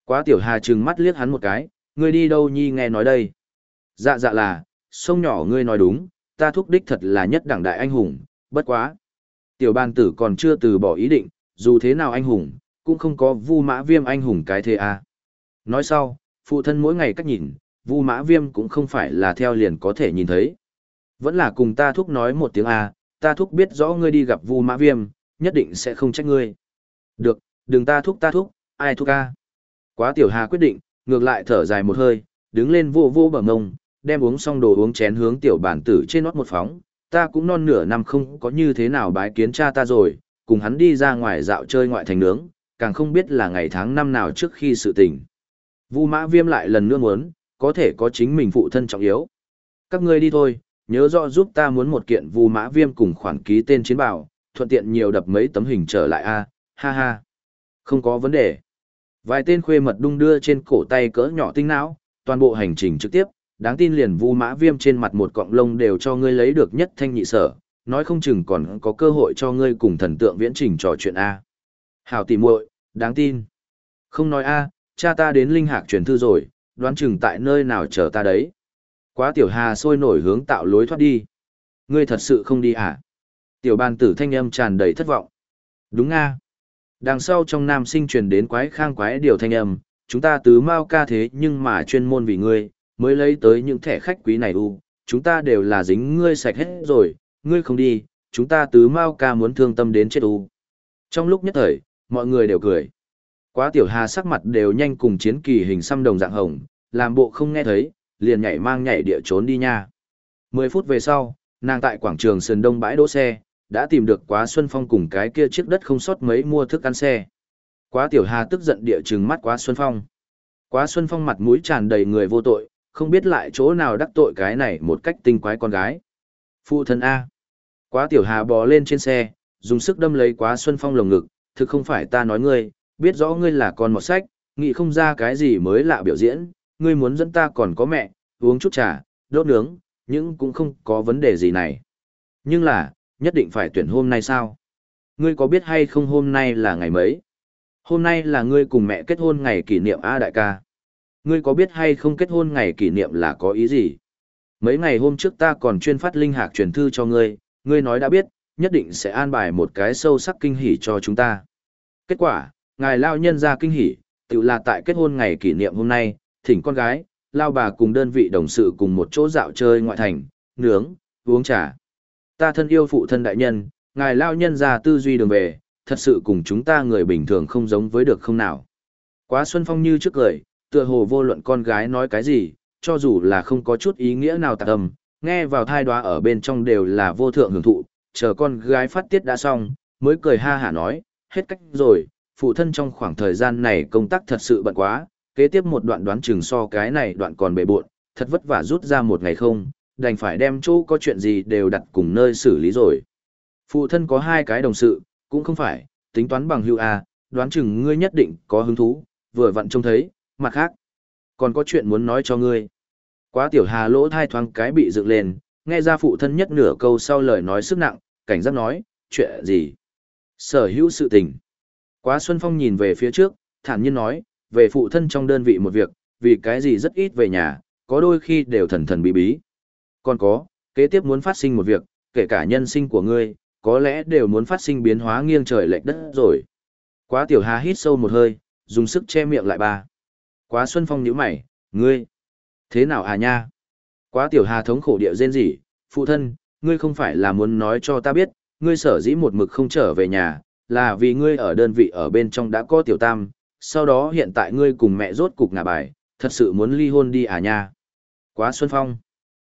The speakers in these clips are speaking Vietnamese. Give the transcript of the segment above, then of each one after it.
Quá Tiểu Hà trừng mắt liếc hắn một cái, ngươi đi đâu nhi nghe nói đây. Dạ dạ là, sông nhỏ ngươi nói đúng, ta thúc đích thật là nhất đẳng đại anh hùng, bất quá. Tiểu bàn tử còn chưa từ bỏ ý định, dù thế nào anh hùng, cũng không có Vu Mã Viêm anh hùng cái thế à. Nói sau, phụ thân mỗi ngày cách nhìn, Vu Mã Viêm cũng không phải là theo liền có thể nhìn thấy. Vẫn là cùng ta thúc nói một tiếng à, ta thúc biết rõ ngươi đi gặp Vu Mã Viêm, nhất định sẽ không trách ngươi. Được, đừng ta thúc, ai thúc a? Quá Tiểu Hà quyết định, ngược lại thở dài một hơi, đứng lên vô vô bờ ngông, đem uống xong đồ uống chén hướng tiểu bản tử trên nót một phóng, ta cũng non nửa năm không có như thế nào bái kiến cha ta rồi, cùng hắn đi ra ngoài dạo chơi ngoại thành nướng, càng không biết là ngày tháng năm nào trước khi sự tình. Vu Mã Viêm lại lần nữa muốn, có thể có chính mình phụ thân trọng yếu. Các ngươi đi thôi, nhớ rõ giúp ta muốn một kiện Vu Mã Viêm cùng khoản ký tên chiến bảo, thuận tiện nhiều đập mấy tấm hình trở lại a, ha ha. Không có vấn đề. Vài tên khuê mật đung đưa trên cổ tay cỡ nhỏ tinh não, toàn bộ hành trình trực tiếp, đáng tin liền Vu Mã Viêm trên mặt một cọng lông đều cho ngươi lấy được nhất thanh nhị sở, nói không chừng còn có cơ hội cho ngươi cùng thần tượng viễn trình trò chuyện a. Hảo tỉ muội, đáng tin. Không nói a, cha ta đến linh hạc truyền thư rồi, đoán chừng tại nơi nào chờ ta đấy. Quá Tiểu Hà sôi nổi hướng tạo lối thoát đi. Ngươi thật sự không đi à? Tiểu bàn tử thanh âm tràn đầy thất vọng. Đúng a. Đằng sau trong nam sinh truyền đến quái khang quái điều thanh âm, chúng ta tứ mao ca thế nhưng mà chuyên môn vì ngươi, mới lấy tới những thẻ khách quý này u, chúng ta đều là dính ngươi sạch hết rồi, ngươi không đi, chúng ta tứ mao ca muốn thương tâm đến chết u. Trong lúc nhất thời, mọi người đều cười. Quá Tiểu Hà sắc mặt đều nhanh cùng chiến kỳ hình xăm đồng dạng hồng, làm bộ không nghe thấy, liền nhảy mang nhảy địa trốn đi nha. 10 phút về sau, nàng tại quảng trường sườn đông bãi đỗ xe, đã tìm được Quá Xuân Phong cùng cái kia chiếc đất không sót mấy mua thức ăn xe. Quá Tiểu Hà tức giận địa trừng mắt Quá Xuân Phong. Quá Xuân Phong mặt mũi tràn đầy người vô tội, không biết lại chỗ nào đắc tội cái này một cách tinh quái con gái. Phụ thân A. Quá Tiểu Hà bò lên trên xe, dùng sức đâm lấy Quá Xuân Phong lồng ngực, thực không phải ta nói ngươi, biết rõ ngươi là con mọt sách, nghĩ không ra cái gì mới lạ biểu diễn, ngươi muốn dẫn ta còn có mẹ, uống chút trà, đốt nướng, nhưng cũng không có vấn đề gì này. Nhưng là, nhất định phải tuyển hôm nay sao? Ngươi có biết hay không hôm nay là ngày mấy? Hôm nay là ngươi cùng mẹ kết hôn ngày kỷ niệm A đại ca. Ngươi có biết hay không kết hôn ngày kỷ niệm là có ý gì? Mấy ngày hôm trước ta còn chuyên phát linh hạc truyền thư cho ngươi, ngươi nói đã biết, nhất định sẽ an bài một cái sâu sắc kinh hỉ cho chúng ta. Kết quả, ngài lao nhân ra kinh hỉ, tự là tại kết hôn ngày kỷ niệm hôm nay, thỉnh con gái, lao bà cùng đơn vị đồng sự cùng một chỗ dạo chơi ngoại thành, nướng, uống trà. Ta thân yêu phụ thân đại nhân, ngài lao nhân ra tư duy đường về, thật sự cùng chúng ta người bình thường không giống với được không nào. Quá Xuân Phong như trước cười, tựa hồ vô luận con gái nói cái gì, cho dù là không có chút ý nghĩa nào tạc âm, nghe vào thai đoá ở bên trong đều là vô thượng hưởng thụ, chờ con gái phát tiết đã xong, mới cười ha hả nói, hết cách rồi, phụ thân trong khoảng thời gian này công tác thật sự bận quá, kế tiếp một đoạn đoán chừng so cái này đoạn còn bề bộn, thật vất vả rút ra một ngày không, đành phải đem chỗ có chuyện gì đều đặt cùng nơi xử lý rồi. Phụ thân có 2 cái đồng sự, cũng không phải, tính toán bằng hữu A, đoán chừng ngươi nhất định có hứng thú, vừa vặn trông thấy, mặt khác. Còn có chuyện muốn nói cho ngươi. Quá Tiểu Hà lỗ thai thoáng cái bị dựng lên, nghe ra phụ thân nhất nửa câu sau lời nói sức nặng, cảnh giác nói, chuyện gì? Sở hữu sự tình. Quá Xuân Phong nhìn về phía trước, thản nhiên nói, về phụ thân trong đơn vị một việc, vì cái gì rất ít về nhà, có đôi khi đều thần thần bí bí. Còn có, kế tiếp muốn phát sinh một việc, kể cả nhân sinh của ngươi, có lẽ đều muốn phát sinh biến hóa nghiêng trời lệch đất rồi. Quá Tiểu Hà hít sâu một hơi, dùng sức che miệng lại ba. Quá Xuân Phong nhíu mày, ngươi, thế nào à nha? Quá Tiểu Hà thống khổ điệu rên rỉ, phụ thân, ngươi không phải là muốn nói cho ta biết, ngươi sở dĩ một mực không trở về nhà, là vì ngươi ở đơn vị ở bên trong đã có tiểu tam, sau đó hiện tại ngươi cùng mẹ rốt cục ngả bài, thật sự muốn ly hôn đi à nha? Quá Xuân Phong.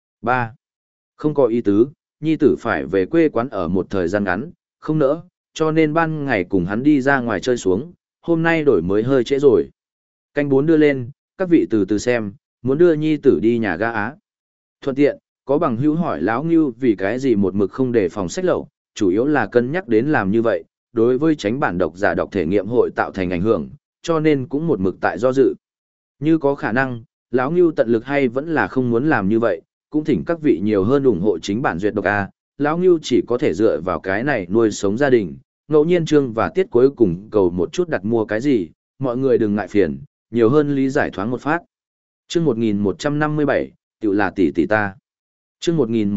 3. Không có ý tứ, nhi tử phải về quê quán ở một thời gian ngắn, không nỡ, cho nên ban ngày cùng hắn đi ra ngoài chơi xuống, hôm nay đổi mới hơi trễ rồi. Canh 4 đưa lên, các vị từ từ xem, muốn đưa nhi tử đi nhà ga Á. Thuận tiện, có bằng hữu hỏi lão Ngưu vì cái gì một mực không để phòng sách lậu, chủ yếu là cân nhắc đến làm như vậy, đối với tránh bản độc giả đọc thể nghiệm hội tạo thành ảnh hưởng, cho nên cũng một mực tại do dự. Như có khả năng, lão Ngưu tận lực hay vẫn là không muốn làm như vậy, cũng thỉnh các vị nhiều hơn ủng hộ chính bản duyệt độc A, lão Ngưu chỉ có thể dựa vào cái này nuôi sống gia đình, ngẫu nhiên chương và tiết cuối cùng cầu một chút đặt mua cái gì, mọi người đừng ngại phiền, nhiều hơn lý giải thoáng một phát. Chương 1157, tiểu là tỷ tỷ ta. Chương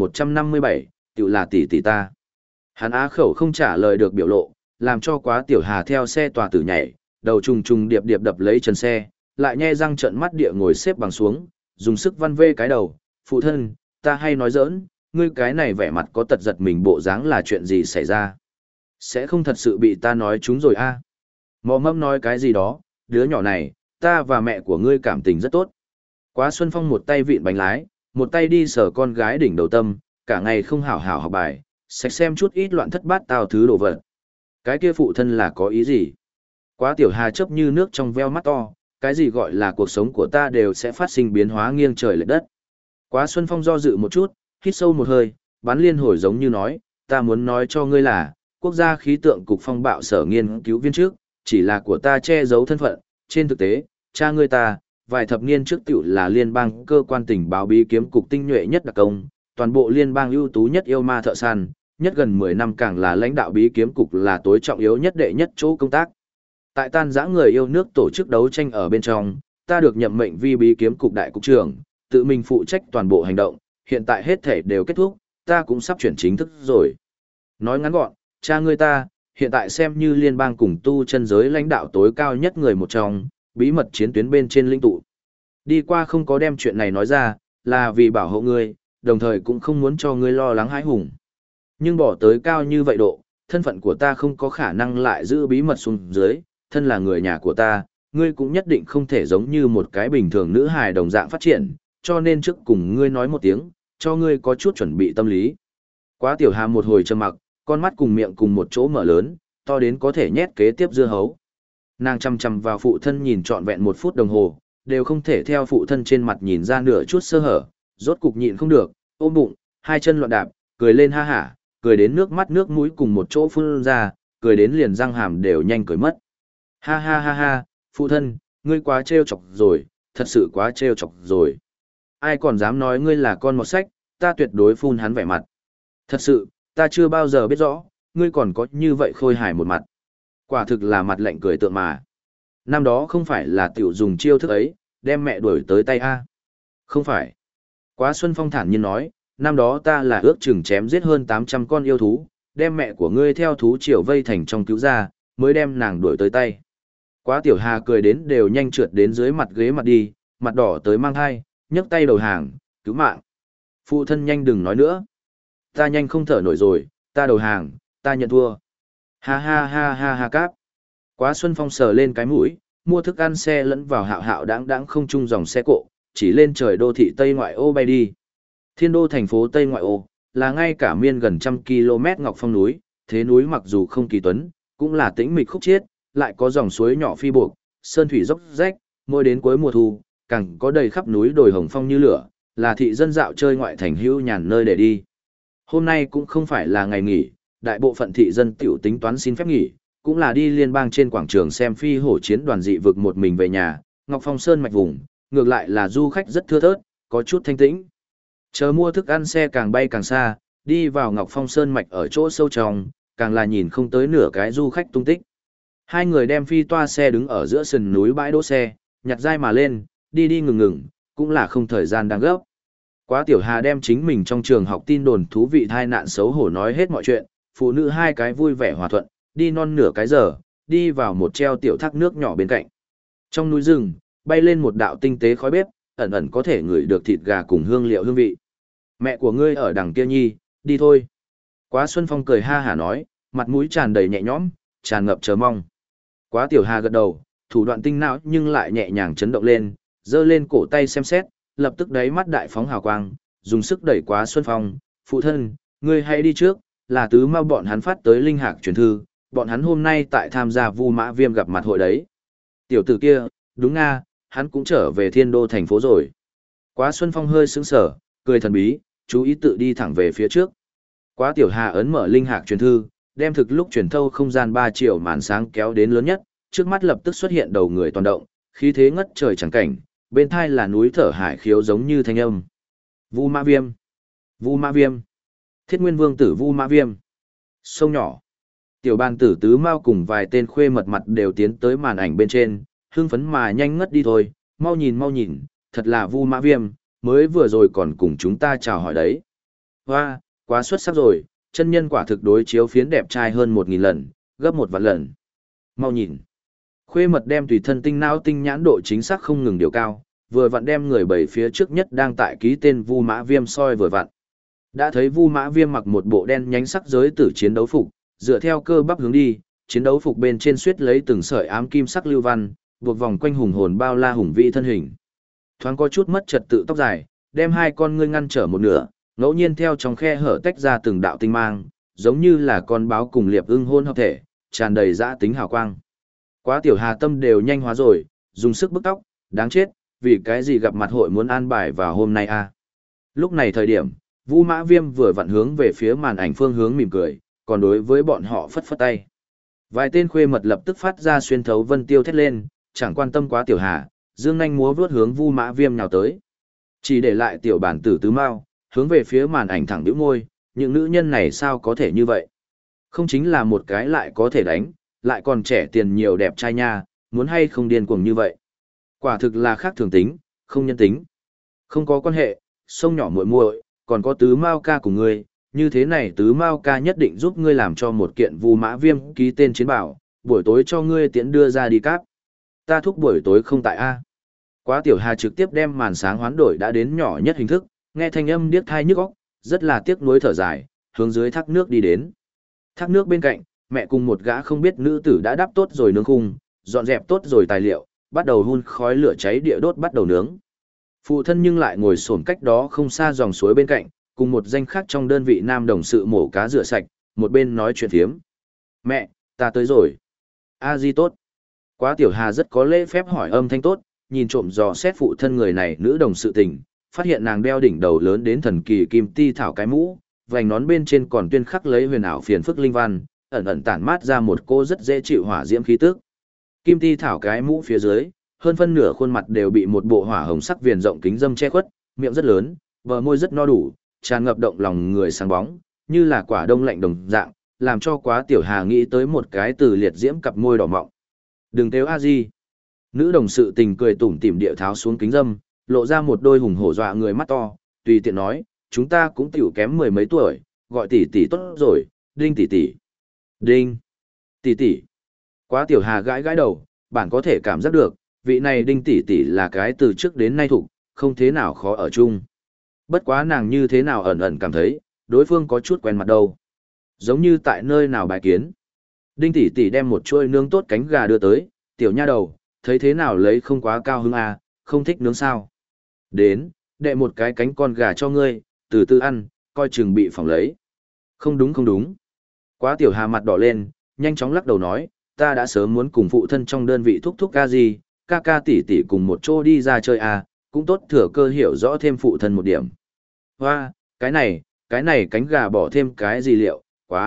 1157, tiểu là tỷ tỷ ta. Hắn á khẩu không trả lời được biểu lộ, làm cho Quá Tiểu Hà theo xe tòa tử nhảy, đầu trùng trùng điệp điệp đập lấy chân xe, lại nhe răng trợn mắt địa ngồi xếp bằng xuống, dùng sức văn vê cái đầu, phụ thân, ta hay nói giỡn, ngươi cái này vẻ mặt có tật giật mình bộ dáng là chuyện gì xảy ra. Sẽ không thật sự bị ta nói chúng rồi a? Mò mâm nói cái gì đó, đứa nhỏ này, ta và mẹ của ngươi cảm tình rất tốt. Quá Xuân Phong một tay vịn bánh lái, một tay đi sờ con gái đỉnh đầu tâm, cả ngày không hảo hảo học bài, sạch xem chút ít loạn thất bát tao thứ đồ vật. Cái kia phụ thân là có ý gì? Quá Tiểu Hà chớp như nước trong veo mắt to, cái gì gọi là cuộc sống của ta đều sẽ phát sinh biến hóa nghiêng trời lệch đất. Quá Xuân Phong do dự một chút, hít sâu một hơi, bắn liên hồi giống như nói, ta muốn nói cho ngươi là, quốc gia khí tượng cục phong bạo sở nghiên cứu viên trước, chỉ là của ta che giấu thân phận, trên thực tế, cha ngươi ta, vài thập niên trước tiểu là liên bang cơ quan tình báo bí kiếm cục tinh nhuệ nhất đặc công, toàn bộ liên bang ưu tú nhất yêu ma thợ săn, nhất gần 10 năm càng là lãnh đạo bí kiếm cục là tối trọng yếu nhất đệ nhất chỗ công tác. Tại tan rã người yêu nước tổ chức đấu tranh ở bên trong, ta được nhậm mệnh vi bí kiếm cục đại cục trưởng, tự mình phụ trách toàn bộ hành động, hiện tại hết thể đều kết thúc, ta cũng sắp chuyển chính thức rồi. Nói ngắn gọn, cha ngươi ta, hiện tại xem như liên bang cùng tu chân giới lãnh đạo tối cao nhất người một trong, bí mật chiến tuyến bên trên linh tụ. Đi qua không có đem chuyện này nói ra, là vì bảo hộ ngươi, đồng thời cũng không muốn cho ngươi lo lắng hãi hùng. Nhưng bỏ tới cao như vậy độ, thân phận của ta không có khả năng lại giữ bí mật xuống dưới, thân là người nhà của ta, ngươi cũng nhất định không thể giống như một cái bình thường nữ hài đồng dạng phát triển, cho nên trước cùng ngươi nói một tiếng, cho ngươi có chút chuẩn bị tâm lý. Quá Tiểu Hà một hồi trầm mặc, con mắt cùng miệng cùng một chỗ mở lớn, to đến có thể nhét kế tiếp dưa hấu. Nàng chăm chăm vào phụ thân nhìn trọn vẹn 1 phút đồng hồ, đều không thể theo phụ thân trên mặt nhìn ra nửa chút sơ hở, rốt cục nhịn không được, ôm bụng, hai chân loạn đạp, cười lên ha hả, cười đến nước mắt nước mũi cùng một chỗ phun ra, cười đến liền răng hàm đều nhanh cười mất. Ha ha ha ha, phụ thân, ngươi quá trêu chọc rồi, thật sự quá trêu chọc rồi. Ai còn dám nói ngươi là con mọt sách, ta tuyệt đối phun hắn vẻ mặt. Thật sự, ta chưa bao giờ biết rõ, ngươi còn có như vậy khôi hài một mặt. Quả thực là mặt lạnh cười tượng mà. Năm đó không phải là tiểu dùng chiêu thức ấy, đem mẹ đuổi tới tay a. Không phải. Quá Xuân Phong thản nhiên nói, năm đó ta là ước chừng chém giết hơn 800 con yêu thú, đem mẹ của ngươi theo thú triều vây thành trong cứu ra, mới đem nàng đuổi tới tay. Quá Tiểu Hà cười đến đều nhanh trượt đến dưới mặt ghế mặt đi, mặt đỏ tới mang hai, nhấc tay đầu hàng, cứu mạng. Phụ thân nhanh đừng nói nữa. Ta nhanh không thở nổi rồi, ta đầu hàng, ta nhận thua. Ha ha ha ha ha cáp. Quá Xuân Phong sờ lên cái mũi, mua thức ăn xe lẫn vào hạo hạo đáng đáng không chung dòng xe cộ, chỉ lên trời đô thị Tây Ngoại ô bay đi. Thiên đô thành phố Tây Ngoại ô, là ngay cả miên gần 100 km ngọc phong núi, thế núi mặc dù không kỳ tuấn, cũng là tĩnh mịch khúc chiết, lại có dòng suối nhỏ phi buộc, sơn thủy dốc rách, mỗi đến cuối mùa thu, càng có đầy khắp núi đồi hồng phong như lửa, là thị dân dạo chơi ngoại thành hữu nhàn nơi để đi. Hôm nay cũng không phải là ngày nghỉ, đại bộ phận thị dân tiểu tính toán xin phép nghỉ, cũng là đi liên bang trên quảng trường xem phi hổ chiến đoàn dị vực một mình về nhà, Ngọc Phong Sơn mạch vùng, ngược lại là du khách rất thưa thớt, có chút thanh tĩnh. Chờ mua thức ăn xe càng bay càng xa, đi vào Ngọc Phong Sơn mạch ở chỗ sâu trong, càng là nhìn không tới nửa cái du khách tung tích. Hai người đem phi toa xe đứng ở giữa sườn núi bãi đỗ xe, nhặt dai mà lên, đi đi ngừng ngừng, cũng là không thời gian đang gấp. Quá Tiểu Hà đem chính mình trong trường học tin đồn thú vị tai nạn xấu hổ nói hết mọi chuyện, phụ nữ hai cái vui vẻ hòa thuận, đi non nửa cái giờ, đi vào một treo tiểu thác nước nhỏ bên cạnh. Trong núi rừng, bay lên một đạo tinh tế khói bếp, ẩn ẩn có thể ngửi được thịt gà cùng hương liệu hương vị. Mẹ của ngươi ở đằng kia nhi, đi thôi. Quá Xuân Phong cười ha hả nói, mặt mũi tràn đầy nhẹ nhõm, tràn ngập chờ mong. Quá Tiểu Hà gật đầu, thủ đoạn tinh não nhưng lại nhẹ nhàng chấn động lên, giơ lên cổ tay xem xét, lập tức đáy mắt đại phóng hào quang, dùng sức đẩy Quá Xuân Phong, phụ thân, ngươi hãy đi trước, là tứ mau bọn hắn phát tới linh hạc truyền thư, bọn hắn hôm nay tại tham gia Vu Mã Viêm gặp mặt hội đấy. Tiểu tử kia, đúng nga, hắn cũng trở về thiên đô thành phố rồi. Quá Xuân Phong hơi sững sờ, cười thần bí, chú ý tự đi thẳng về phía trước. Quá Tiểu Hà ấn mở linh hạc truyền thư, đem thực lúc truyền thâu không gian 3 triệu màn sáng kéo đến lớn nhất, trước mắt lập tức xuất hiện đầu người toàn động, khí thế ngất trời chẳng cảnh, bên thai là núi thở hải khiếu giống như thanh âm. Vu Mã Viêm, Vu Mã Viêm, Thiết Nguyên Vương tử Vu Mã Viêm. Sông nhỏ. Tiểu Ban tử Tứ Mao cùng vài tên khuê mật mặt đều tiến tới màn ảnh bên trên, hưng phấn mà nhanh ngất đi thôi, mau nhìn, thật là Vu Mã Viêm, mới vừa rồi còn cùng chúng ta chào hỏi đấy. Hoa, quá xuất sắc rồi, chân nhân quả thực đối chiếu phiến đẹp trai hơn 1000 lần, gấp 1 vạn lần. Mau nhìn. Khuê mật đem tùy thân tinh não tinh nhãn độ chính xác không ngừng điều cao, vừa vặn đem người bảy phía trước nhất đang tại ký tên Vu Mã Viêm soi vừa vặn. Đã thấy Vu Mã Viêm mặc một bộ đen nhánh sắc giới tử chiến đấu phục, dựa theo cơ bắp hướng đi, chiến đấu phục bên trên xuyết lấy từng sợi ám kim sắc lưu văn, buộc vòng quanh hùng hồn bao la hùng vĩ thân hình. Thoáng có chút mất trật tự tóc dài, đem hai con ngươi ngăn trở một nửa, ngẫu nhiên theo trong khe hở tách ra từng đạo tinh mang, giống như là con báo cùng liệp ưng hôn hợp thể, tràn đầy dã tính hào quang. Quá Tiểu Hà tâm đều nhanh hóa rồi, dùng sức bức tóc, đáng chết, vì cái gì gặp mặt hội muốn an bài vào hôm nay a? Lúc này thời điểm, Vu Mã Viêm vừa vặn hướng về phía màn ảnh phương hướng mỉm cười, còn đối với bọn họ phất phất tay. Vài tên khuê mật lập tức phát ra xuyên thấu vân tiêu thét lên, chẳng quan tâm Quá Tiểu Hà, dương nhanh múa vướt hướng Vu Mã Viêm nhào tới. Chỉ để lại tiểu bản tử tứ mao, hướng về phía màn ảnh thẳng bĩu môi, những nữ nhân này sao có thể như vậy? Không chính là một cái lại có thể đánh, lại còn trẻ tiền nhiều đẹp trai nha, muốn hay không điên cuồng như vậy? Quả thực là khác thường tính, không nhân tính. Không có quan hệ, sông nhỏ muội muội, còn có tứ mao ca của ngươi, như thế này tứ mao ca nhất định giúp ngươi làm cho một kiện Vu Mã Viêm ký tên chiến bảo, buổi tối cho ngươi tiễn đưa ra đi cáp. Ta thúc buổi tối không tại a. Quá Tiểu Hà trực tiếp đem màn sáng hoán đổi đã đến nhỏ nhất hình thức, nghe thanh âm điếc tai nhức óc, rất là tiếc nuối thở dài, hướng dưới thác nước đi đến. Thác nước bên cạnh, mẹ cùng một gã không biết nữ tử đã đắp tốt rồi nướng khung, dọn dẹp tốt rồi tài liệu, bắt đầu hun khói lửa cháy địa đốt bắt đầu nướng. Phụ thân nhưng lại ngồi xổm cách đó không xa dòng suối bên cạnh, cùng một danh khác trong đơn vị nam đồng sự mổ cá rửa sạch, một bên nói chuyện phiếm. Mẹ, ta tới rồi. A Di tốt. Quá Tiểu Hà rất có lễ phép hỏi âm thanh tốt, nhìn trộm dò xét phụ thân người này nữ đồng sự tình, phát hiện nàng đeo đỉnh đầu lớn đến thần kỳ kim ti thảo cái mũ, vành nón bên trên còn tuyên khắc lấy huyền ảo phiền phức linh văn, ẩn ẩn tản mát ra một cô rất dễ chịu hỏa diễm khí tức. Kim ti thảo cái mũ phía dưới, hơn phân nửa khuôn mặt đều bị một bộ hỏa hồng sắc viền rộng kính dâm che khuất, miệng rất lớn, bờ môi rất no đủ, tràn ngập động lòng người sáng bóng, như là quả đông lạnh đồng dạng, làm cho Quá Tiểu Hà nghĩ tới một cái từ liệt diễm cặp môi đỏ mọng. Đừng kêu a di. Nữ đồng sự tình cười tủm tỉm địa tháo xuống kính dâm, lộ ra một đôi hùng hổ dọa người mắt to, tùy tiện nói, chúng ta cũng tiểu kém 10 mấy tuổi, gọi tỷ tỷ tốt rồi, Đinh tỷ tỷ. Đinh tỷ tỷ. Quá Tiểu Hà gãi gãi đầu, bạn có thể cảm giác được, vị này Đinh tỷ tỷ là cái từ trước đến nay thủ, không thế nào khó ở chung. Bất quá nàng như thế nào ẩn ẩn cảm thấy, đối phương có chút quen mặt đâu. Giống như tại nơi nào bài kiến. Đinh tỷ tỷ đem một chuôi nướng tốt cánh gà đưa tới, tiểu nha đầu, thấy thế nào lấy không quá cao hứng à, không thích nướng sao. Đến, đệ một cái cánh con gà cho ngươi, từ từ ăn, coi chừng bị phỏng lấy. Không đúng không đúng. Quá Tiểu Hà mặt đỏ lên, nhanh chóng lắc đầu nói, ta đã sớm muốn cùng phụ thân trong đơn vị thúc thúc ca gì, ca tỷ tỷ cùng một chỗ đi ra chơi à, cũng tốt thừa cơ hiểu rõ thêm phụ thân một điểm. Hoa, cái này cánh gà bỏ thêm cái gì liệu,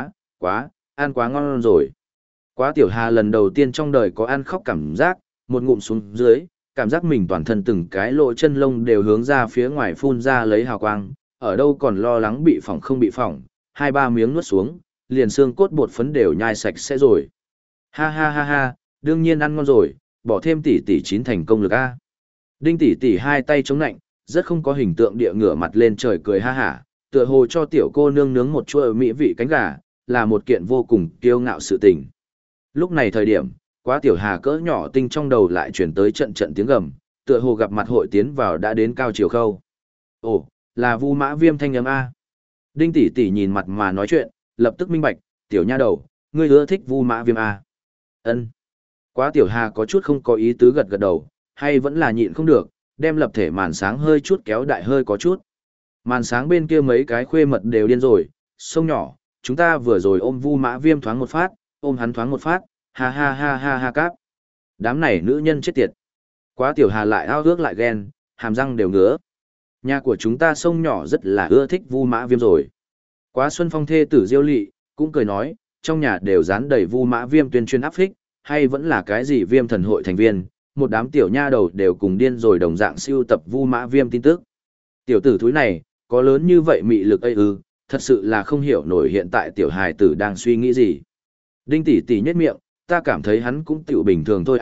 ăn quá ngon rồi. Quá Tiểu Hà lần đầu tiên trong đời có ăn khóc cảm giác, một ngụm xuống dưới, cảm giác mình toàn thân từng cái lỗ chân lông đều hướng ra phía ngoài phun ra lấy hào quang, ở đâu còn lo lắng bị phỏng không bị phỏng, 2-3 miếng nuốt xuống, liền xương cốt bột phấn đều nhai sạch sẽ rồi. Ha ha ha ha, đương nhiên ăn ngon rồi, bỏ thêm tỷ tỷ chín thành công lực a. Đinh tỷ tỷ hai tay chống nạnh, rất không có hình tượng địa ngửa mặt lên trời cười ha hả, tựa hồ cho tiểu cô nương nướng một chuỗi mỹ vị cánh gà, là một kiện vô cùng kiêu ngạo sự tình. Lúc này thời điểm, Quá Tiểu Hà cỡ nhỏ tinh trong đầu lại chuyển tới trận trận tiếng gầm, tựa hồ gặp mặt hội tiến vào đã đến cao chiều khâu. Ồ, là Vu Mã Viêm thanh âm a. Đinh tỷ tỷ nhìn mặt mà nói chuyện, lập tức minh bạch, tiểu nha đầu, ngươi ưa thích Vu Mã Viêm a? Ân. Quá Tiểu Hà có chút không có ý tứ gật gật đầu, hay vẫn là nhịn không được, đem lập thể màn sáng hơi chút kéo đại hơi có chút. Màn sáng bên kia mấy cái khuê mật đều điên rồi, sông nhỏ, chúng ta vừa rồi ôm Vu Mã Viêm thoáng một phát, ôm hắn thoáng một phát, ha ha ha ha ha cáp. Đám này nữ nhân chết tiệt. Quá Tiểu Hà lại ao ước lại ghen, hàm răng đều ngứa. Nhà của chúng ta sông nhỏ rất là ưa thích Vu Mã Viêm rồi. Quá Xuân Phong thê tử Diêu Lị cũng cười nói, trong nhà đều dán đầy Vu Mã Viêm tuyên truyền áp phích, hay vẫn là cái gì Viêm thần hội thành viên, một đám tiểu nha đầu đều cùng điên rồi đồng dạng siêu tập Vu Mã Viêm tin tức. Tiểu tử thúi này, có lớn như vậy mị lực ấy ư, thật sự là không hiểu nổi hiện tại tiểu hài tử đang suy nghĩ gì. Đinh tỷ tỷ nhếch miệng, ta cảm thấy hắn cũng tiểu bình thường thôi à,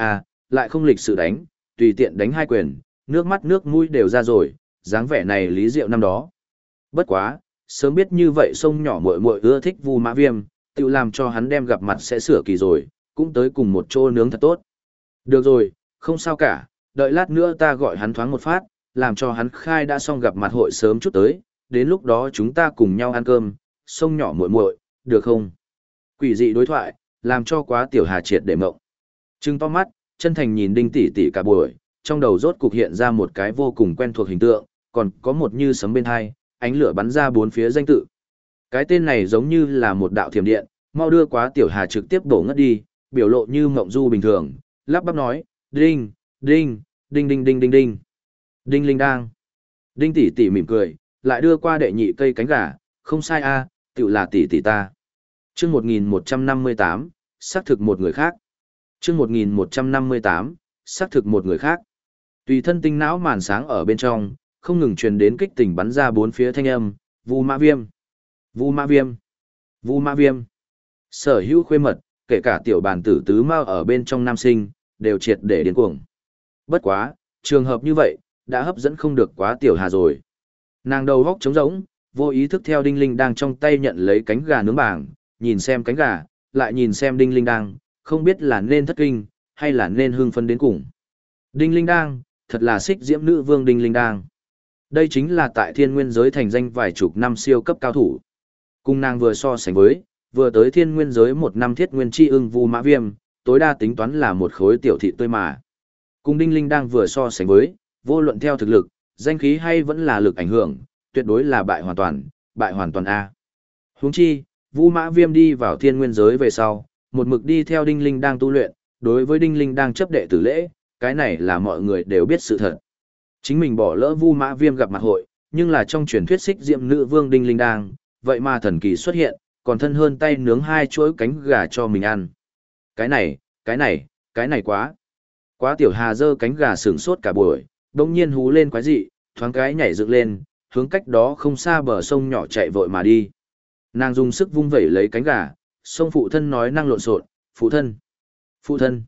lại không lịch sự đánh, tùy tiện đánh hai quyền, nước mắt nước mũi đều ra rồi, dáng vẻ này Lý Diệu năm đó. Bất quá, sớm biết như vậy sông nhỏ muội muội ưa thích Vu Mã Viêm, tự làm cho hắn đem gặp mặt sẽ sửa kỳ rồi, cũng tới cùng một chỗ nướng thật tốt. Được rồi, không sao cả, đợi lát nữa ta gọi hắn thoáng một phát, làm cho hắn khai đã xong gặp mặt hội sớm chút tới, đến lúc đó chúng ta cùng nhau ăn cơm, sông nhỏ muội muội, được không? Quỷ dị đối thoại, làm cho Quá Tiểu Hà triệt để mộng. Trừng to mắt, chân thành nhìn Đinh tỷ tỷ cả buổi, trong đầu rốt cục hiện ra một cái vô cùng quen thuộc hình tượng, còn có một như sấm bên hai, ánh lửa bắn ra bốn phía danh tự. Cái tên này giống như là một đạo thiểm điện, mau đưa Quá Tiểu Hà trực tiếp đổ ngất đi, biểu lộ như mộng du bình thường, lắp bắp nói, đinh, đinh, đinh đinh đinh đinh đinh. Đinh linh đang. Đinh tỷ tỷ mỉm cười, lại đưa qua đệ nhị cây cánh gà, không sai a, tựu là tỷ tỷ ta. Chương 1158, xác thực một người khác. Chương 1158, xác thực một người khác. Tùy thân tinh não màn sáng ở bên trong, không ngừng truyền đến kích tình bắn ra bốn phía thanh âm, Vu Mã Viêm, Vu Mã Viêm, Vu Mã Viêm. Sở hữu khuê mật, kể cả tiểu bàn tử tứ mao ở bên trong nam sinh, đều triệt để điên cuồng. Bất quá, trường hợp như vậy, đã hấp dẫn không được Quá Tiểu Hà rồi. Nàng đầu góc trống rỗng, vô ý thức theo Đinh Linh đang trong tay nhận lấy cánh gà nướng bảng, nhìn xem cánh gà, lại nhìn xem Đinh Linh đang, không biết là nên thất kinh, hay là nên hưng phấn đến cùng. Đinh Linh đang, thật là xích diễm nữ vương Đinh Linh đang. Đây chính là tại thiên nguyên giới thành danh vài chục năm siêu cấp cao thủ. Cùng nàng vừa so sánh với, vừa tới thiên nguyên giới một năm thiết nguyên chi ưng Vu Mã Viêm, tối đa tính toán là một khối tiểu thị tươi mà. Cùng Đinh Linh đang vừa so sánh với, vô luận theo thực lực, danh khí hay vẫn là lực ảnh hưởng, tuyệt đối là bại hoàn toàn A. Huống chi, Vu Mã Viêm đi vào thiên nguyên giới về sau, một mực đi theo Đinh Linh đang tu luyện, đối với Đinh Linh đang chấp đệ tử lễ, cái này là mọi người đều biết sự thật. Chính mình bỏ lỡ Vu Mã Viêm gặp mặt hội, nhưng là trong truyền thuyết xích diệm nữ vương Đinh Linh đang, vậy mà thần kỳ xuất hiện, còn thân hơn tay nướng hai chuỗi cánh gà cho mình ăn. Cái này quá. Quá Tiểu Hà giơ cánh gà sửng sốt cả buổi, đông nhiên hú lên quái dị, thoáng cái nhảy dựng lên, hướng cách đó không xa bờ sông nhỏ chạy vội mà đi. Nàng dùng sức vung vẩy lấy cánh gà, sông phụ thân nói năng lộn xộn, phụ thân,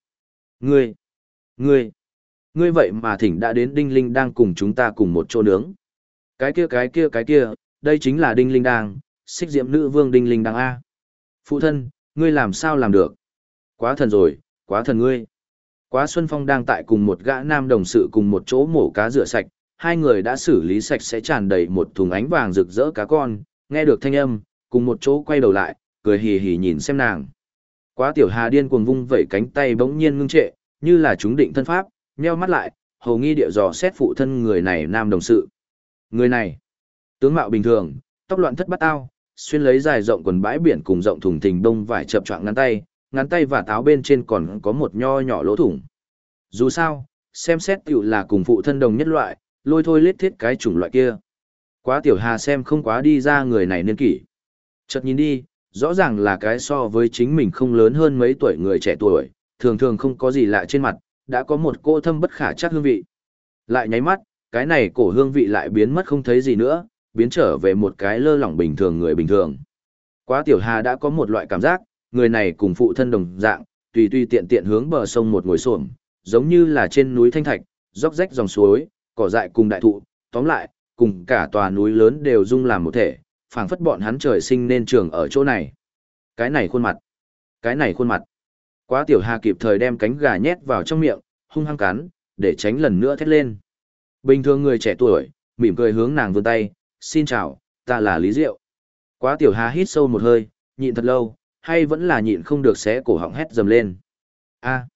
ngươi vậy mà thỉnh đã đến Đinh Linh đang cùng chúng ta cùng một chỗ nướng. Cái kia, đây chính là Đinh Linh đang, xích diệm nữ vương Đinh Linh đang A. Phụ thân, ngươi làm sao làm được? Quá thần rồi, quá thần ngươi. Quá Xuân Phong đang tại cùng một gã nam đồng sự cùng một chỗ mổ cá rửa sạch, hai người đã xử lý sạch sẽ tràn đầy một thùng ánh vàng rực rỡ cá con, nghe được thanh âm, cùng một chỗ quay đầu lại, cười hì hì nhìn xem nàng. Quá Tiểu Hà điên cuồng vung vẩy cánh tay bỗng nhiên ngưng trệ, như là chúng định thân pháp, nheo mắt lại, hầu nghi địa dò xét phụ thân người này nam đồng sự. Người này, tướng mạo bình thường, tóc loạn thất bát ao, xuyên lấy dài rộng quần bãi biển cùng rộng thùng thình đông vải chập choạng ngắn tay và táo bên trên còn có một nho nhỏ lỗ thủng. Dù sao, xem xét tiểu là cùng phụ thân đồng nhất loại, lôi thôi lết thiết cái chủng loại kia. Quá Tiểu Hà xem không quá đi ra người này niên kỷ. Chợt nhìn đi, rõ ràng là cái so với chính mình không lớn hơn mấy tuổi người trẻ tuổi, thường thường không có gì lạ trên mặt, đã có một cô thâm bất khả trắc hương vị. Lại nháy mắt, cái này cổ hương vị lại biến mất không thấy gì nữa, biến trở về một cái lơ lỏng bình thường người bình thường. Quá Tiểu Hà đã có một loại cảm giác, người này cùng phụ thân đồng dạng, tùy tiện tiện hướng bờ sông một ngồi xổm, giống như là trên núi thanh thạch, róc rách dòng suối, cỏ dại cùng đại thụ, tóm lại, cùng cả tòa núi lớn đều dung làm một thể, phảng phất bọn hắn trời sinh nên trường ở chỗ này. Cái này khuôn mặt. Quá Tiểu Hà kịp thời đem cánh gà nhét vào trong miệng, hung hăng cắn, để tránh lần nữa thét lên. Bình thường người trẻ tuổi, mỉm cười hướng nàng vươn tay, xin chào, ta là Lý Diệu. Quá Tiểu Hà hít sâu một hơi, nhịn thật lâu, hay vẫn là nhịn không được xé cổ họng hét dầm lên. A.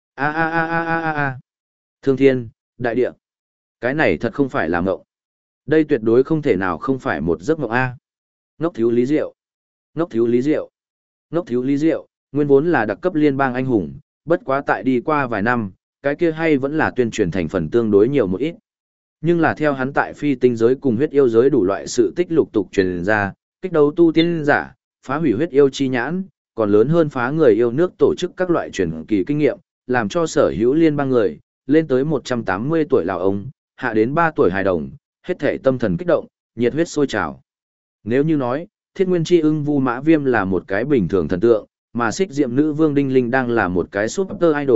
Thương thiên, đại địa. Cái này thật không phải là mộng. Đây tuyệt đối không thể nào không phải một giấc mộng A. Ngốc thiếu Lý Diệu. Ngốc thiếu Lý Diệu, nguyên vốn là đặc cấp liên bang anh hùng, bất quá tại đi qua vài năm, cái kia hay vẫn là tuyên truyền thành phần tương đối nhiều một ít. Nhưng là theo hắn tại phi tinh giới cùng huyết yêu giới đủ loại sự tích lục tục truyền ra, kích đấu tu tiên giả, phá hủy huyết yêu chi nhãn, còn lớn hơn phá người yêu nước tổ chức các loại truyền kỳ kinh nghiệm, làm cho sở hữu liên bang người, lên tới 180 tuổi lão ông, hạ đến 3 tuổi hài đồng, hết thể tâm thần kích động, nhiệt huyết sôi trào. Nếu như nói, Thiết Nguyên Chi Ưng Vu Mã Viêm là một cái bình thường thần tượng, mà xích diệm nữ vương Đinh Linh đang là một cái super idol,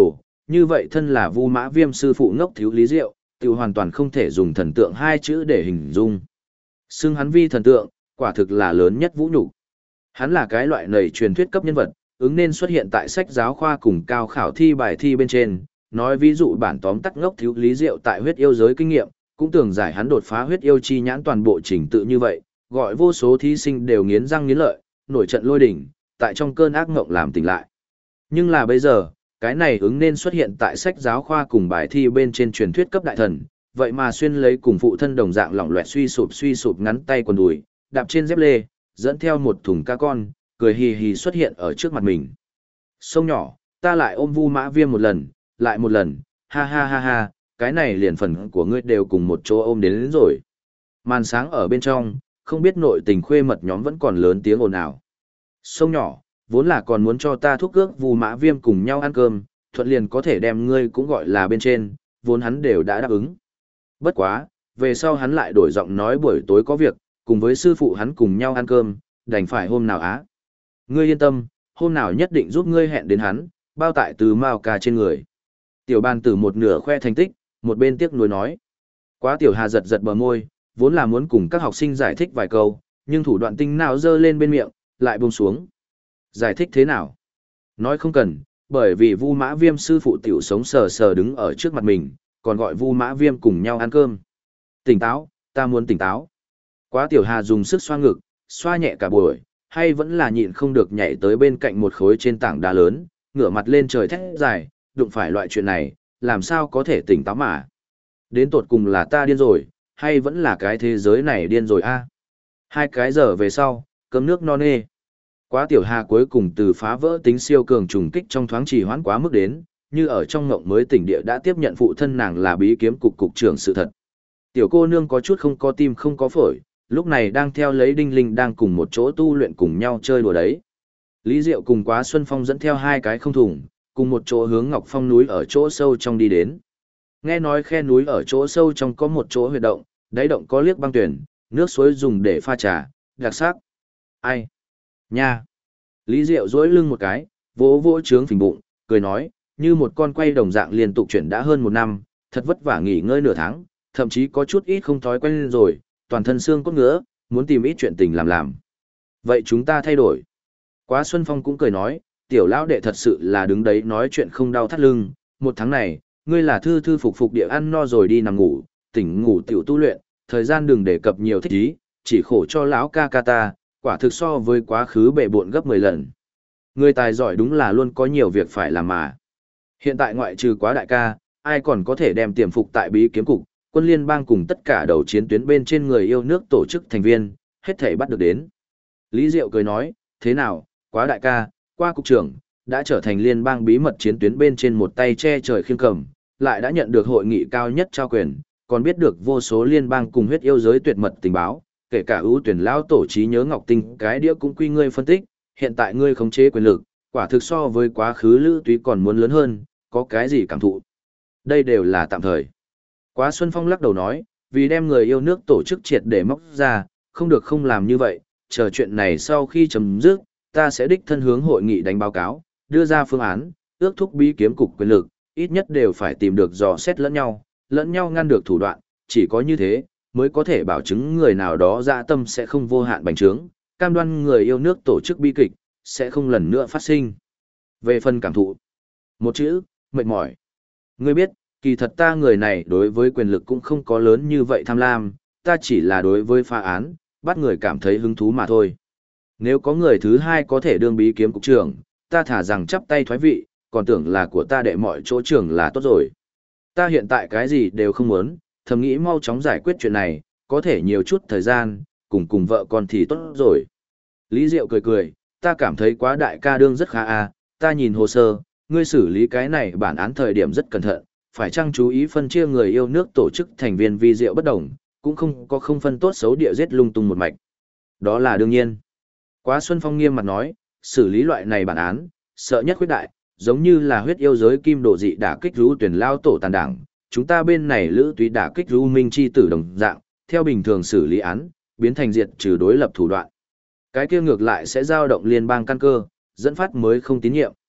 Như vậy thân là Vu Mã Viêm sư phụ ngốc thiếu Lý Diệu, tiểu hoàn toàn không thể dùng thần tượng hai chữ để hình dung. Xưng hắn vi thần tượng, quả thực là lớn nhất vũ nhục. Hắn là cái loại nầy truyền thuyết cấp nhân vật, ứng nên xuất hiện tại sách giáo khoa cùng cao khảo thi bài thi bên trên, nói ví dụ bản tóm tắt ngốc thiếu Lý Diệu tại huyết yêu giới kinh nghiệm, cũng tưởng giải hắn đột phá huyết yêu chi nhãn toàn bộ trình tự như vậy, gọi vô số thí sinh đều nghiến răng nghiến lợi, nổi trận lôi đỉnh, tại trong cơn ác ngộng làm tỉnh lại. Nhưng là bây giờ, cái này ứng nên xuất hiện tại sách giáo khoa cùng bài thi bên trên truyền thuyết cấp đại thần, vậy mà xuyên lấy cùng phụ thân đồng dạng lỏng loẹt suy sụp ngắn tay quần đùi, đạp trên dép lê, dẫn theo một thùng ca con, cười hì hì xuất hiện ở trước mặt mình. Sông nhỏ, ta lại ôm Vu Mã Viêm một lần, lại một lần, ha ha ha ha, cái này liền phần của ngươi đều cùng một chỗ ôm đến rồi. Màn sáng ở bên trong, không biết nội tình khuê mật nhóm vẫn còn lớn tiếng ồn ào. Sông nhỏ, vốn là còn muốn cho ta thúc ước Vu Mã Viêm cùng nhau ăn cơm, thuận liền có thể đem ngươi cũng gọi là bên trên, vốn hắn đều đã đáp ứng. Bất quá, về sau hắn lại đổi giọng nói buổi tối có việc, cùng với sư phụ hắn cùng nhau ăn cơm, đành phải hôm nào á. Ngươi yên tâm, hôm nào nhất định giúp ngươi hẹn đến hắn, bao tại từ mao ca trên người. Tiểu Ban Tử một nửa khoe thành tích, một bên tiếc nuối nói. Quá Tiểu Hà giật giật bờ môi, vốn là muốn cùng các học sinh giải thích vài câu, nhưng thủ đoạn tinh nào dơ lên bên miệng, lại buông xuống. Giải thích thế nào? Nói không cần, bởi vì Vu Mã Viêm sư phụ tiểu sống sờ sờ đứng ở trước mặt mình, còn gọi Vu Mã Viêm cùng nhau ăn cơm. Tỉnh táo, ta muốn tỉnh táo. Quá Tiểu Hà dùng sức xoa ngực, xoa nhẹ cả buổi, hay vẫn là nhịn không được nhảy tới bên cạnh một khối trên tảng đá lớn, ngửa mặt lên trời thét dài, đụng phải loại chuyện này, làm sao có thể tỉnh táo mà. Đến tột cùng là ta điên rồi, hay vẫn là cái thế giới này điên rồi a? 2 cái giờ về sau, cơm nước no nê. Quá Tiểu Hà cuối cùng từ phá vỡ tính siêu cường trùng kích trong thoáng trì hoãn quá mức đến, như ở trong ngộng mới tỉnh địa đã tiếp nhận phụ thân nàng là bí kiếm cục trưởng sự thật. Tiểu cô nương có chút không có tim không có phổi, lúc này đang theo lấy Đinh Linh đang cùng một chỗ tu luyện cùng nhau chơi đùa đấy. Lý Diệu cùng Quá Xuân Phong dẫn theo 2 cái không thùng, cùng một chỗ hướng Ngọc Phong núi ở chỗ sâu trong đi đến. Nghe nói khe núi ở chỗ sâu trong có một chỗ huyệt động, đáy động có liếc băng tuyển, nước suối dùng để pha trà, đặc sắc. Ai? Nha! Lý Diệu duỗi lưng một cái, vỗ vỗ trướng phình bụng, cười nói, như một con quay đồng dạng liên tục chuyển đã hơn 1 năm, thật vất vả nghỉ ngơi nửa tháng, thậm chí có chút ít không thói quen rồi, toàn thân xương cốt ngứa, muốn tìm ít chuyện tình làm. Vậy chúng ta thay đổi. Quá Xuân Phong cũng cười nói, tiểu lão đệ thật sự là đứng đấy nói chuyện không đau thắt lưng, 1 tháng này, ngươi là thư thư phục phục địa ăn no rồi đi nằm ngủ, tỉnh ngủ tiểu tu luyện, thời gian đừng đề cập nhiều thích ý, chỉ khổ cho lão ca ca ta, quả thực so với quá khứ bệ bộn gấp 10 lần. Người tài giỏi đúng là luôn có nhiều việc phải làm mà. Hiện tại ngoại trừ Quá đại ca, ai còn có thể đem tiềm phục tại bí kiếm cục, quân liên bang cùng tất cả đầu chiến tuyến bên trên người yêu nước tổ chức thành viên, hết thảy bắt được đến. Lý Diệu cười nói, thế nào, Quá đại ca, Qua cục trưởng, đã trở thành liên bang bí mật chiến tuyến bên trên một tay che trời khiêng cầm, lại đã nhận được hội nghị cao nhất trao quyền, còn biết được vô số liên bang cùng huyết yêu giới tuyệt mật tình báo, kể cả ưu tuyển lão tổ trí nhớ Ngọc Tinh cái đĩa cũng quy ngươi phân tích, hiện tại ngươi khống chế quyền lực, quả thực so với quá khứ Lữ Túy còn muốn lớn hơn, có cái gì cảm thụ. Đây đều là tạm thời. Quá Xuân Phong lắc đầu nói, vì đem người yêu nước tổ chức triệt để móc ra, không được không làm như vậy, chờ chuyện này sau khi chấm dứt, ta sẽ đích thân hướng hội nghị đánh báo cáo, đưa ra phương án, ước thúc bí kiếm cục quyền lực, ít nhất đều phải tìm được dò xét lẫn nhau ngăn được thủ đoạn, chỉ có như thế, mới có thể bảo chứng người nào đó dạ tâm sẽ không vô hạn bành trướng, cam đoan người yêu nước tổ chức bi kịch, sẽ không lần nữa phát sinh. Về phần cảm thụ, một chữ, mệt mỏi. Ngươi biết, kỳ thật ta người này đối với quyền lực cũng không có lớn như vậy tham lam, ta chỉ là đối với phá án, bắt người cảm thấy hứng thú mà thôi. Nếu có người thứ hai có thể đương bí kiếm cục trưởng, ta thả rằng chắp tay thoái vị, còn tưởng là của ta đệ mọi chỗ trưởng là tốt rồi. Ta hiện tại cái gì đều không muốn, thầm nghĩ mau chóng giải quyết chuyện này, có thể nhiều chút thời gian, cùng vợ con thì tốt rồi. Lý Diệu cười cười, ta cảm thấy Quá đại ca đương rất khá ta nhìn hồ sơ, ngươi xử lý cái này bản án thời điểm rất cẩn thận, phải chăng chú ý phân chia người yêu nước tổ chức thành viên vi diệu bất đồng, cũng không phân tốt xấu địa giết lung tung một mạch. Đó là đương nhiên. Quá Xuân Phong nghiêm mặt nói, xử lý loại này bản án, sợ nhất khuyết đại, giống như là huyết yêu giới kim đồ dị đả kích rú tuyển lao tổ tàn đảng, chúng ta bên này Lữ Túy đả kích rú minh chi tử đồng dạng, theo bình thường xử lý án, biến thành diệt trừ đối lập thủ đoạn. Cái kia ngược lại sẽ dao động liên bang căn cơ, dẫn phát mới không tín nhiệm.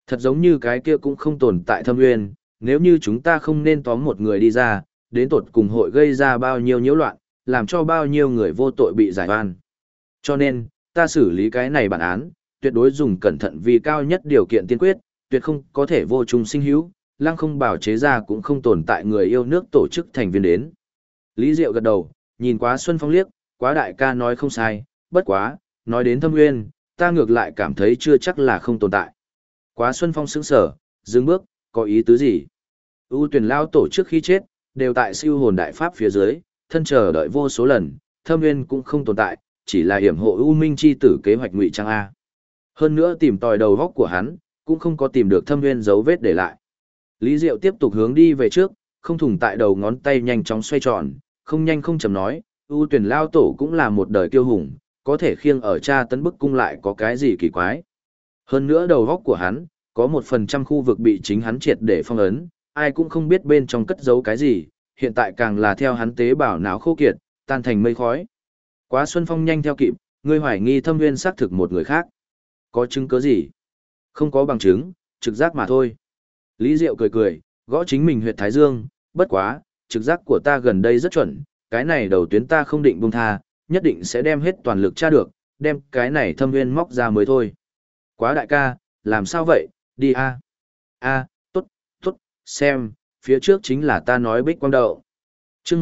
Thật giống như cái kia cũng không tồn tại thâm nguyên, nếu như chúng ta không nên tóm một người đi ra, đến tột cùng hội gây ra bao nhiêu nhiễu loạn, làm cho bao nhiêu người vô tội bị giải oan. Cho nên, ta xử lý cái này bản án, tuyệt đối dùng cẩn thận vì cao nhất điều kiện tiên quyết, tuyệt không có thể vô trùng sinh hữu, lăng không bảo chế ra cũng không tồn tại người yêu nước tổ chức thành viên đến. Lý Diệu gật đầu, nhìn Quá Xuân Phong liếc, Quá đại ca nói không sai, bất quá, nói đến thâm nguyên, ta ngược lại cảm thấy chưa chắc là không tồn tại. Quá Xuân Phong sững sở, dừng bước, có ý tứ gì? ưu tuyển lao tổ trước khi chết, đều tại siêu hồn đại pháp phía dưới, thân chờ đợi vô số lần, thâm nguyên cũng không tồn tại, chỉ là hiểm hộ U Minh chi tử kế hoạch ngụy trang A. Hơn nữa tìm tòi đầu góc của hắn, cũng không có tìm được thâm nguyên dấu vết để lại. Lý Diệu tiếp tục hướng đi về trước, không thủng tại đầu ngón tay nhanh chóng xoay tròn, không nhanh không chậm nói, ưu tuyển lao tổ cũng là một đời kiêu hùng, có thể khiêng ở cha tấn bức cung lại có cái gì kỳ quái. Hơn nữa đầu góc của hắn, có 1% khu vực bị chính hắn triệt để phong ấn, ai cũng không biết bên trong cất giấu cái gì, hiện tại càng là theo hắn tế bào não khô kiệt, tan thành mây khói. Quá Xuân Phong nhanh theo kịp, ngươi hoài nghi thâm nguyên xác thực một người khác. Có chứng cứ gì? Không có bằng chứng, trực giác mà thôi. Lý Diệu cười cười, gõ chính mình huyệt thái dương, bất quá, trực giác của ta gần đây rất chuẩn, cái này đầu tuyến ta không định buông tha, nhất định sẽ đem hết toàn lực tra được, đem cái này thâm nguyên móc ra mới thôi. Quá đại ca, làm sao vậy, đi a. Tốt, tốt, xem, phía trước chính là ta nói Bích Quang Đậu. Chương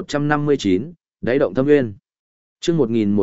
1159, đáy động thâm nguyên. Chương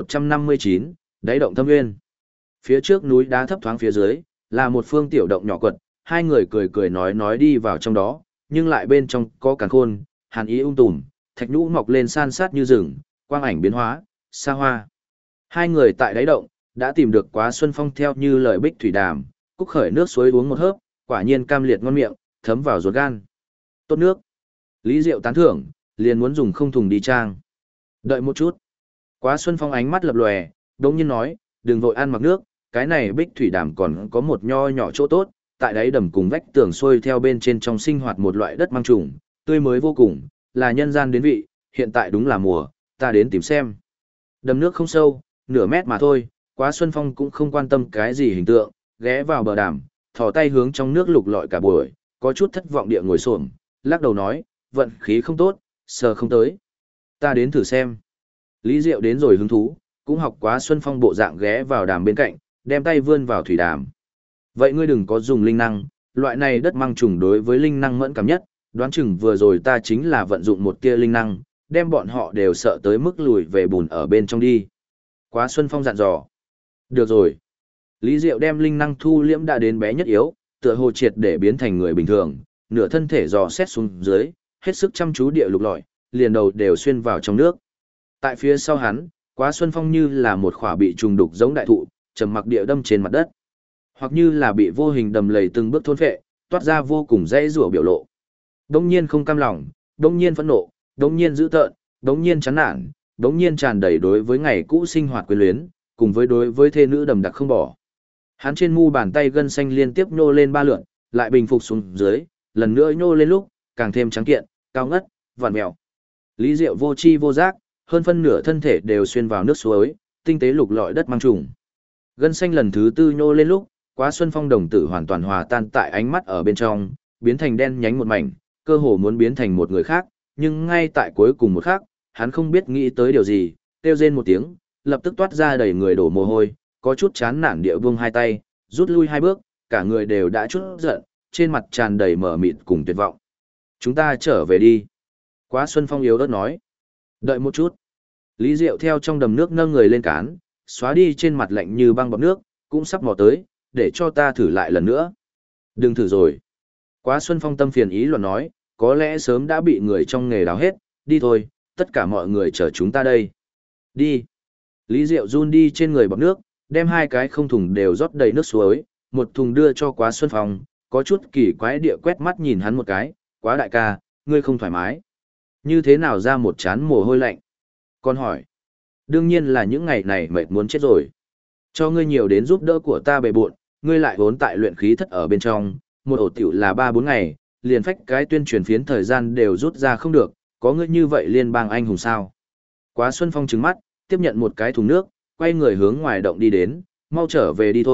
1159, đáy động thâm nguyên. Phía trước núi đá thấp thoáng phía dưới, là một phương tiểu động nhỏ quật, hai người cười cười nói đi vào trong đó, nhưng lại bên trong có càn khôn, hàn ý tùm, thạch nhũ mọc lên san sát như rừng, quang ảnh biến hóa, xa hoa. Hai người tại đáy động, đã tìm được Quá Xuân Phong theo như lời Bích Thủy Đàm, cúc khởi nước suối uống một hớp, quả nhiên cam liệt ngon miệng, thấm vào ruột gan. Tốt nước. Lý Diệu tán thưởng, liền muốn dùng không thùng đi trang. Đợi một chút. Quá Xuân Phong ánh mắt lập lòe, đống nhiên nói, đừng vội ăn mặc nước, cái này Bích Thủy Đàm còn có một nho nhỏ chỗ tốt, tại đáy đầm cùng vách tường xuôi theo bên trên trong sinh hoạt một loại đất mang trùng, tươi mới vô cùng, là nhân gian đến vị, hiện tại đúng là mùa, ta đến tìm xem. Đầm nước không sâu, nửa mét mà thôi, Quá Xuân Phong cũng không quan tâm cái gì hình tượng, ghé vào bờ đàm, thò tay hướng trong nước lục lọi cả buổi, có chút thất vọng địa ngồi xổm, lắc đầu nói, vận khí không tốt, sờ không tới. Ta đến thử xem. Lý Diệu đến rồi hứng thú, cũng học Quá Xuân Phong bộ dạng ghé vào đàm bên cạnh, đem tay vươn vào thủy đàm. Vậy ngươi đừng có dùng linh năng, loại này đất mang trùng đối với linh năng mẫn cảm nhất, đoán chừng vừa rồi ta chính là vận dụng một tia linh năng, đem bọn họ đều sợ tới mức lùi về bùn ở bên trong đi. Quá Xuân Phong dặn dò. Được rồi. Lý Diệu đem linh năng thu liễm đã đến bé nhất yếu, tựa hồ triệt để biến thành người bình thường, nửa thân thể dò xét xuống dưới, hết sức chăm chú địa lục lọi, liền đầu đều xuyên vào trong nước. Tại phía sau hắn, Quá Xuân Phong như là một khỏa bị trùng đục giống đại thụ, trầm mặc địa đâm trên mặt đất, hoặc như là bị vô hình đầm lầy từng bước thôn phệ, toát ra vô cùng dễ rủa biểu lộ. Đống nhiên không cam lòng, đống nhiên phẫn nộ, đống nhiên dữ tợn, đống nhiên chán nản, đống nhiên tràn đầy đối với ngày cũ sinh hoạt quyến luyến, cùng với đối với thê nữ đầm đặc không bỏ. Hắn trên mu bàn tay gân xanh liên tiếp nhô lên 3 lượn, lại bình phục xuống dưới, lần nữa nhô lên lúc, càng thêm trắng kiện, cao ngất, vặn mèo. Lý Diệu vô chi vô giác, hơn phân nửa thân thể đều xuyên vào nước suối, tinh tế lục lọi đất mang trùng. Gân xanh lần thứ tư nhô lên lúc, Quá Xuân Phong đồng tử hoàn toàn hòa tan tại ánh mắt ở bên trong, biến thành đen nhánh một mảnh, cơ hồ muốn biến thành một người khác, nhưng ngay tại cuối cùng một khắc, hắn không biết nghĩ tới điều gì, kêu rên một tiếng, lập tức toát ra đầy người đổ mồ hôi, có chút chán nản địa vương hai tay, rút lui 2 bước, cả người đều đã chút giận, trên mặt tràn đầy mờ mịt cùng tuyệt vọng. Chúng ta trở về đi. Quá Xuân Phong yếu ớt nói. Đợi một chút. Lý Diệu theo trong đầm nước nâng người lên cán, xóa đi trên mặt lạnh như băng bọt nước, cũng sắp mò tới, để cho ta thử lại lần nữa. Đừng thử rồi. Quá Xuân Phong tâm phiền ý luận nói, có lẽ sớm đã bị người trong nghề đào hết, đi thôi, tất cả mọi người chờ chúng ta đây. Đi. Lý Diệu run đi trên người bọt nước, đem 2 cái không thùng đều rót đầy nước suối, một thùng đưa cho Quá Xuân Phong, có chút kỳ quái địa quét mắt nhìn hắn một cái, Quá đại ca, ngươi không thoải mái. Như thế nào ra một chán mồ hôi lạnh? Con hỏi. Đương nhiên là những ngày này mệt muốn chết rồi. Cho ngươi nhiều đến giúp đỡ của ta bề bộn, ngươi lại vốn tại luyện khí thất ở bên trong, một ổ tiểu là 3-4 ngày, liền phách cái tuyên truyền phiến thời gian đều rút ra không được, có ngươi như vậy liên bang anh hùng sao? Quá Xuân Phong trừng mắt, tiếp nhận một cái thùng nước, quay người hướng ngoài động đi đến, mau trở về đi thôi,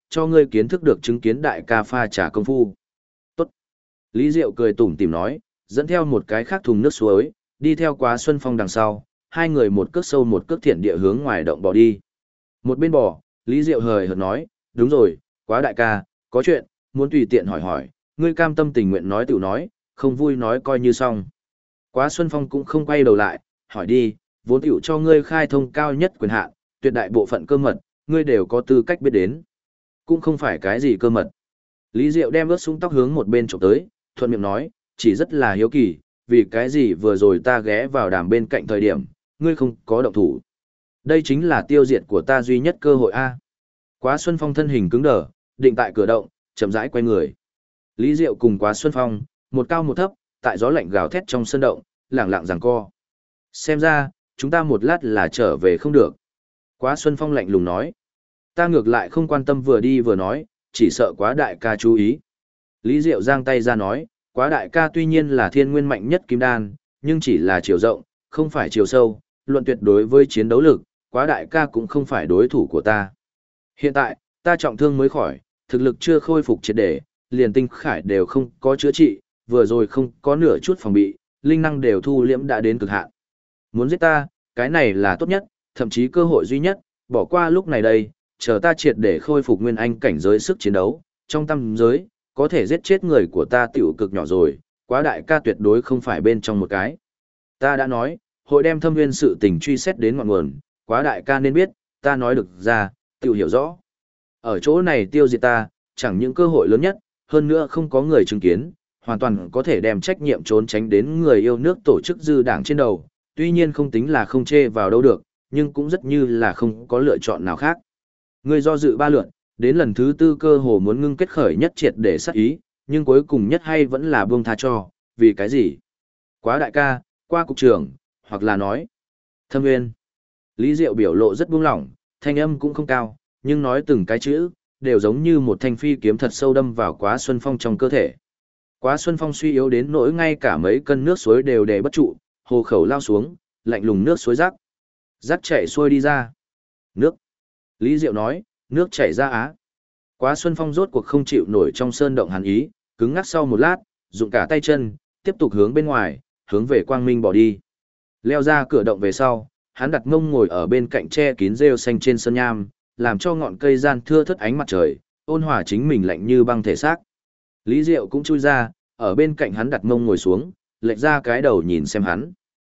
cho ngươi kiến thức được chứng kiến đại ca pha trà công phu. Tốt. Lý Diệu cười tủm tỉm nói, dẫn theo một cái khác thùng nước suối, đi theo Quá Xuân Phong đằng sau, hai người một cước sâu một cước thiện địa hướng ngoài động bỏ đi. Một bên bỏ, Lý Diệu hời hợt nói, đúng rồi, Quá đại ca, có chuyện, muốn tùy tiện hỏi hỏi, ngươi cam tâm tình nguyện nói tự nói, không vui nói coi như xong. Quá Xuân Phong cũng không quay đầu lại, hỏi đi, vốn tiểu cho ngươi khai thông cao nhất quyền hạn, tuyệt đại bộ phận cơ mật, ngươi đều có tư cách biết đến. Cũng không phải cái gì cơ mật. Lý Diệu đem ướt súng tóc hướng một bên chụp tới, thuận miệng nói, chỉ rất là hiếu kỳ, vì cái gì vừa rồi ta ghé vào đàm bên cạnh thời điểm, ngươi không có động thủ. Đây chính là tiêu diệt của ta duy nhất cơ hội A. Quá Xuân Phong thân hình cứng đờ, định tại cửa động, chậm rãi quay người. Lý Diệu cùng Quá Xuân Phong, một cao một thấp, tại gió lạnh gào thét trong sân động, lẳng lặng giằng co. Xem ra, chúng ta một lát là trở về không được. Quá Xuân Phong lạnh lùng nói. Ta ngược lại không quan tâm vừa đi vừa nói, chỉ sợ Quá đại ca chú ý. Lý Diệu giang tay ra nói, Quá đại ca tuy nhiên là thiên nguyên mạnh nhất kim đan, nhưng chỉ là chiều rộng, không phải chiều sâu, luận tuyệt đối với chiến đấu lực, Quá đại ca cũng không phải đối thủ của ta. Hiện tại, ta trọng thương mới khỏi, thực lực chưa khôi phục triệt để, liền tinh khải đều không có chữa trị, vừa rồi không có nửa chút phòng bị, linh năng đều thu liễm đã đến cực hạn. Muốn giết ta, cái này là tốt nhất, thậm chí cơ hội duy nhất, bỏ qua lúc này đây, chờ ta triệt để khôi phục nguyên anh cảnh giới sức chiến đấu, trong tam giới, có thể giết chết người của ta tiểu cực nhỏ rồi, Quá đại ca tuyệt đối không phải bên trong một cái. Ta đã nói, hội đem thâm nguyên sự tình truy xét đến ngọn nguồn, Quá đại ca nên biết, ta nói được ra, tiểu hiểu rõ. Ở chỗ này tiêu diệt ta, chẳng những cơ hội lớn nhất, hơn nữa không có người chứng kiến, hoàn toàn có thể đem trách nhiệm trốn tránh đến người yêu nước tổ chức dư đảng trên đầu, tuy nhiên không tính là không chê vào đâu được, nhưng cũng rất như là không có lựa chọn nào khác. Ngươi do dự ba lượn, đến lần thứ tư cơ hồ muốn ngưng kết khởi nhất triệt để sát ý, nhưng cuối cùng nhất hay vẫn là buông tha cho, vì cái gì? Quá đại ca, qua cục trưởng, hoặc là nói, Thâm Nguyên. Lý Diệu biểu lộ rất buông lỏng, thanh âm cũng không cao, nhưng nói từng cái chữ, đều giống như một thanh phi kiếm thật sâu đâm vào Quá Xuân Phong trong cơ thể. Quá Xuân Phong suy yếu đến nỗi ngay cả mấy cân nước suối đều để bất trụ, hồ khẩu lao xuống, lạnh lùng nước suối rắc. Rắc chảy xuôi đi ra. Nước. Lý Diệu nói, nước chảy ra á. Quá Xuân Phong rốt cuộc không chịu nổi trong sơn động hàn ý, cứng ngắc sau một lát, dụng cả tay chân, tiếp tục hướng bên ngoài, hướng về quang minh bỏ đi. Leo ra cửa động về sau, hắn đặt mông ngồi ở bên cạnh che kín rêu xanh trên sơn nham, làm cho ngọn cây gian thưa thất ánh mặt trời, ôn hòa chính mình lạnh như băng thể xác. Lý Diệu cũng chui ra, ở bên cạnh hắn đặt mông ngồi xuống, lệch ra cái đầu nhìn xem hắn.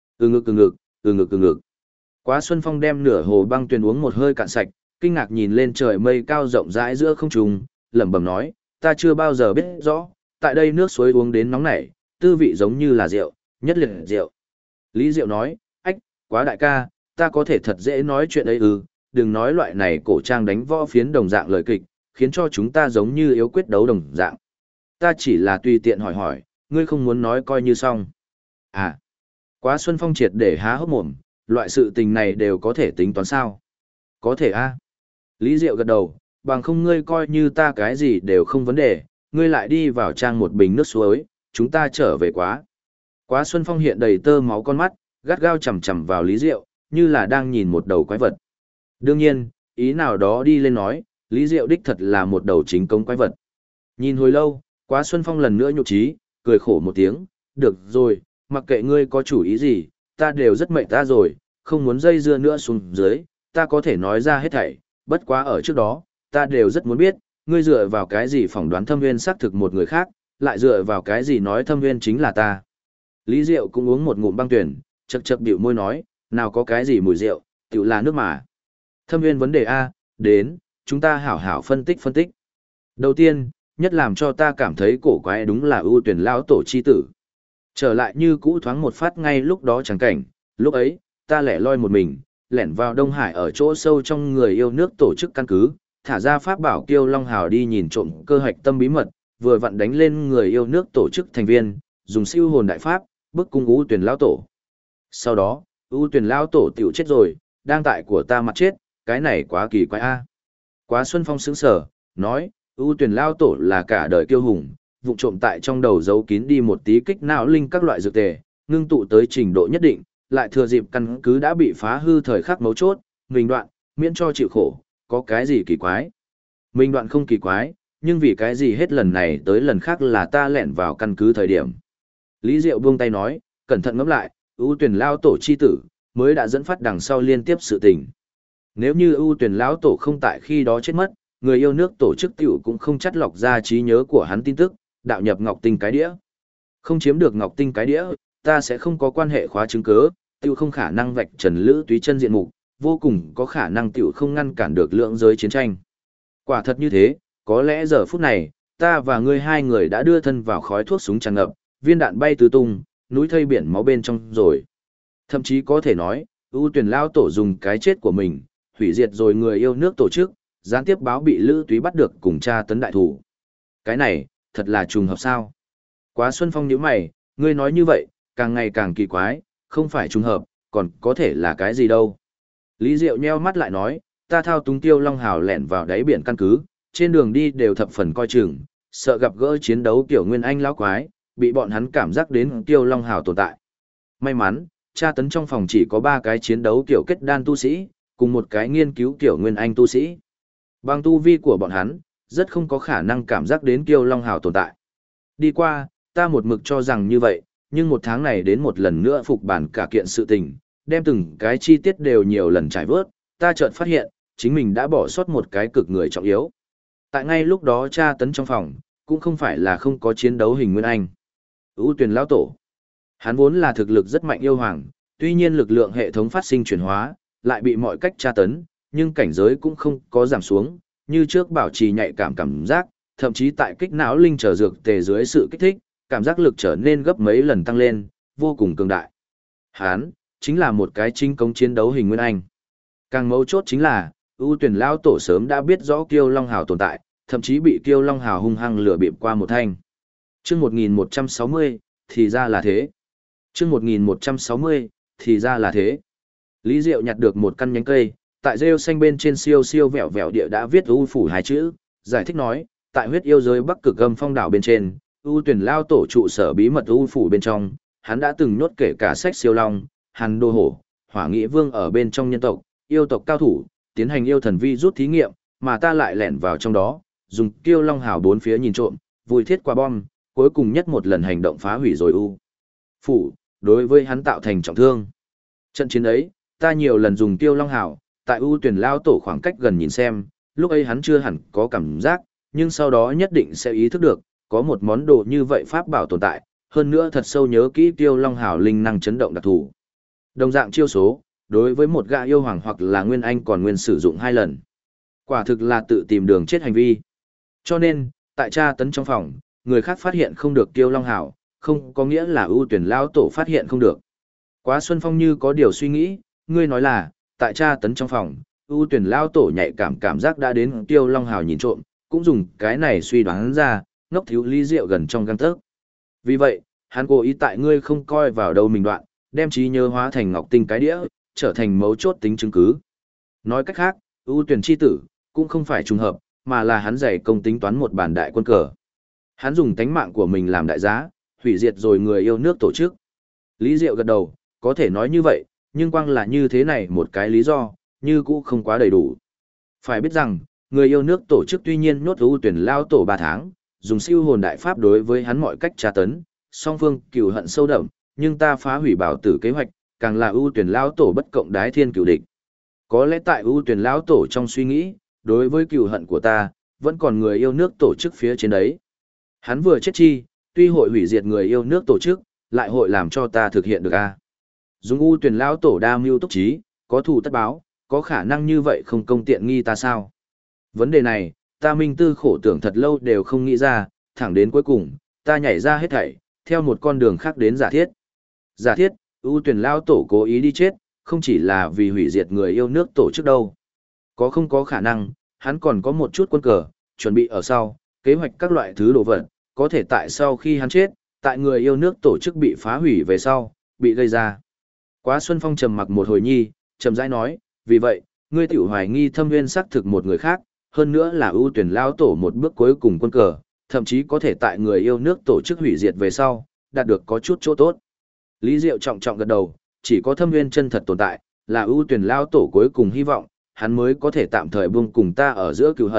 Ngực. Quá Xuân Phong đem nửa hồ băng tuyền uống một hơi cạn sạch, kinh ngạc nhìn lên trời mây cao rộng rãi giữa không trung, lẩm bẩm nói, ta chưa bao giờ biết rõ, tại đây nước suối uống đến nóng nảy, tư vị giống như là rượu, nhất liệt rượu. Lý Diệu nói, ách, Quá đại ca, ta có thể thật dễ nói chuyện ấy đừng nói loại này cổ trang đánh võ phiến đồng dạng lời kịch, khiến cho chúng ta giống như yếu quyết đấu đồng dạng. Ta chỉ là tùy tiện hỏi hỏi, ngươi không muốn nói coi như xong. À, Quá Xuân Phong triệt để há hốc mồm, loại sự tình này đều có thể tính toán sao? Có thể a. Lý Diệu gật đầu, bằng không ngươi coi như ta cái gì đều không vấn đề, ngươi lại đi vào trang một bình nước suối, chúng ta trở về quá. Quá Xuân Phong hiện đầy tơ máu con mắt, gắt gao chằm chằm vào Lý Diệu, như là đang nhìn một đầu quái vật. Đương nhiên, ý nào đó đi lên nói, Lý Diệu đích thật là một đầu chính công quái vật. Nhìn hồi lâu, Quá Xuân Phong lần nữa nhục trí, cười khổ một tiếng, được rồi, mặc kệ ngươi có chủ ý gì, ta đều rất mệt ta rồi, không muốn dây dưa nữa xuống dưới, ta có thể nói ra hết thảy, bất quá ở trước đó, ta đều rất muốn biết, ngươi dựa vào cái gì phỏng đoán Thâm Nguyên xác thực một người khác, lại dựa vào cái gì nói Thâm Nguyên chính là ta. Lý Diệu cũng uống một ngụm băng tuyển, chậc chậc bĩu môi nói, nào có cái gì mùi rượu, tiểu là nước mà. Thâm Nguyên vấn đề A, đến, chúng ta hảo hảo phân tích. Đầu tiên, nhất làm cho ta cảm thấy cổ quái đúng là ưu tuyển lão tổ chi tử. Trở lại như cũ thoáng một phát ngay lúc đó chẳng cảnh, lúc ấy, ta lẻ loi một mình, lẻn vào Đông Hải ở chỗ sâu trong người yêu nước tổ chức căn cứ, thả ra pháp bảo Kiêu Long Hào đi nhìn trộm cơ hạch tâm bí mật, vừa vặn đánh lên người yêu nước tổ chức thành viên, dùng siêu hồn đại pháp, bức cung ưu tuyển lão tổ. Sau đó, ưu tuyển lão tổ tiểu chết rồi, đang tại của ta mặt chết, cái này quá kỳ quái a. Quá Xuân Phong sững sờ, nói, ưu tuyển lão tổ là cả đời kiêu hùng, vụ trộm tại trong đầu giấu kín đi một tí kích não linh các loại dược tề, ngưng tụ tới trình độ nhất định, lại thừa dịp căn cứ đã bị phá hư thời khắc mấu chốt, mình đoạn, miễn cho chịu khổ, có cái gì kỳ quái. Minh đoạn không kỳ quái, nhưng vì cái gì hết lần này tới lần khác là ta lẻn vào căn cứ thời điểm. Lý Diệu buông tay nói, cẩn thận ngẫm lại, ưu tuyển lao tổ chi tử, mới đã dẫn phát đằng sau liên tiếp sự tình. Nếu như ưu tuyển lão tổ không tại khi đó chết mất, người yêu nước tổ chức tiểu cũng không chắt lọc ra trí nhớ của hắn tin tức, đạo nhập ngọc tinh cái đĩa. Không chiếm được ngọc tinh cái đĩa, ta sẽ không có quan hệ khóa chứng cứ, tiểu không khả năng vạch trần Lữ Túy chân diện mục, vô cùng có khả năng tiểu không ngăn cản được lượng giới chiến tranh. Quả thật như thế, có lẽ giờ phút này, ta và ngươi hai người đã đưa thân vào khói thuốc súng tràn ngập, viên đạn bay tứ tung, núi thây biển máu bên trong rồi. Thậm chí có thể nói, ưu tuyển lao tổ dùng cái chết của mình, hủy diệt rồi người yêu nước tổ chức, gián tiếp báo bị Lữ Túy bắt được cùng tra tấn đại thủ. Cái này, thật là trùng hợp sao? Quá Xuân Phong nhíu mày, ngươi nói như vậy, càng ngày càng kỳ quái, không phải trùng hợp, còn có thể là cái gì đâu. Lý Diệu nheo mắt lại nói, ta thao túng Tiêu Long Hào lẻn vào đáy biển căn cứ, trên đường đi đều thập phần coi chừng, sợ gặp gỡ chiến đấu kiểu Nguyên Anh lão quái, bị bọn hắn cảm giác đến Tiêu Long Hào tồn tại. May mắn, tra tấn trong phòng chỉ có 3 cái chiến đấu kiểu kết đan tu sĩ, cùng một cái nghiên cứu kiểu Nguyên Anh tu sĩ. Bằng tu vi của bọn hắn, rất không có khả năng cảm giác đến Tiêu Long Hào tồn tại. Đi qua, ta một mực cho rằng như vậy, nhưng một tháng này đến một lần nữa phục bản cả kiện sự tình, đem từng cái chi tiết đều nhiều lần trải vớt, ta chợt phát hiện, chính mình đã bỏ sót một cái cực người trọng yếu. Tại ngay lúc đó tra tấn trong phòng, cũng không phải là không có chiến đấu hình Nguyên Anh. Ưu tuyển lão tổ. Hắn vốn là thực lực rất mạnh yêu hoàng, tuy nhiên lực lượng hệ thống phát sinh chuyển hóa, lại bị mọi cách tra tấn, nhưng cảnh giới cũng không có giảm xuống, như trước bảo trì nhạy cảm giác, thậm chí tại kích não linh trở dược tề dưới sự kích thích, cảm giác lực trở nên gấp mấy lần tăng lên, vô cùng cường đại. Hắn chính là một cái chính công chiến đấu hình Nguyên Anh. Càng mấu chốt chính là, ưu tuyển lao tổ sớm đã biết rõ Kiêu Long Hào tồn tại, thậm chí bị Kiêu Long Hào hung hăng lừa bịp qua một thanh. Chương 1160, thì ra là thế. Chương 1160, thì ra là thế. Lý Diệu nhặt được một căn nhánh cây, tại rêu xanh bên trên siêu siêu vẹo vẹo địa đã viết U phủ 2 chữ, giải thích nói, tại huyết yêu giới Bắc Cực Âm Phong đảo bên trên, ưu tuyển lao tổ trụ sở bí mật U phủ bên trong, hắn đã từng nhốt kể cả sách siêu long, hàn đô hổ, hỏa nghị vương ở bên trong nhân tộc, yêu tộc cao thủ, tiến hành yêu thần vi rút thí nghiệm, mà ta lại lẻn vào trong đó, dùng Kiêu Long Hào bốn phía nhìn trộm, vùi thiết quả bom, cuối cùng nhất một lần hành động phá hủy rồi U phủ, đối với hắn tạo thành trọng thương. Trận chiến ấy, ta nhiều lần dùng Kiêu Long Hào, tại ưu tuyển lao tổ khoảng cách gần nhìn xem, lúc ấy hắn chưa hẳn có cảm giác, nhưng sau đó nhất định sẽ ý thức được, có một món đồ như vậy pháp bảo tồn tại, hơn nữa thật sâu nhớ kỹ Kiêu Long Hào linh năng chấn động đặc thù. Đồng dạng chiêu số, đối với một gã yêu hoàng hoặc là Nguyên Anh còn nguyên sử dụng 2 lần. Quả thực là tự tìm đường chết hành vi. Cho nên, tại tra tấn trong phòng, người khác phát hiện không được Kiêu Long Hào, không có nghĩa là ưu tuyển lao tổ phát hiện không được. Quá Xuân Phong như có điều suy nghĩ, ngươi nói là, tại tra tấn trong phòng, ưu tuyển lao tổ nhạy cảm giác đã đến Kiêu Long Hào nhìn trộm, cũng dùng cái này suy đoán ra, ngốc thiếu Lý Diệu gần trong gang tấc. Vì vậy, hắn cố ý tại ngươi không coi vào đâu mình đoạn, đem trí nhớ hóa thành ngọc tinh cái đĩa, trở thành mấu chốt tính chứng cứ. Nói cách khác, ưu tuyển chi tử, cũng không phải trùng hợp, mà là hắn dày công tính toán một bản đại quân cờ. Hắn dùng tánh mạng của mình làm đại giá, hủy diệt rồi người yêu nước tổ chức. Lý Diệu gật đầu, có thể nói như vậy, nhưng quang là như thế này một cái lý do, như cũ không quá đầy đủ. Phải biết rằng, người yêu nước tổ chức tuy nhiên nhốt ưu tuyển lao tổ 3 tháng, dùng siêu hồn đại pháp đối với hắn mọi cách tra tấn, song phương cừu hận sâu đậm, nhưng ta phá hủy bảo tử kế hoạch, càng là ưu tuyển lao tổ bất cộng đái thiên cửu địch. Có lẽ tại ưu tuyển lao tổ trong suy nghĩ, đối với cừu hận của ta, vẫn còn người yêu nước tổ chức phía trên đấy. Hắn vừa chết chi, tuy hội hủy diệt người yêu nước tổ chức, lại hội làm cho ta thực hiện được a. Dùng ưu tuyển lao tổ đa mưu túc trí, có thù tất báo, có khả năng như vậy không công tiện nghi ta sao? Vấn đề này, ta minh tư khổ tưởng thật lâu đều không nghĩ ra, thẳng đến cuối cùng, ta nhảy ra hết thảy, theo một con đường khác đến giả thiết. Giả thiết, ưu tuyển lao tổ cố ý đi chết, không chỉ là vì hủy diệt người yêu nước tổ chức đâu. Có không có khả năng, hắn còn có một chút quân cờ, chuẩn bị ở sau, kế hoạch các loại thứ đồ vật, có thể tại sau khi hắn chết, tại người yêu nước tổ chức bị phá hủy về sau, bị gây ra. Quá Xuân Phong trầm mặc một hồi nhi, trầm rãi nói, vì vậy, ngươi tiểu hoài nghi Thâm Nguyên xác thực một người khác, hơn nữa là ưu tuyển lao tổ một bước cuối cùng quân cờ, thậm chí có thể tại người yêu nước tổ chức hủy diệt về sau, đạt được có chút chỗ tốt. Lý Diệu trọng trọng gật đầu, chỉ có Thâm Nguyên chân thật tồn tại, là ưu tuyển lao tổ cuối cùng hy vọng, hắn mới có thể tạm thời buông cùng ta ở giữa cừu hận,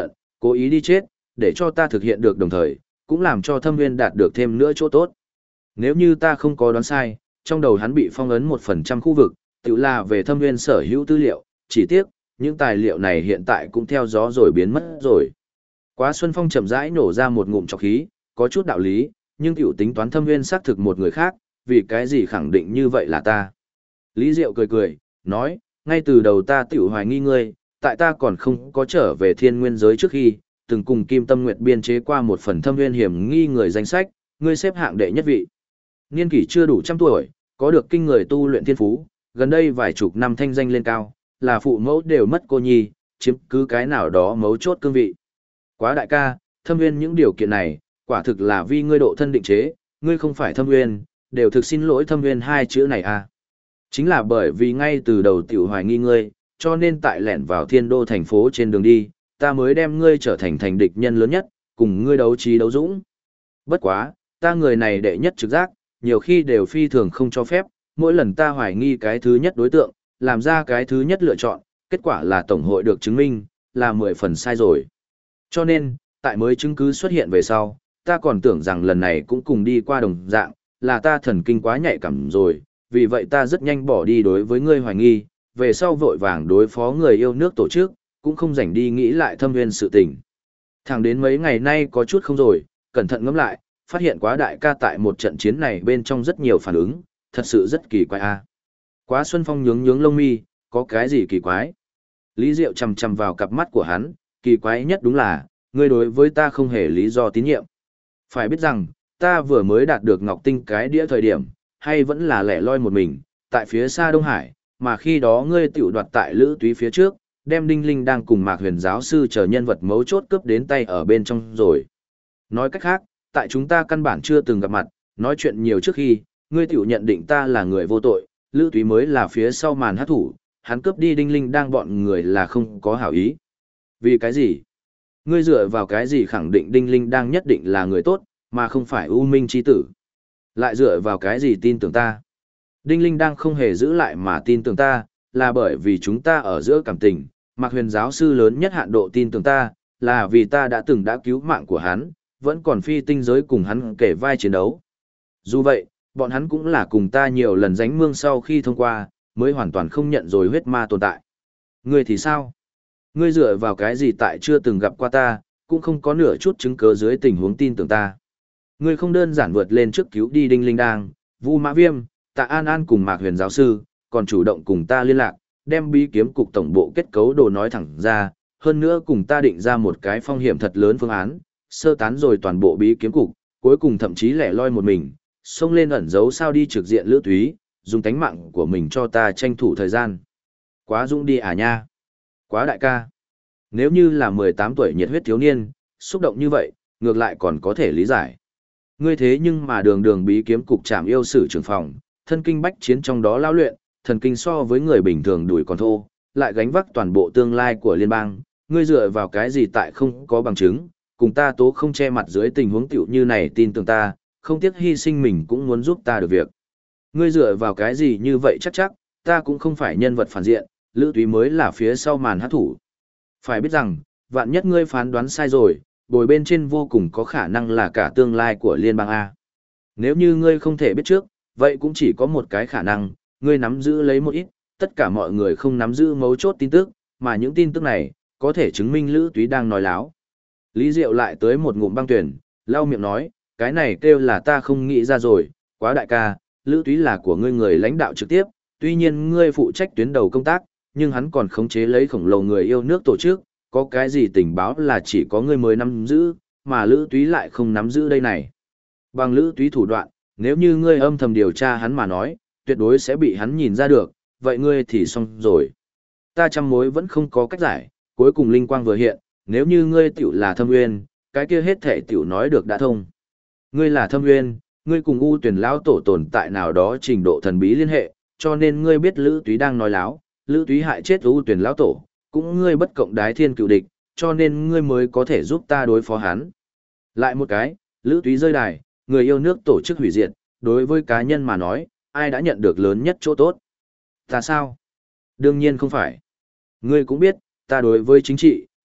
Cố ý đi chết, để cho ta thực hiện được đồng thời, cũng làm cho Thâm Nguyên đạt được thêm nữa chỗ tốt. Nếu như ta không có đoán sai, trong đầu hắn bị phong ấn 1% khu vực, tự là về Thâm Nguyên sở hữu tư liệu, chỉ tiếc, những tài liệu này hiện tại cũng theo gió rồi biến mất rồi. Quá Xuân Phong chậm rãi nổ ra một ngụm trọc khí, có chút đạo lý, nhưng tiểu tính toán Thâm Nguyên xác thực một người khác, vì cái gì khẳng định như vậy là ta. Lý Diệu cười cười, nói, ngay từ đầu ta tiểu hoài nghi ngươi, tại ta còn không có trở về thiên nguyên giới trước khi, từng cùng Kim Tâm Nguyệt biên chế qua một phần Thâm Nguyên hiểm nghi người danh sách, ngươi xếp hạng đệ nhất vị. Niên kỷ chưa đủ trăm tuổi, có được kinh người tu luyện thiên phú, gần đây vài chục năm thanh danh lên cao, là phụ mẫu đều mất cô nhi, chiếm cứ cái nào đó mấu chốt cương vị. Quá đại ca, Thâm Nguyên những điều kiện này, quả thực là vì ngươi độ thân định chế, ngươi không phải Thâm Nguyên, đều thực xin lỗi Thâm Nguyên hai chữ này à. Chính là bởi vì ngay từ đầu tiểu hoài nghi ngươi, cho nên tại lẻn vào thiên đô thành phố trên đường đi, ta mới đem ngươi trở thành thành địch nhân lớn nhất, cùng ngươi đấu trí đấu dũng. Bất quá, ta người này đệ nhất trực giác, nhiều khi đều phi thường không cho phép, mỗi lần ta hoài nghi cái thứ nhất đối tượng, làm ra cái thứ nhất lựa chọn, kết quả là tổng hội được chứng minh, là 10 phần sai rồi. Cho nên, tại mới chứng cứ xuất hiện về sau, ta còn tưởng rằng lần này cũng cùng đi qua đồng dạng, là ta thần kinh quá nhạy cảm rồi, vì vậy ta rất nhanh bỏ đi đối với ngươi hoài nghi, về sau vội vàng đối phó người yêu nước tổ chức, cũng không rảnh đi nghĩ lại Thâm Nguyên sự tình. Thẳng đến mấy ngày nay có chút không rồi, cẩn thận ngẫm lại, phát hiện Quá đại ca tại một trận chiến này bên trong rất nhiều phản ứng, thật sự rất kỳ quái a. Quá Xuân Phong nhướng nhướng lông mi, có cái gì kỳ quái? Lý Diệu chằm chằm vào cặp mắt của hắn, kỳ quái nhất đúng là, ngươi đối với ta không hề lý do tín nhiệm. Phải biết rằng, ta vừa mới đạt được Ngọc Tinh cái đĩa thời điểm, hay vẫn là lẻ loi một mình, tại phía xa Đông Hải, mà khi đó ngươi tiểu đoạt tại Lữ Túy phía trước, đem Đinh Linh đang cùng Mạc Huyền giáo sư chờ nhân vật mấu chốt cướp đến tay ở bên trong rồi. Nói cách khác, tại chúng ta căn bản chưa từng gặp mặt, nói chuyện nhiều trước khi, ngươi tiểu nhận định ta là người vô tội, Lữ Túy mới là phía sau màn hát thủ, hắn cướp đi Đinh Linh đang bọn người là không có hảo ý. Vì cái gì? Ngươi dựa vào cái gì khẳng định Đinh Linh đang nhất định là người tốt, mà không phải U Minh chi tử? Lại dựa vào cái gì tin tưởng ta? Đinh Linh đang không hề giữ lại mà tin tưởng ta, là bởi vì chúng ta ở giữa cảm tình, Mạc Huyền giáo sư lớn nhất hạn độ tin tưởng ta, là vì ta đã từng đã cứu mạng của hắn, vẫn còn phi tinh giới cùng hắn kể vai chiến đấu. Dù vậy, bọn hắn cũng là cùng ta nhiều lần dánh mương sau khi thông qua, mới hoàn toàn không nhận rồi huyết ma tồn tại. Ngươi thì sao? Ngươi dựa vào cái gì tại chưa từng gặp qua ta, cũng không có nửa chút chứng cứ dưới tình huống tin tưởng ta. Ngươi không đơn giản vượt lên trước cứu đi Đinh Linh Đang, Vu Mã Viêm, Tạ An An cùng Mạc Huyền giáo sư, còn chủ động cùng ta liên lạc, đem bí kiếm cục tổng bộ kết cấu đồ nói thẳng ra, hơn nữa cùng ta định ra một cái phong hiểm thật lớn phương án, sơ tán rồi toàn bộ bí kiếm cục, cuối cùng thậm chí lẻ loi một mình, xông lên ẩn giấu sao đi trực diện Lữ Túy, dùng tánh mạng của mình cho ta tranh thủ thời gian. Quá dũng đi à nha. Quá đại ca. Nếu như là 18 tuổi nhiệt huyết thiếu niên, xúc động như vậy, ngược lại còn có thể lý giải. Ngươi thế nhưng mà đường đường bí kiếm cục trảm yêu sử trưởng phòng, thân kinh bách chiến trong đó lao luyện, thần kinh so với người bình thường đuổi còn thô, lại gánh vác toàn bộ tương lai của liên bang, ngươi dựa vào cái gì tại không có bằng chứng, cùng ta tố không che mặt dưới tình huống tiểu như này tin tưởng ta, không tiếc hy sinh mình cũng muốn giúp ta được việc. Ngươi dựa vào cái gì như vậy chắc, ta cũng không phải nhân vật phản diện, Lữ Túy mới là phía sau màn hát thủ. Phải biết rằng, vạn nhất ngươi phán đoán sai rồi, bồi bên trên vô cùng có khả năng là cả tương lai của liên bang A. Nếu như ngươi không thể biết trước, vậy cũng chỉ có một cái khả năng, ngươi nắm giữ lấy một ít, tất cả mọi người không nắm giữ mấu chốt tin tức, mà những tin tức này, có thể chứng minh Lữ Túy đang nói láo. Lý Diệu lại tới một ngụm băng tuyển, lau miệng nói, cái này kêu là ta không nghĩ ra rồi, Quá đại ca, Lữ Túy là của ngươi người lãnh đạo trực tiếp, tuy nhiên ngươi phụ trách tuyến đầu công tác, nhưng hắn còn khống chế lấy khổng lồ người yêu nước tổ chức, có cái gì tình báo là chỉ có ngươi mới nắm giữ, mà Lữ Túy lại không nắm giữ đây này. Bằng Lữ Túy thủ đoạn, nếu như ngươi âm thầm điều tra hắn mà nói, tuyệt đối sẽ bị hắn nhìn ra được, vậy ngươi thì xong rồi. Ta trăm mối vẫn không có cách giải, cuối cùng linh quang vừa hiện, nếu như ngươi tiểu là Thâm Nguyên, cái kia hết thể tiểu nói được đã thông. Ngươi là Thâm Nguyên, ngươi cùng U Tuyển lão tổ tồn tại nào đó trình độ thần bí liên hệ, cho nên ngươi biết Lữ Túy đang nói láo, Lữ Túy hại chết U Tuyển lão tổ, cũng ngươi bất cộng đái thiên cựu địch, cho nên ngươi mới có thể giúp ta đối phó hắn. Lại một cái, Lữ Túy rơi đài, người yêu nước tổ chức hủy diệt, đối với cá nhân mà nói, ai đã nhận được lớn nhất chỗ tốt? Ta sao? Đương nhiên không phải. Ngươi cũng biết, ta đối với chính trị,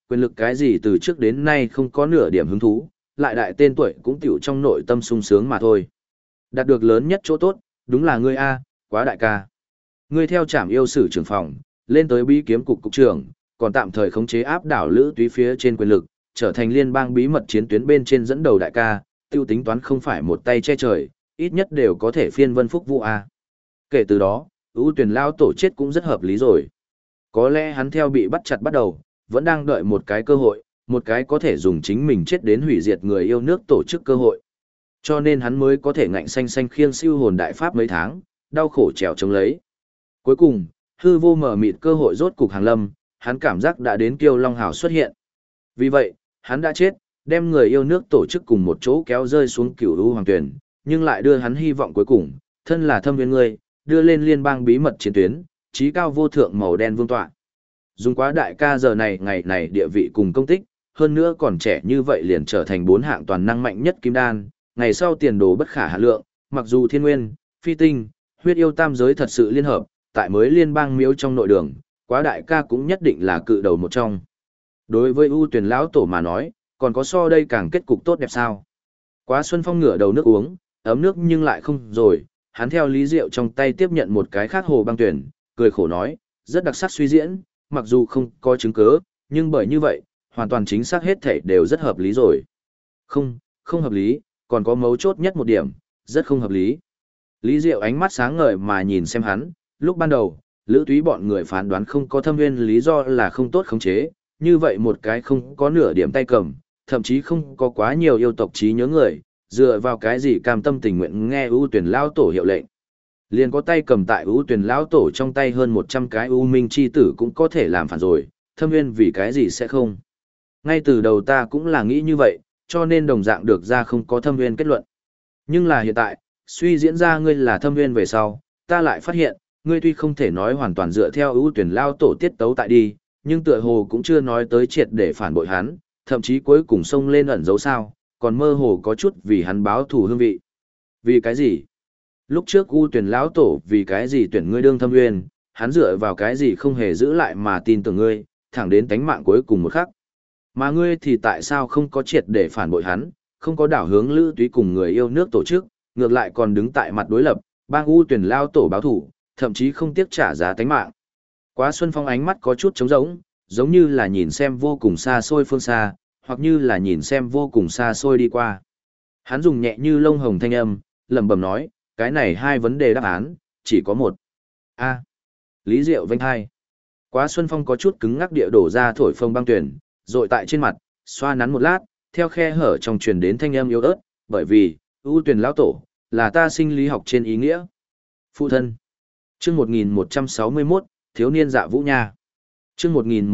quyền lực cái gì từ trước đến nay không có nửa điểm hứng thú, lại đại tên tuổi cũng tiểu trong nội tâm sung sướng mà thôi. Đạt được lớn nhất chỗ tốt, đúng là ngươi A, quá đại ca. Ngươi theo trảm yêu sử trưởng phòng, lên tới bí kiếm cục cục trưởng, còn tạm thời khống chế áp đảo lữ túy phía trên quyền lực, trở thành liên bang bí mật chiến tuyến bên trên dẫn đầu đại ca, tiêu tính toán không phải một tay che trời, ít nhất đều có thể phiên vân phúc vụ A. Kể từ đó, ưu tuyển lao tổ chết cũng rất hợp lý rồi. Có lẽ hắn theo bị bắt chặt bắt đầu, vẫn đang đợi một cái cơ hội, một cái có thể dùng chính mình chết đến hủy diệt người yêu nước tổ chức cơ hội. Cho nên hắn mới có thể ngạnh xanh xanh khiêng siêu hồn đại pháp mấy tháng, đau khổ trèo chống lấy. Cuối cùng, hư vô mở mịt cơ hội rốt cục hàng lâm, hắn cảm giác đã đến Kiêu Long Hào xuất hiện. Vì vậy, hắn đã chết, đem người yêu nước tổ chức cùng một chỗ kéo rơi xuống cửu u hoàng tuyển, nhưng lại đưa hắn hy vọng cuối cùng, thân là thâm viên ngươi, đưa lên liên bang bí mật chiến tuyến, trí cao vô thượng màu đen vương tọa. Dùng quá đại ca giờ này ngày này địa vị cùng công tích, hơn nữa còn trẻ như vậy liền trở thành 4 hạng toàn năng mạnh nhất kim đan, ngày sau tiền đồ bất khả hạn lượng, mặc dù thiên nguyên, phi tinh, huyết yêu tam giới thật sự liên hợp, tại mới liên bang miếu trong nội đường, quá đại ca cũng nhất định là cự đầu một trong. Đối với ưu tuyển lão tổ mà nói, còn có so đây càng kết cục tốt đẹp sao? Quá Xuân Phong ngửa đầu nước uống, ấm nước nhưng lại không rồi, hắn theo Lý Diệu trong tay tiếp nhận một cái khác hồ băng tuyển, cười khổ nói, rất đặc sắc suy diễn, mặc dù không có chứng cứ, nhưng bởi như vậy, hoàn toàn chính xác hết thảy đều rất hợp lý rồi. Không hợp lý, còn có mấu chốt nhất một điểm, rất không hợp lý. Lý Diệu ánh mắt sáng ngời mà nhìn xem hắn, lúc ban đầu, Lữ Túy bọn người phán đoán không có thâm nguyên lý do là không tốt khống chế, như vậy một cái không có nửa điểm tay cầm, thậm chí không có quá nhiều yêu tộc trí nhớ người, dựa vào cái gì cam tâm tình nguyện nghe ưu tuyển lao tổ hiệu lệnh. Liền có tay cầm tại ưu tuyển lão tổ trong tay hơn 100 cái ưu minh chi tử cũng có thể làm phản rồi, thâm nguyên vì cái gì sẽ không. Ngay từ đầu ta cũng là nghĩ như vậy, cho nên đồng dạng được ra không có thâm nguyên kết luận. Nhưng là hiện tại, suy diễn ra ngươi là thâm nguyên về sau, ta lại phát hiện, ngươi tuy không thể nói hoàn toàn dựa theo ưu tuyển lao tổ tiết tấu tại đi, nhưng tựa hồ cũng chưa nói tới triệt để phản bội hắn, thậm chí cuối cùng xông lên ẩn dấu sao, còn mơ hồ có chút vì hắn báo thù hương vị. Vì cái gì? Lúc trước ưu tuyển lão tổ vì cái gì tuyển ngươi đương thâm nguyên, hắn dựa vào cái gì không hề giữ lại mà tin tưởng ngươi, thẳng đến tánh mạng cuối cùng một khắc. Mà ngươi thì tại sao không có triệt để phản bội hắn, không có đảo hướng Lữ Túy cùng người yêu nước tổ chức, ngược lại còn đứng tại mặt đối lập, bang ưu tuyển lao tổ báo thủ, thậm chí không tiếc trả giá tánh mạng. Quá Xuân Phong ánh mắt có chút trống rỗng, giống như là nhìn xem vô cùng xa xôi phương xa, hoặc như là nhìn xem vô cùng xa xôi đi qua. Hắn dùng nhẹ như lông hồng thanh âm, lẩm bẩm nói, cái này hai vấn đề đáp án, chỉ có một. A. Lý Diệu vênh hai. Quá Xuân Phong có chút cứng ngắc địa đổ ra thổi phông băng tuyển, rội tại trên mặt, xoa nắn một lát, theo khe hở trong truyền đến thanh âm yếu ớt, bởi vì, ưu tuyển lão tổ, là ta sinh lý học trên ý nghĩa. Phụ thân. Chương 1161, thiếu niên dạ vũ nha. Chương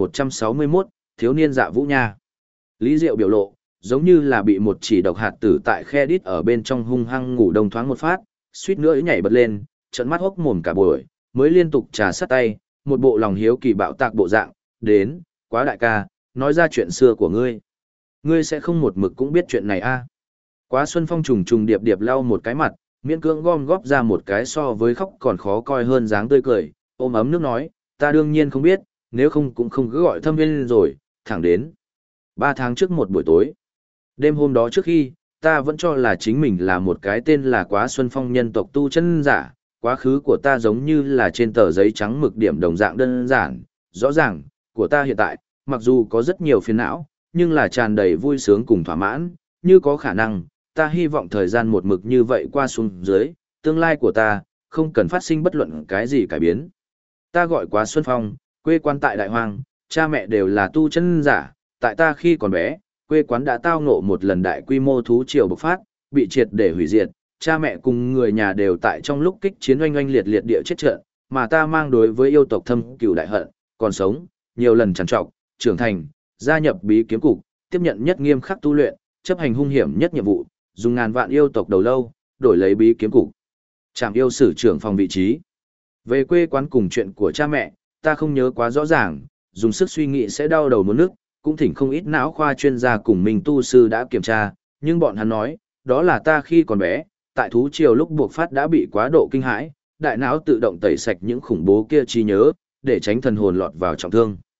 1161, thiếu niên dạ vũ nha. Lý Diệu biểu lộ, giống như là bị một chỉ độc hạt tử tại khe đít ở bên trong hung hăng ngủ đông thoáng một phát, suýt nữa nhảy bật lên, trợn mắt hốc mồm cả buổi, mới liên tục trà sát tay, một bộ lòng hiếu kỳ bạo tạc bộ dạng, đến, quá đại ca, nói ra chuyện xưa của ngươi. Ngươi sẽ không một mực cũng biết chuyện này a? Quá Xuân Phong trùng trùng điệp điệp lau một cái mặt, miễn cưỡng gom góp ra một cái so với khóc còn khó coi hơn dáng tươi cười, ôm ấm nước nói, ta đương nhiên không biết, nếu không cũng không cứ gọi thâm viên rồi, thẳng đến 3 tháng trước một buổi tối. Đêm hôm đó trước khi, ta vẫn cho là chính mình là một cái tên là Quá Xuân Phong nhân tộc tu chân giả, quá khứ của ta giống như là trên tờ giấy trắng mực điểm đồng dạng đơn giản, rõ ràng, của ta hiện tại, mặc dù có rất nhiều phiền não, nhưng là tràn đầy vui sướng cùng thỏa mãn, như có khả năng, ta hy vọng thời gian một mực như vậy qua xuống dưới, tương lai của ta, không cần phát sinh bất luận cái gì cải biến. Ta gọi Quá Xuân Phong, quê quán tại Đại Hoang, cha mẹ đều là tu chân giả, tại ta khi còn bé, quê quán đã tao ngộ một lần đại quy mô thú triều bộc phát, bị triệt để hủy diệt, cha mẹ cùng người nhà đều tại trong lúc kích chiến oanh oanh liệt liệt địa chết trận, mà ta mang đối với yêu tộc thâm cừu đại hận, còn sống, nhiều lần trằn trọc, trưởng thành, gia nhập bí kiếm cục, tiếp nhận nhất nghiêm khắc tu luyện, chấp hành hung hiểm nhất nhiệm vụ, dùng ngàn vạn yêu tộc đầu lâu, đổi lấy bí kiếm cục. Trạm yêu sử trưởng phòng vị trí. Về quê quán cùng chuyện của cha mẹ, ta không nhớ quá rõ ràng, dùng sức suy nghĩ sẽ đau đầu muốn nước, cũng thỉnh không ít não khoa chuyên gia cùng mình tu sư đã kiểm tra, nhưng bọn hắn nói, đó là ta khi còn bé, tại thú triều lúc buộc phát đã bị quá độ kinh hãi, đại não tự động tẩy sạch những khủng bố kia trí nhớ, để tránh thần hồn lọt vào trọng thương.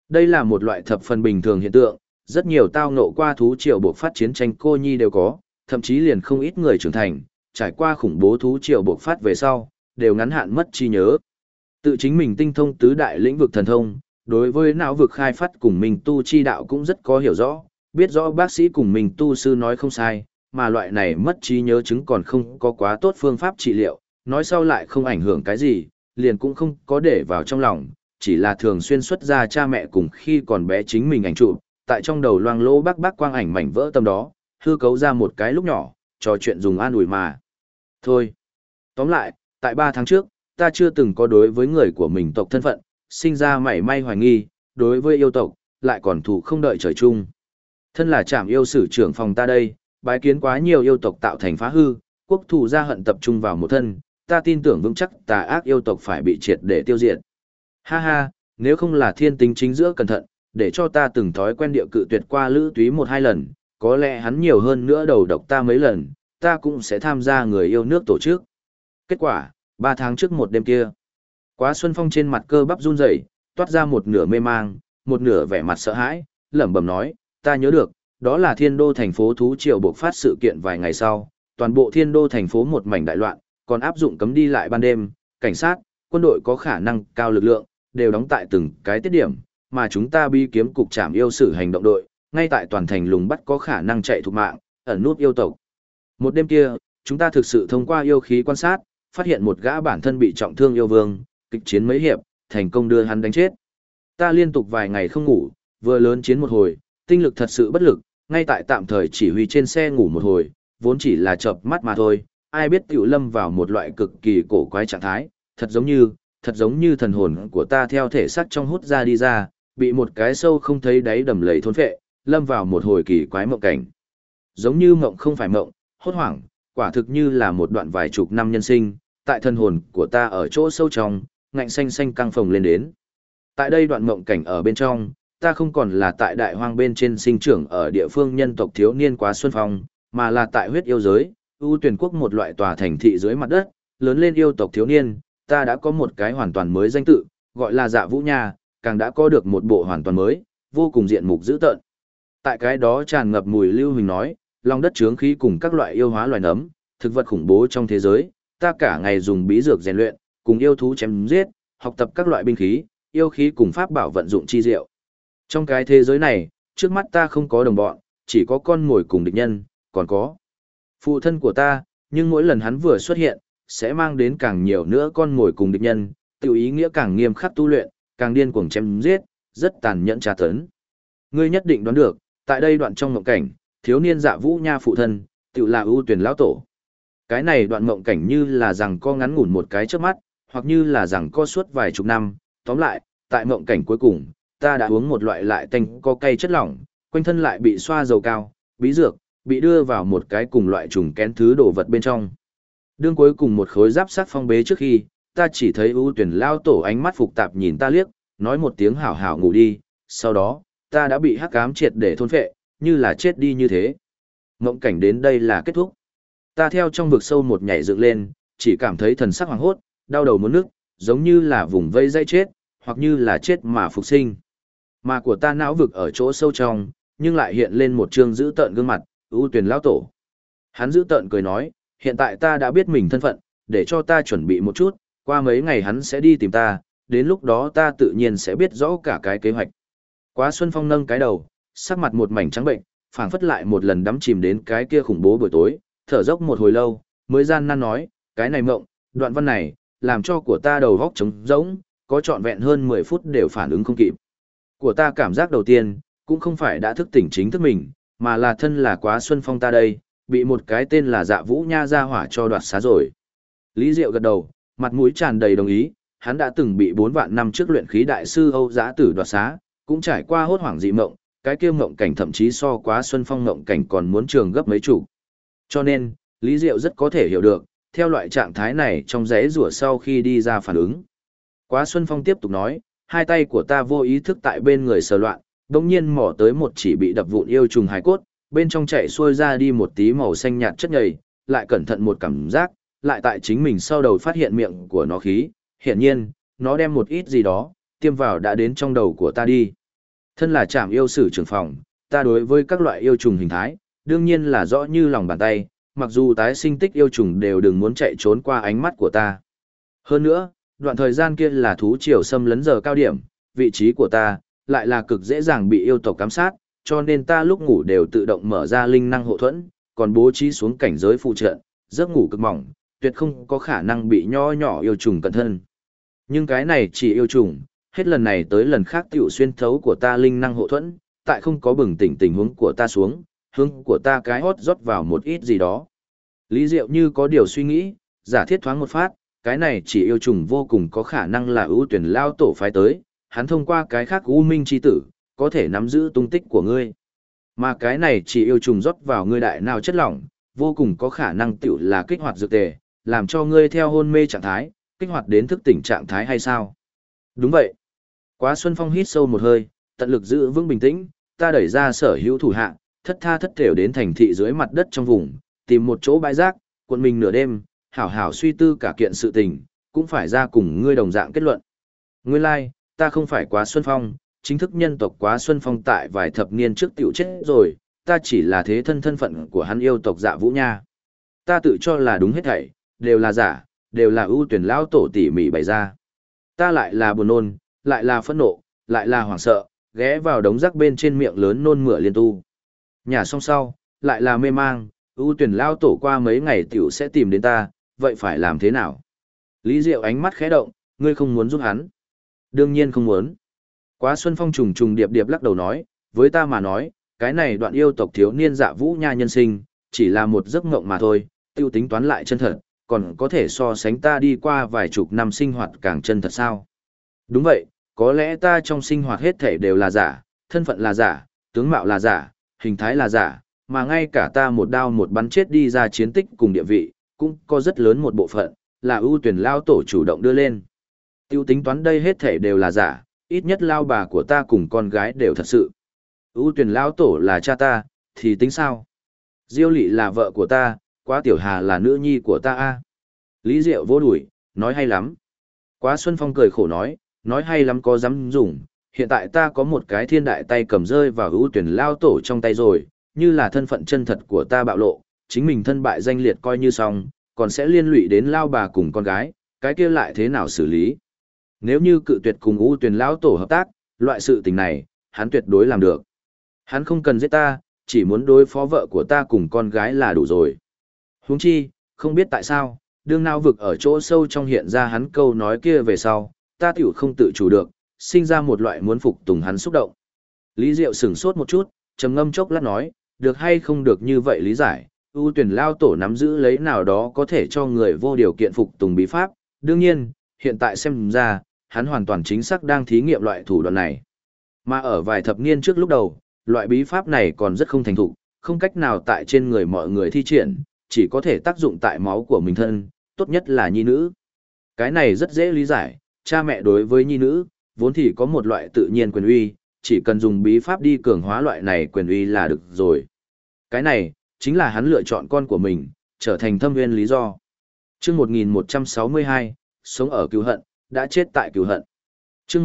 Đây là một loại thập phần bình thường hiện tượng, rất nhiều tao ngộ qua thú triều buộc phát chiến tranh cô nhi đều có, thậm chí liền không ít người trưởng thành, trải qua khủng bố thú triều buộc phát về sau, đều ngắn hạn mất trí nhớ. Tự chính mình tinh thông tứ đại lĩnh vực thần thông, đối với não vực khai phát cùng mình tu chi đạo cũng rất có hiểu rõ, biết rõ bác sĩ cùng mình tu sư nói không sai, mà loại này mất trí nhớ chứng còn không có quá tốt phương pháp trị liệu, nói sau lại không ảnh hưởng cái gì, liền cũng không có để vào trong lòng, chỉ là thường xuyên xuất ra cha mẹ cùng khi còn bé chính mình ảnh chụp, tại trong đầu loang lỗ bác quang ảnh mảnh vỡ tâm đó, hư cấu ra một cái lúc nhỏ, trò chuyện dùng an ủi mà. Thôi. Tóm lại, tại 3 tháng trước, ta chưa từng có đối với người của mình tộc thân phận, sinh ra mảy may hoài nghi, đối với yêu tộc, lại còn thủ không đợi trời chung. Thân là trảm yêu sử trưởng phòng ta đây, bái kiến quá nhiều yêu tộc tạo thành phá hư, quốc thù gia hận tập trung vào một thân, ta tin tưởng vững chắc tà ác yêu tộc phải bị triệt để tiêu diệt. Ha ha, nếu không là thiên tính chính giữa cẩn thận, để cho ta từng thói quen địa cự tuyệt qua Lữ Túy 1-2 lần, có lẽ hắn nhiều hơn nữa đầu độc ta mấy lần, ta cũng sẽ tham gia người yêu nước tổ chức. Kết quả, 3 tháng trước một đêm kia, Quá Xuân Phong trên mặt cơ bắp run rẩy, toát ra một nửa mê mang, một nửa vẻ mặt sợ hãi, lẩm bẩm nói, ta nhớ được, đó là Thiên Đô thành phố thú triều buộc phát sự kiện vài ngày sau, toàn bộ Thiên Đô thành phố một mảnh đại loạn, còn áp dụng cấm đi lại ban đêm, cảnh sát, quân đội có khả năng cao lực lượng, đều đóng tại từng cái tiết điểm, mà chúng ta bi kiếm cục trảm yêu sử hành động đội, ngay tại toàn thành lùng bắt có khả năng chạy thục mạng, ẩn nút yêu tộc. Một đêm kia, chúng ta thực sự thông qua yêu khí quan sát, phát hiện một gã bản thân bị trọng thương yêu vương, kịch chiến mấy hiệp, thành công đưa hắn đánh chết. Ta liên tục vài ngày không ngủ, vừa lớn chiến một hồi, tinh lực thật sự bất lực, ngay tại tạm thời chỉ huy trên xe ngủ một hồi, vốn chỉ là chợp mắt mà thôi, ai biết tiểu lâm vào một loại cực kỳ cổ quái trạng thái, thật giống như thần hồn của ta theo thể xác trong hút ra đi ra, bị một cái sâu không thấy đáy đầm lầy thôn phệ, lâm vào một hồi kỳ quái mộng cảnh. Giống như mộng không phải mộng, hốt hoảng, quả thực như là một đoạn vài chục năm nhân sinh, tại thần hồn của ta ở chỗ sâu trong, ngạnh xanh xanh căng phồng lên đến. Tại đây đoạn mộng cảnh ở bên trong, ta không còn là tại đại hoang bên trên sinh trưởng ở địa phương nhân tộc thiếu niên Quá Xuân Phong, mà là tại huyết yêu giới, ưu tuyển quốc một loại tòa thành thị dưới mặt đất, lớn lên yêu tộc thiếu niên, ta đã có một cái hoàn toàn mới danh tự, gọi là Dạ Vũ Nha, càng đã có được một bộ hoàn toàn mới, vô cùng diện mục dữ tợn. Tại cái đó tràn ngập mùi lưu huỳnh nói, lòng đất chướng khí cùng các loại yêu hóa loài nấm, thực vật khủng bố trong thế giới, ta cả ngày dùng bí dược rèn luyện, cùng yêu thú chém giết, học tập các loại binh khí, yêu khí cùng pháp bảo vận dụng chi diệu. Trong cái thế giới này, trước mắt ta không có đồng bọn, chỉ có con ngồi cùng địch nhân, còn có phụ thân của ta, nhưng mỗi lần hắn vừa xuất hiện, sẽ mang đến càng nhiều nữa con ngồi cùng địch nhân, tự ý nghĩa càng nghiêm khắc tu luyện, càng điên cuồng chém giết, rất tàn nhẫn tra tấn. Ngươi nhất định đoán được, tại đây đoạn trong mộng cảnh, thiếu niên Dạ Vũ Nha phụ thân, tự là ưu tuyển lão tổ. Cái này đoạn mộng cảnh như là rằng co ngắn ngủn một cái trước mắt, hoặc như là rằng co suốt vài chục năm, tóm lại, tại mộng cảnh cuối cùng, ta đã uống một loại lại tanh co cay chất lỏng, quanh thân lại bị xoa dầu cao, bí dược, bị đưa vào một cái cùng loại trùng kén thứ đồ vật bên trong. Đương cuối cùng một khối giáp sát phong bế trước khi, ta chỉ thấy ưu tuyển lao tổ ánh mắt phục tạp nhìn ta liếc, nói một tiếng hảo hảo ngủ đi, sau đó, ta đã bị hắc ám triệt để thôn phệ, như là chết đi như thế. Mộng cảnh đến đây là kết thúc. Ta theo trong vực sâu một nhảy dựng lên, chỉ cảm thấy thần sắc hoàng hốt, đau đầu muốn nước, giống như là vùng vây dây chết, hoặc như là chết mà phục sinh. Mà của ta não vực ở chỗ sâu trong, nhưng lại hiện lên một trương dữ tợn gương mặt, ưu tuyển lão tổ. Hắn dữ tợn cười nói, hiện tại ta đã biết mình thân phận, để cho ta chuẩn bị một chút, qua mấy ngày hắn sẽ đi tìm ta, đến lúc đó ta tự nhiên sẽ biết rõ cả cái kế hoạch. Quá Xuân Phong nâng cái đầu, sắc mặt một mảnh trắng bệnh, phảng phất lại một lần đắm chìm đến cái kia khủng bố buổi tối, thở dốc một hồi lâu, mới gian nan nói, cái này mộng, đoạn văn này, làm cho của ta đầu góc trống rỗng, có trọn vẹn hơn 10 phút đều phản ứng không kịp. Của ta cảm giác đầu tiên, cũng không phải đã thức tỉnh chính thức mình, mà là thân là Quá Xuân Phong ta đây, bị một cái tên là Dạ Vũ Nha ra hỏa cho đoạt xá rồi. Lý Diệu gật đầu, mặt mũi tràn đầy đồng ý, hắn đã từng bị 4 vạn năm trước luyện khí đại sư Âu Giã Tử đoạt xá, cũng trải qua hốt hoảng dị mộng, cái kia mộng cảnh thậm chí so Quá Xuân Phong mộng cảnh còn muốn trường gấp mấy chục. Cho nên, Lý Diệu rất có thể hiểu được, theo loại trạng thái này trong rẽ rủa sau khi đi ra phản ứng. Quá Xuân Phong tiếp tục nói, hai tay của ta vô ý thức tại bên người sờ loạn, đồng nhiên mò tới một chỉ bị đập vụn yêu trùng hài cốt, bên trong chạy xuôi ra đi một tí màu xanh nhạt chất nhầy, lại cẩn thận một cảm giác, lại tại chính mình sau đầu phát hiện miệng của nó khí, hiển nhiên, nó đem một ít gì đó, tiêm vào đã đến trong đầu của ta đi. Thân là trạm yêu sử trưởng phòng, ta đối với các loại yêu trùng hình thái, đương nhiên là rõ như lòng bàn tay, mặc dù tái sinh tích yêu trùng đều đừng muốn chạy trốn qua ánh mắt của ta. Hơn nữa, đoạn thời gian kia là thú triều xâm lấn giờ cao điểm, vị trí của ta lại là cực dễ dàng bị yêu tộc cám sát, cho nên ta lúc ngủ đều tự động mở ra linh năng hộ thuẫn, còn bố trí xuống cảnh giới phụ trợ, giấc ngủ cực mỏng, tuyệt không có khả năng bị nho nhỏ yêu trùng cận thân. Nhưng cái này chỉ yêu trùng, hết lần này tới lần khác tiểu xuyên thấu của ta linh năng hộ thuẫn, tại không có bừng tỉnh tình huống của ta xuống, hướng của ta cái hót rót vào một ít gì đó. Lý Diệu như có điều suy nghĩ, giả thiết thoáng một phát, cái này chỉ yêu trùng vô cùng có khả năng là ưu tuyển lao tổ phái tới, hắn thông qua cái khác u minh chi tử, có thể nắm giữ tung tích của ngươi. Mà cái này chỉ yêu trùng rót vào ngươi đại nào chất lỏng, vô cùng có khả năng tiểu là kích hoạt dược tề, làm cho ngươi theo hôn mê trạng thái, kích hoạt đến thức tỉnh trạng thái hay sao? Đúng vậy. Quá Xuân Phong hít sâu một hơi, tận lực giữ vững bình tĩnh, ta đẩy ra sở hữu thủ hạ, thất tha thất thểu đến thành thị dưới mặt đất trong vùng, tìm một chỗ bãi rác, cuộn mình nửa đêm, hảo hảo suy tư cả kiện sự tình, cũng phải ra cùng ngươi đồng dạng kết luận. Nguyên lai, like, ta không phải Quá Xuân Phong, chính thức nhân tộc Quá Xuân Phong tại vài thập niên trước tiểu chết rồi, ta chỉ là thế thân phận của hắn yêu tộc Dạ Vũ Nha. Ta tự cho là đúng hết thảy, đều là giả, đều là ưu tuyển lão tổ tỉ mỉ bày ra. Ta lại là buồn nôn, lại là phẫn nộ, lại là hoảng sợ, ghé vào đống rác bên trên miệng lớn nôn mửa liên tu. Nhà xong sau, lại là mê mang, ưu tuyển lão tổ qua mấy ngày tiểu sẽ tìm đến ta, vậy phải làm thế nào? Lý Diệu ánh mắt khẽ động, ngươi không muốn giúp hắn. Đương nhiên không muốn. Quá Xuân Phong trùng trùng điệp điệp lắc đầu nói, với ta mà nói, cái này đoạn yêu tộc thiếu niên Dạ Vũ Nha nhân sinh, chỉ là một giấc mộng mà thôi, tiêu tính toán lại chân thật, còn có thể so sánh ta đi qua vài chục năm sinh hoạt càng chân thật sao? Đúng vậy, có lẽ ta trong sinh hoạt hết thể đều là giả, thân phận là giả, tướng mạo là giả, hình thái là giả, mà ngay cả ta một đao một bắn chết đi ra chiến tích cùng địa vị, cũng có rất lớn một bộ phận, là ưu tuyển lao tổ chủ động đưa lên. Tiêu tính toán đây hết thể đều là giả, ít nhất lao bà của ta cùng con gái đều thật sự. Ưu tuyển lao tổ là cha ta, thì tính sao? Diêu Lị là vợ của ta, Quá Tiểu Hà là nữ nhi của ta a. Lý Diệu vô đuổi, nói hay lắm. Quá Xuân Phong cười khổ nói hay lắm có dám dùng, hiện tại ta có một cái thiên đại tay cầm rơi vào ưu tuyển lao tổ trong tay rồi, như là thân phận chân thật của ta bạo lộ, chính mình thân bại danh liệt coi như xong, còn sẽ liên lụy đến lao bà cùng con gái, cái kia lại thế nào xử lý? Nếu như cự tuyệt cùng ưu tuyển lao tổ hợp tác, loại sự tình này, hắn tuyệt đối làm được. Hắn không cần giết ta, chỉ muốn đối phó vợ của ta cùng con gái là đủ rồi. Huống chi, không biết tại sao, đương nào vực ở chỗ sâu trong hiện ra hắn câu nói kia về sau, ta tiểu không tự chủ được, sinh ra một loại muốn phục tùng hắn xúc động. Lý Diệu sửng sốt một chút, trầm ngâm chốc lát nói, được hay không được như vậy lý giải, ưu tuyển lao tổ nắm giữ lấy nào đó có thể cho người vô điều kiện phục tùng bí pháp, đương nhiên, hiện tại xem ra, hắn hoàn toàn chính xác đang thí nghiệm loại thủ đoạn này. Mà ở vài thập niên trước lúc đầu, loại bí pháp này còn rất không thành thục, không cách nào tại trên người mọi người thi triển, chỉ có thể tác dụng tại máu của mình thân, tốt nhất là nhi nữ. Cái này rất dễ lý giải, cha mẹ đối với nhi nữ, vốn thì có một loại tự nhiên quyền uy, chỉ cần dùng bí pháp đi cường hóa loại này quyền uy là được rồi. Cái này, chính là hắn lựa chọn con của mình, trở thành thâm nguyên lý do. Chương 1162, sống ở cứu hận, đã chết tại cứu hận. Chương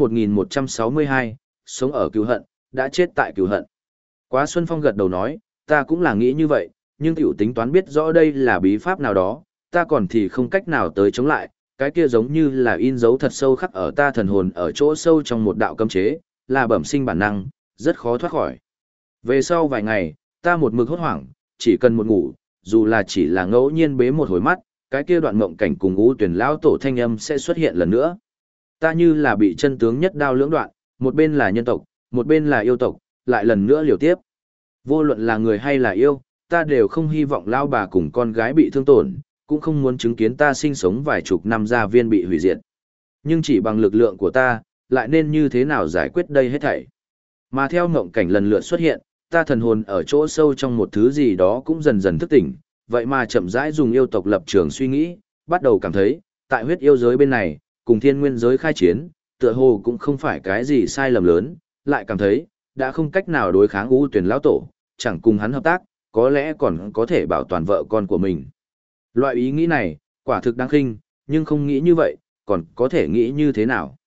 1162, sống ở cứu hận, đã chết tại cứu hận. Quá Xuân Phong gật đầu nói, ta cũng là nghĩ như vậy, nhưng tiểu tính toán biết rõ đây là bí pháp nào đó, ta còn thì không cách nào tới chống lại, cái kia giống như là in dấu thật sâu khắc ở ta thần hồn ở chỗ sâu trong một đạo cấm chế, là bẩm sinh bản năng, rất khó thoát khỏi. Về sau vài ngày, ta một mực hốt hoảng, chỉ cần một ngủ, dù là chỉ là ngẫu nhiên bế một hồi mắt, cái kia đoạn mộng cảnh cùng ưu tuyển lão tổ thanh âm sẽ xuất hiện lần nữa. Ta như là bị chân tướng nhất đao lưỡng đoạn, một bên là nhân tộc, một bên là yêu tộc, lại lần nữa liều tiếp. Vô luận là người hay là yêu, ta đều không hy vọng lao bà cùng con gái bị thương tổn, cũng không muốn chứng kiến ta sinh sống vài chục năm gia viên bị hủy diệt. Nhưng chỉ bằng lực lượng của ta, lại nên như thế nào giải quyết đây hết thảy. Mà theo ngộng cảnh lần lượt xuất hiện, ta thần hồn ở chỗ sâu trong một thứ gì đó cũng dần dần thức tỉnh, vậy mà chậm rãi dùng yêu tộc lập trường suy nghĩ, bắt đầu cảm thấy, tại huyết yêu giới bên này, cùng thiên nguyên giới khai chiến, tựa hồ cũng không phải cái gì sai lầm lớn, lại cảm thấy, đã không cách nào đối kháng U Tuyển lão tổ, chẳng cùng hắn hợp tác, có lẽ còn có thể bảo toàn vợ con của mình. Loại ý nghĩ này, quả thực đáng khinh, nhưng không nghĩ như vậy, còn có thể nghĩ như thế nào?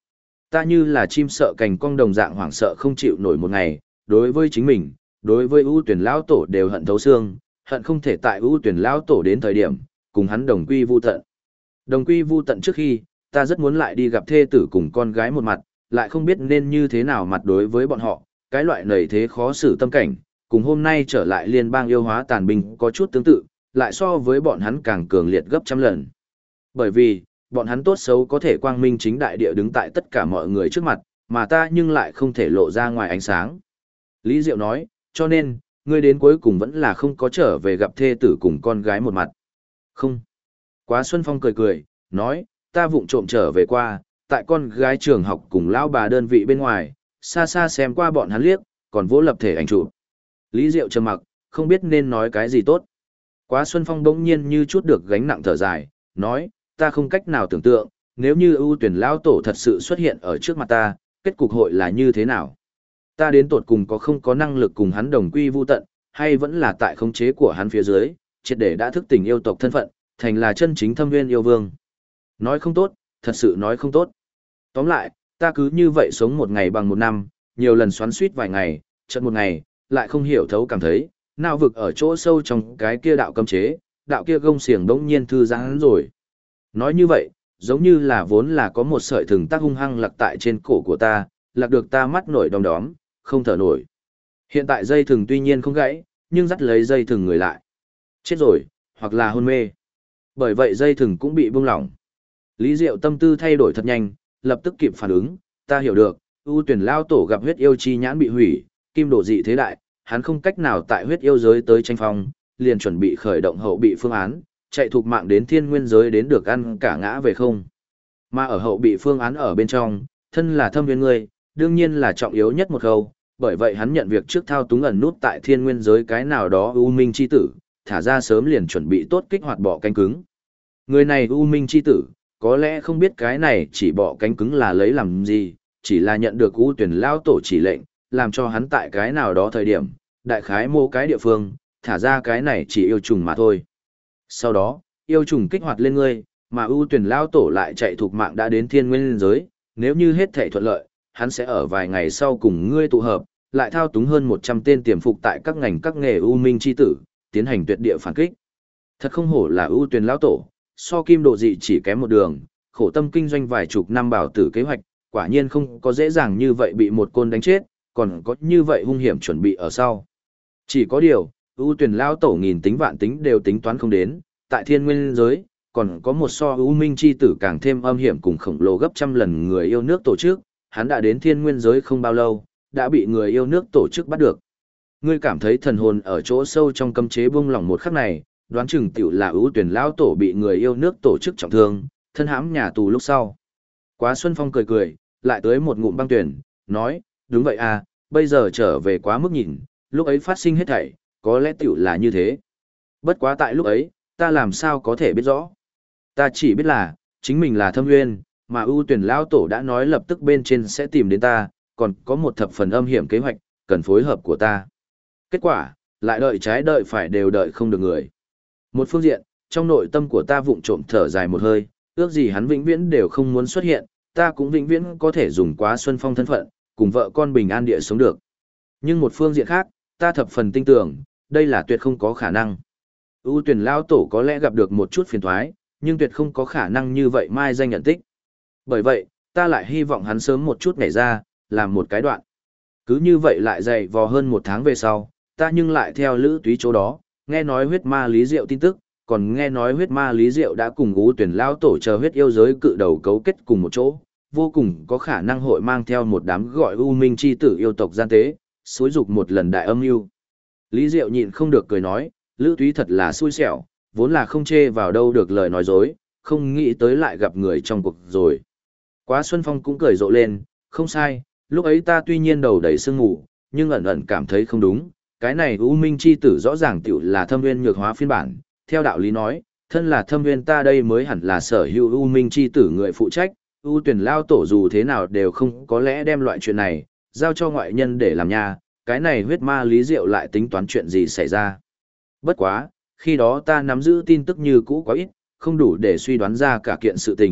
Ta như là chim sợ cành cong đồng dạng hoảng sợ không chịu nổi một ngày, đối với chính mình, đối với ưu tuyển lão tổ đều hận thấu xương, hận không thể tại ưu tuyển lão tổ đến thời điểm, cùng hắn đồng quy vu tận. Đồng quy vu tận trước khi, ta rất muốn lại đi gặp thê tử cùng con gái một mặt, lại không biết nên như thế nào mặt đối với bọn họ, cái loại nảy thế khó xử tâm cảnh, cùng hôm nay trở lại liên bang yêu hóa tàn binh có chút tương tự, lại so với bọn hắn càng cường liệt gấp trăm lần. Bởi vì, bọn hắn tốt xấu có thể quang minh chính đại địa đứng tại tất cả mọi người trước mặt, mà ta nhưng lại không thể lộ ra ngoài ánh sáng. Lý Diệu nói, cho nên, ngươi đến cuối cùng vẫn là không có trở về gặp thê tử cùng con gái một mặt. Không. Quá Xuân Phong cười cười, nói, ta vụng trộm trở về qua, tại con gái trường học cùng lão bà đơn vị bên ngoài, xa xa xem qua bọn hắn liếc, còn vỗ lập thể ảnh chụp. Lý Diệu trầm mặc, không biết nên nói cái gì tốt. Quá Xuân Phong bỗng nhiên như chút được gánh nặng thở dài, nói, ta không cách nào tưởng tượng, nếu như ưu tuyển lão tổ thật sự xuất hiện ở trước mặt ta, kết cục hội là như thế nào? Ta đến tột cùng có không có năng lực cùng hắn đồng quy vu tận, hay vẫn là tại khống chế của hắn phía dưới, triệt để đã thức tỉnh yêu tộc thân phận, thành là chân chính thâm nguyên yêu vương. Nói không tốt, thật sự nói không tốt. Tóm lại, ta cứ như vậy sống một ngày bằng một năm, nhiều lần xoắn suýt vài ngày, chợt một ngày, lại không hiểu thấu cảm thấy, nào vực ở chỗ sâu trong cái kia đạo cấm chế, đạo kia gông xiềng đống nhiên thư giãn rồi. Nói như vậy, giống như là vốn là có một sợi thừng tác hung hăng lặc tại trên cổ của ta, lạc được ta mắt nổi đom đóm, không thở nổi. Hiện tại dây thừng tuy nhiên không gãy, nhưng dắt lấy dây thừng người lại. Chết rồi, hoặc là hôn mê. Bởi vậy dây thừng cũng bị buông lỏng. Lý Diệu tâm tư thay đổi thật nhanh, lập tức kịp phản ứng, ta hiểu được, ưu tuyển lao tổ gặp huyết yêu chi nhãn bị hủy, kim đổ dị thế đại, hắn không cách nào tại huyết yêu giới tới tranh phong, liền chuẩn bị khởi động hậu bị phương án, chạy thuộc mạng đến thiên nguyên giới đến được ăn cả ngã về không. Mà ở hậu bị phương án ở bên trong, thân là thâm viên ngươi, đương nhiên là trọng yếu nhất một khâu, bởi vậy hắn nhận việc trước thao túng ẩn nút tại thiên nguyên giới cái nào đó U Minh chi tử, thả ra sớm liền chuẩn bị tốt kích hoạt bỏ cánh cứng. Người này U Minh chi tử, có lẽ không biết cái này chỉ bỏ cánh cứng là lấy làm gì, chỉ là nhận được U tuyển lao tổ chỉ lệnh, làm cho hắn tại cái nào đó thời điểm, đại khái mô cái địa phương, thả ra cái này chỉ yêu trùng mà thôi. Sau đó, yêu trùng kích hoạt lên ngươi, mà ưu tuyển lao tổ lại chạy thuộc mạng đã đến thiên nguyên giới, nếu như hết thể thuận lợi, hắn sẽ ở vài ngày sau cùng ngươi tụ hợp, lại thao túng hơn 100 tên tiềm phục tại các ngành các nghề ưu minh chi tử, tiến hành tuyệt địa phản kích. Thật không hổ là ưu tuyển lao tổ, so kim độ dị chỉ kém một đường, khổ tâm kinh doanh vài chục năm bảo tử kế hoạch, quả nhiên không có dễ dàng như vậy bị một côn đánh chết, còn có như vậy hung hiểm chuẩn bị ở sau. Chỉ có điều, ưu tuyển lao tổ nghìn tính vạn tính đều tính toán không đến, tại thiên nguyên giới, còn có một so ưu minh chi tử càng thêm âm hiểm cùng khổng lồ gấp trăm lần người yêu nước tổ chức, hắn đã đến thiên nguyên giới không bao lâu, đã bị người yêu nước tổ chức bắt được. Ngươi cảm thấy thần hồn ở chỗ sâu trong cấm chế buông lỏng một khắc này, đoán chừng tiểu là ưu tuyển lao tổ bị người yêu nước tổ chức trọng thương, thân hãm nhà tù lúc sau. Quá Xuân Phong cười cười, lại tới một ngụm băng tuyển, nói, đúng vậy à, bây giờ trở về quá mức nhìn, lúc ấy phát sinh hết thảy, có lẽ tiểu là như thế. Bất quá tại lúc ấy, ta làm sao có thể biết rõ. Ta chỉ biết là, chính mình là Thâm Nguyên, mà ưu tuyển lao tổ đã nói lập tức bên trên sẽ tìm đến ta, còn có một thập phần âm hiểm kế hoạch, cần phối hợp của ta. Kết quả, lại đợi trái đợi phải đều đợi không được người. Một phương diện, trong nội tâm của ta vụng trộm thở dài một hơi, ước gì hắn vĩnh viễn đều không muốn xuất hiện, ta cũng vĩnh viễn có thể dùng Quá Xuân Phong thân phận, cùng vợ con bình an địa sống được. Nhưng một phương diện khác, ta thập phần tin tưởng, đây là tuyệt không có khả năng. ưu tuyển lao tổ có lẽ gặp được một chút phiền thoái, nhưng tuyệt không có khả năng như vậy mai danh nhận tích. Bởi vậy, ta lại hy vọng hắn sớm một chút nhảy ra, làm một cái đoạn. Cứ như vậy lại dày vò hơn một tháng về sau, ta nhưng lại theo Lữ Túy chỗ đó, nghe nói huyết ma Lý Diệu tin tức, còn nghe nói huyết ma Lý Diệu đã cùng ưu tuyển lao tổ chờ huyết yêu giới cự đầu cấu kết cùng một chỗ, vô cùng có khả năng hội mang theo một đám gọi U Minh chi tử yêu tộc gian tế, xúi dục một lần đại âm mưu. Lý Diệu nhịn không được cười nói, Lữ Túy thật là xui xẻo, vốn là không chê vào đâu được lời nói dối, không nghĩ tới lại gặp người trong cuộc rồi. Quá Xuân Phong cũng cười rộ lên, không sai, lúc ấy ta tuy nhiên đầu đầy sương mù, nhưng ẩn ẩn cảm thấy không đúng, cái này U Minh chi tử rõ ràng tiểu là Thâm Nguyên nhược hóa phiên bản, theo đạo lý nói, thân là Thâm Nguyên ta đây mới hẳn là sở hữu U Minh chi tử người phụ trách, ưu tuyển lao tổ dù thế nào đều không có lẽ đem loại chuyện này, giao cho ngoại nhân để làm nha, cái này huyết ma Lý Diệu lại tính toán chuyện gì xảy ra. Bất quá, khi đó ta nắm giữ tin tức như cũ quá ít, không đủ để suy đoán ra cả kiện sự tình,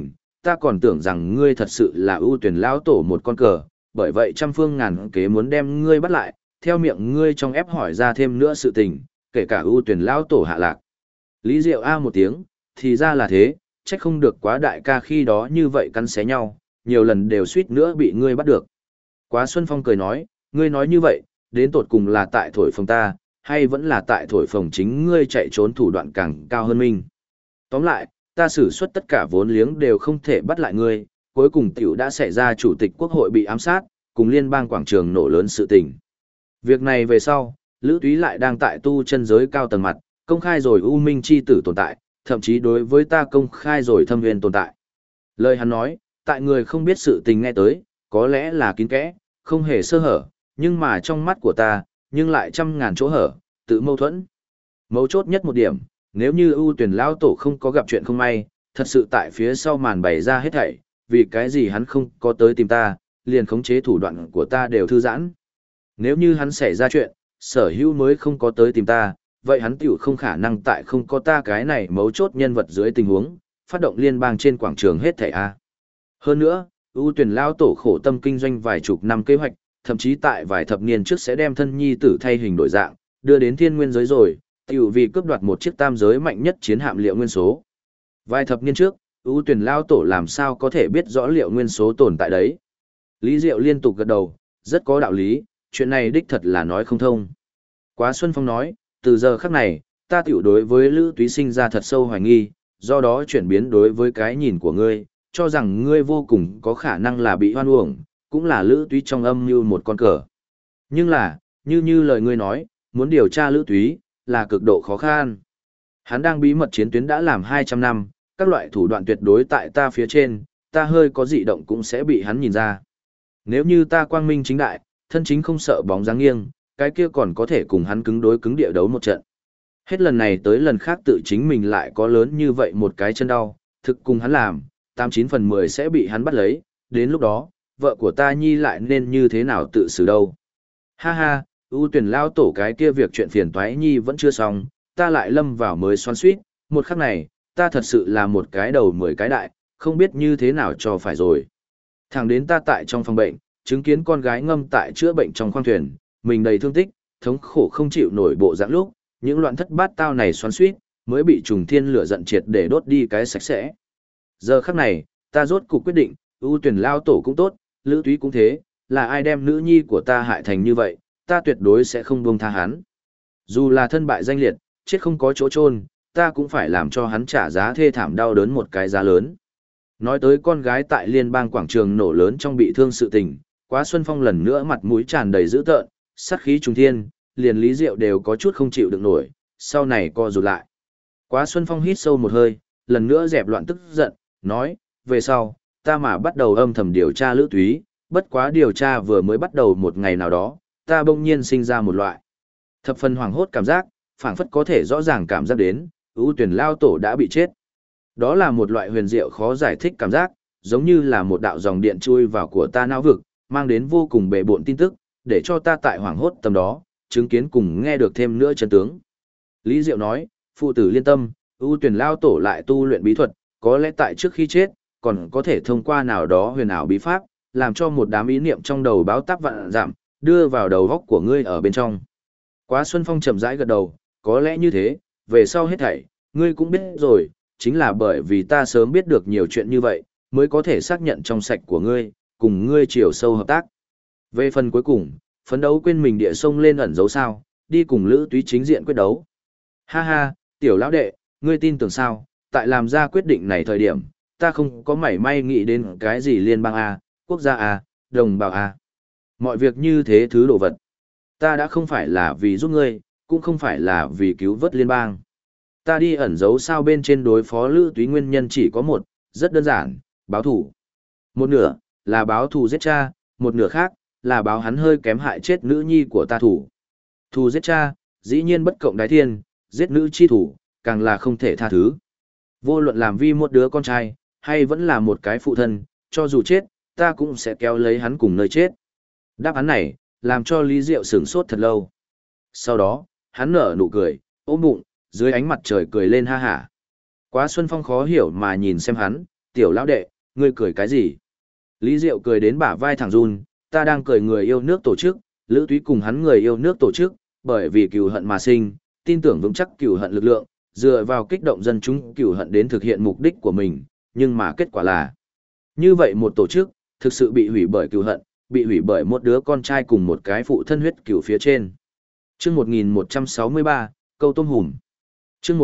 ta còn tưởng rằng ngươi thật sự là ưu tuyển lão tổ một con cờ, bởi vậy trăm phương ngàn kế muốn đem ngươi bắt lại, theo miệng ngươi trong ép hỏi ra thêm nữa sự tình, kể cả ưu tuyển lão tổ hạ lạc. Lý Diệu a một tiếng, thì ra là thế, trách không được quá đại ca khi đó như vậy cắn xé nhau, nhiều lần đều suýt nữa bị ngươi bắt được. Quá Xuân Phong cười nói, ngươi nói như vậy, đến tột cùng là tại thổi phồng ta, hay vẫn là tại thổi phồng chính ngươi chạy trốn thủ đoạn càng cao hơn mình. Tóm lại, ta sử xuất tất cả vốn liếng đều không thể bắt lại ngươi, cuối cùng tiểu đã xảy ra chủ tịch quốc hội bị ám sát, cùng liên bang quảng trường nổ lớn sự tình. Việc này về sau, Lữ Túy lại đang tại tu chân giới cao tầng mặt, công khai rồi U Minh chi tử tồn tại, thậm chí đối với ta công khai rồi thâm nguyên tồn tại. Lời hắn nói, tại người không biết sự tình nghe tới, có lẽ là kín kẽ, không hề sơ hở, nhưng mà trong mắt của ta, nhưng lại trăm ngàn chỗ hở, tự mâu thuẫn. Mấu chốt nhất một điểm, nếu như ưu tuyển lão tổ không có gặp chuyện không may, thật sự tại phía sau màn bày ra hết thảy, vì cái gì hắn không có tới tìm ta, liền khống chế thủ đoạn của ta đều thư giãn. Nếu như hắn xảy ra chuyện, sở hữu mới không có tới tìm ta, vậy hắn tiểu không khả năng tại không có ta cái này mấu chốt nhân vật dưới tình huống, phát động liên bang trên quảng trường hết thảy A. Hơn nữa, ưu tuyển lão tổ khổ tâm kinh doanh vài chục năm kế hoạch, thậm chí tại vài thập niên trước sẽ đem thân nhi tử thay hình đổi dạng, đưa đến thiên nguyên giới rồi, tiểu vì cướp đoạt một chiếc tam giới mạnh nhất chiến hạm liệu nguyên số. Vài thập niên trước, ưu tuyển lão tổ làm sao có thể biết rõ liệu nguyên số tồn tại đấy. Lý Diệu liên tục gật đầu, rất có đạo lý, chuyện này đích thật là nói không thông. Quá Xuân Phong nói, từ giờ khắc này, ta tiểu đối với Lữ Túy sinh ra thật sâu hoài nghi, do đó chuyển biến đối với cái nhìn của ngươi, cho rằng ngươi vô cùng có khả năng là bị hoan uổng, cũng là Lữ Túy trong âm mưu một con cờ. Nhưng là, như lời ngươi nói, muốn điều tra Lữ Túy, là cực độ khó khăn. Hắn đang bí mật chiến tuyến đã làm 200 năm, các loại thủ đoạn tuyệt đối tại ta phía trên, ta hơi có dị động cũng sẽ bị hắn nhìn ra. Nếu như ta quang minh chính đại, thân chính không sợ bóng dáng nghiêng, cái kia còn có thể cùng hắn cứng đối cứng địa đấu một trận. Hết lần này tới lần khác tự chính mình lại có lớn như vậy một cái chân đau, thực cùng hắn làm, 89 phần 10 sẽ bị hắn bắt lấy, đến lúc đó, vợ của ta nhi lại nên như thế nào tự xử đâu. Ha ha, ưu tuyển lao tổ cái kia việc chuyện phiền toái nhi vẫn chưa xong, ta lại lâm vào mới xoắn suýt, một khắc này, ta thật sự là một cái đầu 10 cái đại, không biết như thế nào cho phải rồi. Thẳng đến ta tại trong phòng bệnh, chứng kiến con gái ngâm tại chữa bệnh trong khoang thuyền, mình đầy thương tích, thống khổ không chịu nổi bộ dạng lúc, những loạn thất bát tao này xoắn suýt, mới bị trùng thiên lửa giận triệt để đốt đi cái sạch sẽ. Giờ khắc này, ta rốt cuộc quyết định, ưu tuyển lao tổ cũng tốt, Lữ Túy cũng thế, là ai đem nữ nhi của ta hại thành như vậy, ta tuyệt đối sẽ không buông tha hắn. Dù là thân bại danh liệt, chết không có chỗ chôn, ta cũng phải làm cho hắn trả giá thê thảm đau đớn một cái giá lớn. Nói tới con gái tại liên bang quảng trường nổ lớn trong bị thương sự tình, Quá Xuân Phong lần nữa mặt mũi tràn đầy dữ tợn, sát khí trùng thiên, liền Lý Diệu đều có chút không chịu được nổi, sau này co rụt lại. Quá Xuân Phong hít sâu một hơi, lần nữa dẹp loạn tức giận, nói, về sau, ta mà bắt đầu âm thầm điều tra Lữ Túy, bất quá điều tra vừa mới bắt đầu một ngày nào đó, ta bỗng nhiên sinh ra một loại thập phần hoảng hốt cảm giác, phảng phất có thể rõ ràng cảm giác đến, ưu tuyển lao tổ đã bị chết. Đó là một loại huyền diệu khó giải thích cảm giác, giống như là một đạo dòng điện chui vào của ta não vực, mang đến vô cùng bề bộn tin tức, để cho ta tại hoảng hốt tầm đó, chứng kiến cùng nghe được thêm nữa chân tướng. Lý Diệu nói, phụ tử liên tâm, ưu tuyển lao tổ lại tu luyện bí thuật, có lẽ tại trước khi chết, còn có thể thông qua nào đó huyền ảo bí pháp, làm cho một đám ý niệm trong đầu báo táp vạn giảm, đưa vào đầu góc của ngươi ở bên trong. Quá Xuân Phong chậm rãi gật đầu, có lẽ như thế, về sau hết thảy, ngươi cũng biết rồi, chính là bởi vì ta sớm biết được nhiều chuyện như vậy, mới có thể xác nhận trong sạch của ngươi, cùng ngươi chiều sâu hợp tác. Về phần cuối cùng, phấn đấu quên mình địa sông lên ẩn dấu sao, đi cùng Lữ Túy chính diện quyết đấu. Ha ha, tiểu lão đệ, ngươi tin tưởng sao, tại làm ra quyết định này thời điểm, ta không có mảy may nghĩ đến cái gì liên bang A, quốc gia A, đồng bào A. Mọi việc như thế thứ đồ vật. Ta đã không phải là vì giúp ngươi, cũng không phải là vì cứu vớt liên bang. Ta đi ẩn giấu sao bên trên đối phó Lữ Túy nguyên nhân chỉ có một, rất đơn giản, báo thù. Một nửa, là báo thù giết cha, một nửa khác, là báo hắn hơi kém hại chết nữ nhi của ta thủ. Thù giết cha, dĩ nhiên bất cộng đái thiên, giết nữ chi thủ, càng là không thể tha thứ. Vô luận làm vi một đứa con trai, hay vẫn là một cái phụ thân, cho dù chết, ta cũng sẽ kéo lấy hắn cùng nơi chết. Đáp án này, làm cho Lý Diệu sửng sốt thật lâu. Sau đó, hắn nở nụ cười, ôm bụng, dưới ánh mặt trời cười lên ha hả. Quá Xuân Phong khó hiểu mà nhìn xem hắn, tiểu lão đệ, Ngươi cười cái gì? Lý Diệu cười đến bả vai thẳng run, ta đang cười người yêu nước tổ chức, Lữ Túy cùng hắn người yêu nước tổ chức, bởi vì cừu hận mà sinh, tin tưởng vững chắc cừu hận lực lượng, dựa vào kích động dân chúng cừu hận đến thực hiện mục đích của mình, nhưng mà kết quả là như vậy một tổ chức, thực sự bị hủy bởi cừu hận, bị hủy bởi một đứa con trai cùng một cái phụ thân huyết cừu phía trên. Chương 1163, câu tôm hùm. Chương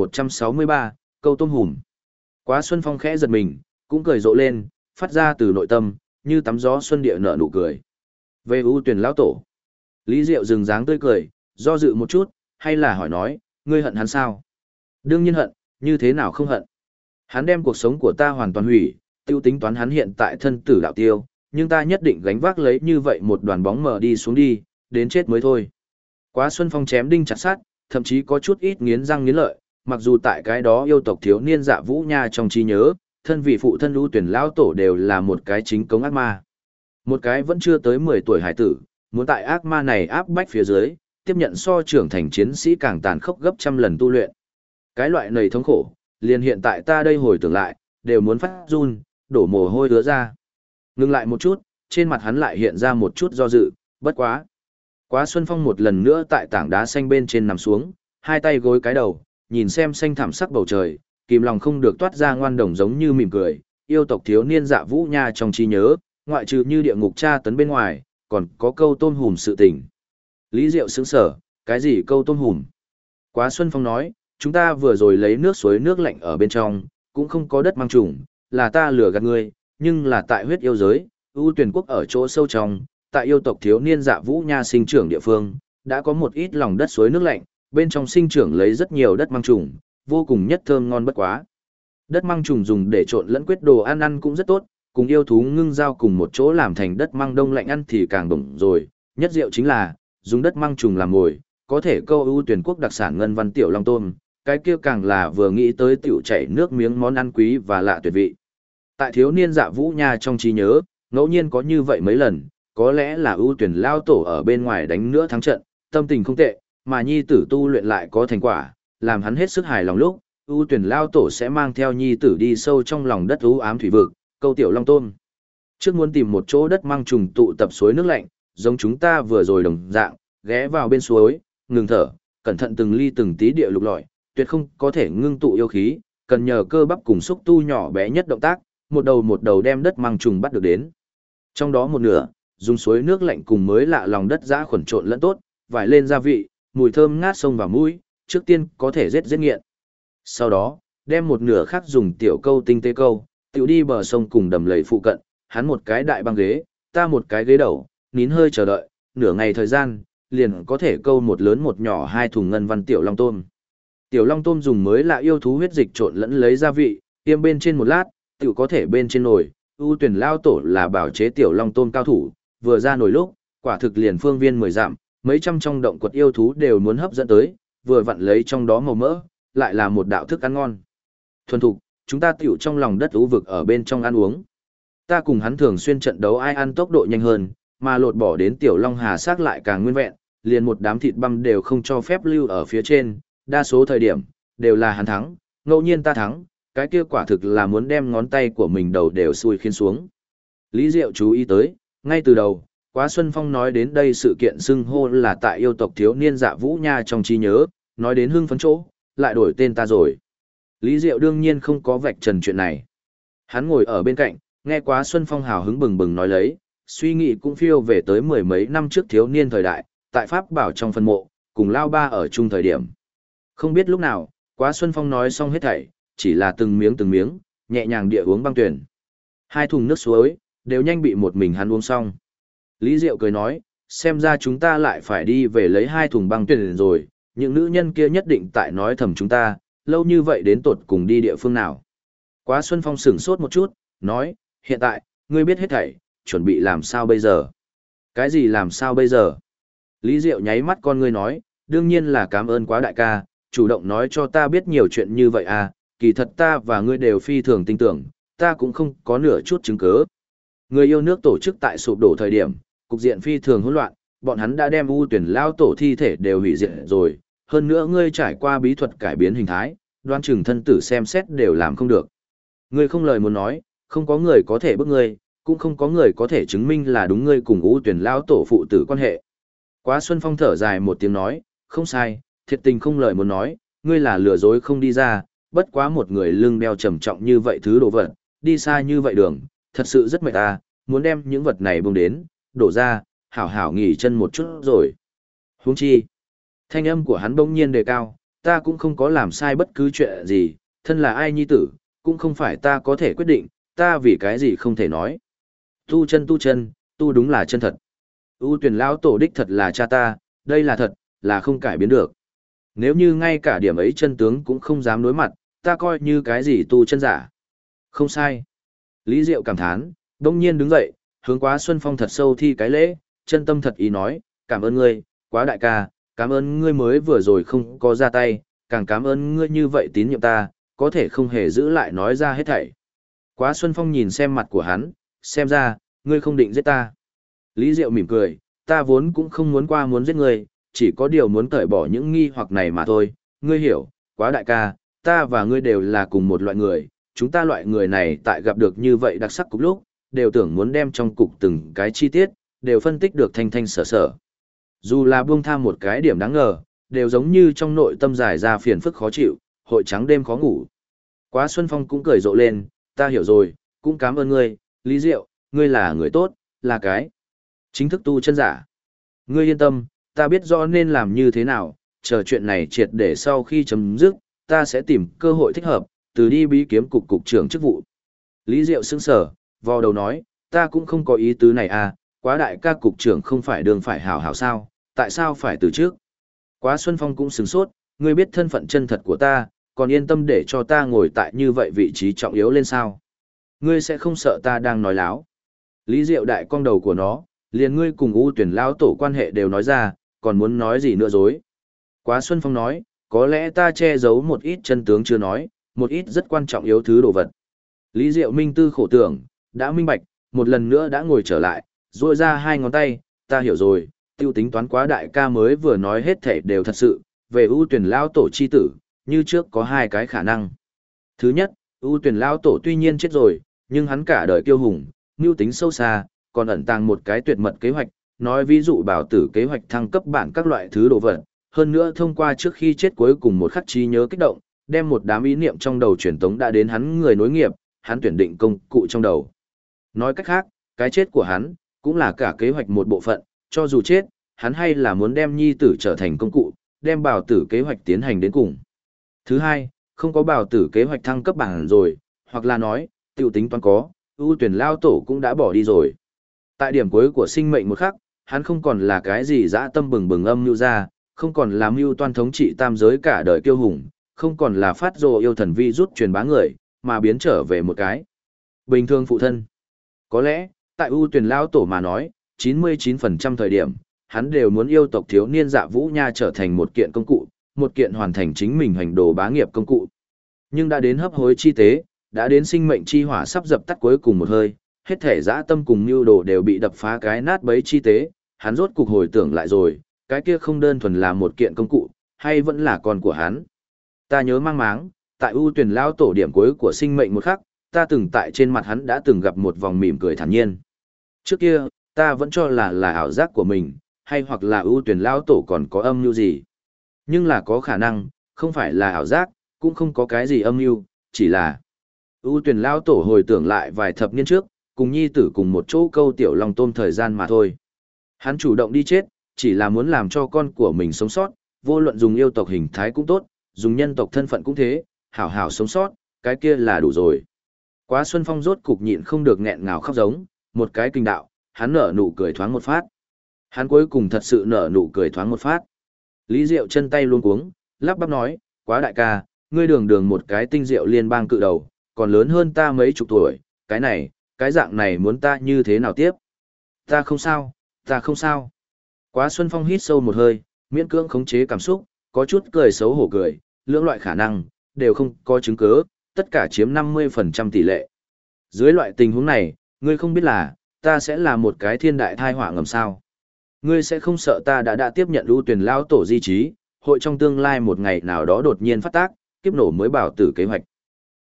1163, câu tôm hùm. Quá Xuân Phong khẽ giật mình, cũng cười rộ lên, phát ra từ nội tâm, như tắm gió xuân địa nở nụ cười. Về ưu tuyển lão tổ. Lý Diệu dừng dáng tươi cười, do dự một chút, hay là hỏi nói, ngươi hận hắn sao? Đương nhiên hận, như thế nào không hận? Hắn đem cuộc sống của ta hoàn toàn hủy, tiêu tính toán hắn hiện tại thân tử đạo tiêu, nhưng ta nhất định gánh vác lấy như vậy một đoàn bóng mờ đi xuống đi, đến chết mới thôi. Quá Xuân Phong chém đinh chặt sắt, thậm chí có chút ít nghiến răng nghiến lợi, mặc dù tại cái đó yêu tộc thiếu niên Dạ Vũ Nha trong trí nhớ, thân vị phụ thân ưu tuyển lão tổ đều là một cái chính cống ác ma. Một cái vẫn chưa tới 10 tuổi hải tử, muốn tại ác ma này áp bách phía dưới, tiếp nhận so trưởng thành chiến sĩ càng tàn khốc gấp trăm lần tu luyện. Cái loại này thống khổ, liền hiện tại ta đây hồi tưởng lại, đều muốn phát run, đổ mồ hôi ứa ra. Ngừng lại một chút, trên mặt hắn lại hiện ra một chút do dự, bất quá. Quá Xuân Phong một lần nữa tại tảng đá xanh bên trên nằm xuống, hai tay gối cái đầu, nhìn xem xanh thẳm sắc bầu trời, kìm lòng không được toát ra ngoan đồng giống như mỉm cười, yêu tộc thiếu niên Dạ Vũ Nha trong trí nhớ, ngoại trừ như địa ngục tra tấn bên ngoài, còn có câu tôm hùm sự tình. Lý Diệu sững sở, cái gì câu tôm hùm? Quá Xuân Phong nói, chúng ta vừa rồi lấy nước suối nước lạnh ở bên trong, cũng không có đất mang trùng, là ta lừa gạt ngươi, nhưng là tại huyết yêu giới, ưu tuyển quốc ở chỗ sâu trong, tại yêu tộc thiếu niên Dạ Vũ Nha sinh trưởng địa phương, đã có một ít lòng đất suối nước lạnh, bên trong sinh trưởng lấy rất nhiều đất mang trùng, vô cùng nhất thơm ngon bất quá. Đất măng trùng dùng để trộn lẫn quyết đồ ăn ăn cũng rất tốt, cùng yêu thú ngưng giao cùng một chỗ làm thành đất măng đông lạnh ăn thì càng đồng rồi. Nhất diệu chính là, dùng đất măng trùng làm mồi, có thể câu ưu tuyển quốc đặc sản ngân văn tiểu long tôm, cái kia càng là vừa nghĩ tới tiểu chảy nước miếng món ăn quý và lạ tuyệt vị. Tại thiếu niên Dạ Vũ Nha trong trí nhớ, ngẫu nhiên có như vậy mấy lần, có lẽ là ưu tuyển lao tổ ở bên ngoài đánh nữa thắng trận, tâm tình không tệ, mà nhi tử tu luyện lại có thành quả, làm hắn hết sức hài lòng lúc, ưu tuyển lao tổ sẽ mang theo nhi tử đi sâu trong lòng đất u ám thủy vực, câu tiểu long tôm. Trước muốn tìm một chỗ đất măng trùng tụ tập suối nước lạnh, giống chúng ta vừa rồi đồng dạng, ghé vào bên suối, ngừng thở, cẩn thận từng ly từng tí địa lục lọi, tuyệt không có thể ngưng tụ yêu khí, cần nhờ cơ bắp cùng xúc tu nhỏ bé nhất động tác, một đầu đem đất măng trùng bắt được đến. Trong đó một nửa, dùng suối nước lạnh cùng mới lạ lòng đất dã khuẩn trộn lẫn tốt, vải lên gia vị, mùi thơm ngát sông vào mũi, trước tiên có thể giết nghiện. Sau đó, đem một nửa khác dùng tiểu câu tinh tế câu, tiểu đi bờ sông cùng đầm lầy phụ cận, hắn một cái đại băng ghế, ta một cái ghế đầu, nín hơi chờ đợi, nửa ngày thời gian, liền có thể câu một lớn một nhỏ hai thùng ngân văn tiểu long tôm. Tiểu long tôm dùng mới lạ yêu thú huyết dịch trộn lẫn lấy gia vị, tiêm bên trên một lát, tiểu có thể bên trên nồi. ưu tuyển lao tổ là bảo chế tiểu long tôm cao thủ, vừa ra nồi lúc, quả thực liền phương viên 10 dặm, mấy trăm trong động quật yêu thú đều muốn hấp dẫn tới, vừa vặn lấy trong đó màu mỡ, lại là một đạo thức ăn ngon. Thuần thục, chúng ta tiểu trong lòng đất ưu vực ở bên trong ăn uống. Ta cùng hắn thường xuyên trận đấu ai ăn tốc độ nhanh hơn, mà lột bỏ đến tiểu long hà xác lại càng nguyên vẹn, liền một đám thịt băm đều không cho phép lưu ở phía trên, đa số thời điểm, đều là hắn thắng, ngẫu nhiên ta thắng, cái kia quả thực là muốn đem ngón tay của mình đầu đều xui khiến xuống. Lý Diệu chú ý tới, ngay từ đầu, Quá Xuân Phong nói đến đây sự kiện xưng hô là tại yêu tộc thiếu niên Dạ Vũ Nha trong trí nhớ, nói đến hưng phấn chỗ, lại đổi tên ta rồi. Lý Diệu đương nhiên không có vạch trần chuyện này. Hắn ngồi ở bên cạnh, nghe Quá Xuân Phong hào hứng bừng bừng nói lấy, suy nghĩ cũng phiêu về tới mười mấy năm trước thiếu niên thời đại, tại Pháp Bảo trong phân mộ, cùng Lao Ba ở chung thời điểm. Không biết lúc nào, Quá Xuân Phong nói xong hết thảy, chỉ là từng miếng, nhẹ nhàng địa uống băng tuyển. Hai thùng nước suối, đều nhanh bị một mình hắn uống xong. Lý Diệu cười nói, xem ra chúng ta lại phải đi về lấy hai thùng băng tuyển rồi, những nữ nhân kia nhất định tại nói thầm chúng ta, lâu như vậy đến tột cùng đi địa phương nào. Quá Xuân Phong sửng sốt một chút, nói, hiện tại, ngươi biết hết thảy, chuẩn bị làm sao bây giờ? Cái gì làm sao bây giờ? Lý Diệu nháy mắt con ngươi nói, đương nhiên là cảm ơn Quá đại ca, chủ động nói cho ta biết nhiều chuyện như vậy à, kỳ thật ta và ngươi đều phi thường tin tưởng, ta cũng không có nửa chút chứng cứ. Người yêu nước tổ chức tại sụp đổ thời điểm, cục diện phi thường hỗn loạn, bọn hắn đã đem ưu tuyển lao tổ thi thể đều hủy diệt rồi, hơn nữa ngươi trải qua bí thuật cải biến hình thái, đoan chừng thân tử xem xét đều làm không được. Ngươi không lời muốn nói, không có người có thể bức ngươi, cũng không có người có thể chứng minh là đúng ngươi cùng ưu tuyển lao tổ phụ tử quan hệ. Quá Xuân Phong thở dài một tiếng nói, không sai, thiệt tình không lời muốn nói, ngươi là lừa dối không đi ra, bất quá một người lưng đeo trầm trọng như vậy thứ đồ vật, đi xa như vậy đường, thật sự rất mệt ta, muốn đem những vật này bông đến, đổ ra, hảo hảo nghỉ chân một chút rồi. Huống chi, thanh âm của hắn bỗng nhiên đề cao, ta cũng không có làm sai bất cứ chuyện gì, thân là ai nhi tử, cũng không phải ta có thể quyết định, ta vì cái gì không thể nói. Tu chân, tu đúng là chân thật. U tuyển lão tổ đích thật là cha ta, đây là thật, là không cải biến được. Nếu như ngay cả điểm ấy chân tướng cũng không dám đối mặt, ta coi như cái gì tu chân giả. Không sai. Lý Diệu cảm thán, đông nhiên đứng dậy, hướng Quá Xuân Phong thật sâu thi cái lễ, chân tâm thật ý nói, cảm ơn ngươi, Quá đại ca, cảm ơn ngươi mới vừa rồi không có ra tay, càng cảm ơn ngươi như vậy tín nhiệm ta, có thể không hề giữ lại nói ra hết thảy. Quá Xuân Phong nhìn xem mặt của hắn, xem ra, ngươi không định giết ta. Lý Diệu mỉm cười, ta vốn cũng không muốn giết ngươi, chỉ có điều muốn cởi bỏ những nghi hoặc này mà thôi, ngươi hiểu, Quá đại ca, ta và ngươi đều là cùng một loại người, chúng ta loại người này tại gặp được như vậy đặc sắc cục lúc, đều tưởng muốn đem trong cục từng cái chi tiết, đều phân tích được thanh thanh sở sở. Dù là buông tham một cái điểm đáng ngờ, đều giống như trong nội tâm giải ra phiền phức khó chịu, hội trắng đêm khó ngủ. Quá Xuân Phong cũng cười rộ lên, ta hiểu rồi, cũng cảm ơn ngươi, Lý Diệu, ngươi là người tốt, là cái chính thức tu chân giả. Ngươi yên tâm, ta biết rõ nên làm như thế nào, chờ chuyện này triệt để sau khi chấm dứt, ta sẽ tìm cơ hội thích hợp, từ đi bí kiếm cục trưởng chức vụ. Lý Diệu sững sờ, vò đầu nói, ta cũng không có ý tứ này à, Quá đại ca cục trưởng không phải đường phải hảo hảo sao, tại sao phải từ trước? Quá Xuân Phong cũng sửng sốt, ngươi biết thân phận chân thật của ta, còn yên tâm để cho ta ngồi tại như vậy vị trí trọng yếu lên sao? Ngươi sẽ không sợ ta đang nói láo. Lý Diệu đại cong đầu của nó, liền ngươi cùng U tuyển lao tổ quan hệ đều nói ra, còn muốn nói gì nữa dối. Quá Xuân Phong nói, có lẽ ta che giấu một ít chân tướng chưa nói, một ít rất quan trọng yếu thứ đồ vật. Lý Diệu minh tư khổ tưởng, đã minh bạch, một lần nữa đã ngồi trở lại, duỗi ra hai ngón tay, ta hiểu rồi, tiêu tính toán Quá đại ca mới vừa nói hết thể đều thật sự, về ưu tuyển lao tổ chi tử, như trước có hai cái khả năng. Thứ nhất, ưu tuyển lao tổ tuy nhiên chết rồi, nhưng hắn cả đời kiêu hùng, mưu tính sâu xa, còn ẩn tàng một cái tuyệt mật kế hoạch, nói ví dụ bảo tử kế hoạch thăng cấp bản các loại thứ đồ vật, hơn nữa thông qua trước khi chết cuối cùng một khắc trí nhớ kích động, đem một đám ý niệm trong đầu truyền tống đã đến hắn người nối nghiệp, hắn tuyển định công cụ trong đầu. Nói cách khác, cái chết của hắn, cũng là cả kế hoạch một bộ phận, cho dù chết, hắn hay là muốn đem nhi tử trở thành công cụ, đem bảo tử kế hoạch tiến hành đến cùng. Thứ hai, không có bảo tử kế hoạch thăng cấp bản rồi, hoặc là nói, tiểu tính toán có, ưu tuyển lao tổ cũng đã bỏ đi rồi. Tại điểm cuối của sinh mệnh một khắc, hắn không còn là cái gì dã tâm bừng bừng âm mưu ra, không còn là mưu toan thống trị tam giới cả đời kiêu hùng, không còn là phát rồ yêu thần vi rút truyền bá người, mà biến trở về một cái bình thường phụ thân. Có lẽ, tại ưu tuyển lao tổ mà nói, 99% thời điểm, hắn đều muốn yêu tộc thiếu niên Dạ Vũ Nha trở thành một kiện công cụ, một kiện hoàn thành chính mình hành đồ bá nghiệp công cụ. Nhưng đã đến hấp hối chi tế, đã đến sinh mệnh chi hỏa sắp dập tắt cuối cùng một hơi, hết thể dã tâm cùng mưu đồ đều bị đập phá cái nát bấy chi tế, hắn rốt cục hồi tưởng lại rồi, cái kia không đơn thuần là một kiện công cụ, hay vẫn là con của hắn. Ta nhớ mang máng, tại ưu tuyển lao tổ điểm cuối của sinh mệnh một khắc, ta từng tại trên mặt hắn đã từng gặp một vòng mỉm cười thản nhiên. Trước kia, ta vẫn cho là ảo giác của mình, hay hoặc là ưu tuyển lao tổ còn có âm mưu gì. Nhưng là có khả năng, không phải là ảo giác, cũng không có cái gì âm mưu, chỉ là ưu tuyển lao tổ hồi tưởng lại vài thập niên trước, cùng nhi tử cùng một chỗ câu tiểu long tôm thời gian mà thôi. Hắn chủ động đi chết, chỉ là muốn làm cho con của mình sống sót, vô luận dùng yêu tộc hình thái cũng tốt, dùng nhân tộc thân phận cũng thế, hảo hảo sống sót, cái kia là đủ rồi. Quá Xuân Phong rốt cục nhịn không được nghẹn ngào khóc giống, một cái kinh đạo, hắn nở nụ cười thoáng một phát. Hắn cuối cùng thật sự nở nụ cười thoáng một phát. Lý Diệu chân tay luống cuống, lắp bắp nói, Quá đại ca, ngươi đường đường một cái tinh diệu liên bang cự đầu, còn lớn hơn ta mấy chục tuổi, cái dạng này muốn ta như thế nào tiếp? Ta không sao, ta không sao. Quá Xuân Phong hít sâu một hơi, miễn cưỡng khống chế cảm xúc, có chút cười xấu hổ cười, lưỡng loại khả năng, đều không có chứng cứ, tất cả chiếm 50% tỷ lệ. Dưới loại tình huống này, ngươi không biết là, ta sẽ là một cái thiên đại thai họa ngầm sao. Ngươi sẽ không sợ ta đã tiếp nhận ưu tuyển lao tổ di trí, hội trong tương lai một ngày nào đó đột nhiên phát tác, kiếp nổ mới bảo tử kế hoạch.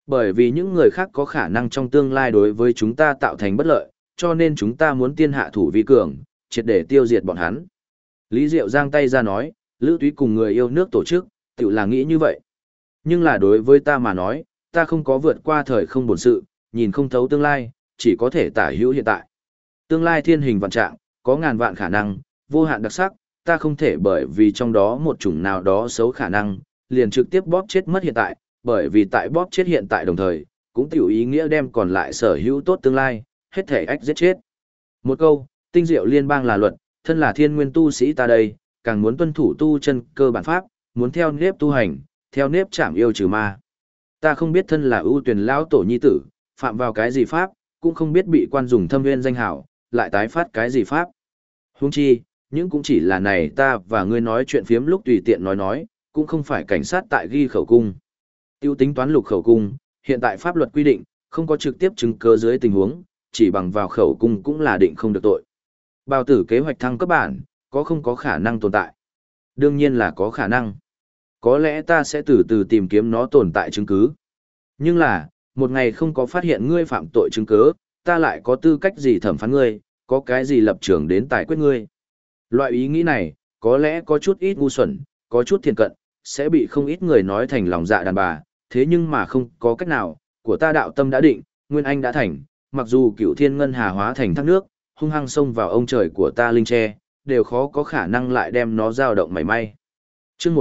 Bởi vì những người khác có khả năng trong tương lai đối với chúng ta tạo thành bất lợi, cho nên chúng ta muốn tiên hạ thủ vi cường, triệt để tiêu diệt bọn hắn. Lý Diệu giang tay ra nói, Lữ Túy cùng người yêu nước tổ chức, tự là nghĩ như vậy. Nhưng là đối với ta mà nói, ta không có vượt qua thời không bổn sự, nhìn không thấu tương lai, chỉ có thể tả hữu hiện tại. Tương lai thiên hình vạn trạng, có ngàn vạn khả năng, vô hạn đặc sắc, ta không thể bởi vì trong đó một chủng nào đó xấu khả năng, liền trực tiếp bóp chết mất hiện tại, bởi vì tại bóp chết hiện tại đồng thời, cũng tiểu ý nghĩa đem còn lại sở hữu tốt tương lai, hết thể ách giết chết. Một câu, tinh diệu liên bang là luật, thân là thiên nguyên tu sĩ ta đây, càng muốn tuân thủ tu chân cơ bản pháp, muốn theo nếp tu hành, theo nếp chảm yêu trừ ma. Ta không biết thân là ưu tuyển lão tổ nhi tử, phạm vào cái gì pháp, cũng không biết bị quan dùng thâm nguyên danh hảo, lại tái phát cái gì pháp. Huống chi, những cũng chỉ là này ta và ngươi nói chuyện phiếm lúc tùy tiện nói, cũng không phải cảnh sát tại ghi khẩu cung. Tiêu tính toán lục khẩu cung, hiện tại pháp luật quy định, không có trực tiếp chứng cứ dưới tình huống, chỉ bằng vào khẩu cung cũng là định không được tội. Bào tử kế hoạch thăng cấp bản, có không có khả năng tồn tại? Đương nhiên là có khả năng. Có lẽ ta sẽ từ từ tìm kiếm nó tồn tại chứng cứ. Nhưng là, một ngày không có phát hiện ngươi phạm tội chứng cứ, ta lại có tư cách gì thẩm phán ngươi, có cái gì lập trường đến tài quyết ngươi. Loại ý nghĩ này, có lẽ có chút ít ngu xuẩn, có chút thiền cận, sẽ bị không ít người nói thành lòng dạ đàn bà, thế nhưng mà không có cách nào, của ta đạo tâm đã định, nguyên anh đã thành, mặc dù cựu thiên ngân hà hóa thành thác nước, hung hăng xông vào ông trời của ta linh tre, đều khó có khả năng lại đem nó dao động mảy may. Chương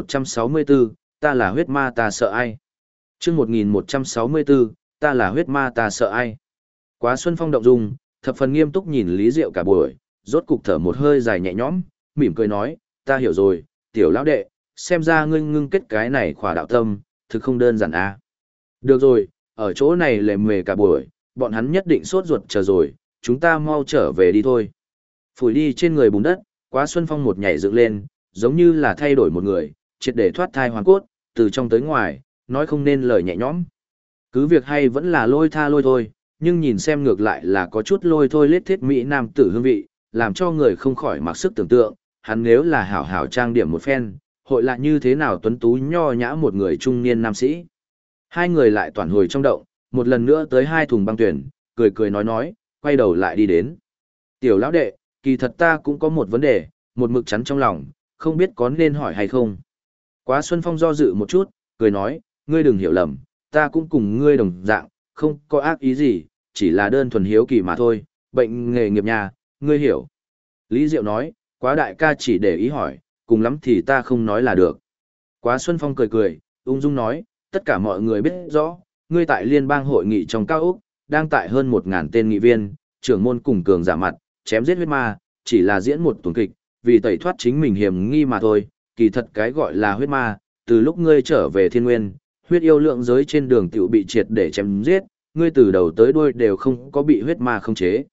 1164, ta là huyết ma ta sợ ai? Chương 1164, ta là huyết ma ta sợ ai? Quá Xuân Phong động dung, thập phần nghiêm túc nhìn Lý Diệu cả buổi, rốt cục thở một hơi dài nhẹ nhõm, mỉm cười nói, ta hiểu rồi, tiểu lão đệ, xem ra ngươi ngưng kết cái này khỏa đạo tâm, thực không đơn giản à. Được rồi, ở chỗ này lề mề cả buổi, bọn hắn nhất định sốt ruột chờ rồi, chúng ta mau trở về đi thôi. Phủi đi trên người bùn đất, Quá Xuân Phong một nhảy dựng lên, giống như là thay đổi một người, triệt để thoát thai hoàn cốt, từ trong tới ngoài, nói không nên lời nhẹ nhõm. Cứ việc hay vẫn là lôi tha lôi thôi, nhưng nhìn xem ngược lại là có chút lôi thôi lết thiết mỹ nam tử hương vị, làm cho người không khỏi mặc sức tưởng tượng, hắn nếu là hảo hảo trang điểm một phen, hội là như thế nào tuấn tú nho nhã một người trung niên nam sĩ. Hai người lại toàn hồi trong động, một lần nữa tới hai thùng băng tuyển, cười cười nói, quay đầu lại đi đến. Tiểu lão đệ, kỳ thật ta cũng có một vấn đề, một mực chắn trong lòng, không biết có nên hỏi hay không. Quá Xuân Phong do dự một chút, cười nói, ngươi đừng hiểu lầm, ta cũng cùng ngươi đồng dạng, không có ác ý gì, chỉ là đơn thuần hiếu kỳ mà thôi, bệnh nghề nghiệp nhà, ngươi hiểu. Lý Diệu nói, Quá đại ca chỉ để ý hỏi, cùng lắm thì ta không nói là được. Quá Xuân Phong cười cười, ung dung nói, tất cả mọi người biết rõ, ngươi tại liên bang hội nghị trong cao ốc, đang tại hơn 1.000 tên nghị viên, trưởng môn cùng cường giả mặt, chém giết huyết ma, chỉ là diễn một tuần kịch, vì tẩy thoát chính mình hiểm nghi mà thôi, kỳ thật cái gọi là huyết ma, từ lúc ngươi trở về thiên nguyên, huyết yêu lượng giới trên đường tiểu bị triệt để chém giết, ngươi từ đầu tới đuôi đều không có bị huyết ma khống chế.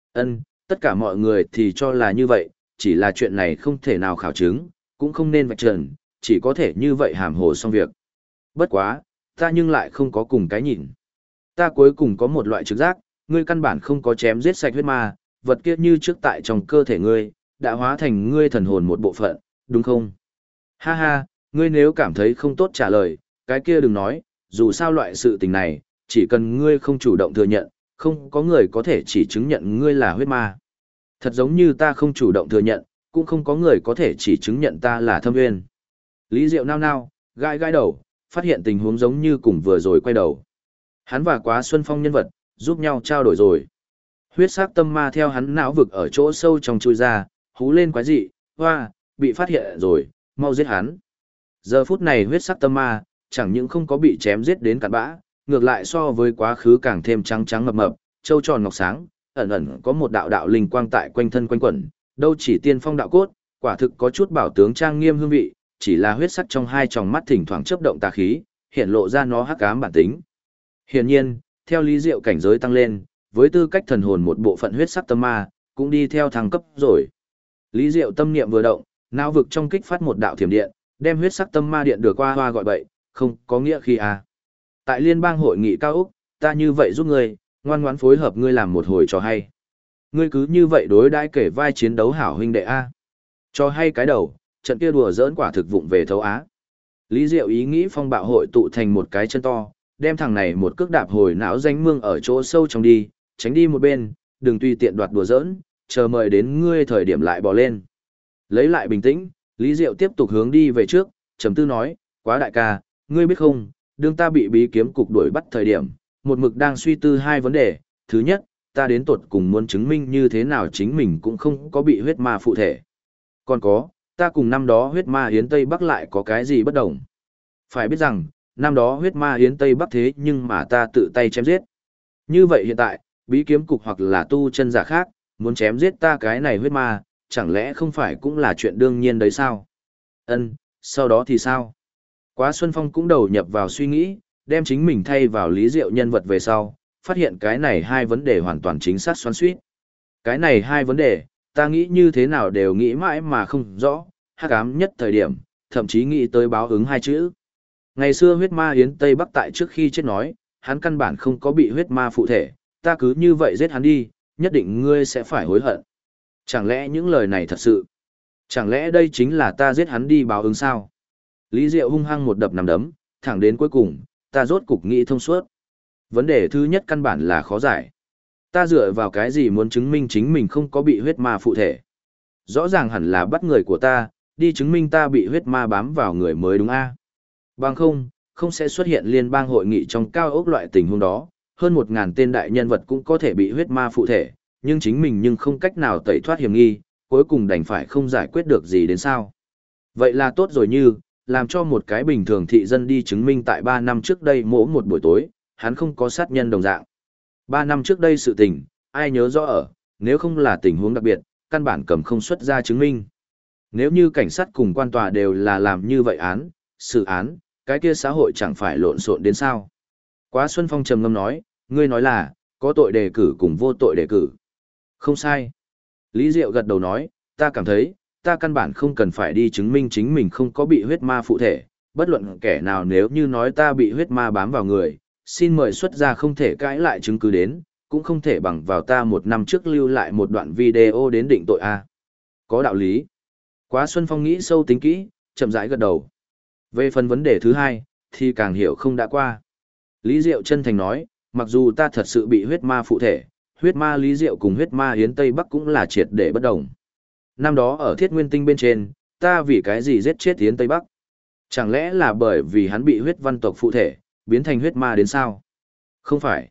Tất cả mọi người thì cho là như vậy, chỉ là chuyện này không thể nào khảo chứng, cũng không nên vạch trần, chỉ có thể như vậy hàm hồ xong việc. Bất quá, ta nhưng lại không có cùng cái nhìn. Ta cuối cùng có một loại trực giác, ngươi căn bản không có chém giết sạch huyết ma, vật kia như trước tại trong cơ thể ngươi, đã hóa thành ngươi thần hồn một bộ phận, đúng không? Ha ha, ngươi nếu cảm thấy không tốt trả lời, cái kia đừng nói, dù sao loại sự tình này, chỉ cần ngươi không chủ động thừa nhận, không có người có thể chỉ chứng nhận ngươi là huyết ma. Thật giống như ta không chủ động thừa nhận, cũng không có người có thể chỉ chứng nhận ta là Thâm Nguyên. Lý Diệu nao nao, gãi gãi đầu, phát hiện tình huống giống như cùng vừa rồi quay đầu. Hắn và Quá Xuân Phong nhân vật, giúp nhau trao đổi rồi. Huyết sắc tâm ma theo hắn não vực ở chỗ sâu trong chui ra, hú lên quái dị, hoa, bị phát hiện rồi, mau giết hắn. Giờ phút này huyết sắc tâm ma, chẳng những không có bị chém giết đến cặn bã, ngược lại so với quá khứ càng thêm trắng trắng mập mập, trâu tròn ngọc sáng, ẩn ẩn có một đạo đạo linh quang tại quanh thân quanh quẩn, đâu chỉ tiên phong đạo cốt, quả thực có chút bảo tướng trang nghiêm hương vị, chỉ là huyết sắc trong hai tròng mắt thỉnh thoảng chớp động tà khí, hiện lộ ra nó hắc ám bản tính. Hiển nhiên, theo Lý Diệu cảnh giới tăng lên, với tư cách thần hồn một bộ phận huyết sắc tâm ma, cũng đi theo thăng cấp rồi. Lý Diệu tâm niệm vừa động, não vực trong kích phát một đạo thiểm điện, đem huyết sắc tâm ma điện được qua hoa gọi bậy, không có nghĩa khi à. Tại liên bang hội nghị cao Úc, ta như vậy giúp ngươi, ngoan ngoãn phối hợp ngươi làm một hồi trò hay. Ngươi cứ như vậy đối đãi kể vai chiến đấu hảo huynh đệ a. Cho hay cái đầu, trận kia đùa giỡn quả thực vụng về thấu á. Lý Diệu ý nghĩ phong bạo hội tụ thành một cái chân to, đem thằng này một cước đạp hồi não danh mương ở chỗ sâu trong đi, tránh đi một bên, đừng tùy tiện đoạt đùa giỡn, chờ mời đến ngươi thời điểm lại bỏ lên. Lấy lại bình tĩnh, Lý Diệu tiếp tục hướng đi về trước, trầm tư nói, quá đại ca, ngươi biết không, đương ta bị bí kiếm cục đuổi bắt thời điểm, một mực đang suy tư hai vấn đề, thứ nhất, ta đến tột cùng muốn chứng minh như thế nào chính mình cũng không có bị huyết ma phụ thể. Còn có, ta cùng năm đó huyết ma hiến Tây Bắc lại có cái gì bất đồng. Phải biết rằng, năm đó huyết ma hiến Tây Bắc thế nhưng mà ta tự tay chém giết. Như vậy hiện tại, bí kiếm cục hoặc là tu chân giả khác, muốn chém giết ta cái này huyết ma, chẳng lẽ không phải cũng là chuyện đương nhiên đấy sao? Ân, sau đó thì sao? Quá Xuân Phong cũng đầu nhập vào suy nghĩ, đem chính mình thay vào Lý Diệu nhân vật về sau, phát hiện cái này hai vấn đề hoàn toàn chính xác xoắn xuýt. Cái này hai vấn đề, ta nghĩ như thế nào đều nghĩ mãi mà không rõ, hắc ám nhất thời điểm, thậm chí nghĩ tới báo ứng hai chữ. Ngày xưa huyết ma hiến Tây Bắc tại trước khi chết nói, hắn căn bản không có bị huyết ma phụ thể, ta cứ như vậy giết hắn đi, nhất định ngươi sẽ phải hối hận. Chẳng lẽ những lời này thật sự? Chẳng lẽ đây chính là ta giết hắn đi báo ứng sao? Lý Diệu hung hăng một đập nằm đấm, thẳng đến cuối cùng, ta rốt cục nghĩ thông suốt. Vấn đề thứ nhất căn bản là khó giải. Ta dựa vào cái gì muốn chứng minh chính mình không có bị huyết ma phụ thể? Rõ ràng hẳn là bắt người của ta, đi chứng minh ta bị huyết ma bám vào người mới đúng a? Bằng không, không sẽ xuất hiện liên bang hội nghị trong cao ốc loại tình huống đó, hơn 1.000 tên đại nhân vật cũng có thể bị huyết ma phụ thể, nhưng chính mình nhưng không cách nào tẩy thoát hiểm nghi, cuối cùng đành phải không giải quyết được gì đến sao. Vậy là tốt rồi như, làm cho một cái bình thường thị dân đi chứng minh tại 3 năm trước đây mỗi một buổi tối, hắn không có sát nhân đồng dạng. 3 năm trước đây sự tình, ai nhớ rõ ở, nếu không là tình huống đặc biệt, căn bản cầm không xuất ra chứng minh. Nếu như cảnh sát cùng quan tòa đều là làm như vậy án, xử án, cái kia xã hội chẳng phải lộn xộn đến sao. Quá Xuân Phong trầm ngâm nói, ngươi nói là, có tội đề cử cùng vô tội đề cử. Không sai. Lý Diệu gật đầu nói, ta cảm thấy, ta căn bản không cần phải đi chứng minh chính mình không có bị huyết ma phụ thể, bất luận kẻ nào nếu như nói ta bị huyết ma bám vào người, xin mời xuất ra không thể cãi lại chứng cứ đến, cũng không thể bằng vào ta 1 năm trước lưu lại một đoạn video đến định tội a. Có đạo lý. Quá Xuân Phong nghĩ sâu tính kỹ, chậm rãi gật đầu. Về phần vấn đề thứ hai, thì càng hiểu không đã qua. Lý Diệu chân thành nói, mặc dù ta thật sự bị huyết ma phụ thể, huyết ma Lý Diệu cùng huyết ma Yến Tây Bắc cũng là triệt để bất đồng. Năm đó ở Thiết Nguyên Tinh bên trên, ta vì cái gì giết chết Yến Tây Bắc? Chẳng lẽ là bởi vì hắn bị huyết văn tộc phụ thể, biến thành huyết ma đến sao? Không phải.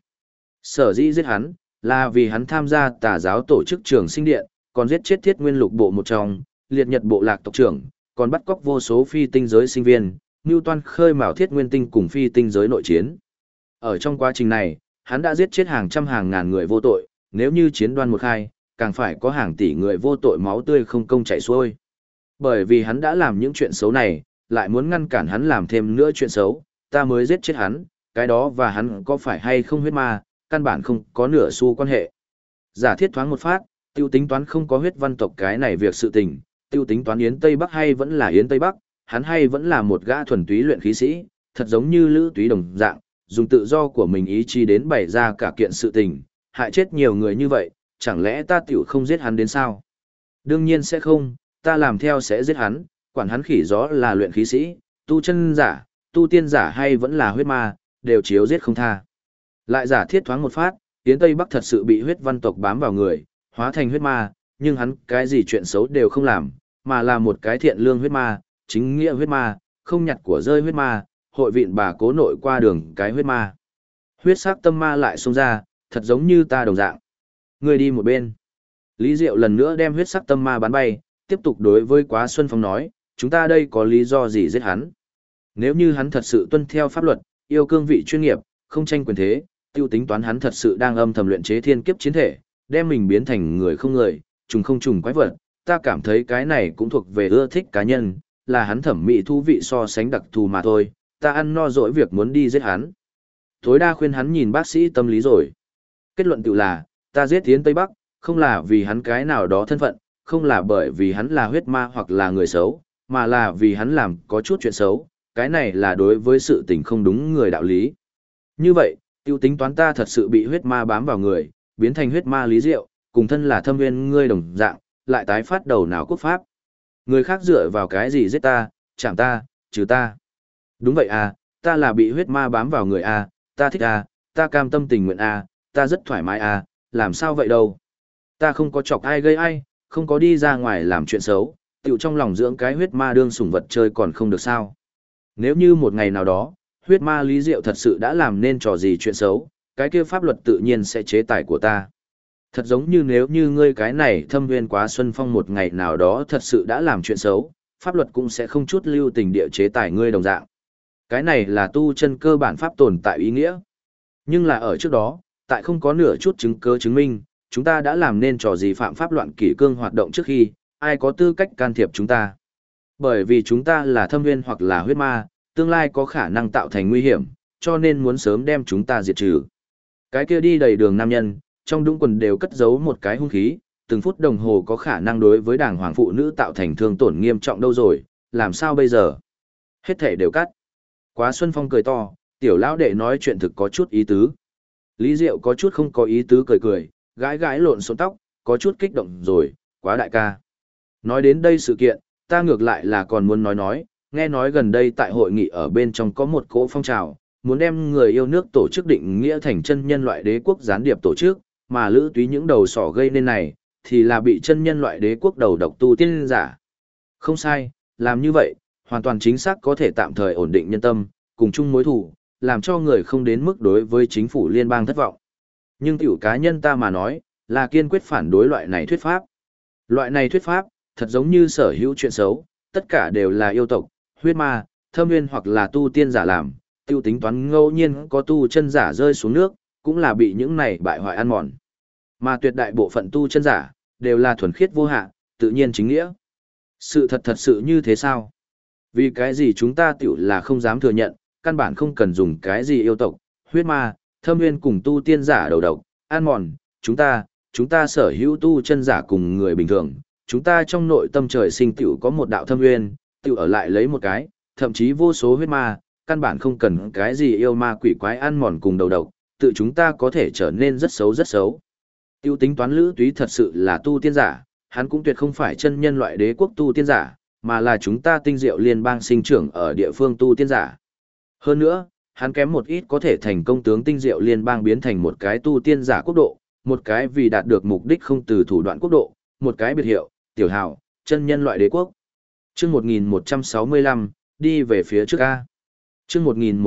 Sở dĩ giết hắn, là vì hắn tham gia tà giáo tổ chức trường sinh điện, còn giết chết Thiết Nguyên Lục bộ một trong, liệt nhật bộ lạc tộc trưởng, còn bắt cóc vô số phi tinh giới sinh viên, mưu toan khơi mào Thiết Nguyên Tinh cùng phi tinh giới nội chiến. Ở trong quá trình này, hắn đã giết chết hàng trăm hàng ngàn người vô tội, nếu như chiến đoan một khai, càng phải có hàng tỷ người vô tội máu tươi không công chảy xuôi. Bởi vì hắn đã làm những chuyện xấu này, lại muốn ngăn cản hắn làm thêm nữa chuyện xấu, ta mới giết chết hắn, cái đó và hắn có phải hay không huyết ma, căn bản không có nửa xu quan hệ. Giả thiết thoáng một phát, tiêu tính toán không có huyết văn tộc cái này việc sự tình, tiêu tính toán Yến Tây Bắc hay vẫn là Yến Tây Bắc, hắn hay vẫn là một gã thuần túy luyện khí sĩ, thật giống như Lữ Túy đồng dạng, dùng tự do của mình ý chí đến bày ra cả kiện sự tình, hại chết nhiều người như vậy, chẳng lẽ ta tiểu không giết hắn đến sao? Đương nhiên sẽ không, ta làm theo sẽ giết hắn, quản hắn khỉ gió là luyện khí sĩ, tu chân giả, tu tiên giả hay vẫn là huyết ma, đều chiếu giết không tha. Lại giả thiết thoáng một phát, Yến Tây Bắc thật sự bị huyết văn tộc bám vào người, hóa thành huyết ma, nhưng hắn cái gì chuyện xấu đều không làm, mà là một cái thiện lương huyết ma, chính nghĩa huyết ma, không nhặt của rơi huyết ma, hội vịn bà cố nội qua đường cái huyết ma. Huyết sắc tâm ma lại xông ra, thật giống như ta đồng dạng. Người đi một bên. Lý Diệu lần nữa đem huyết sắc tâm ma bắn bay, tiếp tục đối với Quá Xuân Phong nói, chúng ta đây có lý do gì giết hắn? Nếu như hắn thật sự tuân theo pháp luật, yêu cương vị chuyên nghiệp, không tranh quyền thế, tiêu tính toán hắn thật sự đang âm thầm luyện chế thiên kiếp chiến thể, đem mình biến thành người không người, trùng không trùng quái vật, ta cảm thấy cái này cũng thuộc về ưa thích cá nhân, là hắn thẩm mỹ thú vị so sánh đặc thù mà thôi, ta ăn no dỗi việc muốn đi giết hắn. Tối đa khuyên hắn nhìn bác sĩ tâm lý rồi. Kết luận tự là, ta giết Yến Tây Bắc, không là vì hắn cái nào đó thân phận, không là bởi vì hắn là huyết ma hoặc là người xấu, mà là vì hắn làm có chút chuyện xấu, cái này là đối với sự tình không đúng người đạo lý. Như vậy, tiêu tính toán ta thật sự bị huyết ma bám vào người, biến thành huyết ma Lý Diệu, cùng thân là thâm nguyên ngươi đồng dạng, lại tái phát đầu nào quốc pháp. Người khác dựa vào cái gì giết ta, chẳng ta, trừ ta. Đúng vậy à, ta là bị huyết ma bám vào người à, ta thích à, ta cam tâm tình nguyện à, ta rất thoải mái à, làm sao vậy đâu. Ta không có chọc ai gây ai, không có đi ra ngoài làm chuyện xấu, tiểu trong lòng dưỡng cái huyết ma đương sủng vật chơi còn không được sao. Nếu như một ngày nào đó, huyết ma Lý Diệu thật sự đã làm nên trò gì chuyện xấu, cái kia pháp luật tự nhiên sẽ chế tài của ta. Thật giống như nếu như ngươi cái này thâm nguyên quá xuân phong một ngày nào đó thật sự đã làm chuyện xấu, pháp luật cũng sẽ không chút lưu tình địa chế tài ngươi đồng dạng. Cái này là tu chân cơ bản pháp tồn tại ý nghĩa. Nhưng là ở trước đó, tại không có nửa chút chứng cứ chứng minh, chúng ta đã làm nên trò gì phạm pháp loạn kỷ cương hoạt động trước khi, ai có tư cách can thiệp chúng ta. Bởi vì chúng ta là thâm nguyên hoặc là huyết ma, tương lai có khả năng tạo thành nguy hiểm, cho nên muốn sớm đem chúng ta diệt trừ. Cái kia đi đầy đường nam nhân, trong đũng quần đều cất giấu một cái hung khí, từng phút đồng hồ có khả năng đối với đảng hoàng phụ nữ tạo thành thương tổn nghiêm trọng đâu rồi, làm sao bây giờ? Hết thể đều cắt. Quá Xuân Phong cười to, tiểu lão đệ nói chuyện thực có chút ý tứ. Lý Diệu có chút không có ý tứ cười cười, gãi gãi lộn xộn tóc, có chút kích động rồi, quá đại ca. Nói đến đây sự kiện, ta ngược lại là còn muốn nói, nghe nói gần đây tại hội nghị ở bên trong có một cỗ phong trào, muốn đem người yêu nước tổ chức định nghĩa thành chân nhân loại đế quốc gián điệp tổ chức, mà Lữ Túy những đầu sỏ gây nên này, thì là bị chân nhân loại đế quốc đầu độc tu tiên giả. Không sai, làm như vậy, hoàn toàn chính xác có thể tạm thời ổn định nhân tâm, cùng chung mối thù, làm cho người không đến mức đối với chính phủ liên bang thất vọng. Nhưng tiểu cá nhân ta mà nói, là kiên quyết phản đối loại này thuyết pháp. Loại này thuyết pháp, thật giống như sở hữu chuyện xấu, tất cả đều là yêu tộc, huyết ma, thâm nguyên hoặc là tu tiên giả làm, tiêu tính toán ngẫu nhiên có tu chân giả rơi xuống nước, cũng là bị những này bại hoại ăn mòn. Mà tuyệt đại bộ phận tu chân giả, đều là thuần khiết vô hạ, tự nhiên chính nghĩa. Sự thật sự như thế sao? Vì cái gì chúng ta tiểu là không dám thừa nhận, căn bản không cần dùng cái gì yêu tộc, huyết ma, thâm nguyên cùng tu tiên giả đầu độc, ăn mòn, chúng ta sở hữu tu chân giả cùng người bình thường, chúng ta trong nội tâm trời sinh tiểu có một đạo thâm nguyên, tiểu ở lại lấy một cái, thậm chí vô số huyết ma, căn bản không cần cái gì yêu ma quỷ quái ăn mòn cùng đầu độc, tự chúng ta có thể trở nên rất xấu rất xấu. Tiêu tính toán Lữ Túy thật sự là tu tiên giả, hắn cũng tuyệt không phải chân nhân loại đế quốc tu tiên giả, mà là chúng ta tinh diệu liên bang sinh trưởng ở địa phương tu tiên giả. Hơn nữa, hắn kém một ít có thể thành công tướng tinh diệu liên bang biến thành một cái tu tiên giả quốc độ, một cái vì đạt được mục đích không từ thủ đoạn quốc độ, một cái biệt hiệu, tiểu hào, chân nhân loại đế quốc. Chương 1165, đi về phía trước A. Chương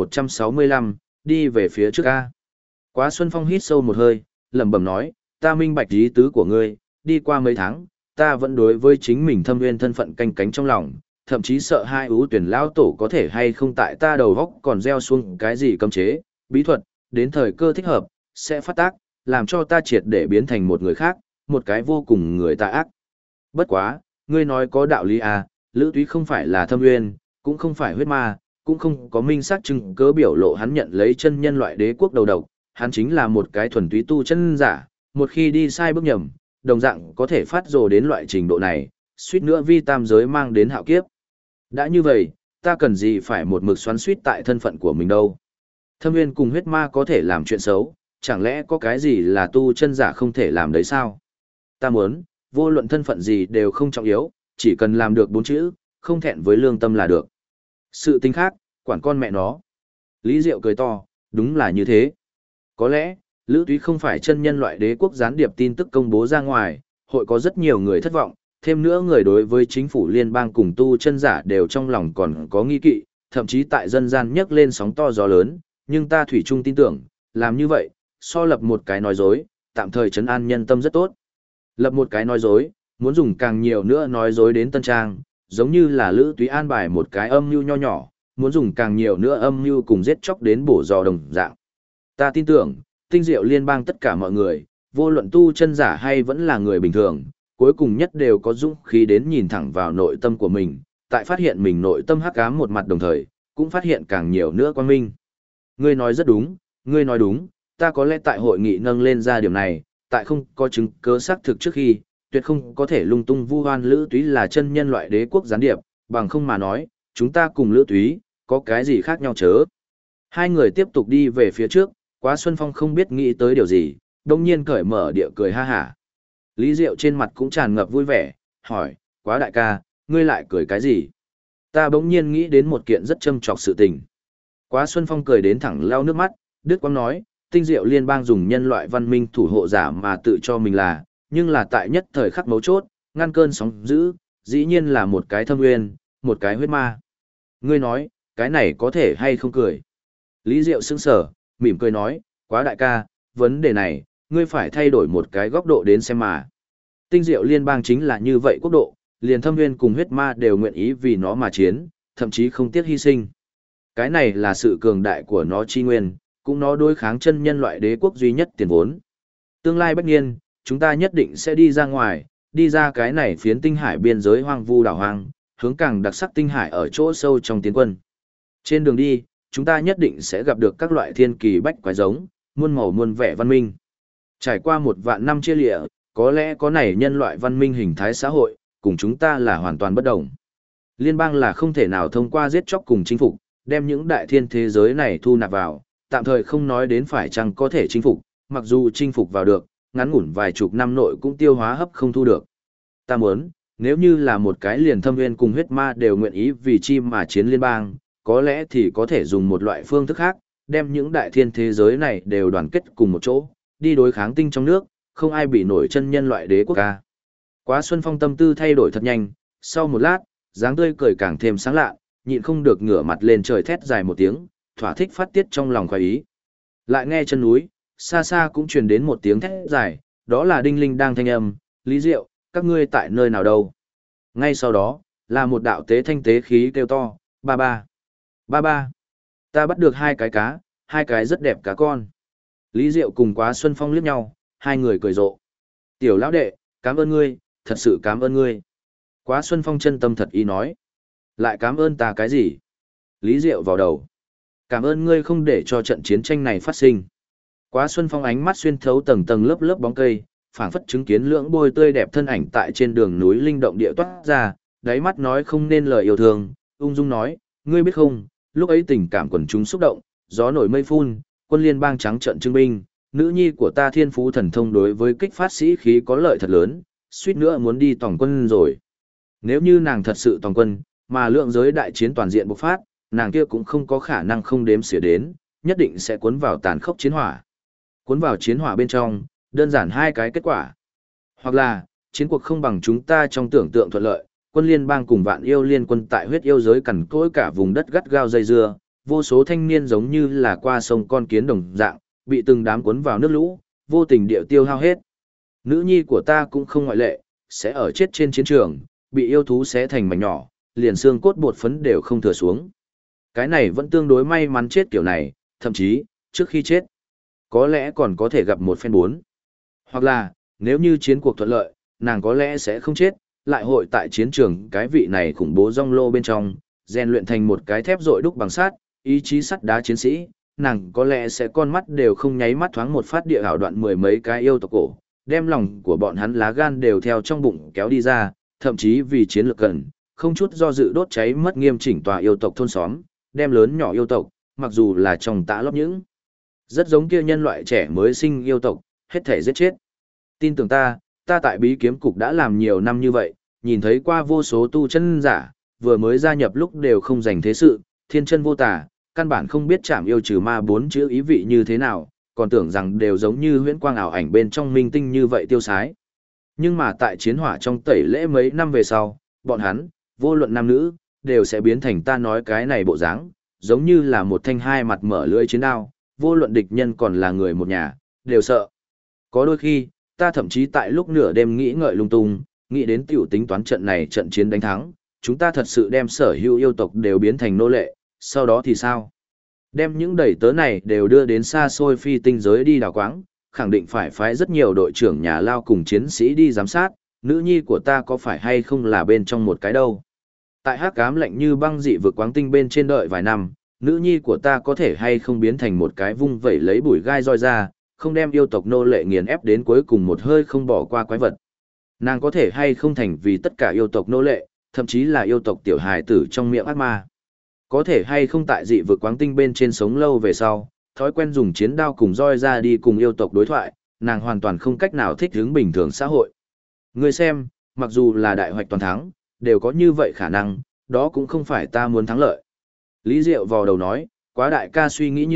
1165, đi về phía trước A. Quá Xuân Phong hít sâu một hơi, lẩm bẩm nói, ta minh bạch ý tứ của ngươi, đi qua mấy tháng, ta vẫn đối với chính mình thâm nguyên thân phận canh cánh trong lòng, thậm chí sợ hai ưu tuyển lao tổ có thể hay không tại ta đầu góc còn gieo xuống cái gì cấm chế, bí thuật, đến thời cơ thích hợp, sẽ phát tác, làm cho ta triệt để biến thành một người khác, một cái vô cùng người ta ác. Bất quá, ngươi nói có đạo lý à, Lữ Túy không phải là thâm nguyên, cũng không phải huyết ma, cũng không có minh xác chứng cớ biểu lộ hắn nhận lấy chân nhân loại đế quốc đầu độc, hắn chính là một cái thuần túy tu chân giả, một khi đi sai bước nhầm, đồng dạng có thể phát rồ đến loại trình độ này, suýt nữa vi tam giới mang đến hạo kiếp. Đã như vậy, ta cần gì phải một mực xoắn suýt tại thân phận của mình đâu. Thâm nguyên cùng huyết ma có thể làm chuyện xấu, chẳng lẽ có cái gì là tu chân giả không thể làm đấy sao? Ta muốn, vô luận thân phận gì đều không trọng yếu, chỉ cần làm được 4 chữ, không thẹn với lương tâm là được. Sự tính khác, quản con mẹ nó. Lý Diệu cười to, đúng là như thế. Có lẽ, Lữ Túy không phải chân nhân loại đế quốc gián điệp tin tức công bố ra ngoài, hội có rất nhiều người thất vọng, thêm nữa người đối với chính phủ liên bang cùng tu chân giả đều trong lòng còn có nghi kỵ, thậm chí tại dân gian nhấc lên sóng to gió lớn, nhưng ta thủy chung tin tưởng, làm như vậy, so lập một cái nói dối, tạm thời trấn an nhân tâm rất tốt. Lập một cái nói dối, muốn dùng càng nhiều nữa nói dối đến tân trang, giống như là Lữ Túy an bài một cái âm mưu nho nhỏ, muốn dùng càng nhiều nữa âm mưu cùng giết chóc đến bổ giò đồng dạng. Ta tin tưởng, tinh diệu liên bang tất cả mọi người, vô luận tu chân giả hay vẫn là người bình thường, cuối cùng nhất đều có dũng khí đến nhìn thẳng vào nội tâm của mình, tại phát hiện mình nội tâm hắc ám một mặt đồng thời, cũng phát hiện càng nhiều nữa quang minh. Ngươi nói rất đúng, ngươi nói đúng, ta có lẽ tại hội nghị nâng lên ra điểm này, tại không có chứng cứ xác thực trước khi, tuyệt không có thể lung tung vu oan Lữ Túy là chân nhân loại đế quốc gián điệp, bằng không mà nói, chúng ta cùng Lữ Túy, có cái gì khác nhau chớ. Hai người tiếp tục đi về phía trước, Quá Xuân Phong không biết nghĩ tới điều gì, đông nhiên cởi mở địa cười ha hả. Lý Diệu trên mặt cũng tràn ngập vui vẻ, hỏi, Quá đại ca, ngươi lại cười cái gì? Ta bỗng nhiên nghĩ đến một kiện rất châm trọc sự tình. Quá Xuân Phong cười đến thẳng lau nước mắt, Đức Quang nói, tinh diệu liên bang dùng nhân loại văn minh thủ hộ giả mà tự cho mình là, nhưng là tại nhất thời khắc mấu chốt, ngăn cơn sóng dữ, dĩ nhiên là một cái thâm nguyên, một cái huyết ma. Ngươi nói, cái này có thể hay không cười? Lý Diệu sững sờ, mỉm cười nói, quá đại ca, vấn đề này, ngươi phải thay đổi một cái góc độ đến xem mà. Tinh diệu liên bang chính là như vậy quốc độ, liền thâm nguyên cùng huyết ma đều nguyện ý vì nó mà chiến, thậm chí không tiếc hy sinh. Cái này là sự cường đại của nó chi nguyên, cũng nó đối kháng chân nhân loại đế quốc duy nhất tiền vốn. Tương lai bách niên, chúng ta nhất định sẽ đi ra ngoài, đi ra cái này phiến tinh hải biên giới hoang vu đảo hoang, hướng càng đặc sắc tinh hải ở chỗ sâu trong tiến quân. Trên đường đi, chúng ta nhất định sẽ gặp được các loại thiên kỳ bách quái giống, muôn màu muôn vẻ văn minh. Trải qua 1.000 năm chia lịa, có lẽ có này nhân loại văn minh hình thái xã hội, cùng chúng ta là hoàn toàn bất đồng. Liên bang là không thể nào thông qua giết chóc cùng chinh phục, đem những đại thiên thế giới này thu nạp vào, tạm thời không nói đến phải chăng có thể chinh phục, mặc dù chinh phục vào được, ngắn ngủn vài chục năm nội cũng tiêu hóa hấp không thu được. Ta muốn, nếu như là một cái liền thâm nguyên cùng huyết ma đều nguyện ý vì chi mà chiến liên bang, có lẽ thì có thể dùng một loại phương thức khác, đem những đại thiên thế giới này đều đoàn kết cùng một chỗ, đi đối kháng tinh trong nước, không ai bị nổi chân nhân loại đế quốc ca. Quá Xuân Phong tâm tư thay đổi thật nhanh, sau một lát, dáng tươi cười càng thêm sáng lạ, nhịn không được ngửa mặt lên trời thét dài một tiếng, thỏa thích phát tiết trong lòng khoái ý. Lại nghe chân núi, xa xa cũng truyền đến một tiếng thét dài, đó là Đinh Linh đang thanh âm, Lý Diệu, các ngươi tại nơi nào đâu? Ngay sau đó, là một đạo tế thanh tế khí kêu to, ba ba, ba ba, ta bắt được hai cái cá, hai cái rất đẹp cá con. Lý Diệu cùng Quá Xuân Phong liếc nhau, hai người cười rộ. Tiểu lão đệ, cảm ơn ngươi, thật sự cảm ơn ngươi. Quá Xuân Phong chân tâm thật ý nói. Lại cảm ơn ta cái gì? Lý Diệu vào đầu. Cảm ơn ngươi không để cho trận chiến tranh này phát sinh. Quá Xuân Phong ánh mắt xuyên thấu tầng tầng lớp lớp bóng cây, phảng phất chứng kiến lưỡng bôi tươi đẹp thân ảnh tại trên đường núi linh động địa toát ra, đáy mắt nói không nên lời yêu thương, ung dung nói, ngươi biết không, lúc ấy tình cảm quần chúng xúc động, gió nổi mây phun, quân liên bang trắng trận trưng binh, nữ nhi của ta thiên phú thần thông đối với kích phát sĩ khí có lợi thật lớn, suýt nữa muốn đi tổng quân rồi. Nếu như nàng thật sự tổng quân, mà lượng giới đại chiến toàn diện bộc phát, nàng kia cũng không có khả năng không đếm xỉa đến, nhất định sẽ cuốn vào tàn khốc chiến hỏa. Cuốn vào chiến hỏa bên trong, đơn giản hai cái kết quả. Hoặc là, chiến cuộc không bằng chúng ta trong tưởng tượng thuận lợi, quân liên bang cùng vạn yêu liên quân tại huyết yêu giới cằn cỗi cả vùng đất gắt gao dây dưa, vô số thanh niên giống như là qua sông con kiến đồng dạng, bị từng đám cuốn vào nước lũ, vô tình điệu tiêu hao hết. Nữ nhi của ta cũng không ngoại lệ, sẽ ở chết trên chiến trường, bị yêu thú xé thành mảnh nhỏ, liền xương cốt bột phấn đều không thừa xuống. Cái này vẫn tương đối may mắn chết kiểu này, thậm chí, trước khi chết, có lẽ còn có thể gặp một phen bốn. Hoặc là, nếu như chiến cuộc thuận lợi, nàng có lẽ sẽ không chết, lại hội tại chiến trường cái vị này khủng bố rong lô bên trong, rèn luyện thành một cái thép rội đúc bằng sắt, ý chí sắt đá chiến sĩ, nàng có lẽ sẽ con mắt đều không nháy mắt thoáng một phát địa ảo đoạn mười mấy cái yêu tộc cổ, đem lòng của bọn hắn lá gan đều theo trong bụng kéo đi ra, thậm chí vì chiến lược cần, không chút do dự đốt cháy mất nghiêm chỉnh tòa yêu tộc thôn xóm, đem lớn nhỏ yêu tộc, mặc dù là trong tã lót những rất giống kia nhân loại trẻ mới sinh yêu tộc, hết thể giết chết. Tin tưởng ta tại bí kiếm cục đã làm nhiều năm như vậy, nhìn thấy qua vô số tu chân giả, vừa mới gia nhập lúc đều không dành thế sự, thiên chân vô tà, căn bản không biết chạm yêu trừ ma bốn chữ ý vị như thế nào, còn tưởng rằng đều giống như huyễn quang ảo ảnh bên trong minh tinh như vậy tiêu sái. Nhưng mà tại chiến hỏa trong tẩy lễ mấy năm về sau, bọn hắn, vô luận nam nữ, đều sẽ biến thành ta nói cái này bộ dáng, giống như là một thanh hai mặt mở lưỡi chiến đao, vô luận địch nhân còn là người một nhà, đều sợ. Có đôi khi, ta thậm chí tại lúc nửa đêm nghĩ ngợi lung tung, nghĩ đến tiểu tính toán trận này trận chiến đánh thắng, chúng ta thật sự đem sở hữu yêu tộc đều biến thành nô lệ, sau đó thì sao? Đem những đầy tớ này đều đưa đến xa xôi phi tinh giới đi đào quáng, khẳng định phải phái rất nhiều đội trưởng nhà lao cùng chiến sĩ đi giám sát, nữ nhi của ta có phải hay không là bên trong một cái đâu. Tại hắc ám lạnh như băng dị vực quáng tinh bên trên đợi vài năm, nữ nhi của ta có thể hay không biến thành một cái vung vẩy lấy bùi gai roi ra, không đem yêu tộc nô lệ nghiền ép đến cuối cùng một hơi không bỏ qua quái vật. Nàng có thể hay không thành vì tất cả yêu tộc nô lệ, thậm chí là yêu tộc tiểu hài tử trong miệng ác ma. Có thể hay không tại dị vực quáng tinh bên trên sống lâu về sau, thói quen dùng chiến đao cùng roi ra đi cùng yêu tộc đối thoại, nàng hoàn toàn không cách nào thích ứng bình thường xã hội. Ngươi xem, mặc dù là đại hoạch toàn thắng, đều có như vậy khả năng, đó cũng không phải ta muốn thắng lợi. Lý Diệu vào đầu nói, quá đại ca suy nghĩ nhiều,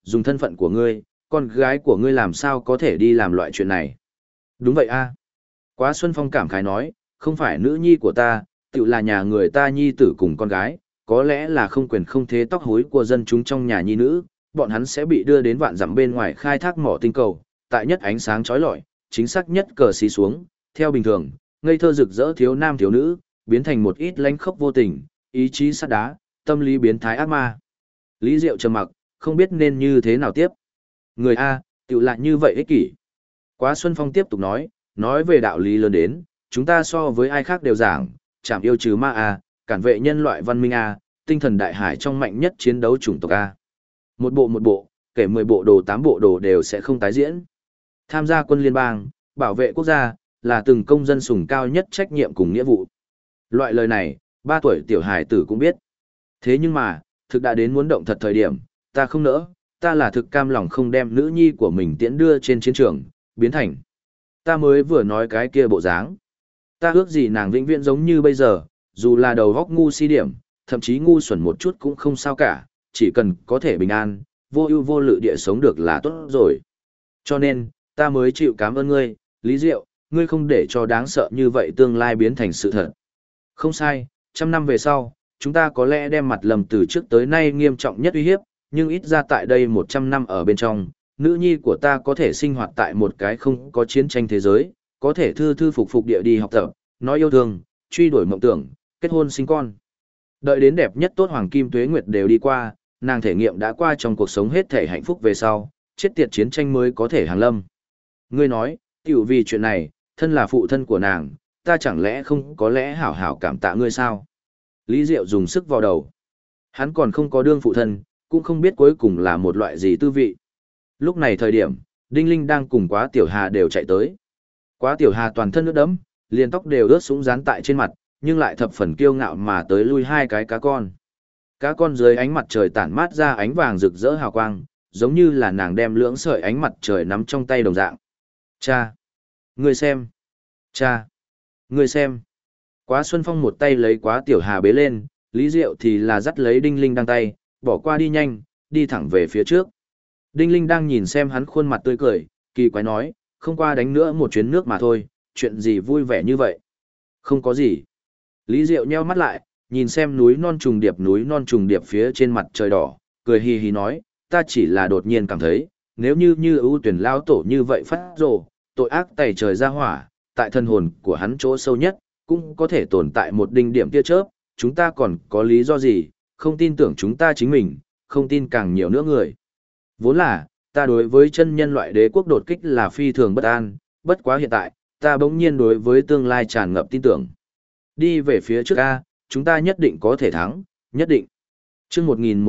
dùng thân phận của ngươi, con gái của ngươi làm sao có thể đi làm loại chuyện này. Đúng vậy a. Quá Xuân Phong cảm khái nói, không phải nữ nhi của ta, tự là nhà người ta nhi tử cùng con gái, có lẽ là không quyền không thế tóc hối của dân chúng trong nhà nhi nữ, bọn hắn sẽ bị đưa đến vạn dặm bên ngoài khai thác mỏ tinh cầu, tại nhất ánh sáng chói lọi, chính xác nhất cờ xí xuống, theo bình thường, ngây thơ rực rỡ thiếu nam thiếu nữ, biến thành một ít lánh khốc vô tình, ý chí sắt đá, tâm lý biến thái ác ma. Lý Diệu trầm mặc, không biết nên như thế nào tiếp. Người A, tự lại như vậy ích kỷ. Quá Xuân Phong tiếp tục nói về đạo lý lớn đến, chúng ta so với ai khác đều giảng, chảm yêu trừ ma A, cản vệ nhân loại văn minh A, tinh thần đại hải trong mạnh nhất chiến đấu chủng tộc A. Một bộ, kể 10 bộ đồ 8 bộ đồ đều sẽ không tái diễn. Tham gia quân liên bang, bảo vệ quốc gia, là từng công dân sủng cao nhất trách nhiệm cùng nghĩa vụ. Loại lời này, 3 tuổi tiểu hải tử cũng biết. Thế nhưng mà, thực đã đến muốn động thật thời điểm, ta không nỡ, ta là thực cam lòng không đem nữ nhi của mình tiễn đưa trên chiến trường, biến thành. Ta mới vừa nói cái kia bộ dáng. Ta ước gì nàng vĩnh viễn giống như bây giờ, dù là đầu góc ngu si điểm, thậm chí ngu xuẩn một chút cũng không sao cả, chỉ cần có thể bình an, vô ưu vô lự địa sống được là tốt rồi. Cho nên, ta mới chịu cảm ơn ngươi, Lý Diệu, ngươi không để cho đáng sợ như vậy tương lai biến thành sự thật. Không sai, 100 năm về sau, chúng ta có lẽ đem mặt lầm từ trước tới nay nghiêm trọng nhất uy hiếp, nhưng ít ra tại đây 100 năm ở bên trong, nữ nhi của ta có thể sinh hoạt tại một cái không có chiến tranh thế giới, có thể thư thư phục phục địa đi học tập, nói yêu thương, truy đuổi mộng tưởng, kết hôn sinh con. Đợi đến đẹp nhất tốt hoàng kim tuế nguyệt đều đi qua, nàng thể nghiệm đã qua trong cuộc sống hết thể hạnh phúc về sau, chết tiệt chiến tranh mới có thể hàng lâm. Ngươi nói, tiểu vì chuyện này, thân là phụ thân của nàng, ta chẳng lẽ không có lẽ hảo hảo cảm tạ ngươi sao? Lý Diệu dùng sức vào đầu. Hắn còn không có đương phụ thân, cũng không biết cuối cùng là một loại gì tư vị. Lúc này thời điểm, Đinh Linh đang cùng Quá Tiểu Hà đều chạy tới. Quá Tiểu Hà toàn thân ướt đẫm, liền tóc đều ướt sũng dán tại trên mặt, nhưng lại thập phần kiêu ngạo mà tới lui hai cái cá con. Cá con dưới ánh mặt trời tản mát ra ánh vàng rực rỡ hào quang, giống như là nàng đem lưỡng sợi ánh mặt trời nắm trong tay đồng dạng. Cha! Ngươi xem! Cha! Ngươi xem! Quá Xuân Phong một tay lấy Quá Tiểu Hà bế lên, Lý Diệu thì là dắt lấy Đinh Linh đang tay, bỏ qua đi nhanh, đi thẳng về phía trước. Đinh Linh đang nhìn xem hắn khuôn mặt tươi cười, kỳ quái nói, không qua đánh nữa một chuyến nước mà thôi, chuyện gì vui vẻ như vậy. Không có gì. Lý Diệu nheo mắt lại, nhìn xem núi non trùng điệp phía trên mặt trời đỏ, cười hì hì nói, ta chỉ là đột nhiên cảm thấy, nếu như ưu tuyển lao tổ như vậy phát rồ, tội ác tày trời ra hỏa, tại thân hồn của hắn chỗ sâu nhất, cũng có thể tồn tại một đinh điểm tia chớp, chúng ta còn có lý do gì, không tin tưởng chúng ta chính mình, không tin càng nhiều nữa người. Vốn là, ta đối với chân nhân loại đế quốc đột kích là phi thường bất an, bất quá hiện tại, ta bỗng nhiên đối với tương lai tràn ngập tin tưởng. Đi về phía trước A, chúng ta nhất định có thể thắng, nhất định. Chương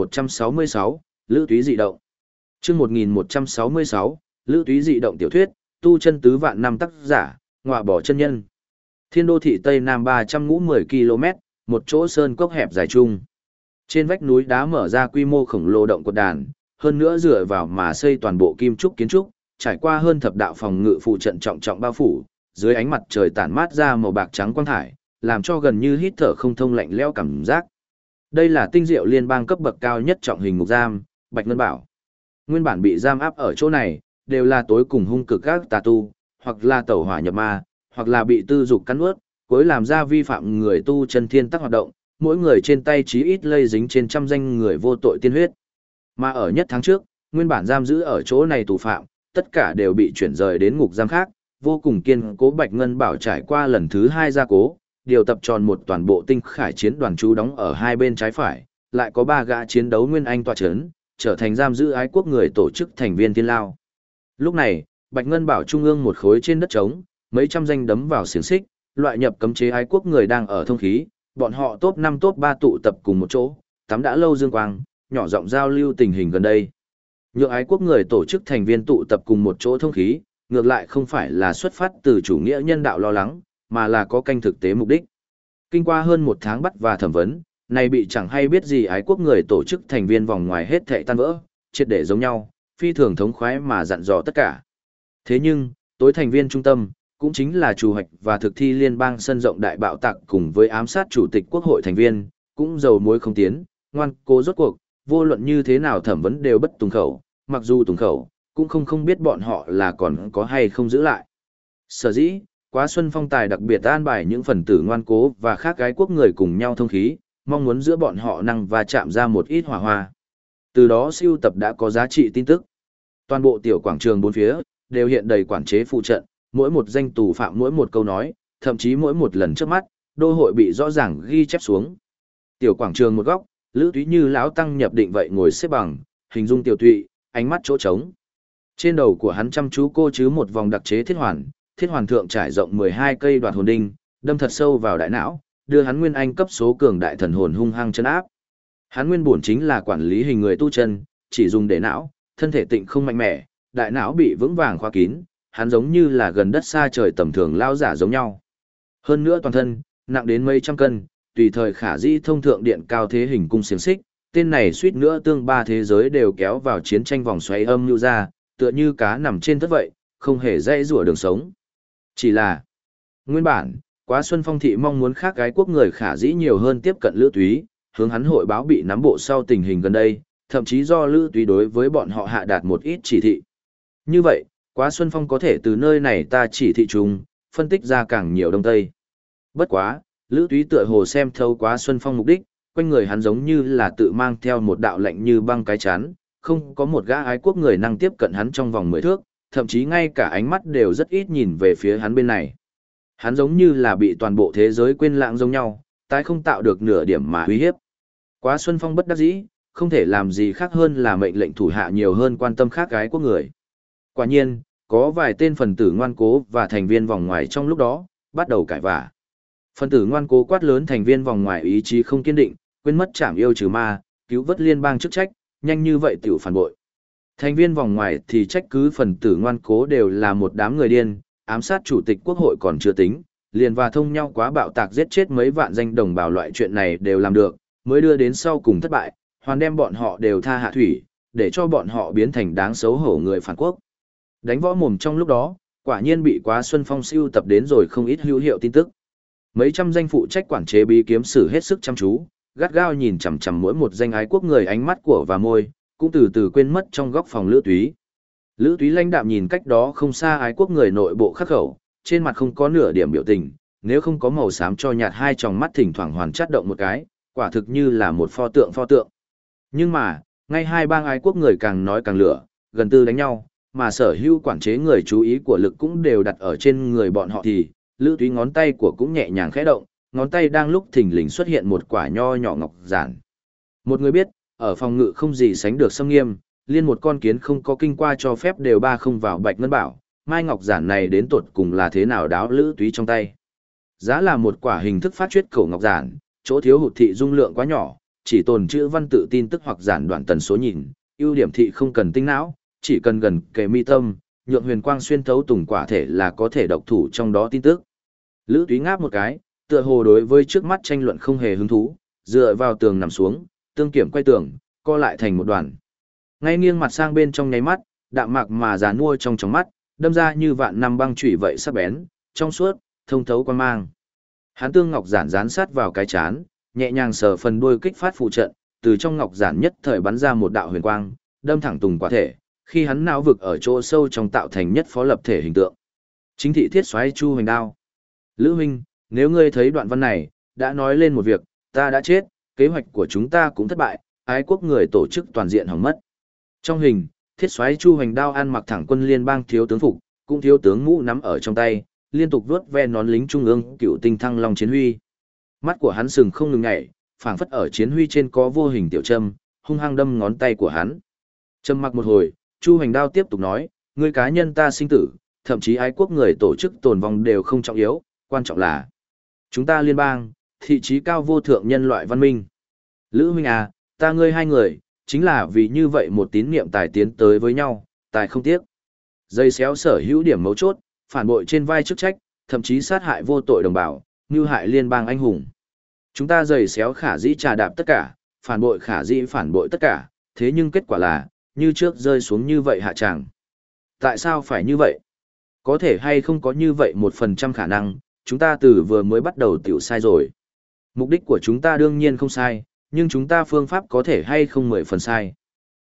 1166, Lữ Túy dị động. Chương 1166, Lữ Túy dị động tiểu thuyết, tu chân tứ vạn năm tác giả, ngọa bỏ chân nhân. Thiên đô thị Tây Nam 310 km, một chỗ sơn cốc hẹp dài chung. Trên vách núi đá mở ra quy mô khổng lồ động cột đàn, hơn nữa dựa vào mà xây toàn bộ kim trúc kiến trúc, trải qua hơn thập đạo phòng ngự phụ trận trọng trọng bao phủ, dưới ánh mặt trời tản mát ra màu bạc trắng quang thải, làm cho gần như hít thở không thông lạnh lẽo cảm giác. Đây là tinh diệu liên bang cấp bậc cao nhất trọng hình ngục giam, Bạch Ngân Bảo. Nguyên bản bị giam áp ở chỗ này, đều là tối cùng hung cực các tà tu, hoặc là tẩu hỏa nhập ma, hoặc là bị tư dục cắn nuốt, cuối làm ra vi phạm người tu chân thiên tắc hoạt động, mỗi người trên tay chí ít lây dính trên trăm danh người vô tội tiên huyết. Mà ở nhất tháng trước, nguyên bản giam giữ ở chỗ này tù phạm, tất cả đều bị chuyển rời đến ngục giam khác, vô cùng kiên cố Bạch Ngân Bảo trải qua lần thứ 2 gia cố, điều tập tròn một toàn bộ tinh khải chiến đoàn trú đóng ở hai bên trái phải, lại có 3 gã chiến đấu nguyên anh tọa chấn, trở thành giam giữ ái quốc người tổ chức thành viên thiên lao. Lúc này, Bạch Ngân Bảo trung ương một khối trên đất trống, mấy trăm danh đấm vào xiềng xích, loại nhập cấm chế ái quốc người đang ở thông khí, bọn họ top 5 top 3 tụ tập cùng một chỗ, tắm đã lâu dương quang, nhỏ giọng giao lưu tình hình gần đây. Nhượng ái quốc người tổ chức thành viên tụ tập cùng một chỗ thông khí, ngược lại không phải là xuất phát từ chủ nghĩa nhân đạo lo lắng, mà là có canh thực tế mục đích. Kinh qua hơn 1 tháng bắt và thẩm vấn, này bị chẳng hay biết gì ái quốc người tổ chức thành viên vòng ngoài hết thảy tan vỡ, triệt để giống nhau, phi thường thống khoái mà dặn dò tất cả. Thế nhưng, tối thành viên trung tâm, cũng chính là chủ hoạch và thực thi liên bang sân rộng đại bạo tạc cùng với ám sát chủ tịch quốc hội thành viên, cũng dầu muối không tiến, ngoan cố rốt cuộc, vô luận như thế nào thẩm vấn đều bất tùng khẩu, mặc dù tùng khẩu, cũng không biết bọn họ là còn có hay không giữ lại. Sở dĩ, Quá Xuân Phong tài đặc biệt an bài những phần tử ngoan cố và khác gái quốc người cùng nhau thông khí, mong muốn giữa bọn họ năng và chạm ra một ít hỏa hoa. Từ đó siêu tập đã có giá trị tin tức. Toàn bộ tiểu quảng trường bốn phía đều hiện đầy quản chế phụ trận, mỗi một danh tù phạm mỗi một câu nói, thậm chí mỗi một lần trước mắt, đô hội bị rõ ràng ghi chép xuống. Tiểu quảng trường một góc, Lữ Túy như lão tăng nhập định vậy ngồi xếp bằng, hình dung tiểu tụy, ánh mắt chỗ trống. Trên đầu của hắn chăm chú cô chứ một vòng đặc chế thiết hoàn thượng trải rộng 12 cây đoạt hồn đinh, đâm thật sâu vào đại não, đưa hắn nguyên anh cấp số cường đại thần hồn hung hăng chân áp. Hắn nguyên bổn chính là quản lý hình người tu chân, chỉ dùng để não, thân thể tịnh không mạnh mẽ, đại não bị vững vàng khóa kín, hắn giống như là gần đất xa trời tầm thường lao giả giống nhau. Hơn nữa toàn thân, nặng đến mấy trăm cân, tùy thời khả dĩ thông thượng điện cao thế hình cung xiềng xích, tên này suýt nữa tương ba thế giới đều kéo vào chiến tranh vòng xoáy âm nhu ra, tựa như cá nằm trên thất vậy, không hề dễ rủa đường sống. Chỉ là, nguyên bản, Quá Xuân Phong thị mong muốn khác gái quốc người khả dĩ nhiều hơn tiếp cận Lữ Túy, hướng hắn hội báo bị nắm bộ sau tình hình gần đây, thậm chí do Lữ Túy đối với bọn họ hạ đạt một ít chỉ thị. Như vậy, Quá Xuân Phong có thể từ nơi này ta chỉ thị chung, phân tích ra càng nhiều đông tây. Bất quá, Lữ Túy tựa hồ xem thấu Quá Xuân Phong mục đích, quanh người hắn giống như là tự mang theo một đạo lệnh như băng cái chắn, không có một gã ái quốc người năng tiếp cận hắn trong vòng 10 thước, thậm chí ngay cả ánh mắt đều rất ít nhìn về phía hắn bên này. Hắn giống như là bị toàn bộ thế giới quên lãng giống nhau, tái không tạo được nửa điểm mà uy hiếp. Quá Xuân Phong bất đắc dĩ, không thể làm gì khác hơn là mệnh lệnh thủ hạ nhiều hơn quan tâm khác gái quốc người. Quả nhiên, có vài tên phần tử ngoan cố và thành viên vòng ngoài trong lúc đó, bắt đầu cãi vã. Phần tử ngoan cố quát lớn thành viên vòng ngoài ý chí không kiên định, quên mất trảm yêu trừ ma, cứu vớt liên bang chức trách, nhanh như vậy tiểu phản bội. Thành viên vòng ngoài thì trách cứ phần tử ngoan cố đều là một đám người điên, ám sát chủ tịch quốc hội còn chưa tính, liền và thông nhau quá bạo tạc giết chết mấy vạn danh đồng bào loại chuyện này đều làm được, mới đưa đến sau cùng thất bại, hoàn đem bọn họ đều tha hạ thủy, để cho bọn họ biến thành đáng xấu hổ người phản quốc. Đánh võ mồm trong lúc đó, quả nhiên bị Quá Xuân Phong siêu tập đến rồi không ít hữu hiệu tin tức. Mấy trăm danh phụ trách quản chế bí kiếm sử hết sức chăm chú, gắt gao nhìn chằm chằm mỗi một danh ái quốc người ánh mắt của và môi, cũng từ từ quên mất trong góc phòng Lữ Túy. Lữ Túy lãnh đạm nhìn cách đó không xa ái quốc người nội bộ khắc khẩu, trên mặt không có nửa điểm biểu tình, nếu không có màu xám cho nhạt hai tròng mắt thỉnh thoảng hoàn chát động một cái, quả thực như là một pho tượng. Nhưng mà, ngay hai bang ái quốc người càng nói càng lửa, gần tư đánh nhau, mà sở hữu quản chế người chú ý của lực cũng đều đặt ở trên người bọn họ thì, Lữ Túy ngón tay của cũng nhẹ nhàng khẽ động, ngón tay đang lúc thình lình xuất hiện một quả nho nhỏ ngọc giản. Một người biết, ở phòng ngự không gì sánh được xâm nghiêm, liên một con kiến không có kinh qua cho phép đều ba không vào bạch ngân bảo, mai ngọc giản này đến tột cùng là thế nào đáo Lữ Túy trong tay. Giá là một quả hình thức phát chuyết cổ ngọc giản, chỗ thiếu hụt thị dung lượng quá nhỏ, chỉ tồn chữ văn tự tin tức hoặc giản đoạn tần số nhìn, ưu điểm thị không cần tinh não, chỉ cần gần kề mi tâm, nhượng huyền quang xuyên thấu tùng quả thể là có thể độc thủ trong đó tin tức. Lữ Túy ngáp một cái, tựa hồ đối với trước mắt tranh luận không hề hứng thú, dựa vào tường nằm xuống, tương kiểm quay tường, co lại thành một đoàn. Ngay nghiêng mặt sang bên trong nháy mắt, đạm mạc mà già nua trong mắt, đâm ra như vạn năm băng chủy vậy sắc bén, trong suốt, thông thấu quan mang. Hắn tương ngọc giản dán sát vào cái chán, nhẹ nhàng sờ phần đuôi kích phát phụ trận, từ trong ngọc giản nhất thời bắn ra một đạo huyền quang, đâm thẳng tùng quả thể, khi hắn não vực ở chỗ sâu trong tạo thành nhất phó lập thể hình tượng. Chính thị thiết xoáy chu hoành đao. Lữ huynh, nếu ngươi thấy đoạn văn này, đã nói lên một việc, ta đã chết, kế hoạch của chúng ta cũng thất bại, ái quốc người tổ chức toàn diện hỏng mất. Trong hình, thiết xoáy chu hoành đao ăn mặc thẳng quân liên bang thiếu tướng phục, cũng thiếu tướng mũ nắm ở trong tay, liên tục vuốt ve nón lính trung ương cựu tinh thăng long chiến huy. Mắt của hắn sừng không ngừng nhảy, phảng phất ở chiến huy trên có vô hình tiểu châm, hung hăng đâm ngón tay của hắn. Trầm mặc một hồi, Chu Hoành Đao tiếp tục nói, ngươi cá nhân ta sinh tử, thậm chí ái quốc người tổ chức tồn vong đều không trọng yếu, quan trọng là chúng ta liên bang, thị trí cao vô thượng nhân loại văn minh. Lữ huynh à, ta ngươi hai người, chính là vì như vậy một tín niệm tài tiến tới với nhau, tài không tiếc. Dây xéo sở hữu điểm mấu chốt, phản bội trên vai chức trách, thậm chí sát hại vô tội đồng bào, như hại liên bang anh hùng. Chúng ta giày xéo khả dĩ trà đạp tất cả, phản bội khả dĩ phản bội tất cả, thế nhưng kết quả là, như trước rơi xuống như vậy hạ tràng. Tại sao phải như vậy? Có thể hay không có như vậy 1% khả năng, chúng ta từ vừa mới bắt đầu tiểu sai rồi. Mục đích của chúng ta đương nhiên không sai, nhưng chúng ta phương pháp có thể hay không 10 phần sai.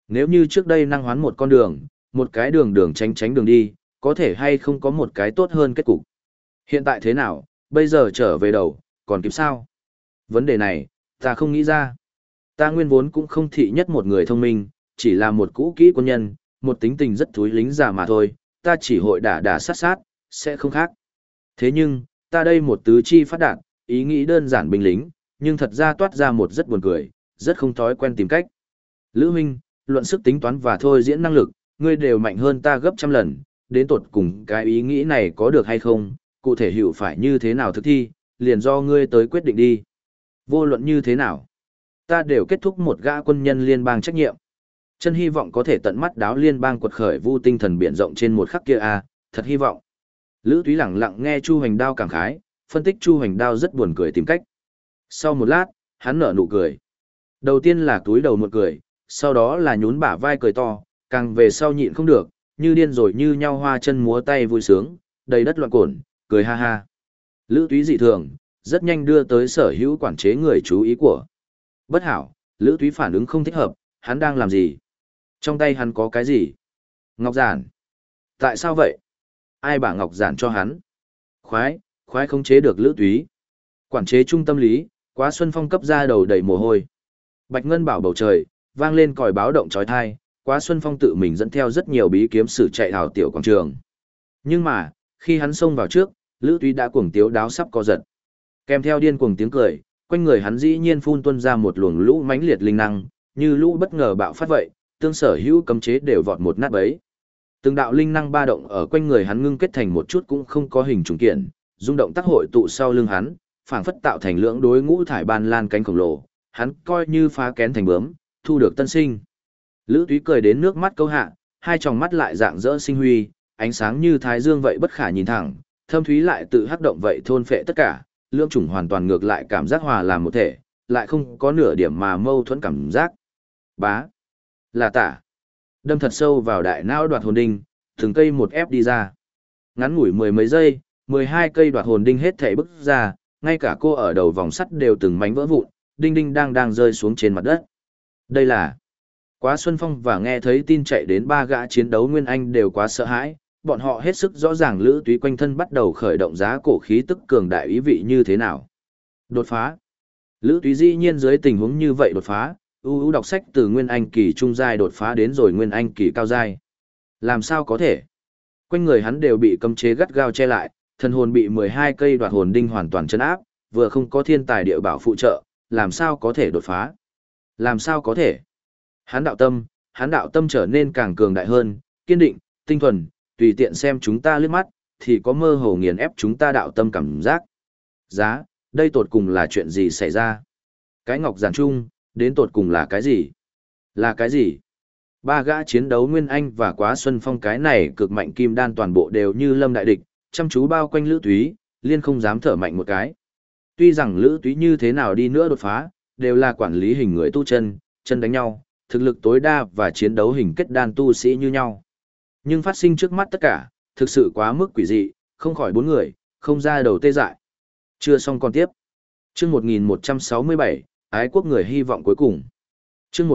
Nếu như trước đây năng hoán một con đường, một cái đường đường tránh tránh đường đi, có thể hay không có một cái tốt hơn kết cục. Hiện tại thế nào, bây giờ trở về đầu, còn kịp sao? Vấn đề này, ta không nghĩ ra. Ta nguyên vốn cũng không thị nhất một người thông minh, chỉ là một cũ kỹ quân nhân, một tính tình rất thúi lính già mà thôi, ta chỉ hội đả sát sát, sẽ không khác. Thế nhưng, ta đây một tứ chi phát đạt, ý nghĩ đơn giản binh lính, nhưng thật ra toát ra một rất buồn cười, rất không thói quen tìm cách. Lữ Minh, luận sức tính toán và thôi diễn năng lực, ngươi đều mạnh hơn ta gấp trăm lần, đến tột cùng cái ý nghĩ này có được hay không, cụ thể hiệu phải như thế nào thực thi, liền do ngươi tới quyết định đi. Vô luận như thế nào, ta đều kết thúc một gã quân nhân liên bang trách nhiệm. Chân hy vọng có thể tận mắt đáo liên bang quật khởi vu tinh thần biển rộng trên một khắc kia thật hy vọng. Lữ Túy lẳng lặng nghe Chu Hoành Đao cảm khái, phân tích Chu Hoành Đao rất buồn cười tìm cách. Sau một lát, hắn nở nụ cười. Đầu tiên là túi đầu một cười, sau đó là nhún bả vai cười to, càng về sau nhịn không được, như điên rồi như nhau hoa chân múa tay vui sướng, đầy đất loạn cồn, cười ha ha. Lữ Túy dị thường, rất nhanh đưa tới sở hữu quản chế người chú ý của. Bất hảo, Lữ Túy phản ứng không thích hợp, hắn đang làm gì? Trong tay hắn có cái gì? Ngọc giản. Tại sao vậy? Ai bảo ngọc giản cho hắn? Khoái không chế được Lữ Túy. Quản chế trung tâm lý, Quá Xuân Phong cấp ra đầu đầy mồ hôi. Bạch Ngân bảo bầu trời, vang lên còi báo động chói tai, Quá Xuân Phong tự mình dẫn theo rất nhiều bí kiếm sử chạy hào tiểu quảng trường. Nhưng mà, khi hắn xông vào trước, Lữ Túy đã cuồng tiếu đáo sắp co giật. Kèm theo điên cuồng tiếng cười, quanh người hắn dĩ nhiên phun tuôn ra một luồng lũ mãnh liệt linh năng, như lũ bất ngờ bạo phát vậy, tương sở hữu cấm chế đều vọt một nát bấy. Từng đạo linh năng ba động ở quanh người hắn ngưng kết thành một chút cũng không có hình trùng kiện, rung động tác hội tụ sau lưng hắn, phảng phất tạo thành lưỡng đối ngũ thải ban lan cánh khổng lồ, hắn coi như phá kén thành bướm, thu được tân sinh. Lữ Túy cười đến nước mắt câu hạ, hai tròng mắt lại dạng dỡ sinh huy, ánh sáng như thái dương vậy bất khả nhìn thẳng, thâm thúy lại tự hắc động vậy thôn phệ tất cả, lưỡng chủng hoàn toàn ngược lại cảm giác hòa làm một thể, lại không có nửa điểm mà mâu thuẫn cảm giác. Bá, là tả, đâm thật sâu vào đại não đoạt hồn đinh, từng cây một ép đi ra. Ngắn ngủi mười mấy giây, 12 cây đoạt hồn đinh hết thảy bức ra, ngay cả cô ở đầu vòng sắt đều từng mảnh vỡ vụn, đinh đinh đang rơi xuống trên mặt đất. Đây là Quá Xuân Phong và nghe thấy tin chạy đến ba gã chiến đấu Nguyên Anh đều quá sợ hãi, bọn họ hết sức rõ ràng Lữ Túy quanh thân bắt đầu khởi động giá cổ khí tức cường đại ý vị như thế nào. Đột phá. Lữ Túy dĩ nhiên dưới tình huống như vậy đột phá, ưu đọc sách từ Nguyên Anh kỳ trung giai đột phá đến rồi Nguyên Anh kỳ cao giai. Làm sao có thể? Quanh người hắn đều bị cấm chế gắt gao che lại, thần hồn bị 12 cây đoạt hồn đinh hoàn toàn chấn áp, vừa không có thiên tài địa bảo phụ trợ, làm sao có thể đột phá? Làm sao có thể? Hắn đạo tâm trở nên càng cường đại hơn, kiên định, tinh thuần, tùy tiện xem chúng ta liếc mắt, thì có mơ hồ nghiền ép chúng ta đạo tâm cảm giác. Giá, đây tột cùng là chuyện gì xảy ra? Cái ngọc giản chung, đến tột cùng là cái gì? Là cái gì? Ba gã chiến đấu Nguyên Anh và Quá Xuân Phong cái này cực mạnh kim đan toàn bộ đều như lâm đại địch, chăm chú bao quanh Lữ Túy, liên không dám thở mạnh một cái. Tuy rằng Lữ Túy như thế nào đi nữa đột phá, đều là quản lý hình người tu chân, chân đánh nhau, thực lực tối đa và chiến đấu hình kết đan tu sĩ như nhau. Nhưng phát sinh trước mắt tất cả, thực sự quá mức quỷ dị, không khỏi bốn người, không ra đầu tê dại. Chưa xong còn tiếp. Chương 1167, ái quốc người hy vọng cuối cùng. Chương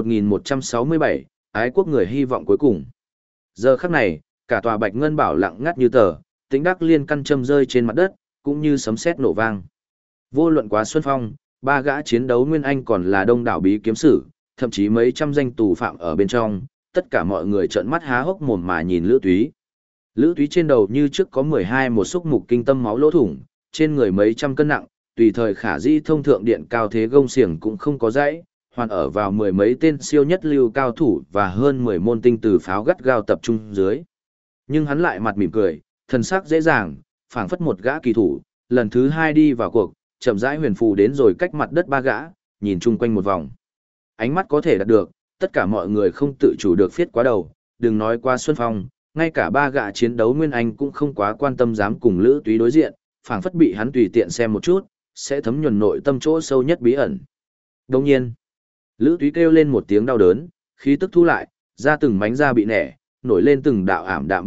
1167, ái quốc người hy vọng cuối cùng. Giờ khắc này, cả tòa Bạch Ngân Bảo lặng ngắt như tờ, Tĩnh Đắc Liên căn châm rơi trên mặt đất, cũng như sấm sét nổ vang. Vô luận Quá Xuân Phong, ba gã chiến đấu Nguyên Anh còn là đông đảo bí kiếm sử, thậm chí mấy trăm danh tù phạm ở bên trong, tất cả mọi người trợn mắt há hốc mồm mà nhìn Lữ Túy. Lữ Túy trên đầu như trước có 12 một xúc mục kinh tâm máu lỗ thủng, trên người mấy trăm cân nặng, tùy thời khả di thông thượng điện cao thế gông xiềng cũng không có dãy, hoàn ở vào mười mấy tên siêu nhất lưu cao thủ và hơn 10 môn tinh từ pháo gắt gao tập trung dưới. Nhưng hắn lại mặt mỉm cười, thần sắc dễ dàng, phảng phất một gã kỳ thủ, lần thứ hai đi vào cuộc, chậm rãi huyền phù đến rồi cách mặt đất ba gã, nhìn chung quanh một vòng. Ánh mắt có thể đạt được, tất cả mọi người không tự chủ được phiết quá đầu, đừng nói qua Xuân Phong, ngay cả ba gã chiến đấu Nguyên Anh cũng không quá quan tâm dám cùng Lữ Túy đối diện, phảng phất bị hắn tùy tiện xem một chút, sẽ thấm nhuần nội tâm chỗ sâu nhất bí ẩn. Đồng nhiên, Lữ Túy kêu lên một tiếng đau đớn, khí tức thu lại, ra từng mảnh da bị nẻ, nổi lên từng đạo ảm đạm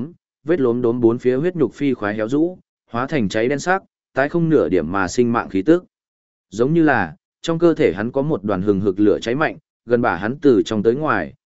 vết lốm đốm bốn phía huyết nhục phi khoái héo rũ, hóa thành cháy đen sắc, tái không nửa điểm mà sinh mạng khí tức. Giống như là, trong cơ thể hắn có một đoàn hừng hực lửa cháy mạnh, gần bả hắn từ trong tới ngoài,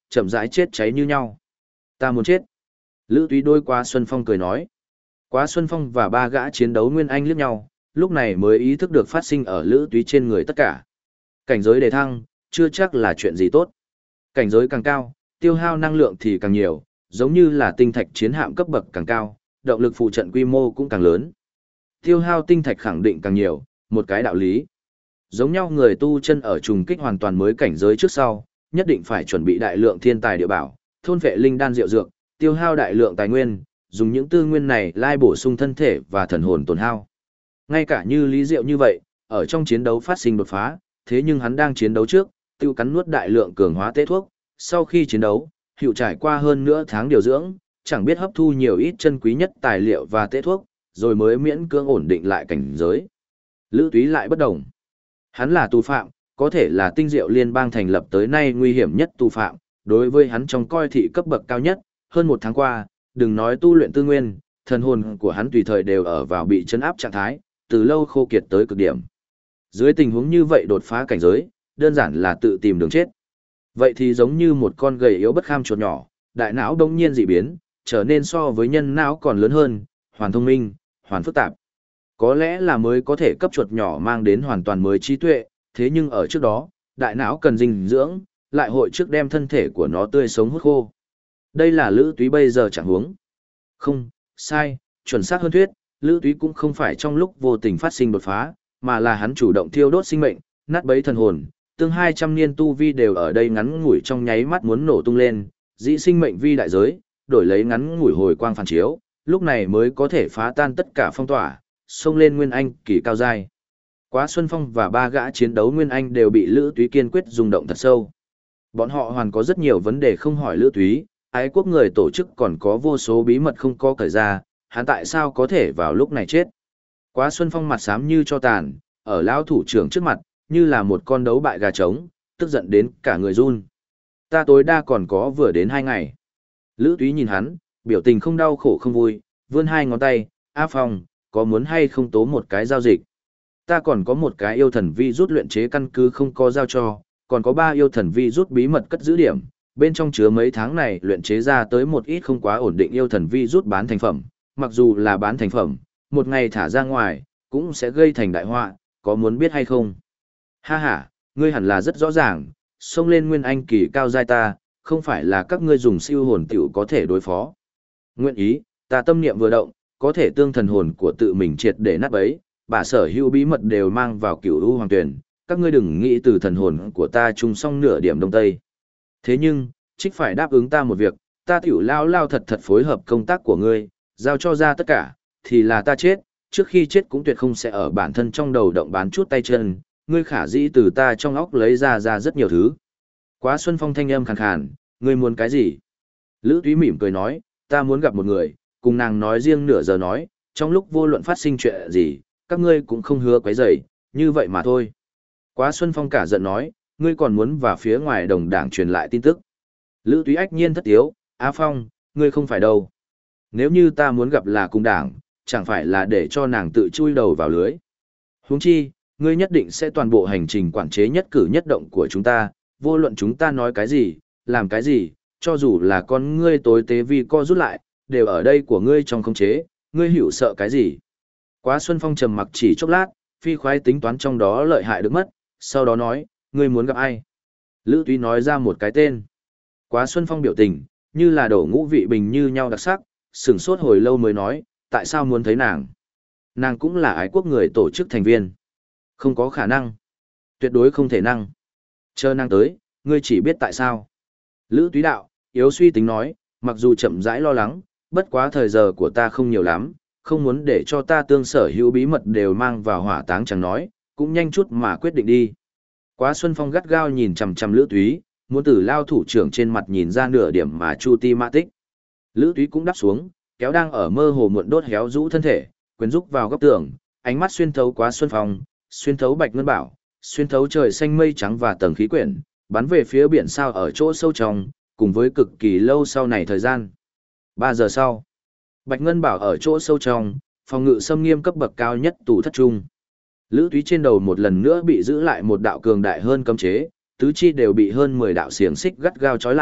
chậm rãi chết cháy như nhau. Ta muốn chết. Lữ Túy đôi Quá Xuân Phong cười nói. Quá Xuân Phong và ba gã chiến đấu Nguyên Anh liếc nhau, lúc này mới ý thức được phát sinh ở Lữ Túy trên người tất cả. Cảnh giới đề thăng, chưa chắc là chuyện gì tốt. Cảnh giới càng cao, tiêu hao năng lượng thì càng nhiều, giống như là tinh thạch chiến hạm cấp bậc càng cao, động lực phụ trận quy mô cũng càng lớn. Tiêu hao tinh thạch khẳng định càng nhiều, một cái đạo lý. Giống nhau người tu chân ở trùng kích hoàn toàn mới cảnh giới trước sau, nhất định phải chuẩn bị đại lượng thiên tài địa bảo, thôn vệ linh đan diệu dược, tiêu hao đại lượng tài nguyên, dùng những tư nguyên này lai bổ sung thân thể và thần hồn tổn hao. Ngay cả như Lý Diệu như vậy, ở trong chiến đấu phát sinh đột phá, thế nhưng hắn đang chiến đấu trước, tiêu cắn nuốt đại lượng cường hóa tế thuốc, sau khi chiến đấu, hiệu trải qua hơn nửa tháng điều dưỡng, chẳng biết hấp thu nhiều ít chân quý nhất tài liệu và tế thuốc, rồi mới miễn cưỡng ổn định lại cảnh giới. Lữ Túy lại bất đồng. Hắn là tù phạm, có thể là tinh diệu liên bang thành lập tới nay nguy hiểm nhất tù phạm, đối với hắn trong coi thị cấp bậc cao nhất, hơn một tháng qua, đừng nói tu luyện tư nguyên, thần hồn của hắn tùy thời đều ở vào bị chấn áp trạng thái, từ lâu khô kiệt tới cực điểm. Dưới tình huống như vậy đột phá cảnh giới, đơn giản là tự tìm đường chết. Vậy thì giống như một con gầy yếu bất kham chuột nhỏ, đại não đông nhiên dị biến, trở nên so với nhân não còn lớn hơn, hoàn thông minh, hoàn phức tạp. Có lẽ là mới có thể cấp chuột nhỏ mang đến hoàn toàn mới trí tuệ, thế nhưng ở trước đó, đại não cần dinh dưỡng, lại hội trước đem thân thể của nó tươi sống hút khô. Đây là Lữ Túy bây giờ chẳng huống. Không, sai, chuẩn xác hơn thuyết, Lữ Túy cũng không phải trong lúc vô tình phát sinh đột phá, mà là hắn chủ động thiêu đốt sinh mệnh, nát bấy thần hồn, tương 200 niên tu vi đều ở đây ngắn ngủi trong nháy mắt muốn nổ tung lên, dĩ sinh mệnh vi đại giới, đổi lấy ngắn ngủi hồi quang phản chiếu, lúc này mới có thể phá tan tất cả phong tỏa, xông lên Nguyên Anh kỳ cao giai. Quá Xuân Phong và ba gã chiến đấu Nguyên Anh đều bị Lữ Túy kiên quyết rung động thật sâu. Bọn họ hoàn có rất nhiều vấn đề không hỏi Lữ Túy, ái quốc người tổ chức còn có vô số bí mật không có cởi ra, hắn tại sao có thể vào lúc này chết. Quá Xuân Phong mặt xám như cho tàn, ở lão thủ trưởng trước mặt, như là một con đấu bại gà trống, tức giận đến cả người run. Ta tối đa còn có vừa đến 2 ngày. Lữ Túy nhìn hắn, biểu tình không đau khổ không vui, vươn 2 ngón tay, A Phong, có muốn hay không tố một cái giao dịch? Ta còn có một cái yêu thần vi rút luyện chế căn cứ không có giao cho, còn có 3 yêu thần vi rút bí mật cất giữ điểm, bên trong chứa mấy tháng này luyện chế ra tới một ít không quá ổn định yêu thần vi rút bán thành phẩm, mặc dù là bán thành phẩm, một ngày thả ra ngoài, cũng sẽ gây thành đại họa, có muốn biết hay không? Ha ha, ngươi hẳn là rất rõ ràng, xông lên Nguyên Anh kỳ cao giai ta, không phải là các ngươi dùng siêu hồn tiểu có thể đối phó. Nguyện ý, ta tâm niệm vừa động, có thể tương thần hồn của tự mình triệt để nát bấy, bà sở hữu bí mật đều mang vào Cửu U Hoàng Tuyển, các ngươi đừng nghĩ từ thần hồn của ta chung xong nửa điểm đông tây. Thế nhưng, trích phải đáp ứng ta một việc, ta tiểu lao thật thật phối hợp công tác của ngươi, giao cho ra tất cả, thì là ta chết, trước khi chết cũng tuyệt không sẽ ở bản thân trong đầu động bán chút tay chân, ngươi khả dĩ từ ta trong óc lấy ra rất nhiều thứ. Quá Xuân Phong thanh âm khàn khàn, ngươi muốn cái gì? Lữ Túy mỉm cười nói, ta muốn gặp một người, cùng nàng nói riêng nửa giờ nói, trong lúc vô luận phát sinh chuyện gì, các ngươi cũng không hứa quấy rầy, như vậy mà thôi. Quá Xuân Phong cả giận nói, ngươi còn muốn vào phía ngoài đồng đảng truyền lại tin tức. Lữ Túy ách nhiên thất tiếu, Á Phong, ngươi không phải đâu. Nếu như ta muốn gặp là cùng đảng, chẳng phải là để cho nàng tự chui đầu vào lưới. Huống chi, ngươi nhất định sẽ toàn bộ hành trình quản chế nhất cử nhất động của chúng ta, vô luận chúng ta nói cái gì, làm cái gì, cho dù là con ngươi tối tế vì co rút lại, đều ở đây của ngươi trong khống chế, ngươi hiểu sợ cái gì. Quá Xuân Phong trầm mặc chỉ chốc lát, phi khoái tính toán trong đó lợi hại được mất, sau đó nói, ngươi muốn gặp ai? Lữ Túy nói ra một cái tên. Quá Xuân Phong biểu tình, như là đổ ngũ vị bình như nhau đặc sắc, sửng sốt hồi lâu mới nói, tại sao muốn thấy nàng? Nàng cũng là ái quốc người tổ chức thành viên. Không có khả năng. Tuyệt đối không thể năng. Chờ nàng tới, ngươi chỉ biết tại sao. Lữ Túy đạo, yếu suy tính nói, mặc dù chậm rãi lo lắng, bất quá thời giờ của ta không nhiều lắm, không muốn để cho ta tương sở hữu bí mật đều mang vào hỏa táng chẳng nói, cũng nhanh chút mà quyết định đi. Quá Xuân Phong gắt gao nhìn chằm chằm Lữ Túy, muốn từ lao thủ trưởng trên mặt nhìn ra nửa điểm mà chu ti mã tích. Lữ Túy cũng đáp xuống, kéo đang ở mơ hồ muộn đốt héo rũ thân thể, quyến rúc vào góc tường, ánh mắt xuyên thấu Quá Xuân Phong, xuyên thấu Bạch Ngân Bảo, xuyên thấu trời xanh mây trắng và tầng khí quyển, bắn về phía biển sao ở chỗ sâu trong, cùng với cực kỳ lâu sau này thời gian. 3 giờ sau, Bạch Ngân Bảo ở chỗ sâu trong, phòng ngự xâm nghiêm cấp bậc cao nhất tủ thất trung. Lữ Túy trên đầu một lần nữa bị giữ lại một đạo cường đại hơn cấm chế, tứ chi đều bị hơn 10 đạo xiềng xích gắt gao trói lại,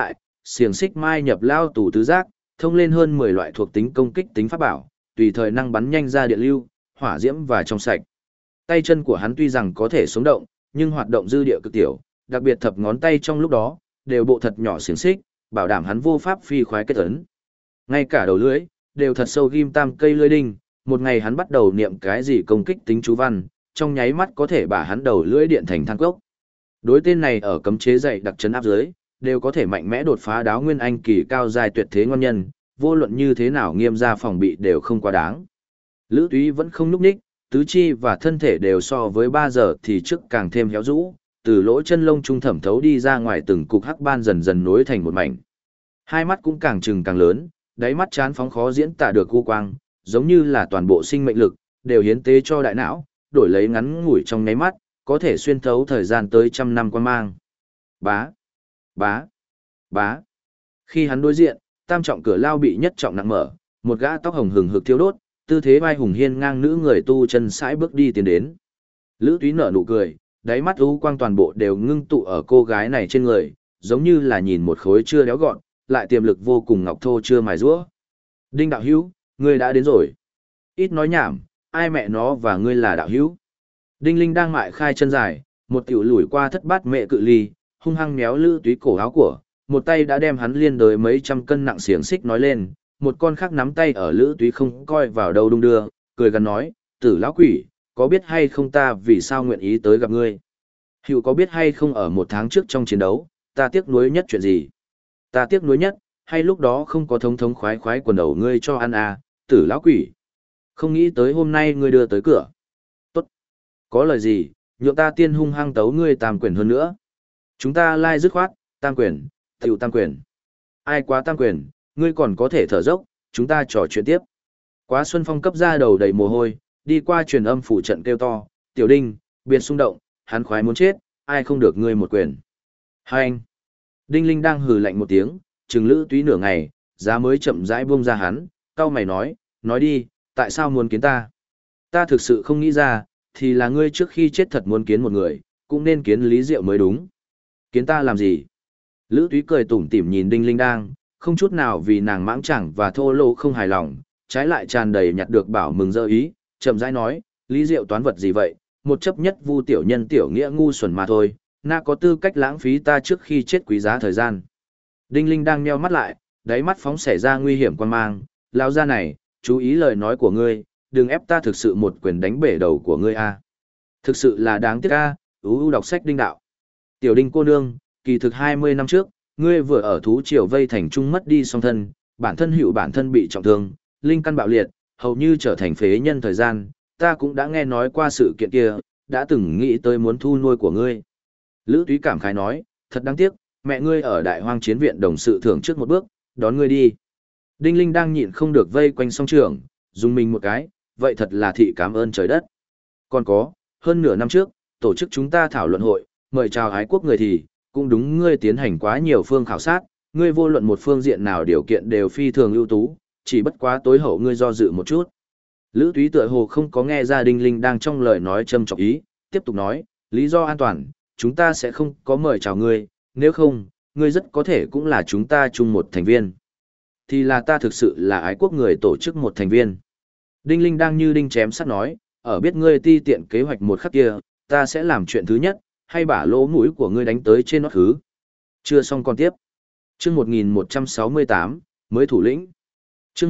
xiềng xích mai nhập lao tù tứ giác, thông lên hơn 10 loại thuộc tính công kích tính pháp bảo, tùy thời năng bắn nhanh ra điện lưu, hỏa diễm và trong sạch. Tay chân của hắn tuy rằng có thể sống động, nhưng hoạt động dư địa cực tiểu, đặc biệt thập ngón tay trong lúc đó, đều bộ thật nhỏ xiềng xích, bảo đảm hắn vô pháp phi khoái kết ấn. Ngay cả đầu lưỡi, đều thật sâu ghim tam cây lưỡi đinh, một ngày hắn bắt đầu niệm cái gì công kích tính chú văn, trong nháy mắt có thể bả hắn đầu lưỡi điện thành than cốc. Đối tên này ở cấm chế dạy đặc trấn áp dưới, đều có thể mạnh mẽ đột phá đáo nguyên anh kỳ cao dài tuyệt thế ngon nhân, vô luận như thế nào nghiêm gia phòng bị đều không quá đáng. Lữ Túy vẫn không núp ních, tứ chi và thân thể đều so với 3 giờ thì trước càng thêm héo rũ, từ lỗ chân lông trung thẩm thấu đi ra ngoài từng cục hắc ban dần dần nối thành một mảnh. Hai mắt cũng càng trừng càng lớn, đáy mắt chán phóng khó diễn tả được u quang, giống như là toàn bộ sinh mệnh lực đều hiến tế cho đại não, đổi lấy ngắn ngủi trong nháy mắt, có thể xuyên thấu thời gian tới trăm năm quan mang. Bá, bá, bá. Khi hắn đối diện, tam trọng cửa lao bị nhất trọng nặng mở, một gã tóc hồng hừng hực thiêu đốt, tư thế vai hùng hiên ngang nữ người tu chân sải bước đi tiến đến. Lữ Túy nở nụ cười, đáy mắt u quang toàn bộ đều ngưng tụ ở cô gái này trên người, giống như là nhìn một khối chưa đéo gọn, lại tiềm lực vô cùng ngọc thô chưa mài rũa. Đinh đạo hữu, ngươi đã đến rồi. Ít nói nhảm, ai mẹ nó và ngươi là đạo hữu. Đinh Linh đang mại khai chân dài, một tiểu lùi qua thất bát mẹ cự ly, hung hăng méo Lữ Túy cổ áo của, một tay đã đem hắn liên đới mấy trăm cân nặng xiềng xích nói lên, một con khác nắm tay ở Lữ Túy không coi vào đâu đung đưa, cười gần nói, tử lão quỷ, có biết hay không ta vì sao nguyện ý tới gặp ngươi? Hữu có biết hay không ở 1 tháng trước trong chiến đấu, ta tiếc nuối nhất chuyện gì? Ta tiếc nuối nhất, hay lúc đó không có thống thống khoái khoái quần đầu ngươi cho ăn à, tử lão quỷ. Không nghĩ tới hôm nay ngươi đưa tới cửa. Tốt. Có lời gì, nhượng ta tiên hung hăng tấu ngươi tam quyền hơn nữa. Chúng ta lai dứt khoát, tam quyền, tiểu tam quyền. Ai quá tam quyền, ngươi còn có thể thở dốc, chúng ta trò chuyện tiếp. Quá Xuân Phong cấp ra đầu đầy mồ hôi, đi qua truyền âm phủ trận kêu to, tiểu đinh, biệt xung động, hắn khoái muốn chết, ai không được ngươi một quyền. Hai anh. Đinh Linh đang hừ lạnh một tiếng, chừng Lữ Túy nửa ngày, giá mới chậm rãi buông ra hắn, cau mày nói đi, tại sao muốn kiến ta? Ta thực sự không nghĩ ra, thì là ngươi trước khi chết thật muốn kiến một người, cũng nên kiến Lý Diệu mới đúng. Kiến ta làm gì? Lữ Túy cười tủm tỉm nhìn Đinh Linh đang, không chút nào vì nàng mãng chẳng và thô lỗ không hài lòng, trái lại tràn đầy nhặt được bảo mừng dơ ý, chậm rãi nói, Lý Diệu toán vật gì vậy, một chấp nhất vu tiểu nhân tiểu nghĩa ngu xuẩn mà thôi, na có tư cách lãng phí ta trước khi chết quý giá thời gian. Đinh Linh đang nheo mắt lại, đáy mắt phóng xảy ra nguy hiểm quan mang, lao ra này, chú ý lời nói của ngươi, đừng ép ta thực sự một quyền đánh bể đầu của ngươi a. Thực sự là đáng tiếc a, đọc sách Đinh đạo. Tiểu Đinh cô nương, kỳ thực 20 năm trước, ngươi vừa ở thú triều vây thành trung mất đi song thân, bản thân bị trọng thương, linh căn bạo liệt, hầu như trở thành phế nhân thời gian, ta cũng đã nghe nói qua sự kiện kia, đã từng nghĩ tới muốn thu nuôi của ngươi. Lữ Túy cảm khái nói, thật đáng tiếc, mẹ ngươi ở đại hoang chiến viện đồng sự thưởng trước một bước, đón ngươi đi. Đinh Linh đang nhịn không được vây quanh song trường, dùng mình một cái, vậy thật là thị cảm ơn trời đất. Còn có, hơn nửa năm trước, tổ chức chúng ta thảo luận hội, mời chào ái quốc người thì, cũng đúng ngươi tiến hành quá nhiều phương khảo sát, ngươi vô luận một phương diện nào điều kiện đều phi thường ưu tú, chỉ bất quá tối hậu ngươi do dự một chút. Lữ Túy tựa hồ không có nghe ra Đinh Linh đang trong lời nói châm chọc ý, tiếp tục nói, lý do an toàn, chúng ta sẽ không có mời chào ngươi, nếu không, ngươi rất có thể cũng là chúng ta chung một thành viên. Thì là ta thực sự là ái quốc người tổ chức một thành viên. Đinh Linh đang như đinh chém sắt nói, ở biết ngươi ti tiện kế hoạch một khắc kia, ta sẽ làm chuyện thứ nhất, hay bả lỗ mũi của ngươi đánh tới trên nót khứ. Chưa xong còn tiếp. Chương 1168, mới thủ lĩnh. Chương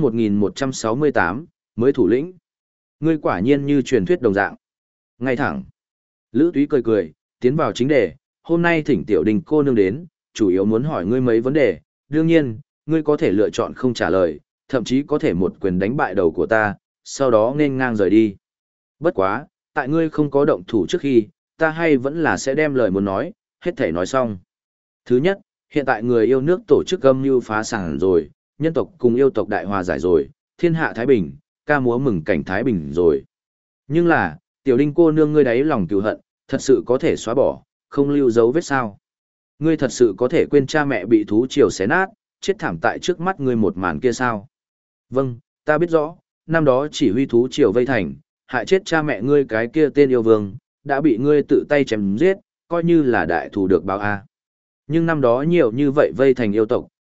1168, mới thủ lĩnh. Ngươi quả nhiên như truyền thuyết đồng dạng. Ngay thẳng. Lữ Túy cười cười, tiến vào chính đề, hôm nay thỉnh tiểu Đinh cô nương đến, chủ yếu muốn hỏi ngươi mấy vấn đề, đương nhiên, ngươi có thể lựa chọn không trả lời, thậm chí có thể một quyền đánh bại đầu của ta, sau đó nên ngang rời đi. Bất quá, tại ngươi không có động thủ trước khi, ta hay vẫn là sẽ đem lời muốn nói, hết thể nói xong. Thứ nhất, hiện tại người yêu nước tổ chức âm mưu phá sản rồi, nhân tộc cùng yêu tộc đại hòa giải rồi, thiên hạ Thái Bình, ca múa mừng cảnh Thái Bình rồi. Nhưng là, tiểu Đinh cô nương ngươi đáy lòng cừu hận, thật sự có thể xóa bỏ, không lưu dấu vết sao. Ngươi thật sự có thể quên cha mẹ bị thú triều xé nát, chết thảm tại trước mắt ngươi một màn kia sao? Vâng, ta biết rõ, năm đó chỉ huy thú triều vây thành, hại chết cha mẹ ngươi cái kia tên yêu vương, đã bị ngươi tự tay chém giết, coi như là đại thù được báo a. Nhưng năm đó nhiều như vậy vây thành yêu tộc,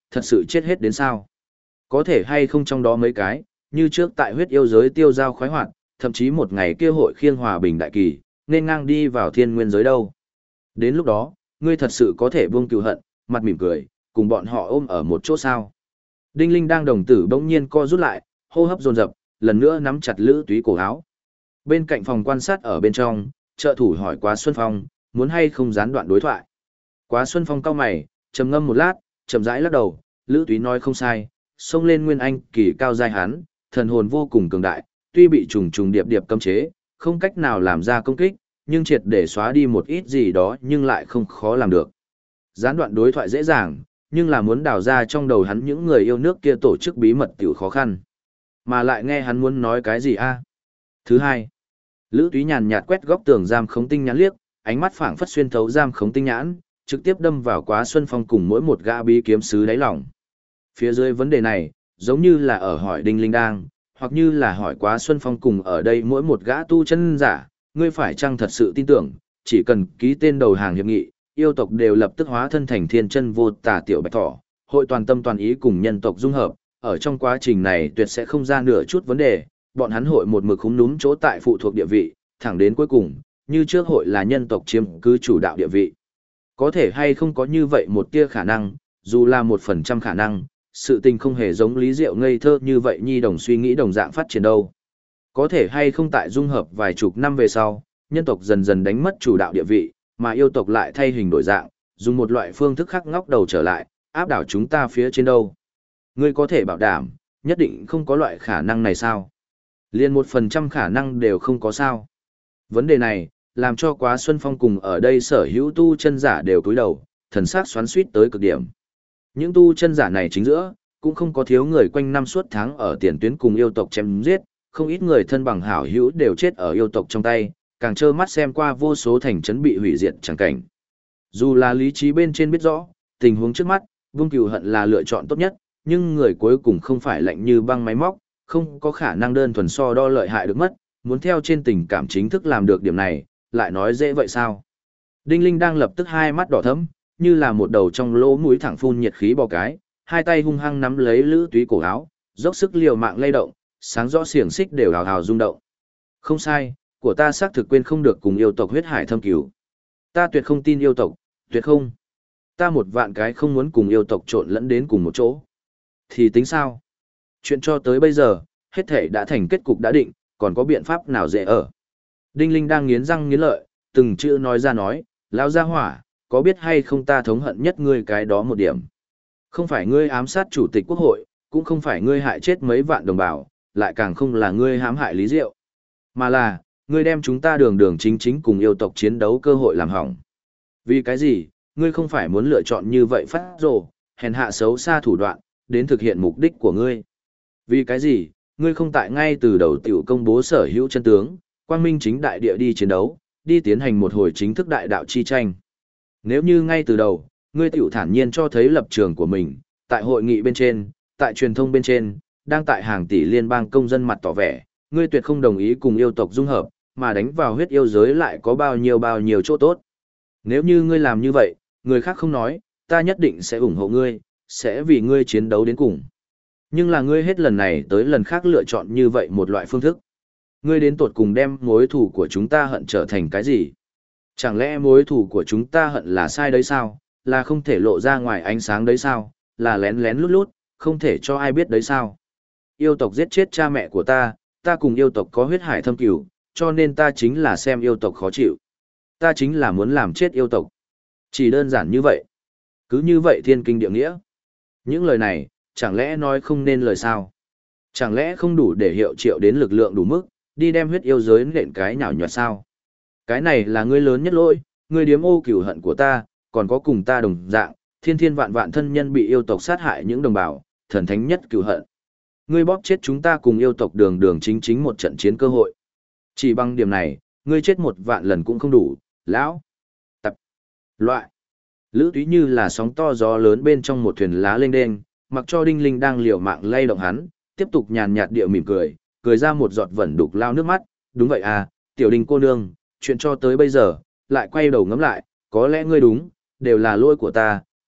thật sự chết hết đến sao? Có thể hay không trong đó mấy cái, như trước tại huyết yêu giới tiêu giao khoái hoạt, thậm chí một ngày kia hội khiêng hòa bình đại kỳ, nên ngang đi vào thiên nguyên giới đâu. Đến lúc đó, ngươi thật sự có thể buông cừu hận, mặt mỉm cười, cùng bọn họ ôm ở một chỗ sao. Đinh Linh đang đồng tử bỗng nhiên co rút lại, hô hấp dồn dập, lần nữa nắm chặt Lữ Túy cổ áo. Bên cạnh phòng quan sát ở bên trong, trợ thủ hỏi Quá Xuân Phong, muốn hay không gián đoạn đối thoại. Quá Xuân Phong cau mày, trầm ngâm một lát, chậm rãi lắc đầu, Lữ Túy nói không sai, xông lên nguyên anh kỳ cao giai hắn, thần hồn vô cùng cường đại, tuy bị trùng trùng điệp điệp cấm chế, không cách nào làm ra công kích, nhưng triệt để xóa đi một ít gì đó nhưng lại không khó làm được. Gián đoạn đối thoại dễ dàng, nhưng là muốn đào ra trong đầu hắn những người yêu nước kia tổ chức bí mật tiểu khó khăn. Mà lại nghe hắn muốn nói cái gì a? Thứ hai, Lữ Túy nhàn nhạt quét góc tường giam khống tinh nhãn liếc, ánh mắt phảng phất xuyên thấu giam khống tinh nhãn, trực tiếp đâm vào Quá Xuân Phong cùng mỗi một gã bí kiếm sứ đáy lòng. Phía dưới vấn đề này, giống như là ở hỏi Đinh Linh Đang, hoặc như là hỏi Quá Xuân Phong cùng ở đây mỗi một gã tu chân giả, ngươi phải chăng thật sự tin tưởng, chỉ cần ký tên đầu hàng hiệp nghị, yêu tộc đều lập tức hóa thân thành thiên chân vô tà tiểu bạch thỏ, hội toàn tâm toàn ý cùng nhân tộc dung hợp, ở trong quá trình này tuyệt sẽ không ra nửa chút vấn đề, bọn hắn hội một mực khúm núm chỗ tại phụ thuộc địa vị, thẳng đến cuối cùng, như trước hội là nhân tộc chiếm cứ chủ đạo địa vị. Có thể hay không có như vậy một tia khả năng, dù là 1% khả năng, sự tình không hề giống Lý Diệu ngây thơ như vậy nhi đồng suy nghĩ đồng dạng phát triển đâu. Có thể hay không tại dung hợp vài chục năm về sau, nhân tộc dần dần đánh mất chủ đạo địa vị, mà yêu tộc lại thay hình đổi dạng, dùng một loại phương thức khác ngóc đầu trở lại, áp đảo chúng ta phía trên đâu. Ngươi có thể bảo đảm, nhất định không có loại khả năng này sao? Liên 1% khả năng đều không có sao. Vấn đề này, làm cho Quá Xuân Phong cùng ở đây sở hữu tu chân giả đều cúi đầu, thần sắc xoắn xuýt tới cực điểm. Những tu chân giả này chính giữa, cũng không có thiếu người quanh năm suốt tháng ở tiền tuyến cùng yêu tộc chém giết, không ít người thân bằng hảo hữu đều chết ở yêu tộc trong tay, càng trơ mắt xem qua vô số thành trấn bị hủy diệt chẳng cảnh. Dù là lý trí bên trên biết rõ, tình huống trước mắt, vung cừu hận là lựa chọn tốt nhất, nhưng người cuối cùng không phải lạnh như băng máy móc, không có khả năng đơn thuần so đo lợi hại được mất, muốn theo trên tình cảm chính thức làm được điểm này, lại nói dễ vậy sao? Đinh Linh đang lập tức hai mắt đỏ thẫm, như là một đầu trong lỗ mũi thẳng phun nhiệt khí bò cái, hai tay hung hăng nắm lấy Lữ Túy cổ áo, dốc sức liều mạng lay động, sáng rõ xiềng xích đều hào hào rung động. Không sai, của ta xác thực quên không được cùng yêu tộc huyết hải thâm cứu. Ta tuyệt không tin yêu tộc, tuyệt không. Ta một vạn cái không muốn cùng yêu tộc trộn lẫn đến cùng một chỗ. Thì tính sao? Chuyện cho tới bây giờ, hết thể đã thành kết cục đã định, còn có biện pháp nào dễ ở. Đinh Linh đang nghiến răng nghiến lợi, từng chữ nói ra nói, lão gia hỏa, có biết hay không ta thống hận nhất ngươi cái đó một điểm. Không phải ngươi ám sát chủ tịch quốc hội, cũng không phải ngươi hại chết mấy vạn đồng bào, lại càng không là ngươi hãm hại Lý Diệu. Mà là, ngươi đem chúng ta đường đường chính chính cùng yêu tộc chiến đấu cơ hội làm hỏng. Vì cái gì, ngươi không phải muốn lựa chọn như vậy phát rồ, hèn hạ xấu xa thủ đoạn, đến thực hiện mục đích của ngươi. Vì cái gì, ngươi không tại ngay từ đầu tiểu công bố sở hữu chân tướng, quang minh chính đại địa đi chiến đấu, đi tiến hành một hồi chính thức đại đạo chi tranh. Nếu như ngay từ đầu, ngươi tiểu thản nhiên cho thấy lập trường của mình, tại hội nghị bên trên, tại truyền thông bên trên, đang tại hàng tỷ liên bang công dân mặt tỏ vẻ, ngươi tuyệt không đồng ý cùng yêu tộc dung hợp, mà đánh vào huyết yêu giới lại có bao nhiêu chỗ tốt. Nếu như ngươi làm như vậy, người khác không nói, ta nhất định sẽ ủng hộ ngươi, sẽ vì ngươi chiến đấu đến cùng. Nhưng là ngươi hết lần này tới lần khác lựa chọn như vậy một loại phương thức. Ngươi đến tột cùng đem mối thù của chúng ta hận trở thành cái gì? Chẳng lẽ mối thù của chúng ta hận là sai đấy sao? Là không thể lộ ra ngoài ánh sáng đấy sao? Là lén lén lút lút, không thể cho ai biết đấy sao? Yêu tộc giết chết cha mẹ của ta cùng yêu tộc có huyết hải thâm cửu, cho nên ta chính là xem yêu tộc khó chịu. Ta chính là muốn làm chết yêu tộc. Chỉ đơn giản như vậy. Cứ như vậy thiên kinh địa nghĩa. Những lời này, chẳng lẽ nói không nên lời sao? Chẳng lẽ không đủ để hiệu triệu đến lực lượng đủ mức, đi đem huyết yêu giới nện cái nhào nhoạt sao? Cái này là ngươi lớn nhất lỗi, ngươi điếm ô cửu hận của ta, còn có cùng ta đồng dạng, thiên thiên vạn vạn thân nhân bị yêu tộc sát hại những đồng bào, thần thánh nhất cửu hận. Ngươi bóp chết chúng ta cùng yêu tộc đường đường chính chính một trận chiến cơ hội. Chỉ bằng điểm này, ngươi chết 1 vạn lần cũng không đủ, lão. Tập. Loại. Lữ Túy như là sóng to gió lớn bên trong một thuyền lá lênh đênh, mặc cho Đinh Linh đang liều mạng lay động hắn, tiếp tục nhàn nhạt điệu mỉm cười, cười ra một giọt vẩn đục lao nước mắt. Đúng vậy à, tiểu Đinh cô nương, chuyện cho tới bây giờ, lại quay đầu ngắm lại, có lẽ ngươi đúng, đều là lỗi của ta,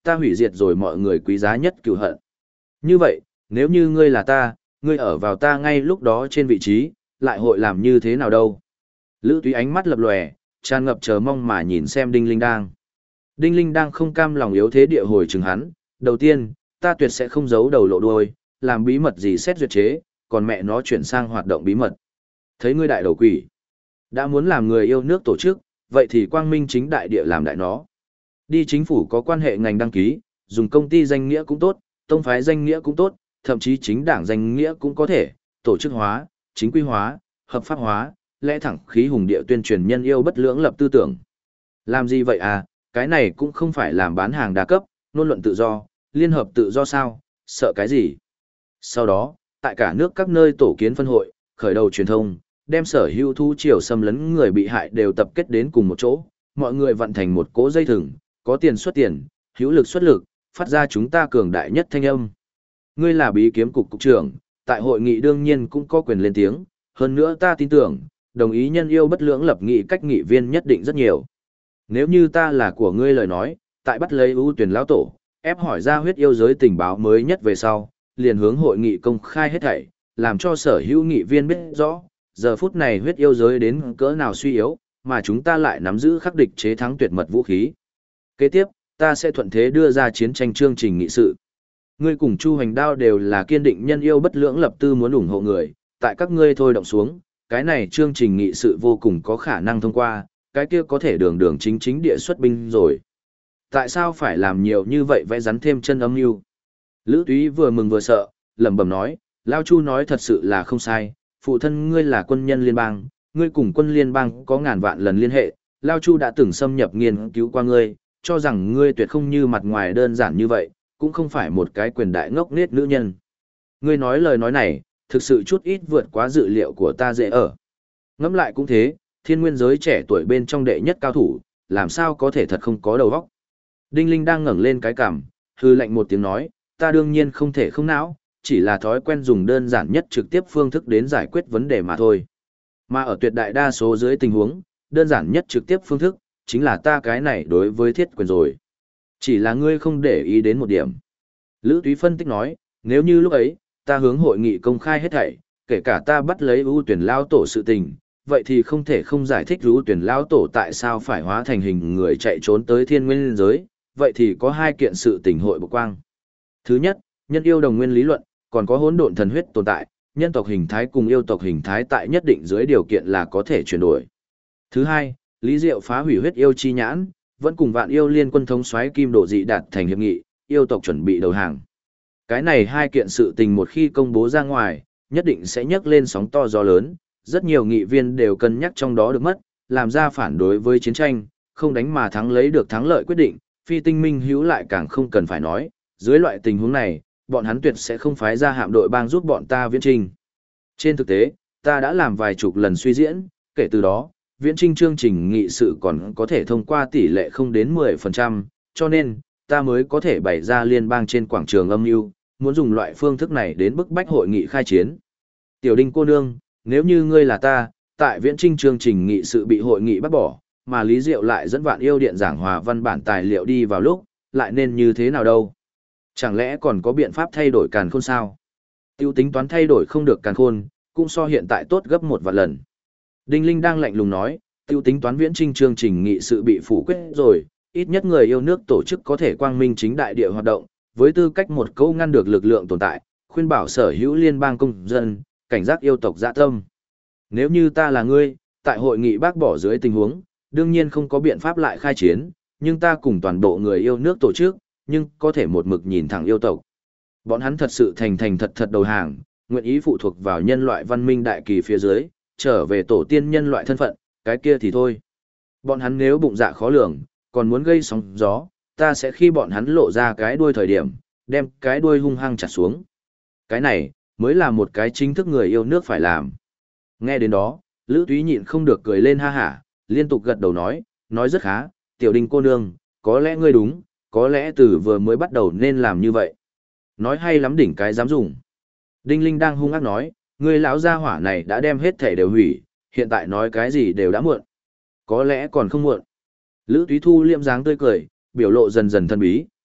ta hủy diệt rồi mọi người quý giá nhất cừu hận. Như vậy, nếu như ngươi là ta, ngươi ở vào ta ngay lúc đó trên vị trí, lại hội làm như thế nào đâu? Lữ Túy ánh mắt lập lòe, tràn ngập chờ mong mà nhìn xem Đinh Linh Đang. Đinh Linh Đang không cam lòng yếu thế địa hồi chừng hắn, đầu tiên, ta tuyệt sẽ không giấu đầu lộ đuôi, làm bí mật gì xét duyệt chế, còn mẹ nó chuyển sang hoạt động bí mật. Thấy ngươi đại đầu quỷ, đã muốn làm người yêu nước tổ chức, vậy thì quang minh chính đại địa làm đại nó. Đi chính phủ có quan hệ ngành đăng ký, dùng công ty danh nghĩa cũng tốt, tông phái danh nghĩa cũng tốt, thậm chí chính đảng danh nghĩa cũng có thể, tổ chức hóa, chính quy hóa, hợp pháp hóa, lẽ thẳng khí hùng địa tuyên truyền nhân yêu bất lưỡng lập tư tưởng. Làm gì vậy à, cái này cũng không phải làm bán hàng đa cấp, ngôn luận tự do, liên hợp tự do sao, sợ cái gì. Sau đó, tại cả nước các nơi tổ kiến phân hội, khởi đầu truyền thông, đem sở hữu thu chiều xâm lấn người bị hại đều tập kết đến cùng một chỗ, mọi người vận thành một cỗ dây thừng, có tiền xuất tiền, hữu lực xuất lực, phát ra chúng ta cường đại nhất thanh âm. Ngươi là bí kiếm cục cục trưởng, tại hội nghị đương nhiên cũng có quyền lên tiếng, hơn nữa ta tin tưởng, đồng ý nhân yêu bất lưỡng lập nghị cách nghị viên nhất định rất nhiều. Nếu như ta là của ngươi lời nói, tại bắt lấy ưu tuyển lão tổ, ép hỏi ra huyết yêu giới tình báo mới nhất về sau, liền hướng hội nghị công khai hết thảy, làm cho sở hữu nghị viên biết rõ, giờ phút này huyết yêu giới đến cỡ nào suy yếu, mà chúng ta lại nắm giữ khắc địch chế thắng tuyệt mật vũ khí. Kế tiếp, ta sẽ thuận thế đưa ra chiến tranh chương trình nghị sự. Ngươi cùng Chu Hoành Đao đều là kiên định nhân yêu bất lưỡng lập tư muốn ủng hộ người, tại các ngươi thôi động xuống, cái này chương trình nghị sự vô cùng có khả năng thông qua, cái kia có thể đường đường chính chính địa xuất binh rồi. Tại sao phải làm nhiều như vậy vẽ rắn thêm chân âm mưu? Lữ Túy vừa mừng vừa sợ, lẩm bẩm nói, Lao Chu nói thật sự là không sai, phụ thân ngươi là quân nhân liên bang, ngươi cùng quân liên bang có ngàn vạn lần liên hệ, Lao Chu đã từng xâm nhập nghiên cứu qua ngươi, cho rằng ngươi tuyệt không như mặt ngoài đơn giản như vậy, cũng không phải một cái quyền đại ngốc nết nữ nhân. Ngươi nói lời nói này, thực sự chút ít vượt quá dự liệu của ta dễ ở. Ngẫm lại cũng thế, thiên nguyên giới trẻ tuổi bên trong đệ nhất cao thủ, làm sao có thể thật không có đầu óc. Đinh Linh đang ngẩng lên cái cằm, hư lạnh một tiếng nói, ta đương nhiên không thể không não, chỉ là thói quen dùng đơn giản nhất trực tiếp phương thức đến giải quyết vấn đề mà thôi. Mà ở tuyệt đại đa số dưới tình huống, đơn giản nhất trực tiếp phương thức, chính là ta cái này đối với thiết quyền rồi. Chỉ là ngươi không để ý đến một điểm. Lữ Túy phân tích nói, nếu như lúc ấy, ta hướng hội nghị công khai hết thảy, kể cả ta bắt lấy ưu tuyển lao tổ sự tình, vậy thì không thể không giải thích ưu tuyển lao tổ tại sao phải hóa thành hình người chạy trốn tới thiên nguyên giới, vậy thì có hai kiện sự tình hội bộ quang. Thứ nhất, nhân yêu đồng nguyên lý luận, còn có hỗn độn thần huyết tồn tại, nhân tộc hình thái cùng yêu tộc hình thái tại nhất định dưới điều kiện là có thể chuyển đổi. Thứ hai, Lý Diệu phá hủy huyết yêu chi nhãn, vẫn cùng vạn yêu liên quân thống soái kim độ dị đạt thành hiệp nghị, yêu tộc chuẩn bị đầu hàng. Cái này hai kiện sự tình một khi công bố ra ngoài, nhất định sẽ nhấc lên sóng to gió lớn, rất nhiều nghị viên đều cân nhắc trong đó được mất, làm ra phản đối với chiến tranh, không đánh mà thắng lấy được thắng lợi quyết định, phi tinh minh hữu lại càng không cần phải nói, dưới loại tình huống này, bọn hắn tuyệt sẽ không phái ra hạm đội bang giúp bọn ta viễn trinh. Trên thực tế, ta đã làm vài chục lần suy diễn, kể từ đó, viễn trinh chương trình nghị sự còn có thể thông qua tỷ lệ không đến 10%, cho nên, ta mới có thể bày ra liên bang trên quảng trường âm mưu, muốn dùng loại phương thức này đến bức bách hội nghị khai chiến. Tiểu Đinh cô nương, nếu như ngươi là ta, tại viễn trinh chương trình nghị sự bị hội nghị bắt bỏ, mà Lý Diệu lại dẫn vạn yêu điện giảng hòa văn bản tài liệu đi vào lúc, lại nên như thế nào đâu? Chẳng lẽ còn có biện pháp thay đổi càn khôn sao? Tiêu tính toán thay đổi không được càn khôn, cũng so hiện tại tốt gấp 1 vạn lần. Đinh Linh đang lạnh lùng nói, tiêu tính toán viễn trinh chương trình nghị sự bị phủ quyết rồi, ít nhất người yêu nước tổ chức có thể quang minh chính đại địa hoạt động, với tư cách một câu ngăn được lực lượng tồn tại, khuyên bảo sở hữu liên bang công dân, cảnh giác yêu tộc dạ tâm. Nếu như ta là ngươi, tại hội nghị bác bỏ dưới tình huống, đương nhiên không có biện pháp lại khai chiến, nhưng ta cùng toàn bộ người yêu nước tổ chức, nhưng có thể một mực nhìn thẳng yêu tộc. Bọn hắn thật sự thành thành thật thật đầu hàng, nguyện ý phụ thuộc vào nhân loại văn minh đại kỳ phía dưới, trở về tổ tiên nhân loại thân phận, cái kia thì thôi. Bọn hắn nếu bụng dạ khó lường, còn muốn gây sóng gió, ta sẽ khi bọn hắn lộ ra cái đuôi thời điểm, đem cái đuôi hung hăng chặt xuống. Cái này, mới là một cái chính thức người yêu nước phải làm. Nghe đến đó, Lữ Túy nhịn không được cười lên ha hả, liên tục gật đầu nói rất khá, Tiểu Đinh cô nương, có lẽ ngươi đúng, có lẽ từ vừa mới bắt đầu nên làm như vậy. Nói hay lắm đỉnh cái dám dùng. Đinh Linh đang hung ác nói, ngươi lão gia hỏa này đã đem hết thể đều hủy, hiện tại nói cái gì đều đã muộn. Có lẽ còn không muộn. Lữ Túy thu liệm dáng tươi cười, biểu lộ dần dần thân bí,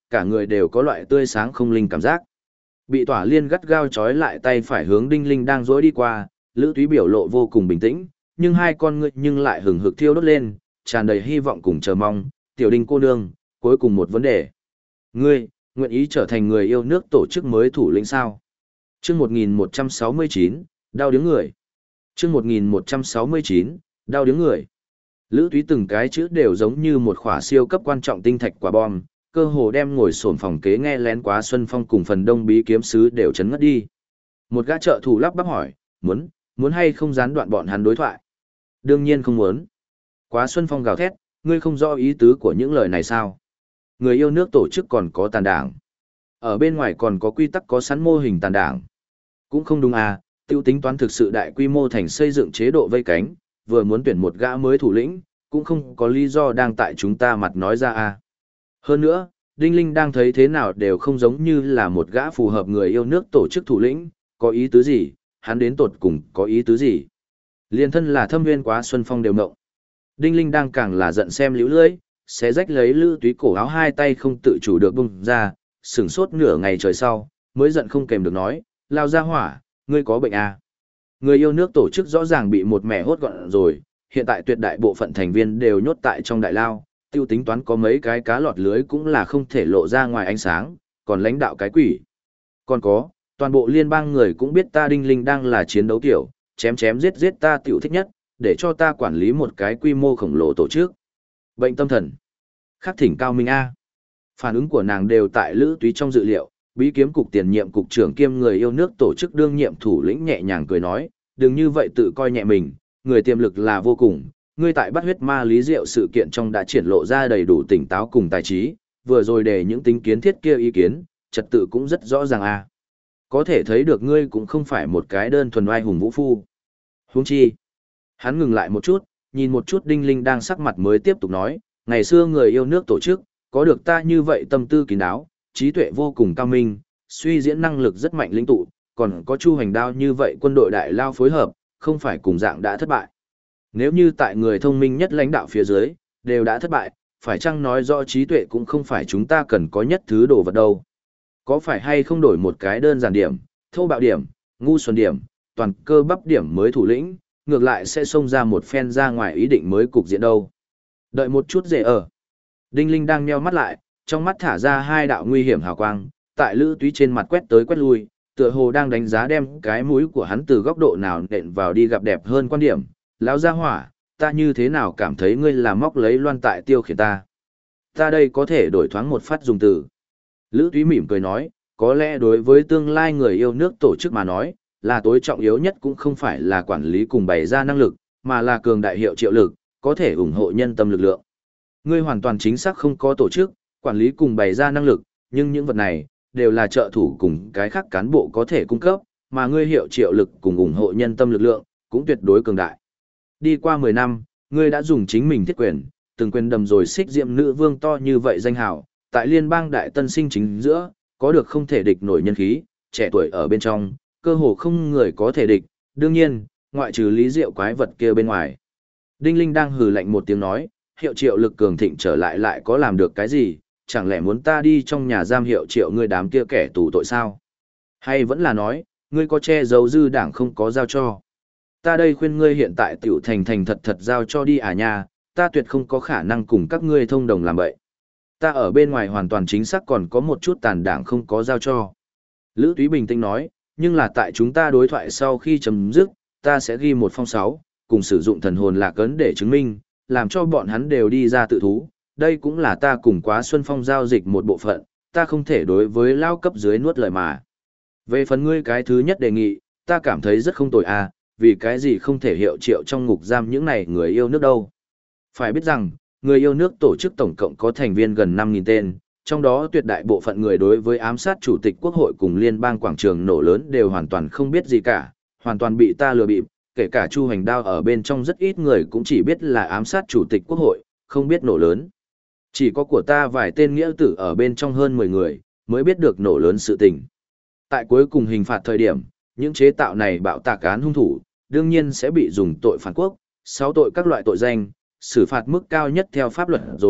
cả người đều có loại tươi sáng không linh cảm giác. Bị Tỏa Liên gắt gao trói lại tay phải hướng Đinh Linh đang dối đi qua, Lữ Túy biểu lộ vô cùng bình tĩnh, nhưng hai con ngươi nhưng lại hừng hực thiêu đốt lên, tràn đầy hy vọng cùng chờ mong. Tiểu Đinh cô nương, cuối cùng một vấn đề. Ngươi, nguyện ý trở thành người yêu nước tổ chức mới thủ lĩnh sao? Chương 1169, đau điếng người. Chương 1169, đau điếng người. Lữ Túy từng cái chữ đều giống như một khỏa siêu cấp quan trọng tinh thạch quả bom, cơ hồ đem ngồi xổm phòng kế nghe lén Quá Xuân Phong cùng phần đông bí kiếm sứ đều chấn ngất đi. Một gã trợ thủ lắp bắp hỏi, muốn hay không gián đoạn bọn hắn đối thoại? Đương nhiên không muốn. Quá Xuân Phong gào thét, ngươi không rõ ý tứ của những lời này sao? Người yêu nước tổ chức còn có tàn đảng. Ở bên ngoài còn có quy tắc có sẵn mô hình tàn đảng. Cũng không đúng à, tiêu tính toán thực sự đại quy mô thành xây dựng chế độ vây cánh, vừa muốn tuyển một gã mới thủ lĩnh, cũng không có lý do đang tại chúng ta mặt nói ra à. Hơn nữa, Đinh Linh đang thấy thế nào đều không giống như là một gã phù hợp người yêu nước tổ chức thủ lĩnh, có ý tứ gì, hắn đến tột cùng có ý tứ gì. Liên thân là Thâm Nguyên Quá Xuân Phong đều ngộng. Đinh Linh đang càng là giận xem liễu lưỡi, xé rách lấy Lữ Túy cổ áo hai tay không tự chủ được bung ra, sửng sốt nửa ngày trời sau, mới giận không kèm được nói, lao ra hỏa, ngươi có bệnh à. Người yêu nước tổ chức rõ ràng bị một mẹ hốt gọn rồi, hiện tại tuyệt đại bộ phận thành viên đều nhốt tại trong đại lao, tiêu tính toán có mấy cái cá lọt lưới cũng là không thể lộ ra ngoài ánh sáng, còn lãnh đạo cái quỷ. Còn có, toàn bộ liên bang người cũng biết ta Đinh Linh đang là chiến đấu tiểu, chém chém giết giết ta tiểu thích nhất, để cho ta quản lý một cái quy mô khổng lồ tổ chức. Bệnh tâm thần. Khắc thỉnh cao minh A. Phản ứng của nàng đều tại Lữ Túy trong dự liệu, bí kiếm cục tiền nhiệm cục trưởng kiêm người yêu nước tổ chức đương nhiệm thủ lĩnh nhẹ nhàng cười nói, đừng như vậy tự coi nhẹ mình, người tiềm lực là vô cùng. Ngươi tại bắt huyết ma lý diệu sự kiện trong đã triển lộ ra đầy đủ tỉnh táo cùng tài trí, vừa rồi để những tính kiến thiết kia ý kiến, trật tự cũng rất rõ ràng a. Có thể thấy được ngươi cũng không phải một cái đơn thuần oai hùng vũ phu. Huống chi. Hắn ngừng lại một chút, nhìn một chút Đinh Linh đang sắc mặt mới tiếp tục nói, ngày xưa người yêu nước tổ chức, có được ta như vậy tâm tư kín đáo, trí tuệ vô cùng cao minh, suy diễn năng lực rất mạnh lĩnh tụ, còn có Chu Hành Đao như vậy quân đội đại lao phối hợp, không phải cùng dạng đã thất bại. Nếu như tại người thông minh nhất lãnh đạo phía dưới, đều đã thất bại, phải chăng nói rõ trí tuệ cũng không phải chúng ta cần có nhất thứ đồ vật đâu. Có phải hay không đổi một cái đơn giản điểm, thô bạo điểm, ngu xuẩn điểm, toàn cơ bắp điểm mới thủ lĩnh, ngược lại sẽ xông ra một phen ra ngoài ý định mới cục diện đâu. Đợi một chút dễ ở. Đinh Linh đang nheo mắt lại, trong mắt thả ra hai đạo nguy hiểm hào quang, tại Lữ Túy trên mặt quét tới quét lui, tựa hồ đang đánh giá đem cái mũi của hắn từ góc độ nào nện vào đi gặp đẹp hơn quan điểm. Lão gia hỏa, ta như thế nào cảm thấy ngươi là móc lấy loan tại tiêu khiển ta. Ta đây có thể đổi thoáng một phát dùng từ. Lữ Túy mỉm cười nói, có lẽ đối với tương lai người yêu nước tổ chức mà nói, là tối trọng yếu nhất cũng không phải là quản lý cùng bày ra năng lực, mà là cường đại hiệu triệu lực, có thể ủng hộ nhân tâm lực lượng. Ngươi hoàn toàn chính xác không có tổ chức, quản lý cùng bày ra năng lực, nhưng những vật này, đều là trợ thủ cùng cái khác cán bộ có thể cung cấp, mà ngươi hiệu triệu lực cùng ủng hộ nhân tâm lực lượng, cũng tuyệt đối cường đại. Đi qua 10 năm, ngươi đã dùng chính mình thiết quyền, từng quyền đầm rồi xích diệm nữ vương to như vậy danh hào, tại liên bang đại tân sinh chính giữa, có được không thể địch nổi nhân khí, trẻ tuổi ở bên trong, cơ hồ không người có thể địch, đương nhiên, ngoại trừ lý diệu quái vật kia bên ngoài. Đinh Linh đang hừ lạnh một tiếng nói, hiệu triệu lực cường thịnh trở lại lại có làm được cái gì, chẳng lẽ muốn ta đi trong nhà giam hiệu triệu ngươi đám kia kẻ tù tội sao? Hay vẫn là nói, ngươi có che giấu dư đảng không có giao cho? Ta đây khuyên ngươi hiện tại tiểu thành thành thật thật giao cho đi à nha, ta tuyệt không có khả năng cùng các ngươi thông đồng làm vậy. Ta ở bên ngoài hoàn toàn chính xác còn có một chút tàn đảng không có giao cho. Lữ Túy bình tĩnh nói, nhưng là tại chúng ta đối thoại sau khi chấm dứt, ta sẽ ghi một phong 6, cùng sử dụng thần hồn lạc ấn để chứng minh, làm cho bọn hắn đều đi ra tự thú. Đây cũng là ta cùng Quá Xuân Phong giao dịch một bộ phận, ta không thể đối với lao cấp dưới nuốt lời mà. Về phần ngươi cái thứ nhất đề nghị, ta cảm thấy rất không tồi à, vì cái gì không thể hiệu triệu trong ngục giam những này người yêu nước đâu. Phải biết rằng, người yêu nước tổ chức tổng cộng có thành viên gần 5.000 tên, trong đó tuyệt đại bộ phận người đối với ám sát chủ tịch quốc hội cùng liên bang quảng trường nổ lớn đều hoàn toàn không biết gì cả, hoàn toàn bị ta lừa bịp, kể cả Chu Hành Đao ở bên trong rất ít người cũng chỉ biết là ám sát chủ tịch quốc hội, không biết nổ lớn. Chỉ có của ta vài tên nghĩa tử ở bên trong hơn 10 người, mới biết được nổ lớn sự tình. Tại cuối cùng hình phạt thời điểm, những chế tạo này bạo tạc án hung thủ, đương nhiên sẽ bị dùng tội phản quốc, 6 tội các loại tội danh, xử phạt mức cao nhất theo pháp luật rồi,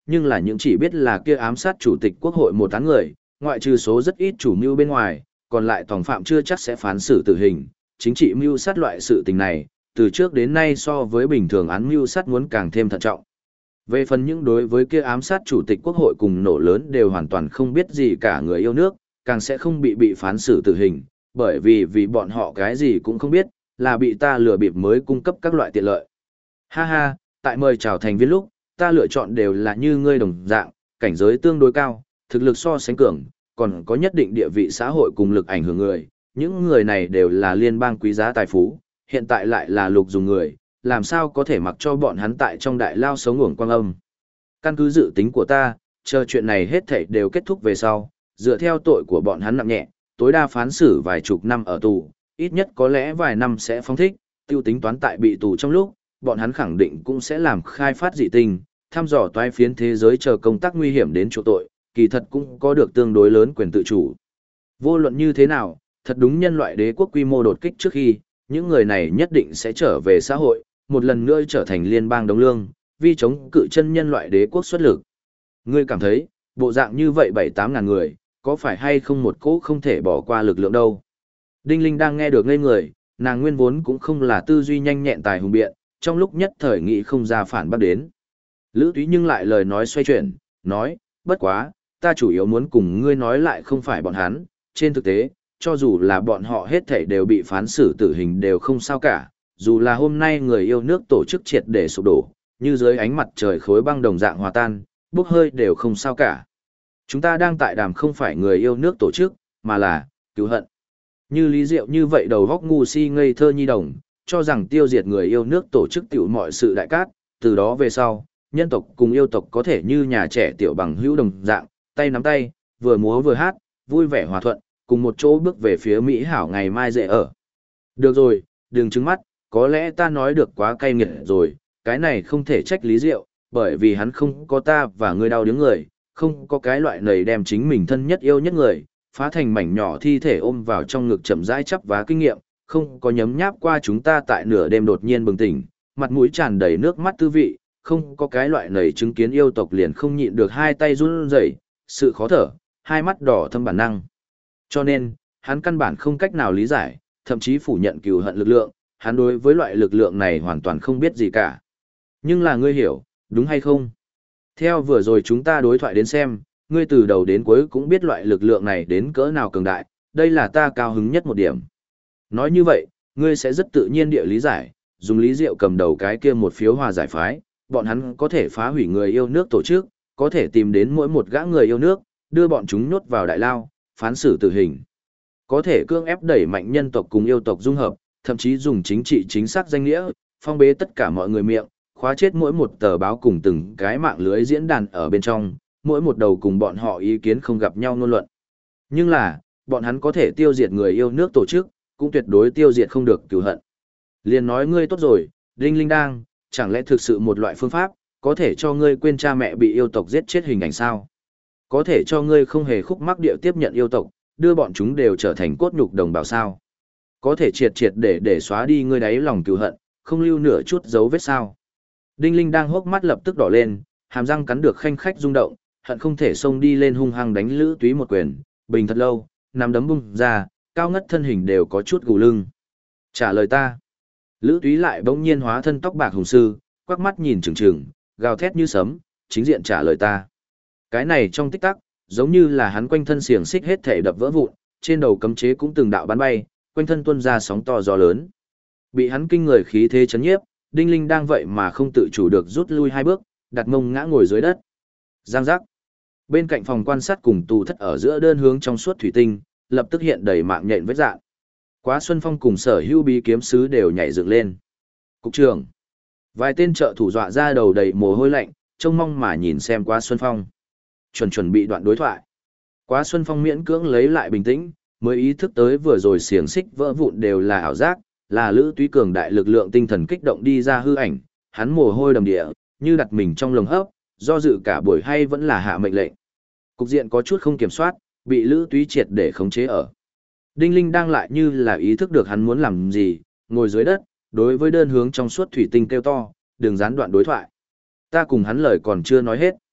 nhưng là những chỉ biết là kia ám sát chủ tịch quốc hội một án người, ngoại trừ số rất ít chủ mưu bên ngoài, còn lại tòng phạm chưa chắc sẽ phán xử tử hình, chính trị mưu sát loại sự tình này, từ trước đến nay so với bình thường án mưu sát muốn càng thêm thận trọng. Về phần những đối với kia ám sát chủ tịch quốc hội cùng nổ lớn đều hoàn toàn không biết gì cả người yêu nước, càng sẽ không bị phán xử tử hình, bởi vì bọn họ cái gì cũng không biết, là bị ta lừa bịp mới cung cấp các loại tiện lợi. Ha ha, tại mời chào thành viên lúc, ta lựa chọn đều là như ngươi đồng dạng, cảnh giới tương đối cao, thực lực so sánh cường, còn có nhất định địa vị xã hội cùng lực ảnh hưởng người, những người này đều là liên bang quý giá tài phú, hiện tại lại là lục dùng người, làm sao có thể mặc cho bọn hắn tại trong đại lao sống uổng quang âm. Căn cứ dự tính của ta, chờ chuyện này hết thảy đều kết thúc về sau, dựa theo tội của bọn hắn nặng nhẹ, tối đa phán xử vài chục năm ở tù, ít nhất có lẽ vài năm sẽ phóng thích, tiêu tính toán tại bị tù trong lúc, bọn hắn khẳng định cũng sẽ làm khai phát dị tình, thăm dò toái phiến thế giới chờ công tác nguy hiểm đến chỗ tội, kỳ thật cũng có được tương đối lớn quyền tự chủ. Vô luận như thế nào, thật đúng nhân loại đế quốc quy mô đột kích trước khi, những người này nhất định sẽ trở về xã hội, một lần nữa trở thành liên bang đống lương, vì chống cự chân nhân loại đế quốc xuất lực. Ngươi cảm thấy, bộ dạng như vậy 7-8 ngàn người, có phải hay không một cỗ không thể bỏ qua lực lượng đâu? Đinh Linh đang nghe được ngây người, nàng nguyên vốn cũng không là tư duy nhanh nhẹn tài hùng biện, trong lúc nhất thời nghĩ không ra phản bác đến. Lữ Túy nhưng lại lời nói xoay chuyển, nói, bất quá, ta chủ yếu muốn cùng ngươi nói lại không phải bọn hắn, trên thực tế, cho dù là bọn họ hết thảy đều bị phán xử tử hình đều không sao cả, dù là hôm nay người yêu nước tổ chức triệt để sụp đổ, như dưới ánh mặt trời khối băng đồng dạng hòa tan, bốc hơi đều không sao cả. Chúng ta đang tại đàm không phải người yêu nước tổ chức, mà là cứu hận. Như Lý Diệu như vậy đầu góc ngu si ngây thơ nhi đồng, cho rằng tiêu diệt người yêu nước tổ chức tiểu mọi sự đại cát, từ đó về sau, nhân tộc cùng yêu tộc có thể như nhà trẻ tiểu bằng hữu đồng dạng, tay nắm tay, vừa múa vừa hát, vui vẻ hòa thuận, cùng một chỗ bước về phía Mỹ hảo ngày mai dễ ở. Được rồi, đừng trứng mắt, có lẽ ta nói được quá cay nghiệt rồi, cái này không thể trách Lý Diệu, bởi vì hắn không có ta và ngươi đau đứng người, không có cái loại này đem chính mình thân nhất yêu nhất người, phá thành mảnh nhỏ thi thể ôm vào trong ngực chậm rãi chắp vá kinh nghiệm, không có nhấm nháp qua chúng ta tại nửa đêm đột nhiên bừng tỉnh, mặt mũi tràn đầy nước mắt tư vị, không có cái loại này chứng kiến yêu tộc liền không nhịn được hai tay run rẩy, sự khó thở, hai mắt đỏ thâm bản năng. Cho nên, hắn căn bản không cách nào lý giải, thậm chí phủ nhận cừu hận lực lượng, hắn đối với loại lực lượng này hoàn toàn không biết gì cả. Nhưng là ngươi hiểu, đúng hay không? Theo vừa rồi chúng ta đối thoại đến xem, ngươi từ đầu đến cuối cũng biết loại lực lượng này đến cỡ nào cường đại, đây là ta cao hứng nhất một điểm. Nói như vậy, ngươi sẽ rất tự nhiên địa lý giải, dùng Lý Diệu cầm đầu cái kia một phiếu hòa giải phái, bọn hắn có thể phá hủy người yêu nước tổ chức, có thể tìm đến mỗi một gã người yêu nước, đưa bọn chúng nhốt vào đại lao, phán xử tử hình. Có thể cưỡng ép đẩy mạnh nhân tộc cùng yêu tộc dung hợp, thậm chí dùng chính trị chính xác danh nghĩa, phong bế tất cả mọi người miệng, khóa chết mỗi một tờ báo cùng từng cái mạng lưới diễn đàn ở bên trong, mỗi một đầu cùng bọn họ ý kiến không gặp nhau ngôn luận. Nhưng là, bọn hắn có thể tiêu diệt người yêu nước tổ chức, cũng tuyệt đối tiêu diệt không được cừu hận. Liền nói ngươi tốt rồi, Đinh Linh Đang, chẳng lẽ thực sự một loại phương pháp, có thể cho ngươi quên cha mẹ bị yêu tộc giết chết hình ảnh sao? Có thể cho ngươi không hề khúc mắc địa tiếp nhận yêu tộc, đưa bọn chúng đều trở thành cốt nhục đồng bào sao? Có thể triệt triệt để xóa đi ngươi đáy lòng cừu hận, không lưu nửa chút dấu vết sao? Đinh Linh Đang hốc mắt lập tức đỏ lên, hàm răng cắn được khanh khách rung động, hận không thể xông đi lên hung hăng đánh Lữ Túy một quyền, bình thật lâu, nắm đấm bung ra, cao ngất thân hình đều có chút gù lưng. Trả lời ta. Lữ Túy lại bỗng nhiên hóa thân tóc bạc hùng sư, quắc mắt nhìn trừng trừng, gào thét như sấm, chính diện trả lời ta. Cái này trong tích tắc, giống như là hắn quanh thân xiềng xích hết thể đập vỡ vụn, trên đầu cấm chế cũng từng đạo bắn bay, quanh thân tuôn ra sóng to gió lớn. Bị hắn kinh người khí thế chấn nhiếp, Đinh Linh đang vậy mà không tự chủ được rút lui hai bước, đặt mông ngã ngồi dưới đất. Giang giác. Bên cạnh phòng quan sát cùng tù thất ở giữa đơn hướng trong suốt thủy tinh, lập tức hiện đầy mạng nhện vết dạn. Quá Xuân Phong cùng Sở Hữu Bí kiếm sứ đều nhảy dựng lên. Cục trưởng. Vài tên trợ thủ dọa ra đầu đầy mồ hôi lạnh, trông mong mà nhìn xem Quá Xuân Phong. Chuẩn bị đoạn đối thoại. Quá Xuân Phong miễn cưỡng lấy lại bình tĩnh, mới ý thức tới vừa rồi xiềng xích vỡ vụn đều là ảo giác, là Lữ Túy cường đại lực lượng tinh thần kích động đi ra hư ảnh, hắn mồ hôi đầm địa, như đặt mình trong lồng hấp, do dự cả buổi hay vẫn là hạ mệnh lệnh. Cục diện có chút không kiểm soát, bị Lữ Túy triệt để khống chế ở. Đinh Linh đang lại như là ý thức được hắn muốn làm gì, ngồi dưới đất, đối với đơn hướng trong suốt thủy tinh kêu to, đừng gián đoạn đối thoại. Ta cùng hắn lời còn chưa nói hết.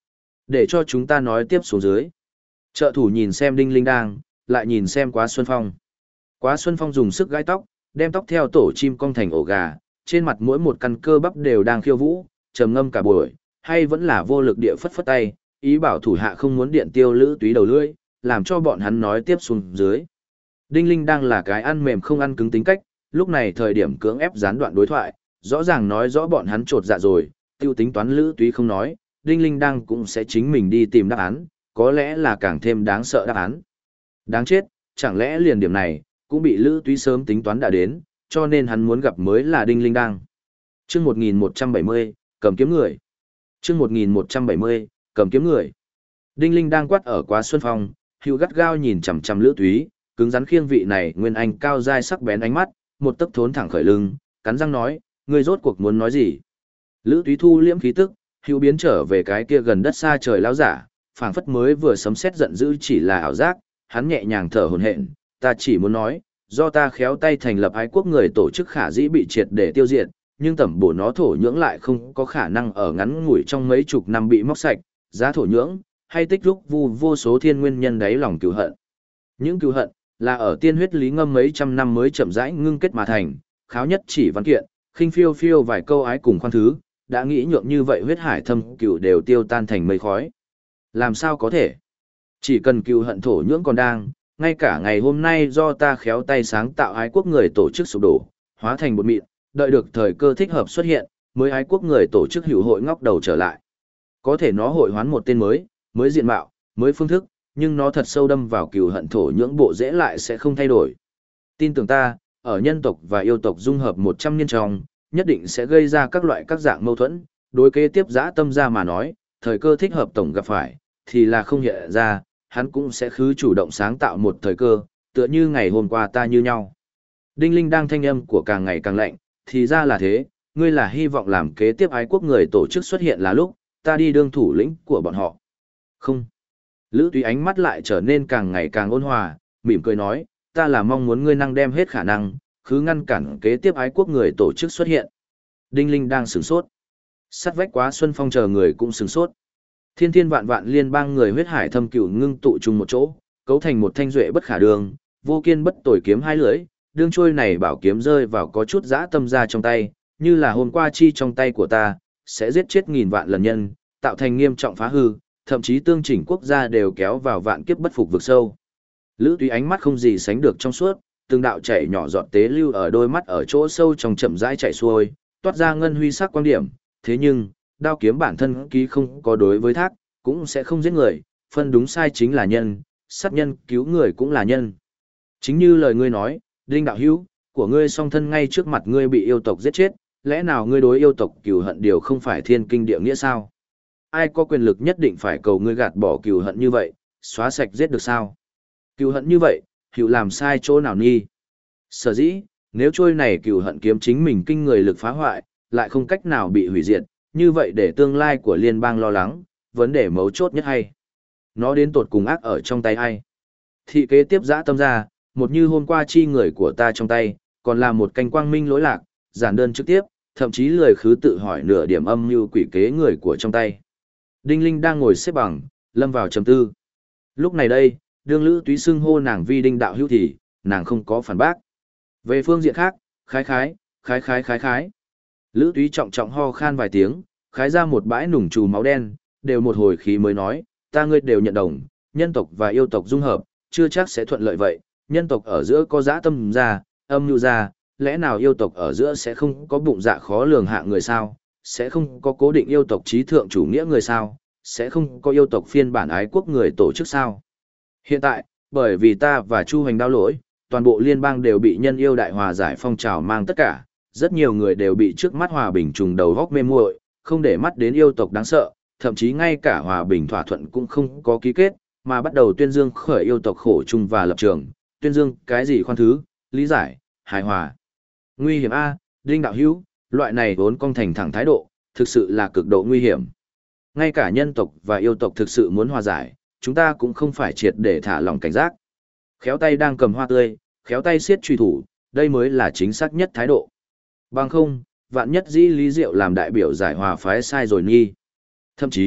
Để cho chúng ta nói tiếp xuống dưới. Trợ thủ nhìn xem Đinh Linh đang, lại nhìn xem Quá Xuân Phong. Quá Xuân Phong dùng sức gãi tóc, đem tóc theo tổ chim cong thành ổ gà, trên mặt mỗi một căn cơ bắp đều đang khiêu vũ, trầm ngâm cả buổi, hay vẫn là vô lực địa phất phất tay, ý bảo thủ hạ không muốn điện tiêu Lữ Túy đầu lưỡi, làm cho bọn hắn nói tiếp xuống dưới. Đinh Linh đang là cái ăn mềm không ăn cứng tính cách, lúc này thời điểm cưỡng ép gián đoạn đối thoại, rõ ràng nói rõ bọn hắn trột dạ rồi, tiêu tính toán Lữ Túy không nói, Đinh Linh đang cũng sẽ chính mình đi tìm đáp án, có lẽ là càng thêm đáng sợ đáp án. Đáng chết, chẳng lẽ liền điểm này, cũng bị Lữ Túy sớm tính toán đã đến, cho nên hắn muốn gặp mới là Đinh Linh đang. Chương 1170, cầm kiếm người. Chương 1170, cầm kiếm người. Đinh Linh đang quát ở Quá Xuân Phong, hữu gắt gao nhìn chằm chằm Lữ Túy, cứng rắn khiêng vị này nguyên anh cao dai sắc bén ánh mắt, một tấc thốn thẳng khởi lưng, cắn răng nói, ngươi rốt cuộc muốn nói gì? Lữ Túy thu liễm khí tức, hữu biến trở về cái kia gần đất xa trời lão giả, phảng phất mới vừa sấm sét giận dữ chỉ là ảo giác, hắn nhẹ nhàng thở hổn hển, ta chỉ muốn nói, do ta khéo tay thành lập ái quốc người tổ chức khả dĩ bị triệt để tiêu diệt, nhưng tẩm bổ nó thổ nhưỡng lại không có khả năng ở ngắn ngủi trong mấy chục năm bị móc sạch, giá thổ nhưỡng, hay tích lúc vô số thiên nguyên nhân đáy lòng cừu hận. Những cừu hận, là ở tiên huyết lý ngâm mấy trăm năm mới chậm rãi ngưng kết mà thành, kháo nhất chỉ văn kiện, khinh phiêu phiêu vài câu ái cùng khoan thứ, đã nghĩ nhượng như vậy huyết hải thâm cừu đều tiêu tan thành mây khói. Làm sao có thể? Chỉ cần cừu hận thổ nhưỡng còn đang, ngay cả ngày hôm nay do ta khéo tay sáng tạo ái quốc người tổ chức sụp đổ, hóa thành bột mịn, đợi được thời cơ thích hợp xuất hiện, mới ái quốc người tổ chức hữu hội ngóc đầu trở lại. Có thể nó hội hoán một tên mới, mới diện mạo, mới phương thức, nhưng nó thật sâu đâm vào cừu hận thổ nhưỡng bộ dễ lại sẽ không thay đổi. Tin tưởng ta, ở nhân tộc và yêu tộc dung hợp 100 niên trong, nhất định sẽ gây ra các loại các dạng mâu thuẫn, đối kế tiếp dã tâm ra mà nói, thời cơ thích hợp tổng gặp phải, thì là không hiện ra, hắn cũng sẽ khứ chủ động sáng tạo một thời cơ, tựa như ngày hôm qua ta như nhau. Đinh Linh đang thanh âm của càng ngày càng lạnh, thì ra là thế, ngươi là hy vọng làm kế tiếp ái quốc người tổ chức xuất hiện là lúc, ta đi đương thủ lĩnh của bọn họ. Không. Lữ Túy ánh mắt lại trở nên càng ngày càng ôn hòa, mỉm cười nói, ta là mong muốn ngươi năng đem hết khả năng, khứ ngăn cản kế tiếp ái quốc người tổ chức xuất hiện. Đinh Linh đang sửng sốt. Sắt vách Quá Xuân Phong chờ người cũng sửng sốt. Thiên thiên vạn vạn liên bang người huyết hải thâm cửu ngưng tụ chung một chỗ, cấu thành một thanh duệ bất khả đường, vô kiên bất tồi kiếm hai lưỡi, đương trôi này bảo kiếm rơi vào có chút dã tâm ra trong tay, như là hôm qua chi trong tay của ta, sẽ giết chết nghìn vạn lần nhân, tạo thành nghiêm trọng phá hư, thậm chí tương chỉnh quốc gia đều kéo vào vạn kiếp bất phục vực sâu. Lữ Túy ánh mắt không gì sánh được trong suốt, từng đạo chảy nhỏ giọt tế lưu ở đôi mắt ở chỗ sâu trong chậm rãi chảy xuôi, toát ra ngân huy sắc quang điểm, thế nhưng, đao kiếm bản thân ký không có đối với thác, cũng sẽ không giết người, phân đúng sai chính là nhân, sát nhân cứu người cũng là nhân. Chính như lời ngươi nói, Đinh đạo hữu, của ngươi song thân ngay trước mặt ngươi bị yêu tộc giết chết, lẽ nào ngươi đối yêu tộc cừu hận điều không phải thiên kinh địa nghĩa sao? Ai có quyền lực nhất định phải cầu ngươi gạt bỏ cừu hận như vậy, xóa sạch giết được sao? Cừu hận như vậy, hữu làm sai chỗ nào nghi? Sở dĩ, nếu trôi này cừu hận kiếm chính mình kinh người lực phá hoại, lại không cách nào bị hủy diệt, như vậy để tương lai của liên bang lo lắng, vấn đề mấu chốt nhất hay. Nó đến tột cùng ác ở trong tay ai? Thị kế tiếp dã tâm ra, một như hôm qua chi người của ta trong tay, còn là một canh quang minh lỗi lạc, giản đơn trực tiếp, thậm chí lười khứ tự hỏi nửa điểm âm như quỷ kế người của trong tay. Đinh Linh đang ngồi xếp bằng, lâm vào trầm tư. Lúc này đây, đương Lữ Túy xưng hô nàng vi Đinh đạo hữu thì, nàng không có phản bác. Về phương diện khác, khái. Lữ Túy trọng trọng ho khan vài tiếng, khái ra một bãi nùng trù máu đen, đều một hồi khí mới nói, ta ngươi đều nhận đồng, nhân tộc và yêu tộc dung hợp, chưa chắc sẽ thuận lợi vậy, nhân tộc ở giữa có dã tâm ra, âm nhu ra, lẽ nào yêu tộc ở giữa sẽ không có bụng dạ khó lường hạ người sao, sẽ không có cố định yêu tộc trí thượng chủ nghĩa người sao, sẽ không có yêu tộc phiên bản ái quốc người tổ chức sao. Hiện tại, bởi vì ta và Chu Hoành đau lỗi, toàn bộ liên bang đều bị nhân yêu đại hòa giải phong trào mang tất cả, rất nhiều người đều bị trước mắt hòa bình trùng đầu góc mê muội, không để mắt đến yêu tộc đáng sợ, thậm chí ngay cả hòa bình thỏa thuận cũng không có ký kết, mà bắt đầu tuyên dương khởi yêu tộc khổ chung và lập trường, tuyên dương cái gì khoan thứ, lý giải, hài hòa. Nguy hiểm A, Đinh đạo hữu, loại này vốn cong thành thẳng thái độ, thực sự là cực độ nguy hiểm. Ngay cả nhân tộc và yêu tộc thực sự muốn hòa giải, chúng ta cũng không phải triệt để thả lòng cảnh giác. Khéo tay đang cầm hoa tươi, khéo tay siết truy thủ, đây mới là chính xác nhất thái độ. Bằng không, vạn nhất dĩ Lý Diệu làm đại biểu giải hòa phái sai rồi nghi. Thậm chí,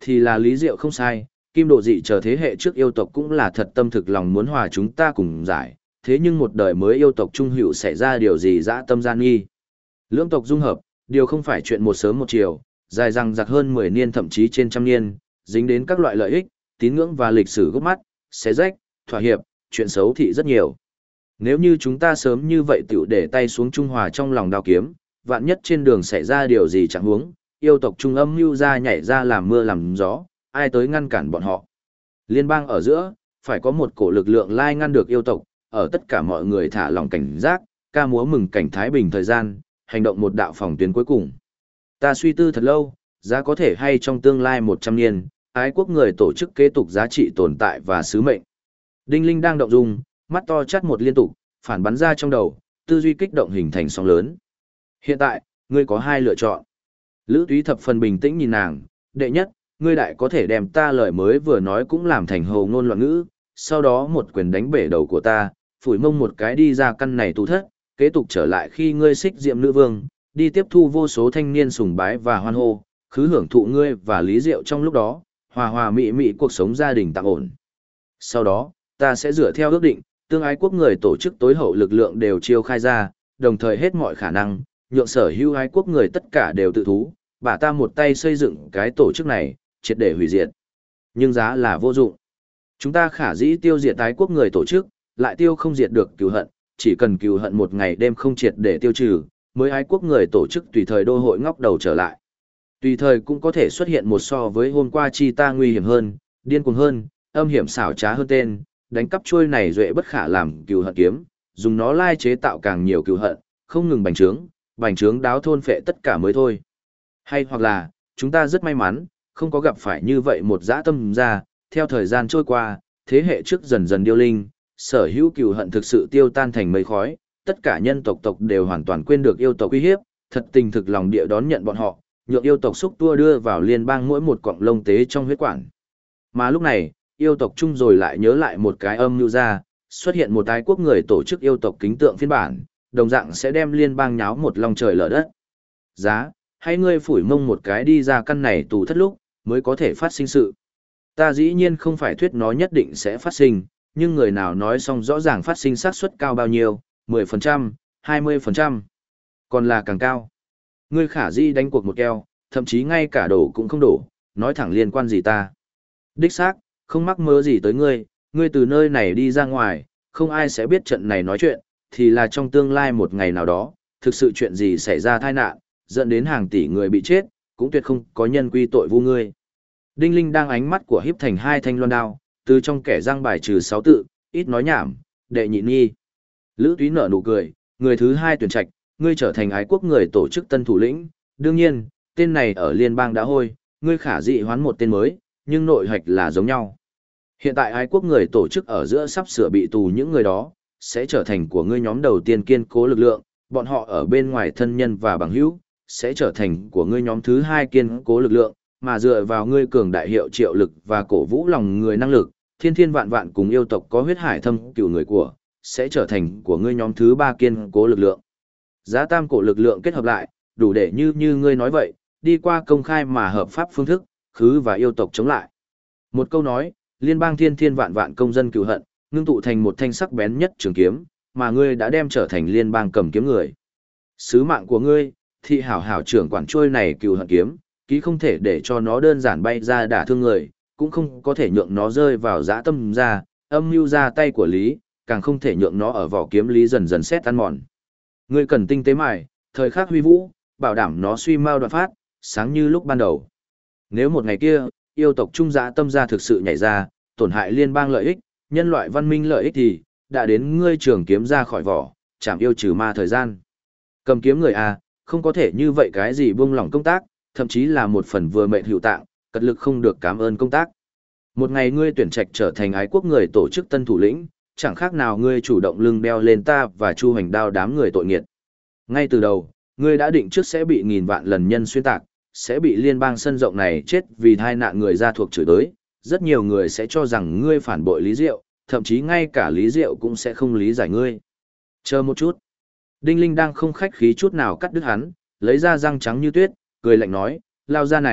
thì là Lý Diệu không sai, Kim Độ Dị chờ thế hệ trước yêu tộc cũng là thật tâm thực lòng muốn hòa chúng ta cùng giải, thế nhưng một đời mới yêu tộc trung hữu xảy ra điều gì dã tâm gian nghi. Lưỡng tộc dung hợp, điều không phải chuyện một sớm một chiều, dài dằng dặc hơn 10 niên thậm chí trên trăm niên, dính đến các loại lợi ích, tín ngưỡng và lịch sử gốc mắt, xé rách, thỏa hiệp, chuyện xấu thị rất nhiều. Nếu như chúng ta sớm như vậy tiểu để tay xuống Trung Hòa trong lòng đao kiếm, vạn nhất trên đường xảy ra điều gì chẳng huống, yêu tộc trung âm mưu ra nhảy ra làm mưa làm gió, ai tới ngăn cản bọn họ. Liên bang ở giữa, phải có một cổ lực lượng lai ngăn được yêu tộc, ở tất cả mọi người thả lòng cảnh giác, ca múa mừng cảnh Thái Bình thời gian, hành động một đạo phòng tuyến cuối cùng. Ta suy tư thật lâu, giá có thể hay trong tương lai 100 niên, ái quốc người tổ chức kế tục giá trị tồn tại và sứ mệnh. Đinh Linh đang động dung, mắt to chắt một liên tục, phản bắn ra trong đầu, tư duy kích động hình thành sóng lớn. Hiện tại, ngươi có hai lựa chọn. Lữ Túy thập phần bình tĩnh nhìn nàng, đệ nhất, ngươi đại có thể đem ta lời mới vừa nói cũng làm thành hồ ngôn loạn ngữ, sau đó một quyền đánh bể đầu của ta, phủi mông một cái đi ra căn này tù thất, kế tục trở lại khi ngươi xích diệm nữ vương, đi tiếp thu vô số thanh niên sùng bái và hoan hô, khứ hưởng thụ ngươi và Lý Diệu trong lúc đó, hòa hòa mị mị cuộc sống gia đình tạm ổn. Sau đó, ta sẽ dựa theo ước định, tương ái quốc người tổ chức tối hậu lực lượng đều chiêu khai ra, đồng thời hết mọi khả năng, nhượng sở hữu ái quốc người tất cả đều tự thú, bà ta một tay xây dựng cái tổ chức này, triệt để hủy diệt. Nhưng giá là vô dụng. Chúng ta khả dĩ tiêu diệt ái quốc người tổ chức, lại tiêu không diệt được cừu hận, chỉ cần cừu hận một ngày đêm không triệt để tiêu trừ, mới ái quốc người tổ chức tùy thời đô hội ngóc đầu trở lại. Tùy thời cũng có thể xuất hiện một so với hôm qua chi ta nguy hiểm hơn, điên cuồng hơn, âm hiểm xảo trá hơn tên, đánh cắp chuôi này duệ bất khả làm cừu hận kiếm, dùng nó lai chế tạo càng nhiều cừu hận, không ngừng bành trướng đáo thôn phệ tất cả mới thôi. Hay hoặc là, chúng ta rất may mắn, không có gặp phải như vậy một dã tâm ra, theo thời gian trôi qua, thế hệ trước dần dần điêu linh, sở hữu cừu hận thực sự tiêu tan thành mây khói, tất cả nhân tộc đều hoàn toàn quên được yêu tộc uy hiếp, thật tình thực lòng địa đón nhận bọn họ, nhượng yêu tộc xúc tua đưa vào liên bang mỗi một cọng lông tế trong huyết quản. Mà lúc này, yêu tộc chung rồi lại nhớ lại một cái âm mưu ra, xuất hiện một tái quốc người tổ chức yêu tộc kính tượng phiên bản, đồng dạng sẽ đem liên bang nháo một lòng trời lở đất. Giá, hay ngươi phủi mông một cái đi ra căn này tù thất lúc, mới có thể phát sinh sự. Ta dĩ nhiên không phải thuyết nó nhất định sẽ phát sinh, nhưng người nào nói xong rõ ràng phát sinh xác suất cao bao nhiêu, 10%, 20%, còn là càng cao. Ngươi khả dĩ đánh cuộc một keo, thậm chí ngay cả đổ cũng không đổ, nói thẳng liên quan gì ta. Đích xác, không mắc mớ gì tới ngươi từ nơi này đi ra ngoài, không ai sẽ biết trận này nói chuyện, thì là trong tương lai một ngày nào đó, thực sự chuyện gì xảy ra tai nạn, dẫn đến hàng tỷ người bị chết, cũng tuyệt không có nhân quy tội vu ngươi. Đinh Linh đang ánh mắt của hiếp thành hai thanh loan đao, từ trong kẻ răng bài trừ 6 tự, ít nói nhảm, đệ nhị nhi. Lữ Túy nở nụ cười, người thứ hai tuyển trạch, ngươi trở thành ái quốc người tổ chức tân thủ lĩnh, đương nhiên, tên này ở liên bang đã hôi, ngươi khả dị hoán một tên mới, nhưng nội hạch là giống nhau. Hiện tại ái quốc người tổ chức ở giữa sắp sửa bị tù những người đó, sẽ trở thành của ngươi nhóm đầu tiên kiên cố lực lượng, bọn họ ở bên ngoài thân nhân và bằng hữu, sẽ trở thành của ngươi nhóm thứ hai kiên cố lực lượng, mà dựa vào ngươi cường đại hiệu triệu lực và cổ vũ lòng người năng lực, thiên thiên vạn vạn cùng yêu tộc có huyết hải thâm cửu người của, sẽ trở thành của ngươi nhóm thứ ba kiên cố lực lượng. Giá tam cổ lực lượng kết hợp lại, đủ để như ngươi nói vậy, đi qua công khai mà hợp pháp phương thức, khứ và yêu tộc chống lại. Một câu nói, liên bang thiên thiên vạn vạn công dân cừu hận, ngưng tụ thành một thanh sắc bén nhất trường kiếm, mà ngươi đã đem trở thành liên bang cầm kiếm người. Sứ mạng của ngươi, thị hảo hảo trưởng quản trôi này cừu hận kiếm, ký không thể để cho nó đơn giản bay ra đả thương người, cũng không có thể nhượng nó rơi vào dã tâm ra, âm mưu ra tay của lý, càng không thể nhượng nó ở vỏ kiếm lý dần dần xét ăn mòn. Ngươi cần tinh tế mài, thời khắc huy vũ, bảo đảm nó suy mau đoạn phát, sáng như lúc ban đầu. Nếu một ngày kia, yêu tộc trung dã tâm ra thực sự nhảy ra, tổn hại liên bang lợi ích, nhân loại văn minh lợi ích thì, đã đến ngươi trường kiếm ra khỏi vỏ, chạm yêu trừ ma thời gian. Cầm kiếm người A, không có thể như vậy cái gì buông lỏng công tác, thậm chí là một phần vừa mệnh hữu tạng, cật lực không được cảm ơn công tác. Một ngày ngươi tuyển trạch trở thành ái quốc người tổ chức tân thủ lĩnh, chẳng khác nào ngươi chủ động lưng đeo lên ta và chu hành đao đám người tội nghiệt. Ngay từ đầu, ngươi đã định trước sẽ bị nghìn vạn lần nhân xuyên tạc, sẽ bị liên bang sân rộng này chết vì tai nạn người ra thuộc chửi tới, rất nhiều người sẽ cho rằng ngươi phản bội Lý Diệu, thậm chí ngay cả Lý Diệu cũng sẽ không lý giải ngươi. Chờ một chút. Đinh Linh đang không khách khí chút nào cắt đứt hắn, lấy ra răng trắng như tuyết, cười lạnh nói, lao ra này,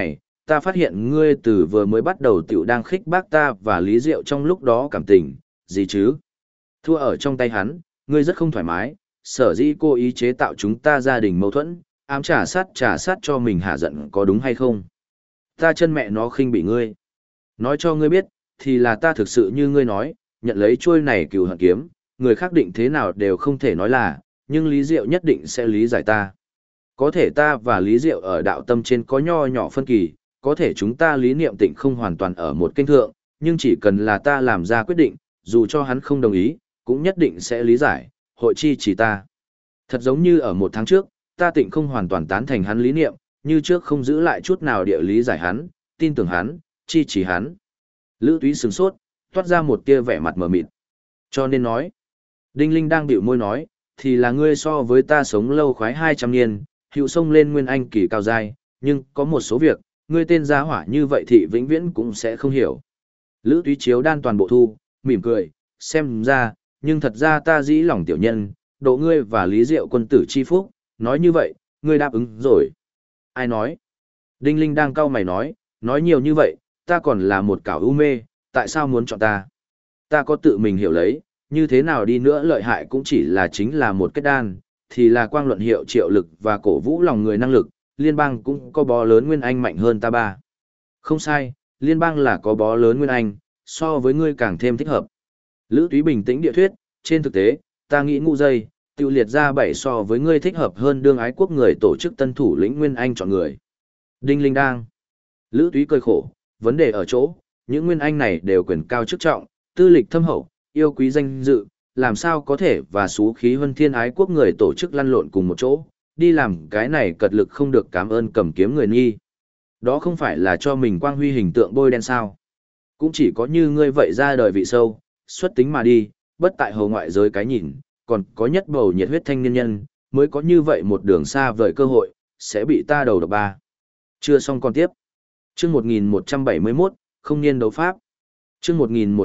ta phát hiện ngươi từ vừa mới bắt đầu tiểu đang khích bác ta và Lý Diệu trong lúc đó cảm tình, gì chứ? Thua ở trong tay hắn, ngươi rất không thoải mái, sở dĩ cố ý chế tạo chúng ta gia đình mâu thuẫn, ám trả sát cho mình hạ giận có đúng hay không? Ta chân mẹ nó khinh bị ngươi. Nói cho ngươi biết, thì là ta thực sự như ngươi nói, nhận lấy chuôi này cừu hận kiếm, người khác định thế nào đều không thể nói là, nhưng Lý Diệu nhất định sẽ lý giải ta. Có thể ta và Lý Diệu ở đạo tâm trên có nho nhỏ phân kỳ, có thể chúng ta lý niệm tịnh không hoàn toàn ở một kênh thượng, nhưng chỉ cần là ta làm ra quyết định, dù cho hắn không đồng ý, cũng nhất định sẽ lý giải, hội chi chỉ ta. Thật giống như ở một tháng trước, ta tịnh không hoàn toàn tán thành hắn lý niệm, như trước không giữ lại chút nào địa lý giải hắn, tin tưởng hắn, chi chỉ hắn. Lữ Túy sửng sốt, toát ra một tia vẻ mặt mờ mịt. Cho nên nói, Đinh Linh đang bĩu môi nói, thì là ngươi so với ta sống lâu khoái 200 niên, hữu sông lên nguyên anh kỳ cao giai, nhưng có một số việc, ngươi tên gia hỏa như vậy thì vĩnh viễn cũng sẽ không hiểu. Lữ Túy chiếu đan toàn bộ thu, mỉm cười, xem ra, nhưng thật ra ta dĩ lòng tiểu nhân, độ ngươi và Lý Diệu quân tử chi phúc, nói như vậy, ngươi đáp ứng rồi. Ai nói? Đinh Linh đang cau mày nói nhiều như vậy, ta còn là một cảo u mê, tại sao muốn chọn ta? Ta có tự mình hiểu lấy, như thế nào đi nữa lợi hại cũng chỉ là chính là một kết đan, thì là quang luận hiệu triệu lực và cổ vũ lòng người năng lực, liên bang cũng có bó lớn nguyên anh mạnh hơn ta ba. Không sai, liên bang là có bó lớn nguyên anh, so với ngươi càng thêm thích hợp. Lữ Túy bình tĩnh địa thuyết, trên thực tế, ta nghĩ ngũ giây, tiêu liệt ra 7 so với ngươi thích hợp hơn đương ái quốc người tổ chức tân thủ lĩnh nguyên anh chọn người. Đinh Linh đang. Lữ Túy cười khổ, vấn đề ở chỗ, những nguyên anh này đều quyền cao chức trọng, tư lịch thâm hậu, yêu quý danh dự, làm sao có thể và xú khí huân thiên ái quốc người tổ chức lăn lộn cùng một chỗ, đi làm cái này cật lực không được cảm ơn cầm kiếm người nghi. Đó không phải là cho mình quang huy hình tượng bôi đen sao. Cũng chỉ có như ngươi vậy ra đời vị sâu, xuất tính mà đi, bất tại hầu ngoại giới cái nhìn, còn có nhất bầu nhiệt huyết thanh niên nhân, mới có như vậy một đường xa vời cơ hội, sẽ bị ta đầu độc ba. Chưa xong còn tiếp. Chương 1171, không niên đấu pháp. Chương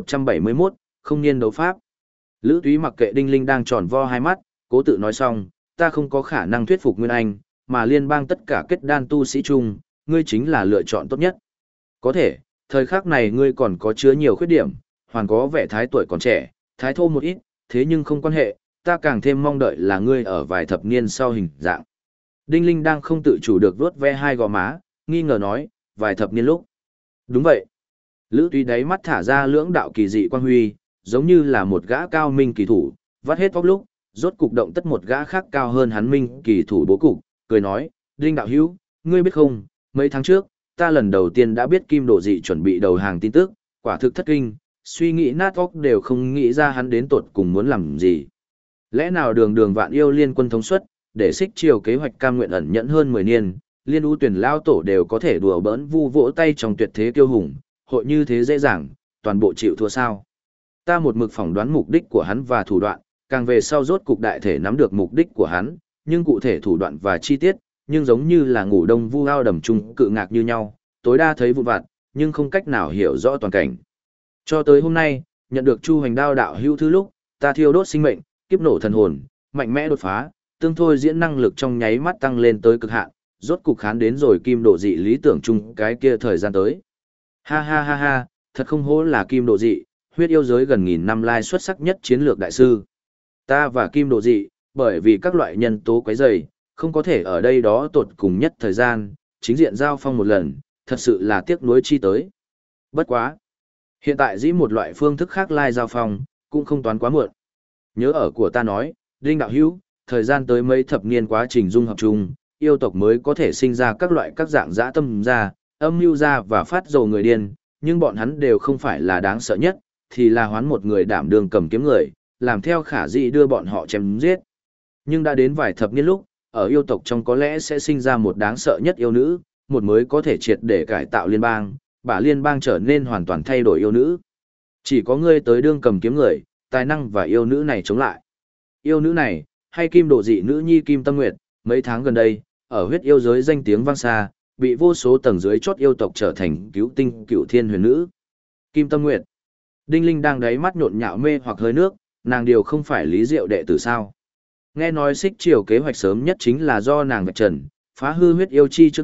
1171, không niên đấu pháp. Lữ Túy mặc kệ Đinh Linh đang tròn vo hai mắt, cố tự nói xong, ta không có khả năng thuyết phục Nguyên Anh, mà liên bang tất cả kết đan tu sĩ chung, ngươi chính là lựa chọn tốt nhất. Có thể, thời khắc này ngươi còn có chứa nhiều khuyết điểm, hoàn có vẻ thái tuổi còn trẻ, thái thô một ít, thế nhưng không quan hệ, ta càng thêm mong đợi là ngươi ở vài thập niên sau hình dạng. Đinh Linh đang không tự chủ được vuốt ve hai gò má, nghi ngờ nói, vài thập niên lúc. Đúng vậy. Lữ Túy đáy mắt thả ra lưỡng đạo kỳ dị quang huy, giống như là một gã cao minh kỳ thủ, vắt hết tóc lúc, rốt cục động tất một gã khác cao hơn hắn minh kỳ thủ bố cục, cười nói, Đinh đạo hữu, ngươi biết không, mấy tháng trước, ta lần đầu tiên đã biết Kim Độ Dị chuẩn bị đầu hàng tin tức, quả thực thất kinh, suy nghĩ nát óc đều không nghĩ ra hắn đến tột cùng muốn làm gì. Lẽ nào đường đường vạn yêu liên quân thống suất, để xích chiều kế hoạch cam nguyện ẩn nhẫn hơn 10 niên, liên ưu tuyển lao tổ đều có thể đùa bỡn vu vỗ tay trong tuyệt thế kiêu hùng, hội như thế dễ dàng, toàn bộ chịu thua sao. Ta một mực phỏng đoán mục đích của hắn và thủ đoạn, càng về sau rốt cục đại thể nắm được mục đích của hắn, nhưng cụ thể thủ đoạn và chi tiết, nhưng giống như là ngủ đông vu ao đầm chung cự ngạc như nhau, tối đa thấy vụn vặt, nhưng không cách nào hiểu rõ toàn cảnh. Cho tới hôm nay, nhận được Chu Hoành Đao đạo hữu thứ lúc, ta thiêu đốt sinh mệnh, kiếp nổ thần hồn, mạnh mẽ đột phá, tương thôi diễn năng lực trong nháy mắt tăng lên tới cực hạn, rốt cục khán đến rồi Kim Độ Dị lý tưởng chung cái kia thời gian tới. Ha ha ha ha, thật không hổ là Kim Độ Dị, huyết yêu giới gần nghìn năm lai xuất sắc nhất chiến lược đại sư. Ta và Kim Độ Dị, bởi vì các loại nhân tố quấy rầy, không có thể ở đây đó tột cùng nhất thời gian, chính diện giao phong một lần, thật sự là tiếc nuối chi tới. Bất quá. Hiện tại dĩ một loại phương thức khác lai giao phong, cũng không toán quá muộn. Nhớ ở của ta nói, Đinh đạo hữu, thời gian tới mấy thập niên quá trình dung hợp chung, yêu tộc mới có thể sinh ra các loại các dạng dã tâm ra, âm mưu ra và phát dầu người điên, nhưng bọn hắn đều không phải là đáng sợ nhất, thì là hoán một người đảm đương cầm kiếm người, làm theo khả dĩ đưa bọn họ chém giết. Nhưng đã đến vài thập niên lúc, ở yêu tộc trong có lẽ sẽ sinh ra một đáng sợ nhất yêu nữ, một mới có thể triệt để cải tạo liên bang, bả liên bang trở nên hoàn toàn thay đổi yêu nữ. Chỉ có ngươi tới đương cầm kiếm người, tài năng và yêu nữ này chống lại. Yêu nữ này, hay Kim Độ Dị nữ nhi Kim Tâm Nguyệt, mấy tháng gần đây, ở huyết yêu giới danh tiếng vang xa, bị vô số tầng dưới chót yêu tộc trở thành cứu tinh cựu thiên huyền nữ. Kim Tâm Nguyệt. Đinh Linh đang đáy mắt nhộn nhạo mê hoặc hơi nước, nàng điều không phải Lý Diệu đệ tử sao. Nghe nói xích triều kế hoạch sớm nhất chính là do nàng vạch trần, phá hư huyết yêu chi trước mắt,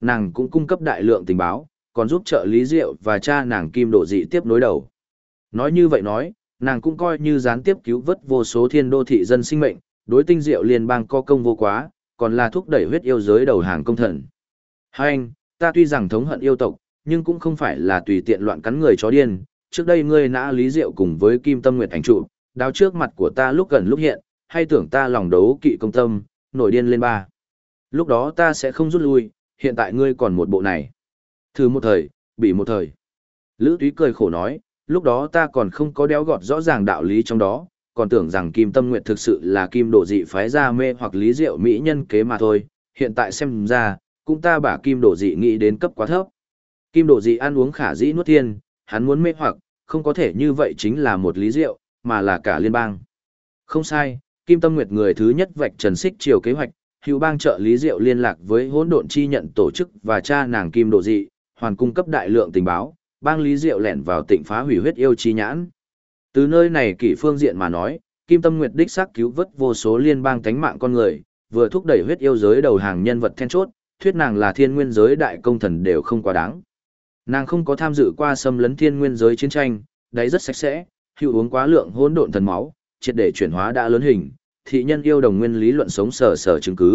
nàng cũng cung cấp đại lượng tình báo, còn giúp trợ Lý Diệu và cha nàng Kim Độ Dị tiếp nối đầu. Nói như vậy nói, nàng cũng coi như gián tiếp cứu vớt vô số thiên đô thị dân sinh mệnh, đối Tinh Diệu liên bang có công vô quá, còn là thúc đẩy huyết yêu giới đầu hàng công thần. Hai anh, ta tuy rằng thống hận yêu tộc, nhưng cũng không phải là tùy tiện loạn cắn người chó điên. Trước đây ngươi nã Lý Diệu cùng với Kim Tâm Nguyệt ảnh trụ, đao trước mặt của ta lúc gần lúc hiện, hay tưởng ta lòng đấu kỵ công tâm, nổi điên lên ba. Lúc đó ta sẽ không rút lui, hiện tại ngươi còn một bộ này. Thử một thời, bị một thời. Lữ Túy cười khổ nói, lúc đó ta còn không có đéo gọt rõ ràng đạo lý trong đó, còn tưởng rằng Kim Tâm Nguyệt thực sự là Kim Độ Dị phái ra mê hoặc Lý Diệu mỹ nhân kế mà thôi, hiện tại xem ra, cũng ta bả Kim Độ Dị nghĩ đến cấp quá thấp. Kim Độ Dị ăn uống khả dĩ nuốt thiên, hắn muốn mê hoặc, không có thể như vậy chính là một Lý Diệu, mà là cả liên bang. Không sai, Kim Tâm Nguyệt người thứ nhất vạch trần xích chiều kế hoạch, hữu bang trợ Lý Diệu liên lạc với hỗn độn chi nhận tổ chức và cha nàng Kim Độ Dị, hoàn cung cấp đại lượng tình báo, bang Lý Diệu lẻn vào Tịnh phá hủy huyết yêu chi nhãn. Từ nơi này kỷ phương diện mà nói, Kim Tâm Nguyệt đích xác cứu vớt vô số liên bang tánh mạng con người, vừa thúc đẩy huyết yêu giới đầu hàng nhân vật then chốt, thuyết nàng là thiên nguyên giới đại công thần đều không quá đáng. Nàng không có tham dự qua xâm lấn thiên nguyên giới chiến tranh, đáy rất sạch sẽ, hữu uống quá lượng hỗn độn thần máu, triệt để chuyển hóa đã lớn hình, thị nhân yêu đồng nguyên lý luận sống sờ sờ chứng cứ.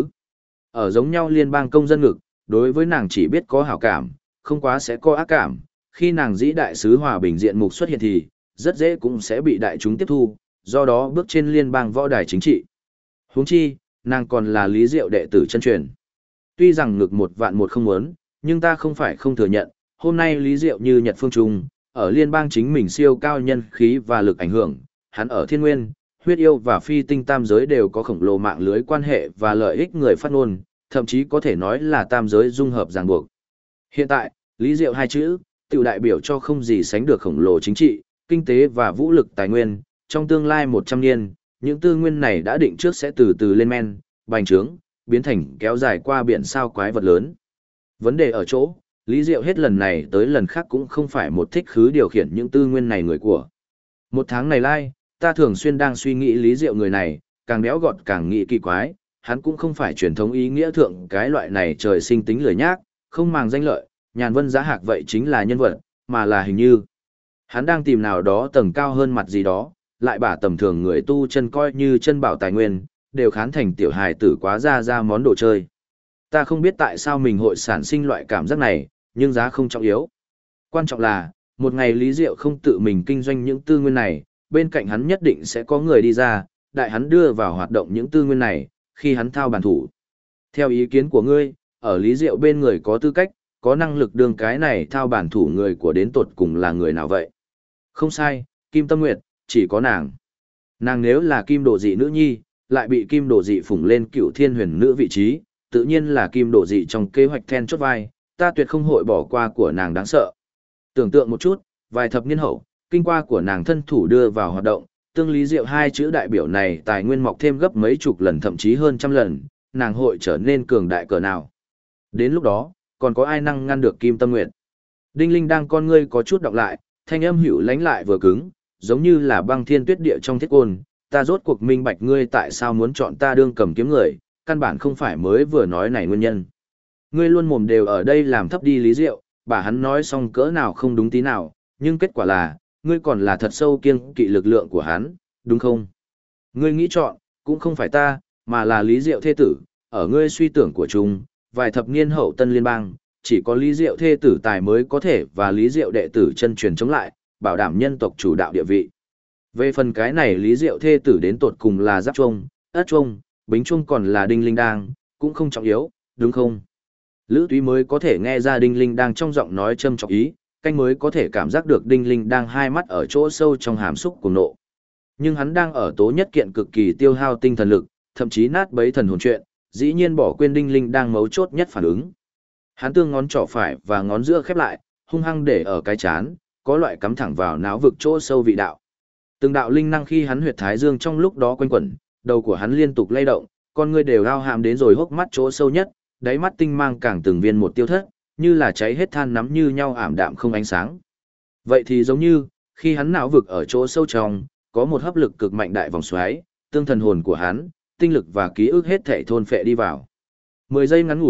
Ở giống nhau liên bang công dân ngực, đối với nàng chỉ biết có hảo cảm, không quá sẽ có ác cảm, khi nàng dĩ đại sứ hòa bình diện mục xuất hiện thì, rất dễ cũng sẽ bị đại chúng tiếp thu, do đó bước trên liên bang võ đài chính trị. Huống chi, nàng còn là Lý Diệu đệ tử chân truyền. Tuy rằng ngực một vạn một không muốn, nhưng ta không phải không thừa nhận, hôm nay Lý Diệu như Nhật Phương Trung, ở liên bang chính mình siêu cao nhân khí và lực ảnh hưởng, hắn ở thiên nguyên, huyết yêu và phi tinh tam giới đều có khổng lồ mạng lưới quan hệ và lợi ích người phát ngôn, thậm chí có thể nói là tam giới dung hợp ràng buộc. Hiện tại, Lý Diệu hai chữ, tiểu đại biểu cho không gì sánh được khổng lồ chính trị, kinh tế và vũ lực tài nguyên, trong tương lai 100 niên, những tư nguyên này đã định trước sẽ từ từ lên men, bành trướng, biến thành kéo dài qua biển sao quái vật lớn. Vấn đề ở chỗ, Lý Diệu hết lần này tới lần khác cũng không phải một thích khứ điều khiển những tư nguyên này người của. Một tháng này lai, ta thường xuyên đang suy nghĩ Lý Diệu người này, càng béo gọt càng nghĩ kỳ quái, hắn cũng không phải truyền thống ý nghĩa thượng cái loại này trời sinh tính lười nhác, không màng danh lợi, nhàn vân giá hạc vậy chính là nhân vật, mà là hình như hắn đang tìm nào đó tầng cao hơn mặt gì đó, lại bả tầm thường người tu chân coi như chân bảo tài nguyên, đều khán thành tiểu hài tử quá ra món đồ chơi. Ta không biết tại sao mình hội sản sinh loại cảm giác này, nhưng giá không trọng yếu. Quan trọng là, một ngày Lý Diệu không tự mình kinh doanh những tư nguyên này, bên cạnh hắn nhất định sẽ có người đi ra, đại hắn đưa vào hoạt động những tư nguyên này, khi hắn thao bản thủ. Theo ý kiến của ngươi, ở Lý Diệu bên người có tư cách, có năng lực đương cái này thao bản thủ người của đến tột cùng là người nào vậy? Không sai, Kim Tâm Nguyệt, chỉ có nàng. Nàng nếu là Kim Độ Dị nữ nhi, lại bị Kim Độ Dị phủng lên Cửu Thiên Huyền nữ vị trí, tự nhiên là Kim Độ Dị trong kế hoạch then chốt vai, ta tuyệt không hội bỏ qua của nàng đáng sợ. Tưởng tượng một chút, vài thập niên hậu, kinh qua của nàng thân thủ đưa vào hoạt động, tương Lý Diệu hai chữ đại biểu này tài nguyên mọc thêm gấp mấy chục lần thậm chí hơn trăm lần, nàng hội trở nên cường đại cỡ nào. Đến lúc đó, còn có ai năng ngăn được Kim Tâm Nguyệt? Đinh Linh đang con ngươi có chút đọc lại, thanh âm hữu lánh lại vừa cứng, giống như là băng thiên tuyết địa trong thiết côn, ta rốt cuộc minh bạch ngươi tại sao muốn chọn ta đương cầm kiếm người, căn bản không phải mới vừa nói này nguyên nhân. Ngươi luôn mồm đều ở đây làm thấp đi Lý Diệu, bà hắn nói xong cỡ nào không đúng tí nào, nhưng kết quả là, ngươi còn là thật sâu kiêng kỵ lực lượng của hắn, đúng không? Ngươi nghĩ chọn, cũng không phải ta, mà là Lý Diệu thê tử, ở ngươi suy tưởng của chúng, vài thập niên hậu tân liên bang, chỉ có Lý Diệu thê tử tài mới có thể và Lý Diệu đệ tử chân truyền chống lại, bảo đảm nhân tộc chủ đạo địa vị. Về phần cái này Lý Diệu thê tử đến tột cùng là Giáp Trung, Ất Trung, Bính Trung còn là Đinh Linh Đang, cũng không trọng yếu, đúng không? Lữ Túy mới có thể nghe ra Đinh Linh Đang trong giọng nói châm trọng ý, canh mới có thể cảm giác được Đinh Linh Đang hai mắt ở chỗ sâu trong hàm xúc cuồng nộ. Nhưng hắn đang ở tố nhất kiện cực kỳ tiêu hao tinh thần lực, thậm chí nát bấy thần hồn chuyện, dĩ nhiên bỏ quên Đinh Linh Đang mấu chốt nhất phản ứng. Hắn tương ngón trỏ phải và ngón giữa khép lại, hung hăng để ở cái chán, có loại cắm thẳng vào não vực chỗ sâu vị đạo. Từng đạo linh năng khi hắn huyệt thái dương trong lúc đó quanh quẩn, đầu của hắn liên tục lay động, con ngươi đều ao hàm đến rồi hốc mắt chỗ sâu nhất, đáy mắt tinh mang càng từng viên một tiêu thất, như là cháy hết than nắm như nhau ảm đạm không ánh sáng. Vậy thì giống như, khi hắn não vực ở chỗ sâu trong, có một hấp lực cực mạnh đại vòng xoáy, tương thần hồn của hắn, tinh lực và ký ức hết thảy thôn phệ đi vào. 10 giây ngắn ngủi,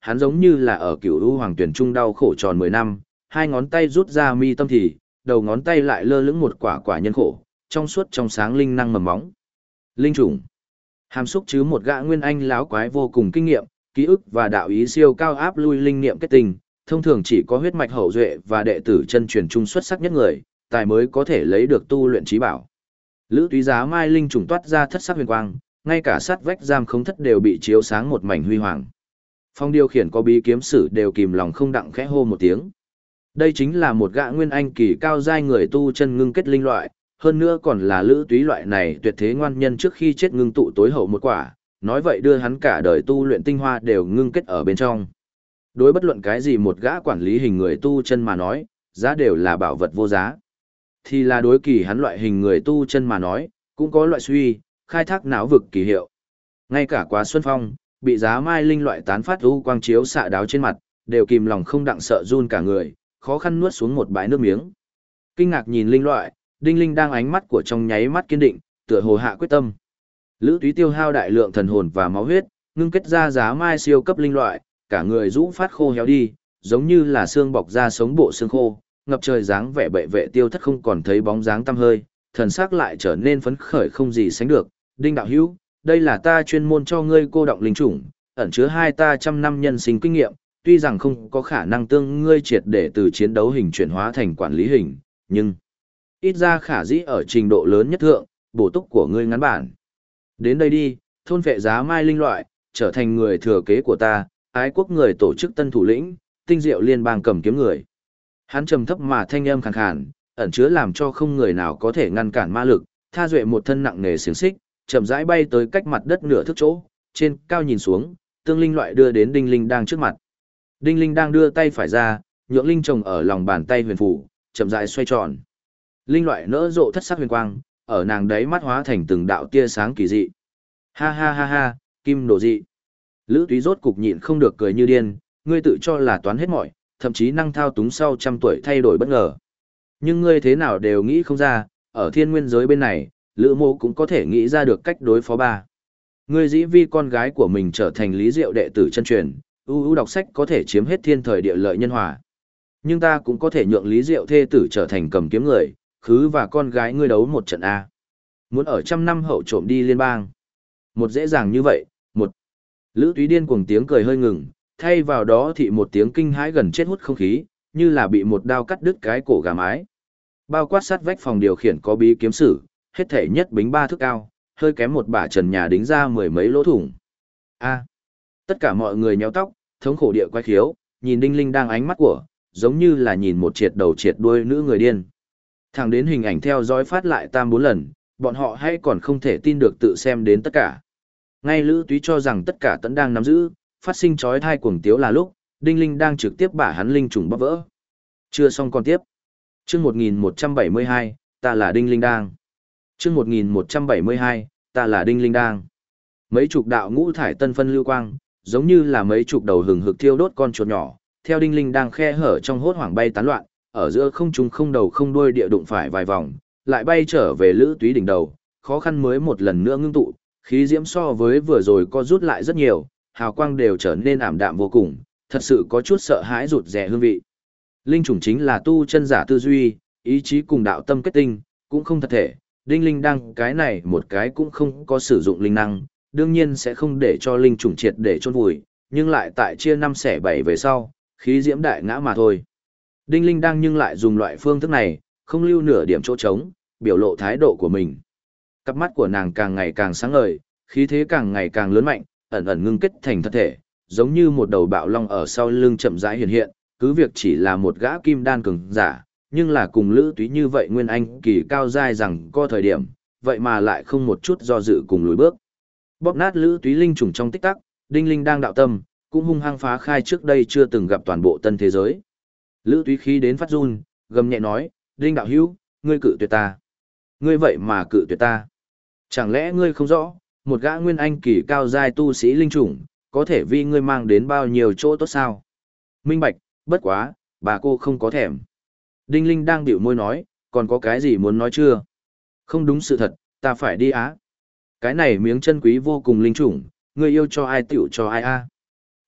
hắn giống như là ở cửu u hoàng tuyển trung đau khổ tròn 10 năm, hai ngón tay rút ra mi tâm thì, đầu ngón tay lại lơ lửng một quả quả nhân khổ, trong suốt trong sáng linh năng mầm móng. Linh chủng. Hàm xúc chứ một gã nguyên anh láo quái vô cùng kinh nghiệm, ký ức và đạo ý siêu cao áp lui linh niệm kết tinh, thông thường chỉ có huyết mạch hậu duệ và đệ tử chân truyền trung xuất sắc nhất người, tài mới có thể lấy được tu luyện trí bảo. Lữ Túy Giá Mai linh trùng toát ra thất sắc huyền quang, ngay cả sát vách giam không thất đều bị chiếu sáng một mảnh huy hoàng. Phong điều khiển có bí kiếm sử đều kìm lòng không đặng khẽ hô một tiếng. Đây chính là một gã nguyên anh kỳ cao giai người tu chân ngưng kết linh loại, hơn nữa còn là Lữ Túy loại này tuyệt thế ngoan nhân trước khi chết ngưng tụ tối hậu một quả, nói vậy đưa hắn cả đời tu luyện tinh hoa đều ngưng kết ở bên trong. Đối bất luận cái gì một gã quản lý hình người tu chân mà nói, giá đều là bảo vật vô giá. Thì là đối kỳ hắn loại hình người tu chân mà nói, cũng có loại suy, khai thác não vực kỳ hiệu. Ngay cả Quá Xuân Phong, bị Giá Mai linh loại tán phát u quang chiếu xạ đáo trên mặt, đều kìm lòng không đặng sợ run cả người, khó khăn nuốt xuống một bãi nước miếng. Kinh ngạc nhìn linh loại, Đinh Linh đang ánh mắt của trong nháy mắt kiên định, tựa hồ hạ quyết tâm. Lữ Túy tiêu hao đại lượng thần hồn và máu huyết, ngưng kết ra Giá Mai siêu cấp linh loại, cả người rũ phát khô héo đi, giống như là xương bọc ra sống bộ xương khô, ngập trời dáng vẻ bệ vệ tiêu thất không còn thấy bóng dáng tăm hơi, thần sắc lại trở nên phấn khởi không gì sánh được. Đinh đạo hữu, đây là ta chuyên môn cho ngươi cô đọng linh chủng, ẩn chứa hai ta trăm năm nhân sinh kinh nghiệm, tuy rằng không có khả năng tương ngươi triệt để từ chiến đấu hình chuyển hóa thành quản lý hình, nhưng ít ra khả dĩ ở trình độ lớn nhất thượng, bổ túc của ngươi ngắn bản. Đến đây đi, thôn vệ Giá Mai linh loại, trở thành người thừa kế của ta, ái quốc người tổ chức tân thủ lĩnh, tinh diệu liên bang cầm kiếm người. Hắn trầm thấp mà thanh âm khàn khàn, ẩn chứa làm cho không người nào có thể ngăn cản ma lực, tha duệ một thân nặng nề xiềng xích, chậm rãi bay tới cách mặt đất nửa thước chỗ, trên cao nhìn xuống, tương linh loại đưa đến Đinh Linh đang trước mặt. Đinh Linh đang đưa tay phải ra, nhượng linh trồng ở lòng bàn tay huyền phủ, chậm rãi xoay tròn. Linh loại nỡ rộ thất sắc huyền quang, ở nàng đấy mắt hóa thành từng đạo tia sáng kỳ dị. Ha ha ha ha, kim đồ dị. Lữ Túy rốt cục nhịn không được cười như điên, ngươi tự cho là toán hết mọi, thậm chí năng thao túng sau trăm tuổi thay đổi bất ngờ. Nhưng ngươi thế nào đều nghĩ không ra, ở thiên nguyên giới bên này, Lữ Mộ cũng có thể nghĩ ra được cách đối phó ba. Ngươi dĩ vi con gái của mình trở thành Lý Diệu đệ tử chân truyền, ưu đọc sách có thể chiếm hết thiên thời địa lợi nhân hòa. Nhưng ta cũng có thể nhượng Lý Diệu thê tử trở thành cầm kiếm người, khứ và con gái ngươi đấu một trận A. Muốn ở trăm năm hậu trộm đi liên bang. Một dễ dàng như vậy, một. Lữ Túy điên cuồng tiếng cười hơi ngừng, thay vào đó thì một tiếng kinh hãi gần chết hút không khí, như là bị một đao cắt đứt cái cổ gà mái. Bao quát sát vách phòng điều khiển có bí kiếm sử, hết thể nhất bính 3 thước cao, hơi kém một bả trần nhà đính ra mười mấy lỗ thủng. A. Tất cả mọi người nhéo tóc, thống khổ địa quay khiếu, nhìn Đinh Linh đang ánh mắt của, giống như là nhìn một triệt đầu triệt đuôi nữ người điên. Thẳng đến hình ảnh theo dõi phát lại tam 4 lần, bọn họ hay còn không thể tin được tự xem đến tất cả. Ngay Lữ Túy cho rằng tất cả tẫn đang nắm giữ, phát sinh chói thai cuồng tiếu là lúc, Đinh Linh đang trực tiếp bả hắn linh trùng bóp vỡ. Chưa xong còn tiếp. Chương 1172, ta là Đinh Linh đang. Chương 1172, ta là Đinh Linh đang. Mấy chục đạo ngũ thải tân phân lưu quang, giống như là mấy chục đầu hừng hực thiêu đốt con chuột nhỏ, theo Đinh Linh đang khe hở trong hốt hoảng bay tán loạn, ở giữa không trung không đầu không đuôi địa đụng phải vài vòng, lại bay trở về Lữ Túy đỉnh đầu, khó khăn mới một lần nữa ngưng tụ, khí diễm so với vừa rồi co rút lại rất nhiều, hào quang đều trở nên ảm đạm vô cùng, thật sự có chút sợ hãi rụt rè hương vị. Linh chủng chính là tu chân giả tư duy, ý chí cùng đạo tâm kết tinh, cũng không thật thể, Đinh Linh đang cái này một cái cũng không có sử dụng linh năng, đương nhiên sẽ không để cho linh chủng triệt để chôn vùi, nhưng lại tại chia 5 xẻ 7 về sau, khí diễm đại ngã mà thôi. Đinh Linh đang nhưng lại dùng loại phương thức này, không lưu nửa điểm chỗ trống, biểu lộ thái độ của mình. Cặp mắt của nàng càng ngày càng sáng ngời, khí thế càng ngày càng lớn mạnh, ẩn ẩn ngưng kết thành thật thể, giống như một đầu bạo long ở sau lưng chậm rãi hiện hiện, cứ việc chỉ là một gã kim đan cường giả, nhưng là cùng Lữ Túy như vậy nguyên anh kỳ cao giai rằng có thời điểm, vậy mà lại không một chút do dự cùng lùi bước. Bóp nát Lữ Túy linh trùng trong tích tắc, Đinh Linh đang đạo tâm, cũng hung hăng phá khai trước đây chưa từng gặp toàn bộ tân thế giới. Lữ Túy khí đến phát run, gầm nhẹ nói, Đinh đạo hữu, ngươi cự tuyệt ta. Ngươi vậy mà cự tuyệt ta. Chẳng lẽ ngươi không rõ, một gã nguyên anh kỳ cao giai tu sĩ linh chủng, có thể vì ngươi mang đến bao nhiêu chỗ tốt sao? Minh bạch, bất quá, bà cô không có thèm. Đinh Linh đang bĩu môi nói, còn có cái gì muốn nói chưa? Không đúng sự thật, ta phải đi á. Cái này miếng chân quý vô cùng linh chủng, ngươi yêu cho ai tiểu cho ai a.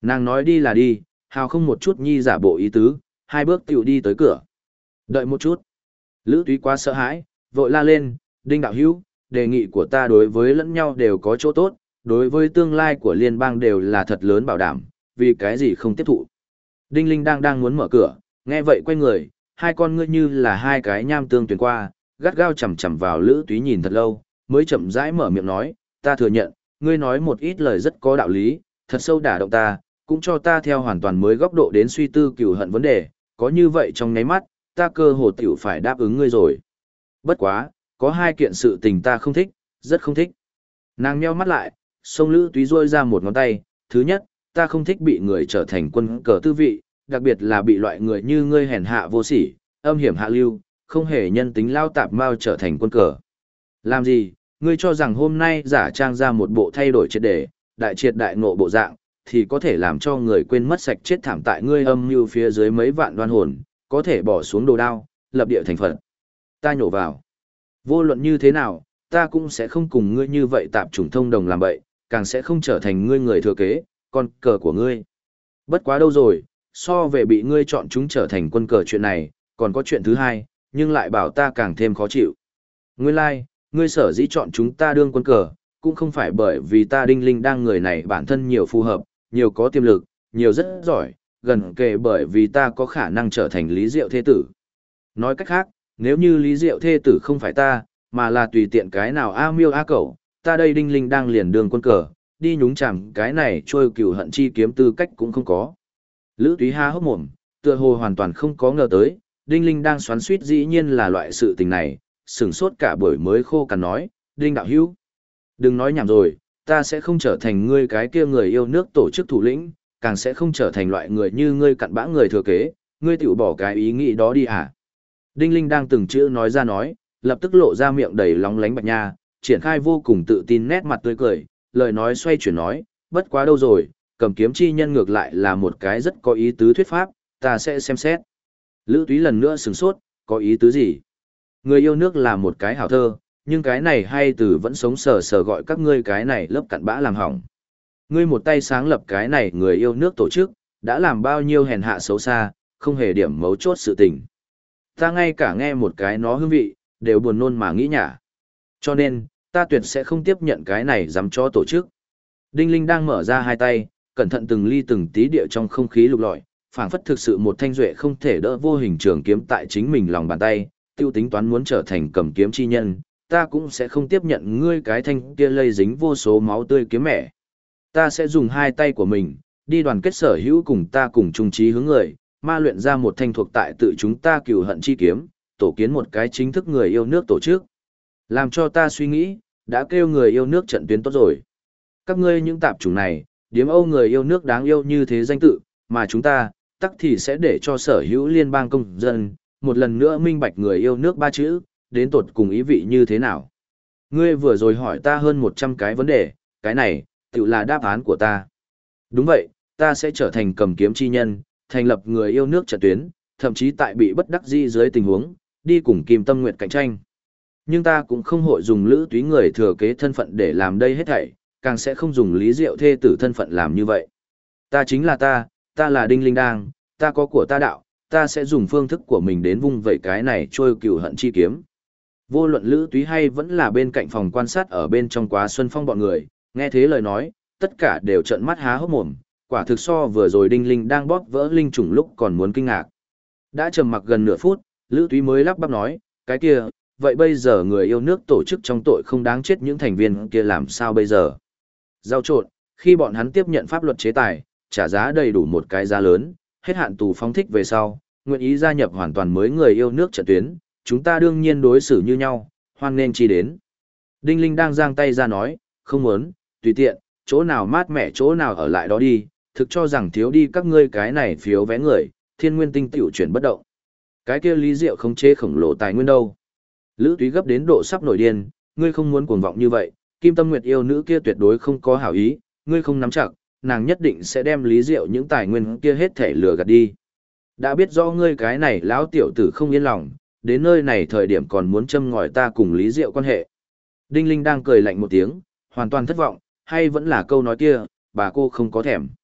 Nàng nói đi là đi, hào không một chút nhi giả bộ ý tứ, hai bước tiểu đi tới cửa. Đợi một chút. Lữ Túy quá sợ hãi, vội la lên, Đinh đạo hữu, đề nghị của ta đối với lẫn nhau đều có chỗ tốt, đối với tương lai của liên bang đều là thật lớn bảo đảm, vì cái gì không tiếp thụ. Đinh Linh đang muốn mở cửa, nghe vậy quay người, hai con ngươi như là hai cái nham tương tuyển qua, gắt gao chầm chầm vào Lữ Túy nhìn thật lâu, mới chậm rãi mở miệng nói, ta thừa nhận, ngươi nói một ít lời rất có đạo lý, thật sâu đả động ta, cũng cho ta theo hoàn toàn mới góc độ đến suy tư cừu hận vấn đề, có như vậy trong nháy mắt, ta cơ hồ tiểu phải đáp ứng ngươi rồi. Bất quá, có hai kiện sự tình ta không thích, rất không thích. Nàng nheo mắt lại, sông Lữ Túy rôi ra một ngón tay, thứ nhất, ta không thích bị người trở thành quân cờ tư vị, đặc biệt là bị loại người như ngươi hèn hạ vô sỉ, âm hiểm hạ lưu, không hề nhân tính lao tạp mau trở thành quân cờ. Làm gì, ngươi cho rằng hôm nay giả trang ra một bộ thay đổi triệt để, đại triệt đại ngộ bộ dạng, thì có thể làm cho người quên mất sạch chết thảm tại ngươi âm mưu phía dưới mấy vạn đoan hồn, có thể bỏ xuống đồ đao, lập địa thành Phật. Ta nhổ vào. Vô luận như thế nào, ta cũng sẽ không cùng ngươi như vậy tạp chủng thông đồng làm bậy, càng sẽ không trở thành ngươi người thừa kế, con cờ của ngươi. Bất quá đâu rồi, so về bị ngươi chọn chúng trở thành quân cờ chuyện này, còn có chuyện thứ hai, nhưng lại bảo ta càng thêm khó chịu. Nguyên lai, like, ngươi sở dĩ chọn chúng ta đương quân cờ, cũng không phải bởi vì ta Đinh Linh đang người này bản thân nhiều phù hợp, nhiều có tiềm lực, nhiều rất giỏi, gần kề bởi vì ta có khả năng trở thành Lý Diệu thế tử. Nói cách khác, nếu như Lý Diệu thế tử không phải ta, mà là tùy tiện cái nào A Miêu A Cẩu, ta đây Đinh Linh đang liền đường quân cờ, đi nhúng chàm cái này trôi cừu hận chi kiếm tư cách cũng không có. Lữ Túy há hốc mồm, tựa hồ hoàn toàn không có ngờ tới, Đinh Linh đang xoắn xuýt dĩ nhiên là loại sự tình này, sửng sốt cả buổi mới khô cằn nói, Đinh đạo hữu, đừng nói nhảm rồi, ta sẽ không trở thành ngươi cái kia người yêu nước tổ chức thủ lĩnh, càng sẽ không trở thành loại người như ngươi cặn bã người thừa kế, ngươi tiểu bỏ cái ý nghĩ đó đi à. Đinh Linh đang từng chữ nói ra nói, lập tức lộ ra miệng đầy lóng lánh bạch nha, triển khai vô cùng tự tin nét mặt tươi cười, lời nói xoay chuyển nói, bất quá đâu rồi, cầm kiếm chi nhân ngược lại là một cái rất có ý tứ thuyết pháp, ta sẽ xem xét. Lữ Túy lần nữa sửng sốt, có ý tứ gì? Người yêu nước là một cái hảo thơ, nhưng cái này hay từ vẫn sống sờ sờ gọi các ngươi cái này lớp cặn bã làm hỏng. Ngươi một tay sáng lập cái này người yêu nước tổ chức, đã làm bao nhiêu hèn hạ xấu xa, không hề điểm mấu chốt sự tình. Ta ngay cả nghe một cái nó hương vị, đều buồn nôn mà nghĩ nhả. Cho nên, ta tuyệt sẽ không tiếp nhận cái này dám cho tổ chức. Đinh Linh đang mở ra hai tay, cẩn thận từng ly từng tí địa trong không khí lục lọi, phảng phất thực sự một thanh duệ không thể đỡ vô hình trường kiếm tại chính mình lòng bàn tay, tiêu tính toán muốn trở thành cầm kiếm chi nhân, ta cũng sẽ không tiếp nhận ngươi cái thanh kia lây dính vô số máu tươi kiếm mẹ. Ta sẽ dùng hai tay của mình, đi đoàn kết sở hữu cùng ta cùng chung chí hướng người, ma luyện ra một thanh thuộc tại tự chúng ta cừu hận chi kiếm, tổ kiến một cái chính thức người yêu nước tổ chức. Làm cho ta suy nghĩ, đã kêu người yêu nước trận tuyến tốt rồi. Các ngươi những tạp chủng này, điếm Âu người yêu nước đáng yêu như thế danh tự, mà chúng ta, tắc thì sẽ để cho sở hữu liên bang công dân, một lần nữa minh bạch người yêu nước ba chữ, đến tột cùng ý vị như thế nào. Ngươi vừa rồi hỏi ta hơn 100 cái vấn đề, cái này, tự là đáp án của ta. Đúng vậy, ta sẽ trở thành cầm kiếm chi nhân, thành lập người yêu nước trận tuyến, thậm chí tại bị bất đắc dĩ dưới tình huống, đi cùng Kim Tâm Nguyệt cạnh tranh. Nhưng ta cũng không hội dùng Lữ Túy người thừa kế thân phận để làm đây hết thảy, càng sẽ không dùng Lý Diệu thê tử thân phận làm như vậy. Ta chính là ta là Đinh Linh Đang, ta có của ta đạo, ta sẽ dùng phương thức của mình đến vung vẩy cái này trôi cừu hận chi kiếm. Vô luận Lữ Túy hay vẫn là bên cạnh phòng quan sát ở bên trong Quá Xuân Phong bọn người, nghe thế lời nói, tất cả đều trợn mắt há hốc mồm, quả thực so vừa rồi Đinh Linh đang bóp vỡ linh trùng lúc còn muốn kinh ngạc. Đã trầm mặc gần nửa phút, Lữ Túy mới lắp bắp nói, cái kia, vậy bây giờ người yêu nước tổ chức trong tội không đáng chết những thành viên kia làm sao bây giờ? Giao trộn, khi bọn hắn tiếp nhận pháp luật chế tài, trả giá đầy đủ một cái giá lớn, hết hạn tù phóng thích về sau, nguyện ý gia nhập hoàn toàn mới người yêu nước trận tuyến, chúng ta đương nhiên đối xử như nhau, hoan nên chi đến. Đinh Linh đang giang tay ra nói, không muốn, tùy tiện, chỗ nào mát mẻ chỗ nào ở lại đó đi, thực cho rằng thiếu đi các ngươi cái này phiếu vé người, thiên nguyên tinh tiểu chuyển bất động. Cái kia Lý Diệu không chế khổng lồ tài nguyên đâu. Lữ Túy gấp đến độ sắp nổi điên, ngươi không muốn cuồng vọng như vậy, Kim Tâm Nguyệt yêu nữ kia tuyệt đối không có hảo ý, ngươi không nắm chặt, nàng nhất định sẽ đem Lý Diệu những tài nguyên kia hết thể lừa gạt đi. Đã biết rõ ngươi cái này lão tiểu tử không yên lòng, đến nơi này thời điểm còn muốn châm ngòi ta cùng Lý Diệu quan hệ. Đinh Linh đang cười lạnh một tiếng, hoàn toàn thất vọng, hay vẫn là câu nói kia, bà cô không có thèm.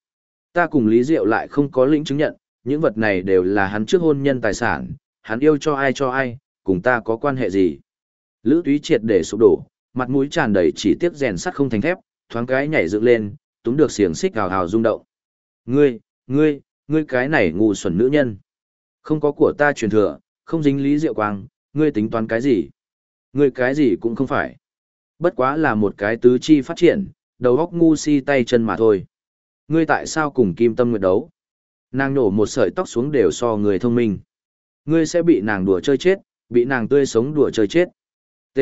Ta cùng Lý Diệu lại không có lĩnh chứng nhận, những vật này đều là hắn trước hôn nhân tài sản, hắn yêu cho ai, cùng ta có quan hệ gì. Lữ Túy triệt để sụp đổ, mặt mũi tràn đầy chỉ tiếc rèn sắt không thành thép, thoáng cái nhảy dựng lên, túm được xiềng xích hào hào rung động. Ngươi cái này ngu xuẩn nữ nhân. Không có của ta truyền thừa, không dính Lý Diệu Quang, ngươi tính toán cái gì? Ngươi cái gì cũng không phải. Bất quá là một cái tứ chi phát triển, đầu óc ngu si tay chân mà thôi. Ngươi tại sao cùng Kim Tâm Nguyệt đấu? Nàng nổ một sợi tóc xuống đều so người thông minh. Ngươi sẽ bị nàng đùa chơi chết, bị nàng tươi sống đùa chơi chết. T.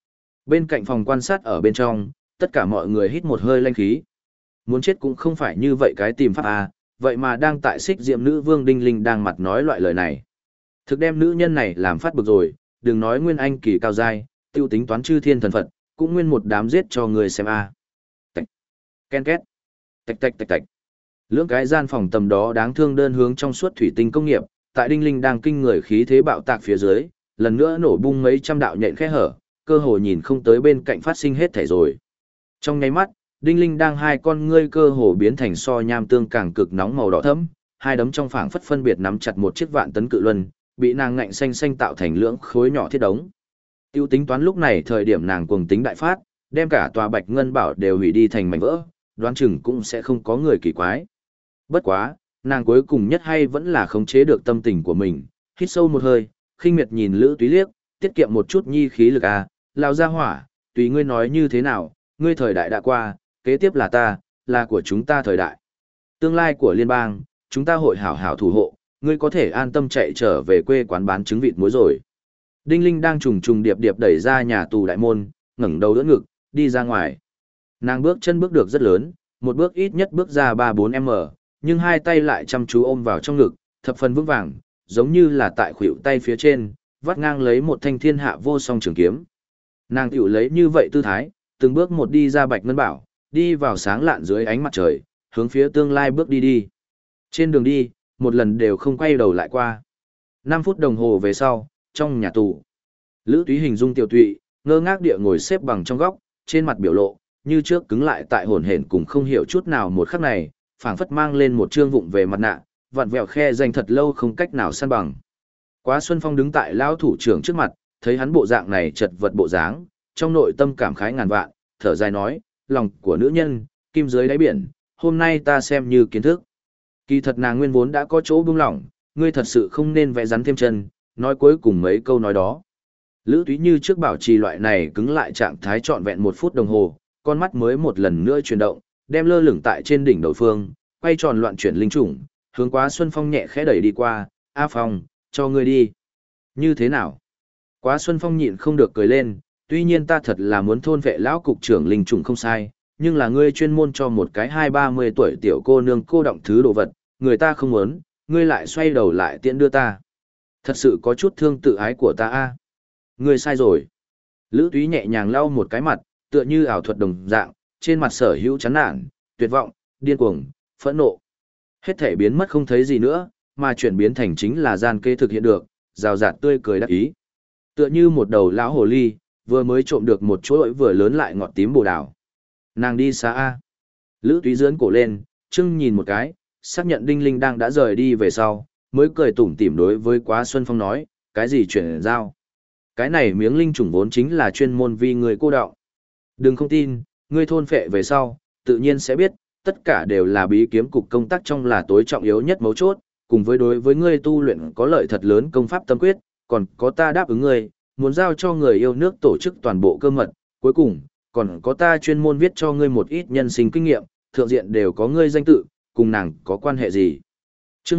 Bên cạnh phòng quan sát ở bên trong, tất cả mọi người hít một hơi lanh khí. Muốn chết cũng không phải như vậy cái tìm pháp à, vậy mà đang tại xích diệm nữ vương Đinh Linh đang mặt nói loại lời này. Thực đem nữ nhân này làm phát bực rồi, đừng nói nguyên anh kỳ cao giai, tiêu tính toán chư thiên thần Phật, cũng nguyên một đám giết cho người xem a. Tạch, ken két, tạch tạch tạch tạch. Lưỡng cái gian phòng tầm đó đáng thương đơn hướng trong suốt thủy tinh công nghiệp, tại Đinh Linh đang kinh người khí thế bạo tạc phía dưới, lần nữa nổ bung mấy trăm đạo nhện khe hở, cơ hồ nhìn không tới bên cạnh phát sinh hết thảy rồi. Trong nháy mắt, Đinh Linh đang hai con ngươi cơ hồ biến thành so nham tương càng cực nóng màu đỏ thẫm, hai đấm trong phảng phất phân biệt nắm chặt một chiếc vạn tấn cự luân, bị nàng ngạnh xanh xanh tạo thành lưỡng khối nhỏ thiết đống. Tiêu tính toán lúc này thời điểm nàng cuồng tính đại phát, đem cả tòa Bạch Ngân Bảo đều hủy đi thành mảnh vỡ, đoán chừng cũng sẽ không có người kỳ quái. Bất quá, nàng cuối cùng nhất hay vẫn là khống chế được tâm tình của mình, hít sâu một hơi, khinh miệt nhìn Lữ Túy liếc, tiết kiệm một chút nhi khí lực à, lao ra hỏa, tùy ngươi nói như thế nào, ngươi thời đại đã qua, kế tiếp là ta, là của chúng ta thời đại. Tương lai của liên bang, chúng ta hội hảo hảo thủ hộ, ngươi có thể an tâm chạy trở về quê quán bán trứng vịt muối rồi. Đinh Linh đang trùng trùng điệp điệp đẩy ra nhà tù đại môn, ngẩng đầu đỡ ngực, đi ra ngoài. Nàng bước chân bước được rất lớn, một bước ít nhất bước ra 3-4m, nhưng hai tay lại chăm chú ôm vào trong ngực, thập phần vững vàng, giống như là tại khuỷu tay phía trên, vắt ngang lấy một thanh thiên hạ vô song trường kiếm. Nàng tiểu lấy như vậy tư thái, từng bước một đi ra Bạch Ngân Bảo, đi vào sáng lạn dưới ánh mặt trời, hướng phía tương lai bước đi đi. Trên đường đi, một lần đều không quay đầu lại qua. 5 phút đồng hồ về sau, trong nhà tù, Lữ Túy hình dung tiểu tụy, ngơ ngác địa ngồi xếp bằng trong góc, trên mặt biểu lộ, như trước cứng lại tại hồn hển cùng không hiểu chút nào một khắc này, phảng phất mang lên một trương vụng về mặt nạ, vặn vẹo khe danh thật lâu không cách nào san bằng. Quá Xuân Phong đứng tại lão thủ trưởng trước mặt, thấy hắn bộ dạng này chật vật bộ dáng, trong nội tâm cảm khái ngàn vạn, thở dài nói, lòng của nữ nhân, kim dưới đáy biển, hôm nay ta xem như kiến thức. Kỳ thật nàng nguyên vốn đã có chỗ buông lỏng, ngươi thật sự không nên vẽ rắn thêm chân, nói cuối cùng mấy câu nói đó. Lữ Túy như trước bảo trì loại này cứng lại trạng thái trọn vẹn 1 phút đồng hồ, con mắt mới một lần nữa chuyển động, đem lơ lửng tại trên đỉnh đầu phương, quay tròn loạn chuyển linh trùng, hướng Quá Xuân Phong nhẹ khẽ đẩy đi qua, "A Phong, cho ngươi đi." "Như thế nào?" Quá Xuân Phong nhịn không được cười lên, "Tuy nhiên ta thật là muốn thôn vệ lão cục trưởng linh trùng không sai, nhưng là ngươi chuyên môn cho một cái 20-30 tuổi tiểu cô nương cô động thứ đồ vật, người ta không muốn, ngươi lại xoay đầu lại tiện đưa ta. Thật sự có chút thương tự ái của ta a." "Ngươi sai rồi." Lữ Túy nhẹ nhàng lau một cái mặt, tựa như ảo thuật đồng dạng, trên mặt sở hữu chán nản, tuyệt vọng, điên cuồng, phẫn nộ. Hết thể biến mất không thấy gì nữa, mà chuyển biến thành chính là gian kê thực hiện được, rào rạt tươi cười đắc ý. Tựa như một đầu lão hồ ly, vừa mới trộm được một chỗ ổi vừa lớn lại ngọt tím bồ đào. Nàng đi xa a. Lữ Túy giớn cổ lên, chưng nhìn một cái, xác nhận Đinh Linh đang đã rời đi về sau, mới cười tủm tỉm đối với Quá Xuân Phong nói, cái gì chuyển giao. Cái này miếng linh trùng vốn chính là chuyên môn vì người cô đọng. Đừng không tin, ngươi thôn phệ về sau, tự nhiên sẽ biết, tất cả đều là bí kiếm cục công tác trong là tối trọng yếu nhất mấu chốt, cùng với đối với ngươi tu luyện có lợi thật lớn công pháp tâm quyết, còn có ta đáp ứng ngươi, muốn giao cho người yêu nước tổ chức toàn bộ cơ mật, cuối cùng, còn có ta chuyên môn viết cho ngươi một ít nhân sinh kinh nghiệm, thượng diện đều có ngươi danh tự, cùng nàng có quan hệ gì. Chương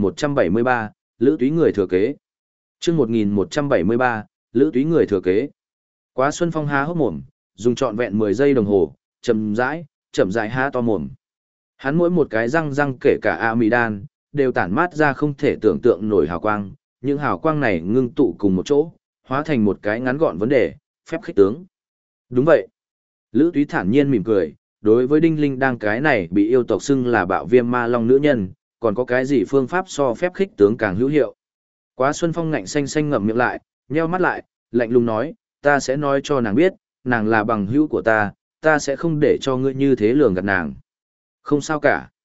1173, Lữ Túy người thừa kế. Chương 1173, Lữ Túy người thừa kế. Quá Xuân Phong há hốc mồm, dùng trọn vẹn 10 giây đồng hồ, chậm rãi há to mồm. Hắn mỗi một cái răng kể cả amidan, đều tản mát ra không thể tưởng tượng nổi hào quang, những hào quang này ngưng tụ cùng một chỗ, hóa thành một cái ngắn gọn vấn đề, phép khích tướng. Đúng vậy. Lữ Túy thản nhiên mỉm cười, đối với Đinh Linh đang cái này bị yêu tộc xưng là bạo viêm ma long nữ nhân, còn có cái gì phương pháp so phép khích tướng càng hữu hiệu. Quá Xuân Phong ngạnh xanh xanh ngậm miệng lại, nheo mắt lại, lạnh lùng nói, ta sẽ nói cho nàng biết, nàng là bằng hữu của ta sẽ không để cho ngươi như thế lường gạt nàng. Không sao cả.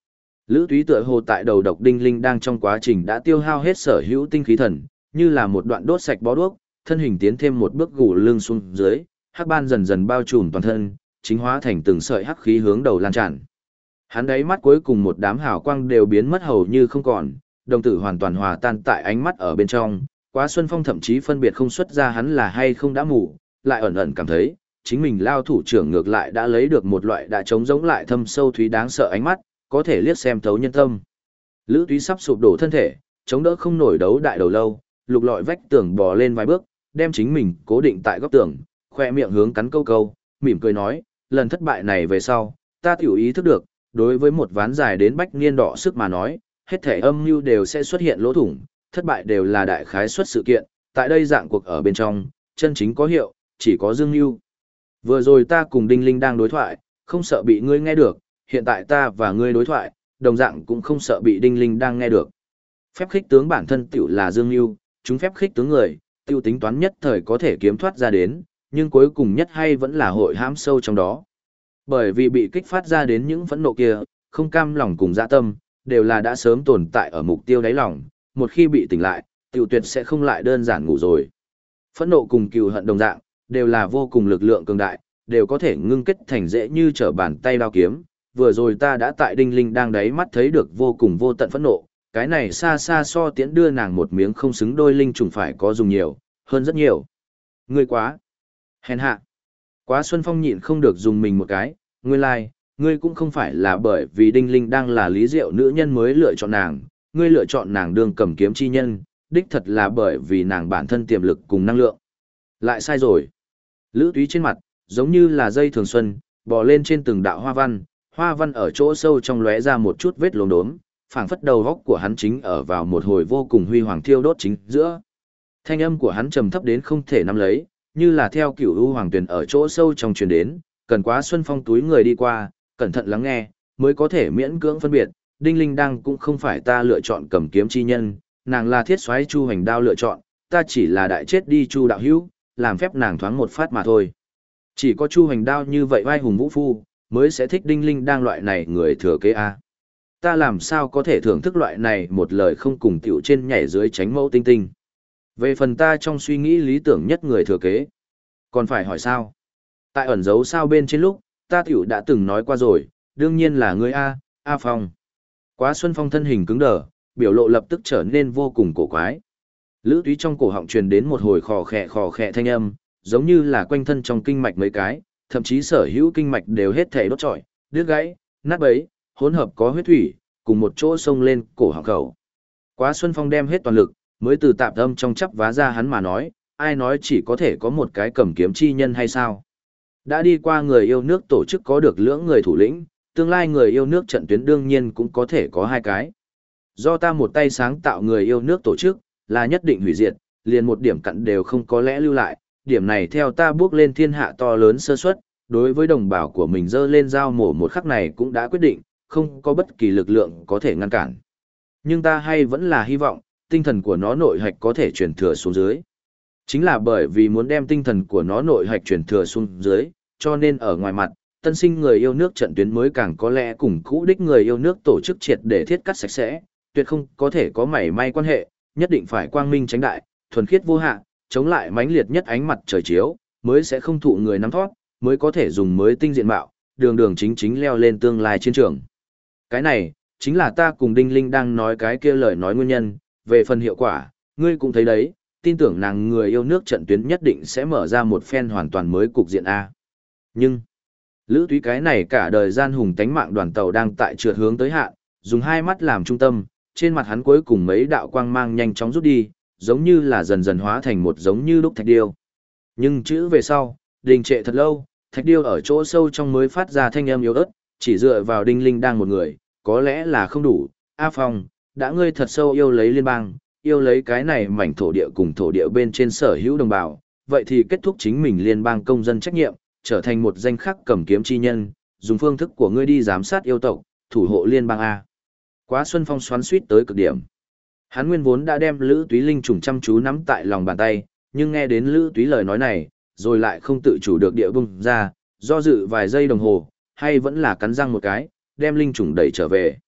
Lữ Túy tựa hồ tại đầu độc đinh linh đang trong quá trình đã tiêu hao hết sở hữu tinh khí thần, như là một đoạn đốt sạch bó đuốc, thân hình tiến thêm một bước gù lưng xuống dưới, hắc ban dần dần bao trùm toàn thân, chính hóa thành từng sợi hắc khí hướng đầu lan tràn. Hắn đáy mắt cuối cùng một đám hào quang đều biến mất hầu như không còn, đồng tử hoàn toàn hòa tan tại ánh mắt ở bên trong. Quá Xuân Phong thậm chí phân biệt không xuất ra hắn là hay không đã mù, lại ẩn ẩn cảm thấy, chính mình lao thủ trưởng ngược lại đã lấy được một loại đã trống giống lại thâm sâu thúy đáng sợ ánh mắt, có thể liếc xem thấu nhân tâm. Lữ Túy sắp sụp đổ thân thể, chống đỡ không nổi đấu đại đầu lâu, lục lọi vách tường bò lên vài bước, đem chính mình cố định tại góc tường, khoe miệng hướng cắn câu câu, mỉm cười nói, lần thất bại này về sau, ta tiểu ý thức được, đối với một ván dài đến bách niên đọ sức mà nói, hết thể âm mưu đều sẽ xuất hiện lỗ thủng, thất bại đều là đại khái suất sự kiện, tại đây dạng cuộc ở bên trong, chân chính có hiệu, chỉ có dương mưu. Vừa rồi ta cùng Đinh Linh đang đối thoại, không sợ bị ngươi nghe được, hiện tại ta và ngươi đối thoại, đồng dạng cũng không sợ bị Đinh Linh đang nghe được. Phép khích tướng bản thân tiểu là dương mưu, chúng phép khích tướng người, tiêu tính toán nhất thời có thể kiếm thoát ra đến, nhưng cuối cùng nhất hay vẫn là hội hãm sâu trong đó. Bởi vì bị kích phát ra đến những phẫn nộ kia, không cam lòng cùng dạ tâm, đều là đã sớm tồn tại ở mục tiêu đáy lòng, một khi bị tỉnh lại, tiểu tuyệt sẽ không lại đơn giản ngủ rồi. Phẫn nộ cùng cừu hận đồng dạng, đều là vô cùng lực lượng cường đại, đều có thể ngưng kết thành dễ như trở bàn tay đao kiếm. Vừa rồi ta đã tại Đinh Linh đang đáy mắt thấy được vô cùng vô tận phẫn nộ, cái này xa xa so tiễn đưa nàng một miếng không xứng đôi linh trùng phải có dùng nhiều, hơn rất nhiều. Ngươi quá hèn hạ. Quá Xuân Phong nhịn không được dùng mình một cái, nguyên lai, like, ngươi cũng không phải là bởi vì Đinh Linh đang là lý diệu nữ nhân mới lựa chọn nàng, ngươi lựa chọn nàng đương cầm kiếm chi nhân, đích thật là bởi vì nàng bản thân tiềm lực cùng năng lượng. Lại sai rồi. Lữ Túy trên mặt, giống như là dây thường xuân, bò lên trên từng đạo hoa văn ở chỗ sâu trong lóe ra một chút vết lốm đốm, phảng phất đầu góc của hắn chính ở vào một hồi vô cùng huy hoàng thiêu đốt chính giữa. Thanh âm của hắn trầm thấp đến không thể nắm lấy, như là theo cửu u hoàng tuyển ở chỗ sâu trong truyền đến, cần Quá Xuân Phong túi người đi qua, cẩn thận lắng nghe, mới có thể miễn cưỡng phân biệt, Đinh Linh đang cũng không phải ta lựa chọn cầm kiếm chi nhân, nàng là thiết soái Chu Hành Đao lựa chọn, ta chỉ là đại chết đi Chu đạo hữu, làm phép nàng thoáng một phát mà thôi. Chỉ có Chu Hành Đao như vậy vai hùng vũ phu, mới sẽ thích Đinh Linh đang loại này người thừa kế a. Ta làm sao có thể thưởng thức loại này một lời không cùng tiểu trên nhảy dưới tránh mẫu tinh tinh. Về phần ta trong suy nghĩ lý tưởng nhất người thừa kế, còn phải hỏi sao? Tại ẩn dấu sao bên trên lúc, ta tiểu đã từng nói qua rồi, đương nhiên là ngươi A Phong. Quá Xuân Phong thân hình cứng đờ, biểu lộ lập tức trở nên vô cùng cổ quái. Lữ Túy trong cổ họng truyền đến một hồi khò khẹ thanh âm, giống như là quanh thân trong kinh mạch mấy cái, thậm chí sở hữu kinh mạch đều hết thể đốt trọi, đứt gãy, nát bấy, hỗn hợp có huyết thủy, cùng một chỗ xông lên cổ họng khẩu. Quá Xuân Phong đem hết toàn lực, mới từ tạp âm trong chắp vá ra hắn mà nói, ai nói chỉ có thể có một cái cầm kiếm chi nhân hay sao? Đã đi qua người yêu nước tổ chức có được lưỡng người thủ lĩnh, tương lai người yêu nước trận tuyến đương nhiên cũng có thể có hai cái. Do ta một tay sáng tạo người yêu nước tổ chức, là nhất định hủy diệt, liền một điểm cặn đều không có lẽ lưu lại, điểm này theo ta bước lên thiên hạ to lớn sơ suất, đối với đồng bào của mình dơ lên dao mổ một khắc này cũng đã quyết định, không có bất kỳ lực lượng có thể ngăn cản. Nhưng ta hay vẫn là hy vọng, tinh thần của nó nội hạch có thể truyền thừa xuống dưới. Chính là bởi vì muốn đem tinh thần của nó nội hạch truyền thừa xuống dưới, cho nên ở ngoài mặt, tân sinh người yêu nước trận tuyến mới càng có lẽ cùng cũ đích người yêu nước tổ chức triệt để thiết cắt sạch sẽ, tuyệt không có thể có mảy may quan hệ, nhất định phải quang minh tránh đại, thuần khiết vô hạ, chống lại mãnh liệt nhất ánh mặt trời chiếu, mới sẽ không thụ người nắm thoát, mới có thể dùng mới tinh diện mạo, đường đường chính chính leo lên tương lai chiến trường. Cái này, chính là ta cùng Đinh Linh đang nói cái kia lời nói nguyên nhân, về phần hiệu quả, ngươi cũng thấy đấy, tin tưởng nàng người yêu nước trận tuyến nhất định sẽ mở ra một phen hoàn toàn mới cục diện A. Nhưng, Lữ Túy cái này cả đời gian hùng tánh mạng đoàn tàu đang tại trượt hướng tới hạn, dùng hai mắt làm trung tâm, trên mặt hắn cuối cùng mấy đạo quang mang nhanh chóng rút đi, giống như là dần dần hóa thành một giống như đúc thạch điêu. Nhưng chữ về sau, đình trệ thật lâu, thạch điêu ở chỗ sâu trong mới phát ra thanh âm yếu ớt, chỉ dựa vào Đinh Linh đang một người, có lẽ là không đủ. A Phong, đã ngươi thật sâu yêu lấy liên bang, yêu lấy cái này mảnh thổ địa cùng thổ địa bên trên sở hữu đồng bào, vậy thì kết thúc chính mình liên bang công dân trách nhiệm, trở thành một danh khắc cầm kiếm chi nhân, dùng phương thức của ngươi đi giám sát yêu tộc, thủ hộ liên bang A. Quá Xuân Phong xoắn suýt tới cực điểm. Hắn nguyên vốn đã đem Lữ Túy linh trùng chăm chú nắm tại lòng bàn tay, nhưng nghe đến Lữ Túy lời nói này, rồi lại không tự chủ được địa bung ra, do dự vài giây đồng hồ, hay vẫn là cắn răng một cái, đem linh trùng đẩy trở về.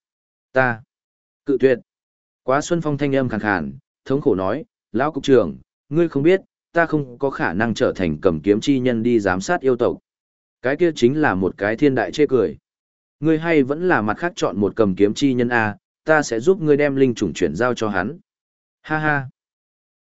Ta. Cự tuyệt. Quá Xuân Phong thanh âm khàn khàn, thống khổ nói, lão cục trưởng, ngươi không biết, ta không có khả năng trở thành cầm kiếm chi nhân đi giám sát yêu tộc. Cái kia chính là một cái thiên đại chê cười. Ngươi hay vẫn là mặt khác chọn một cầm kiếm chi nhân A, ta sẽ giúp ngươi đem linh chủng chuyển giao cho hắn. Ha ha.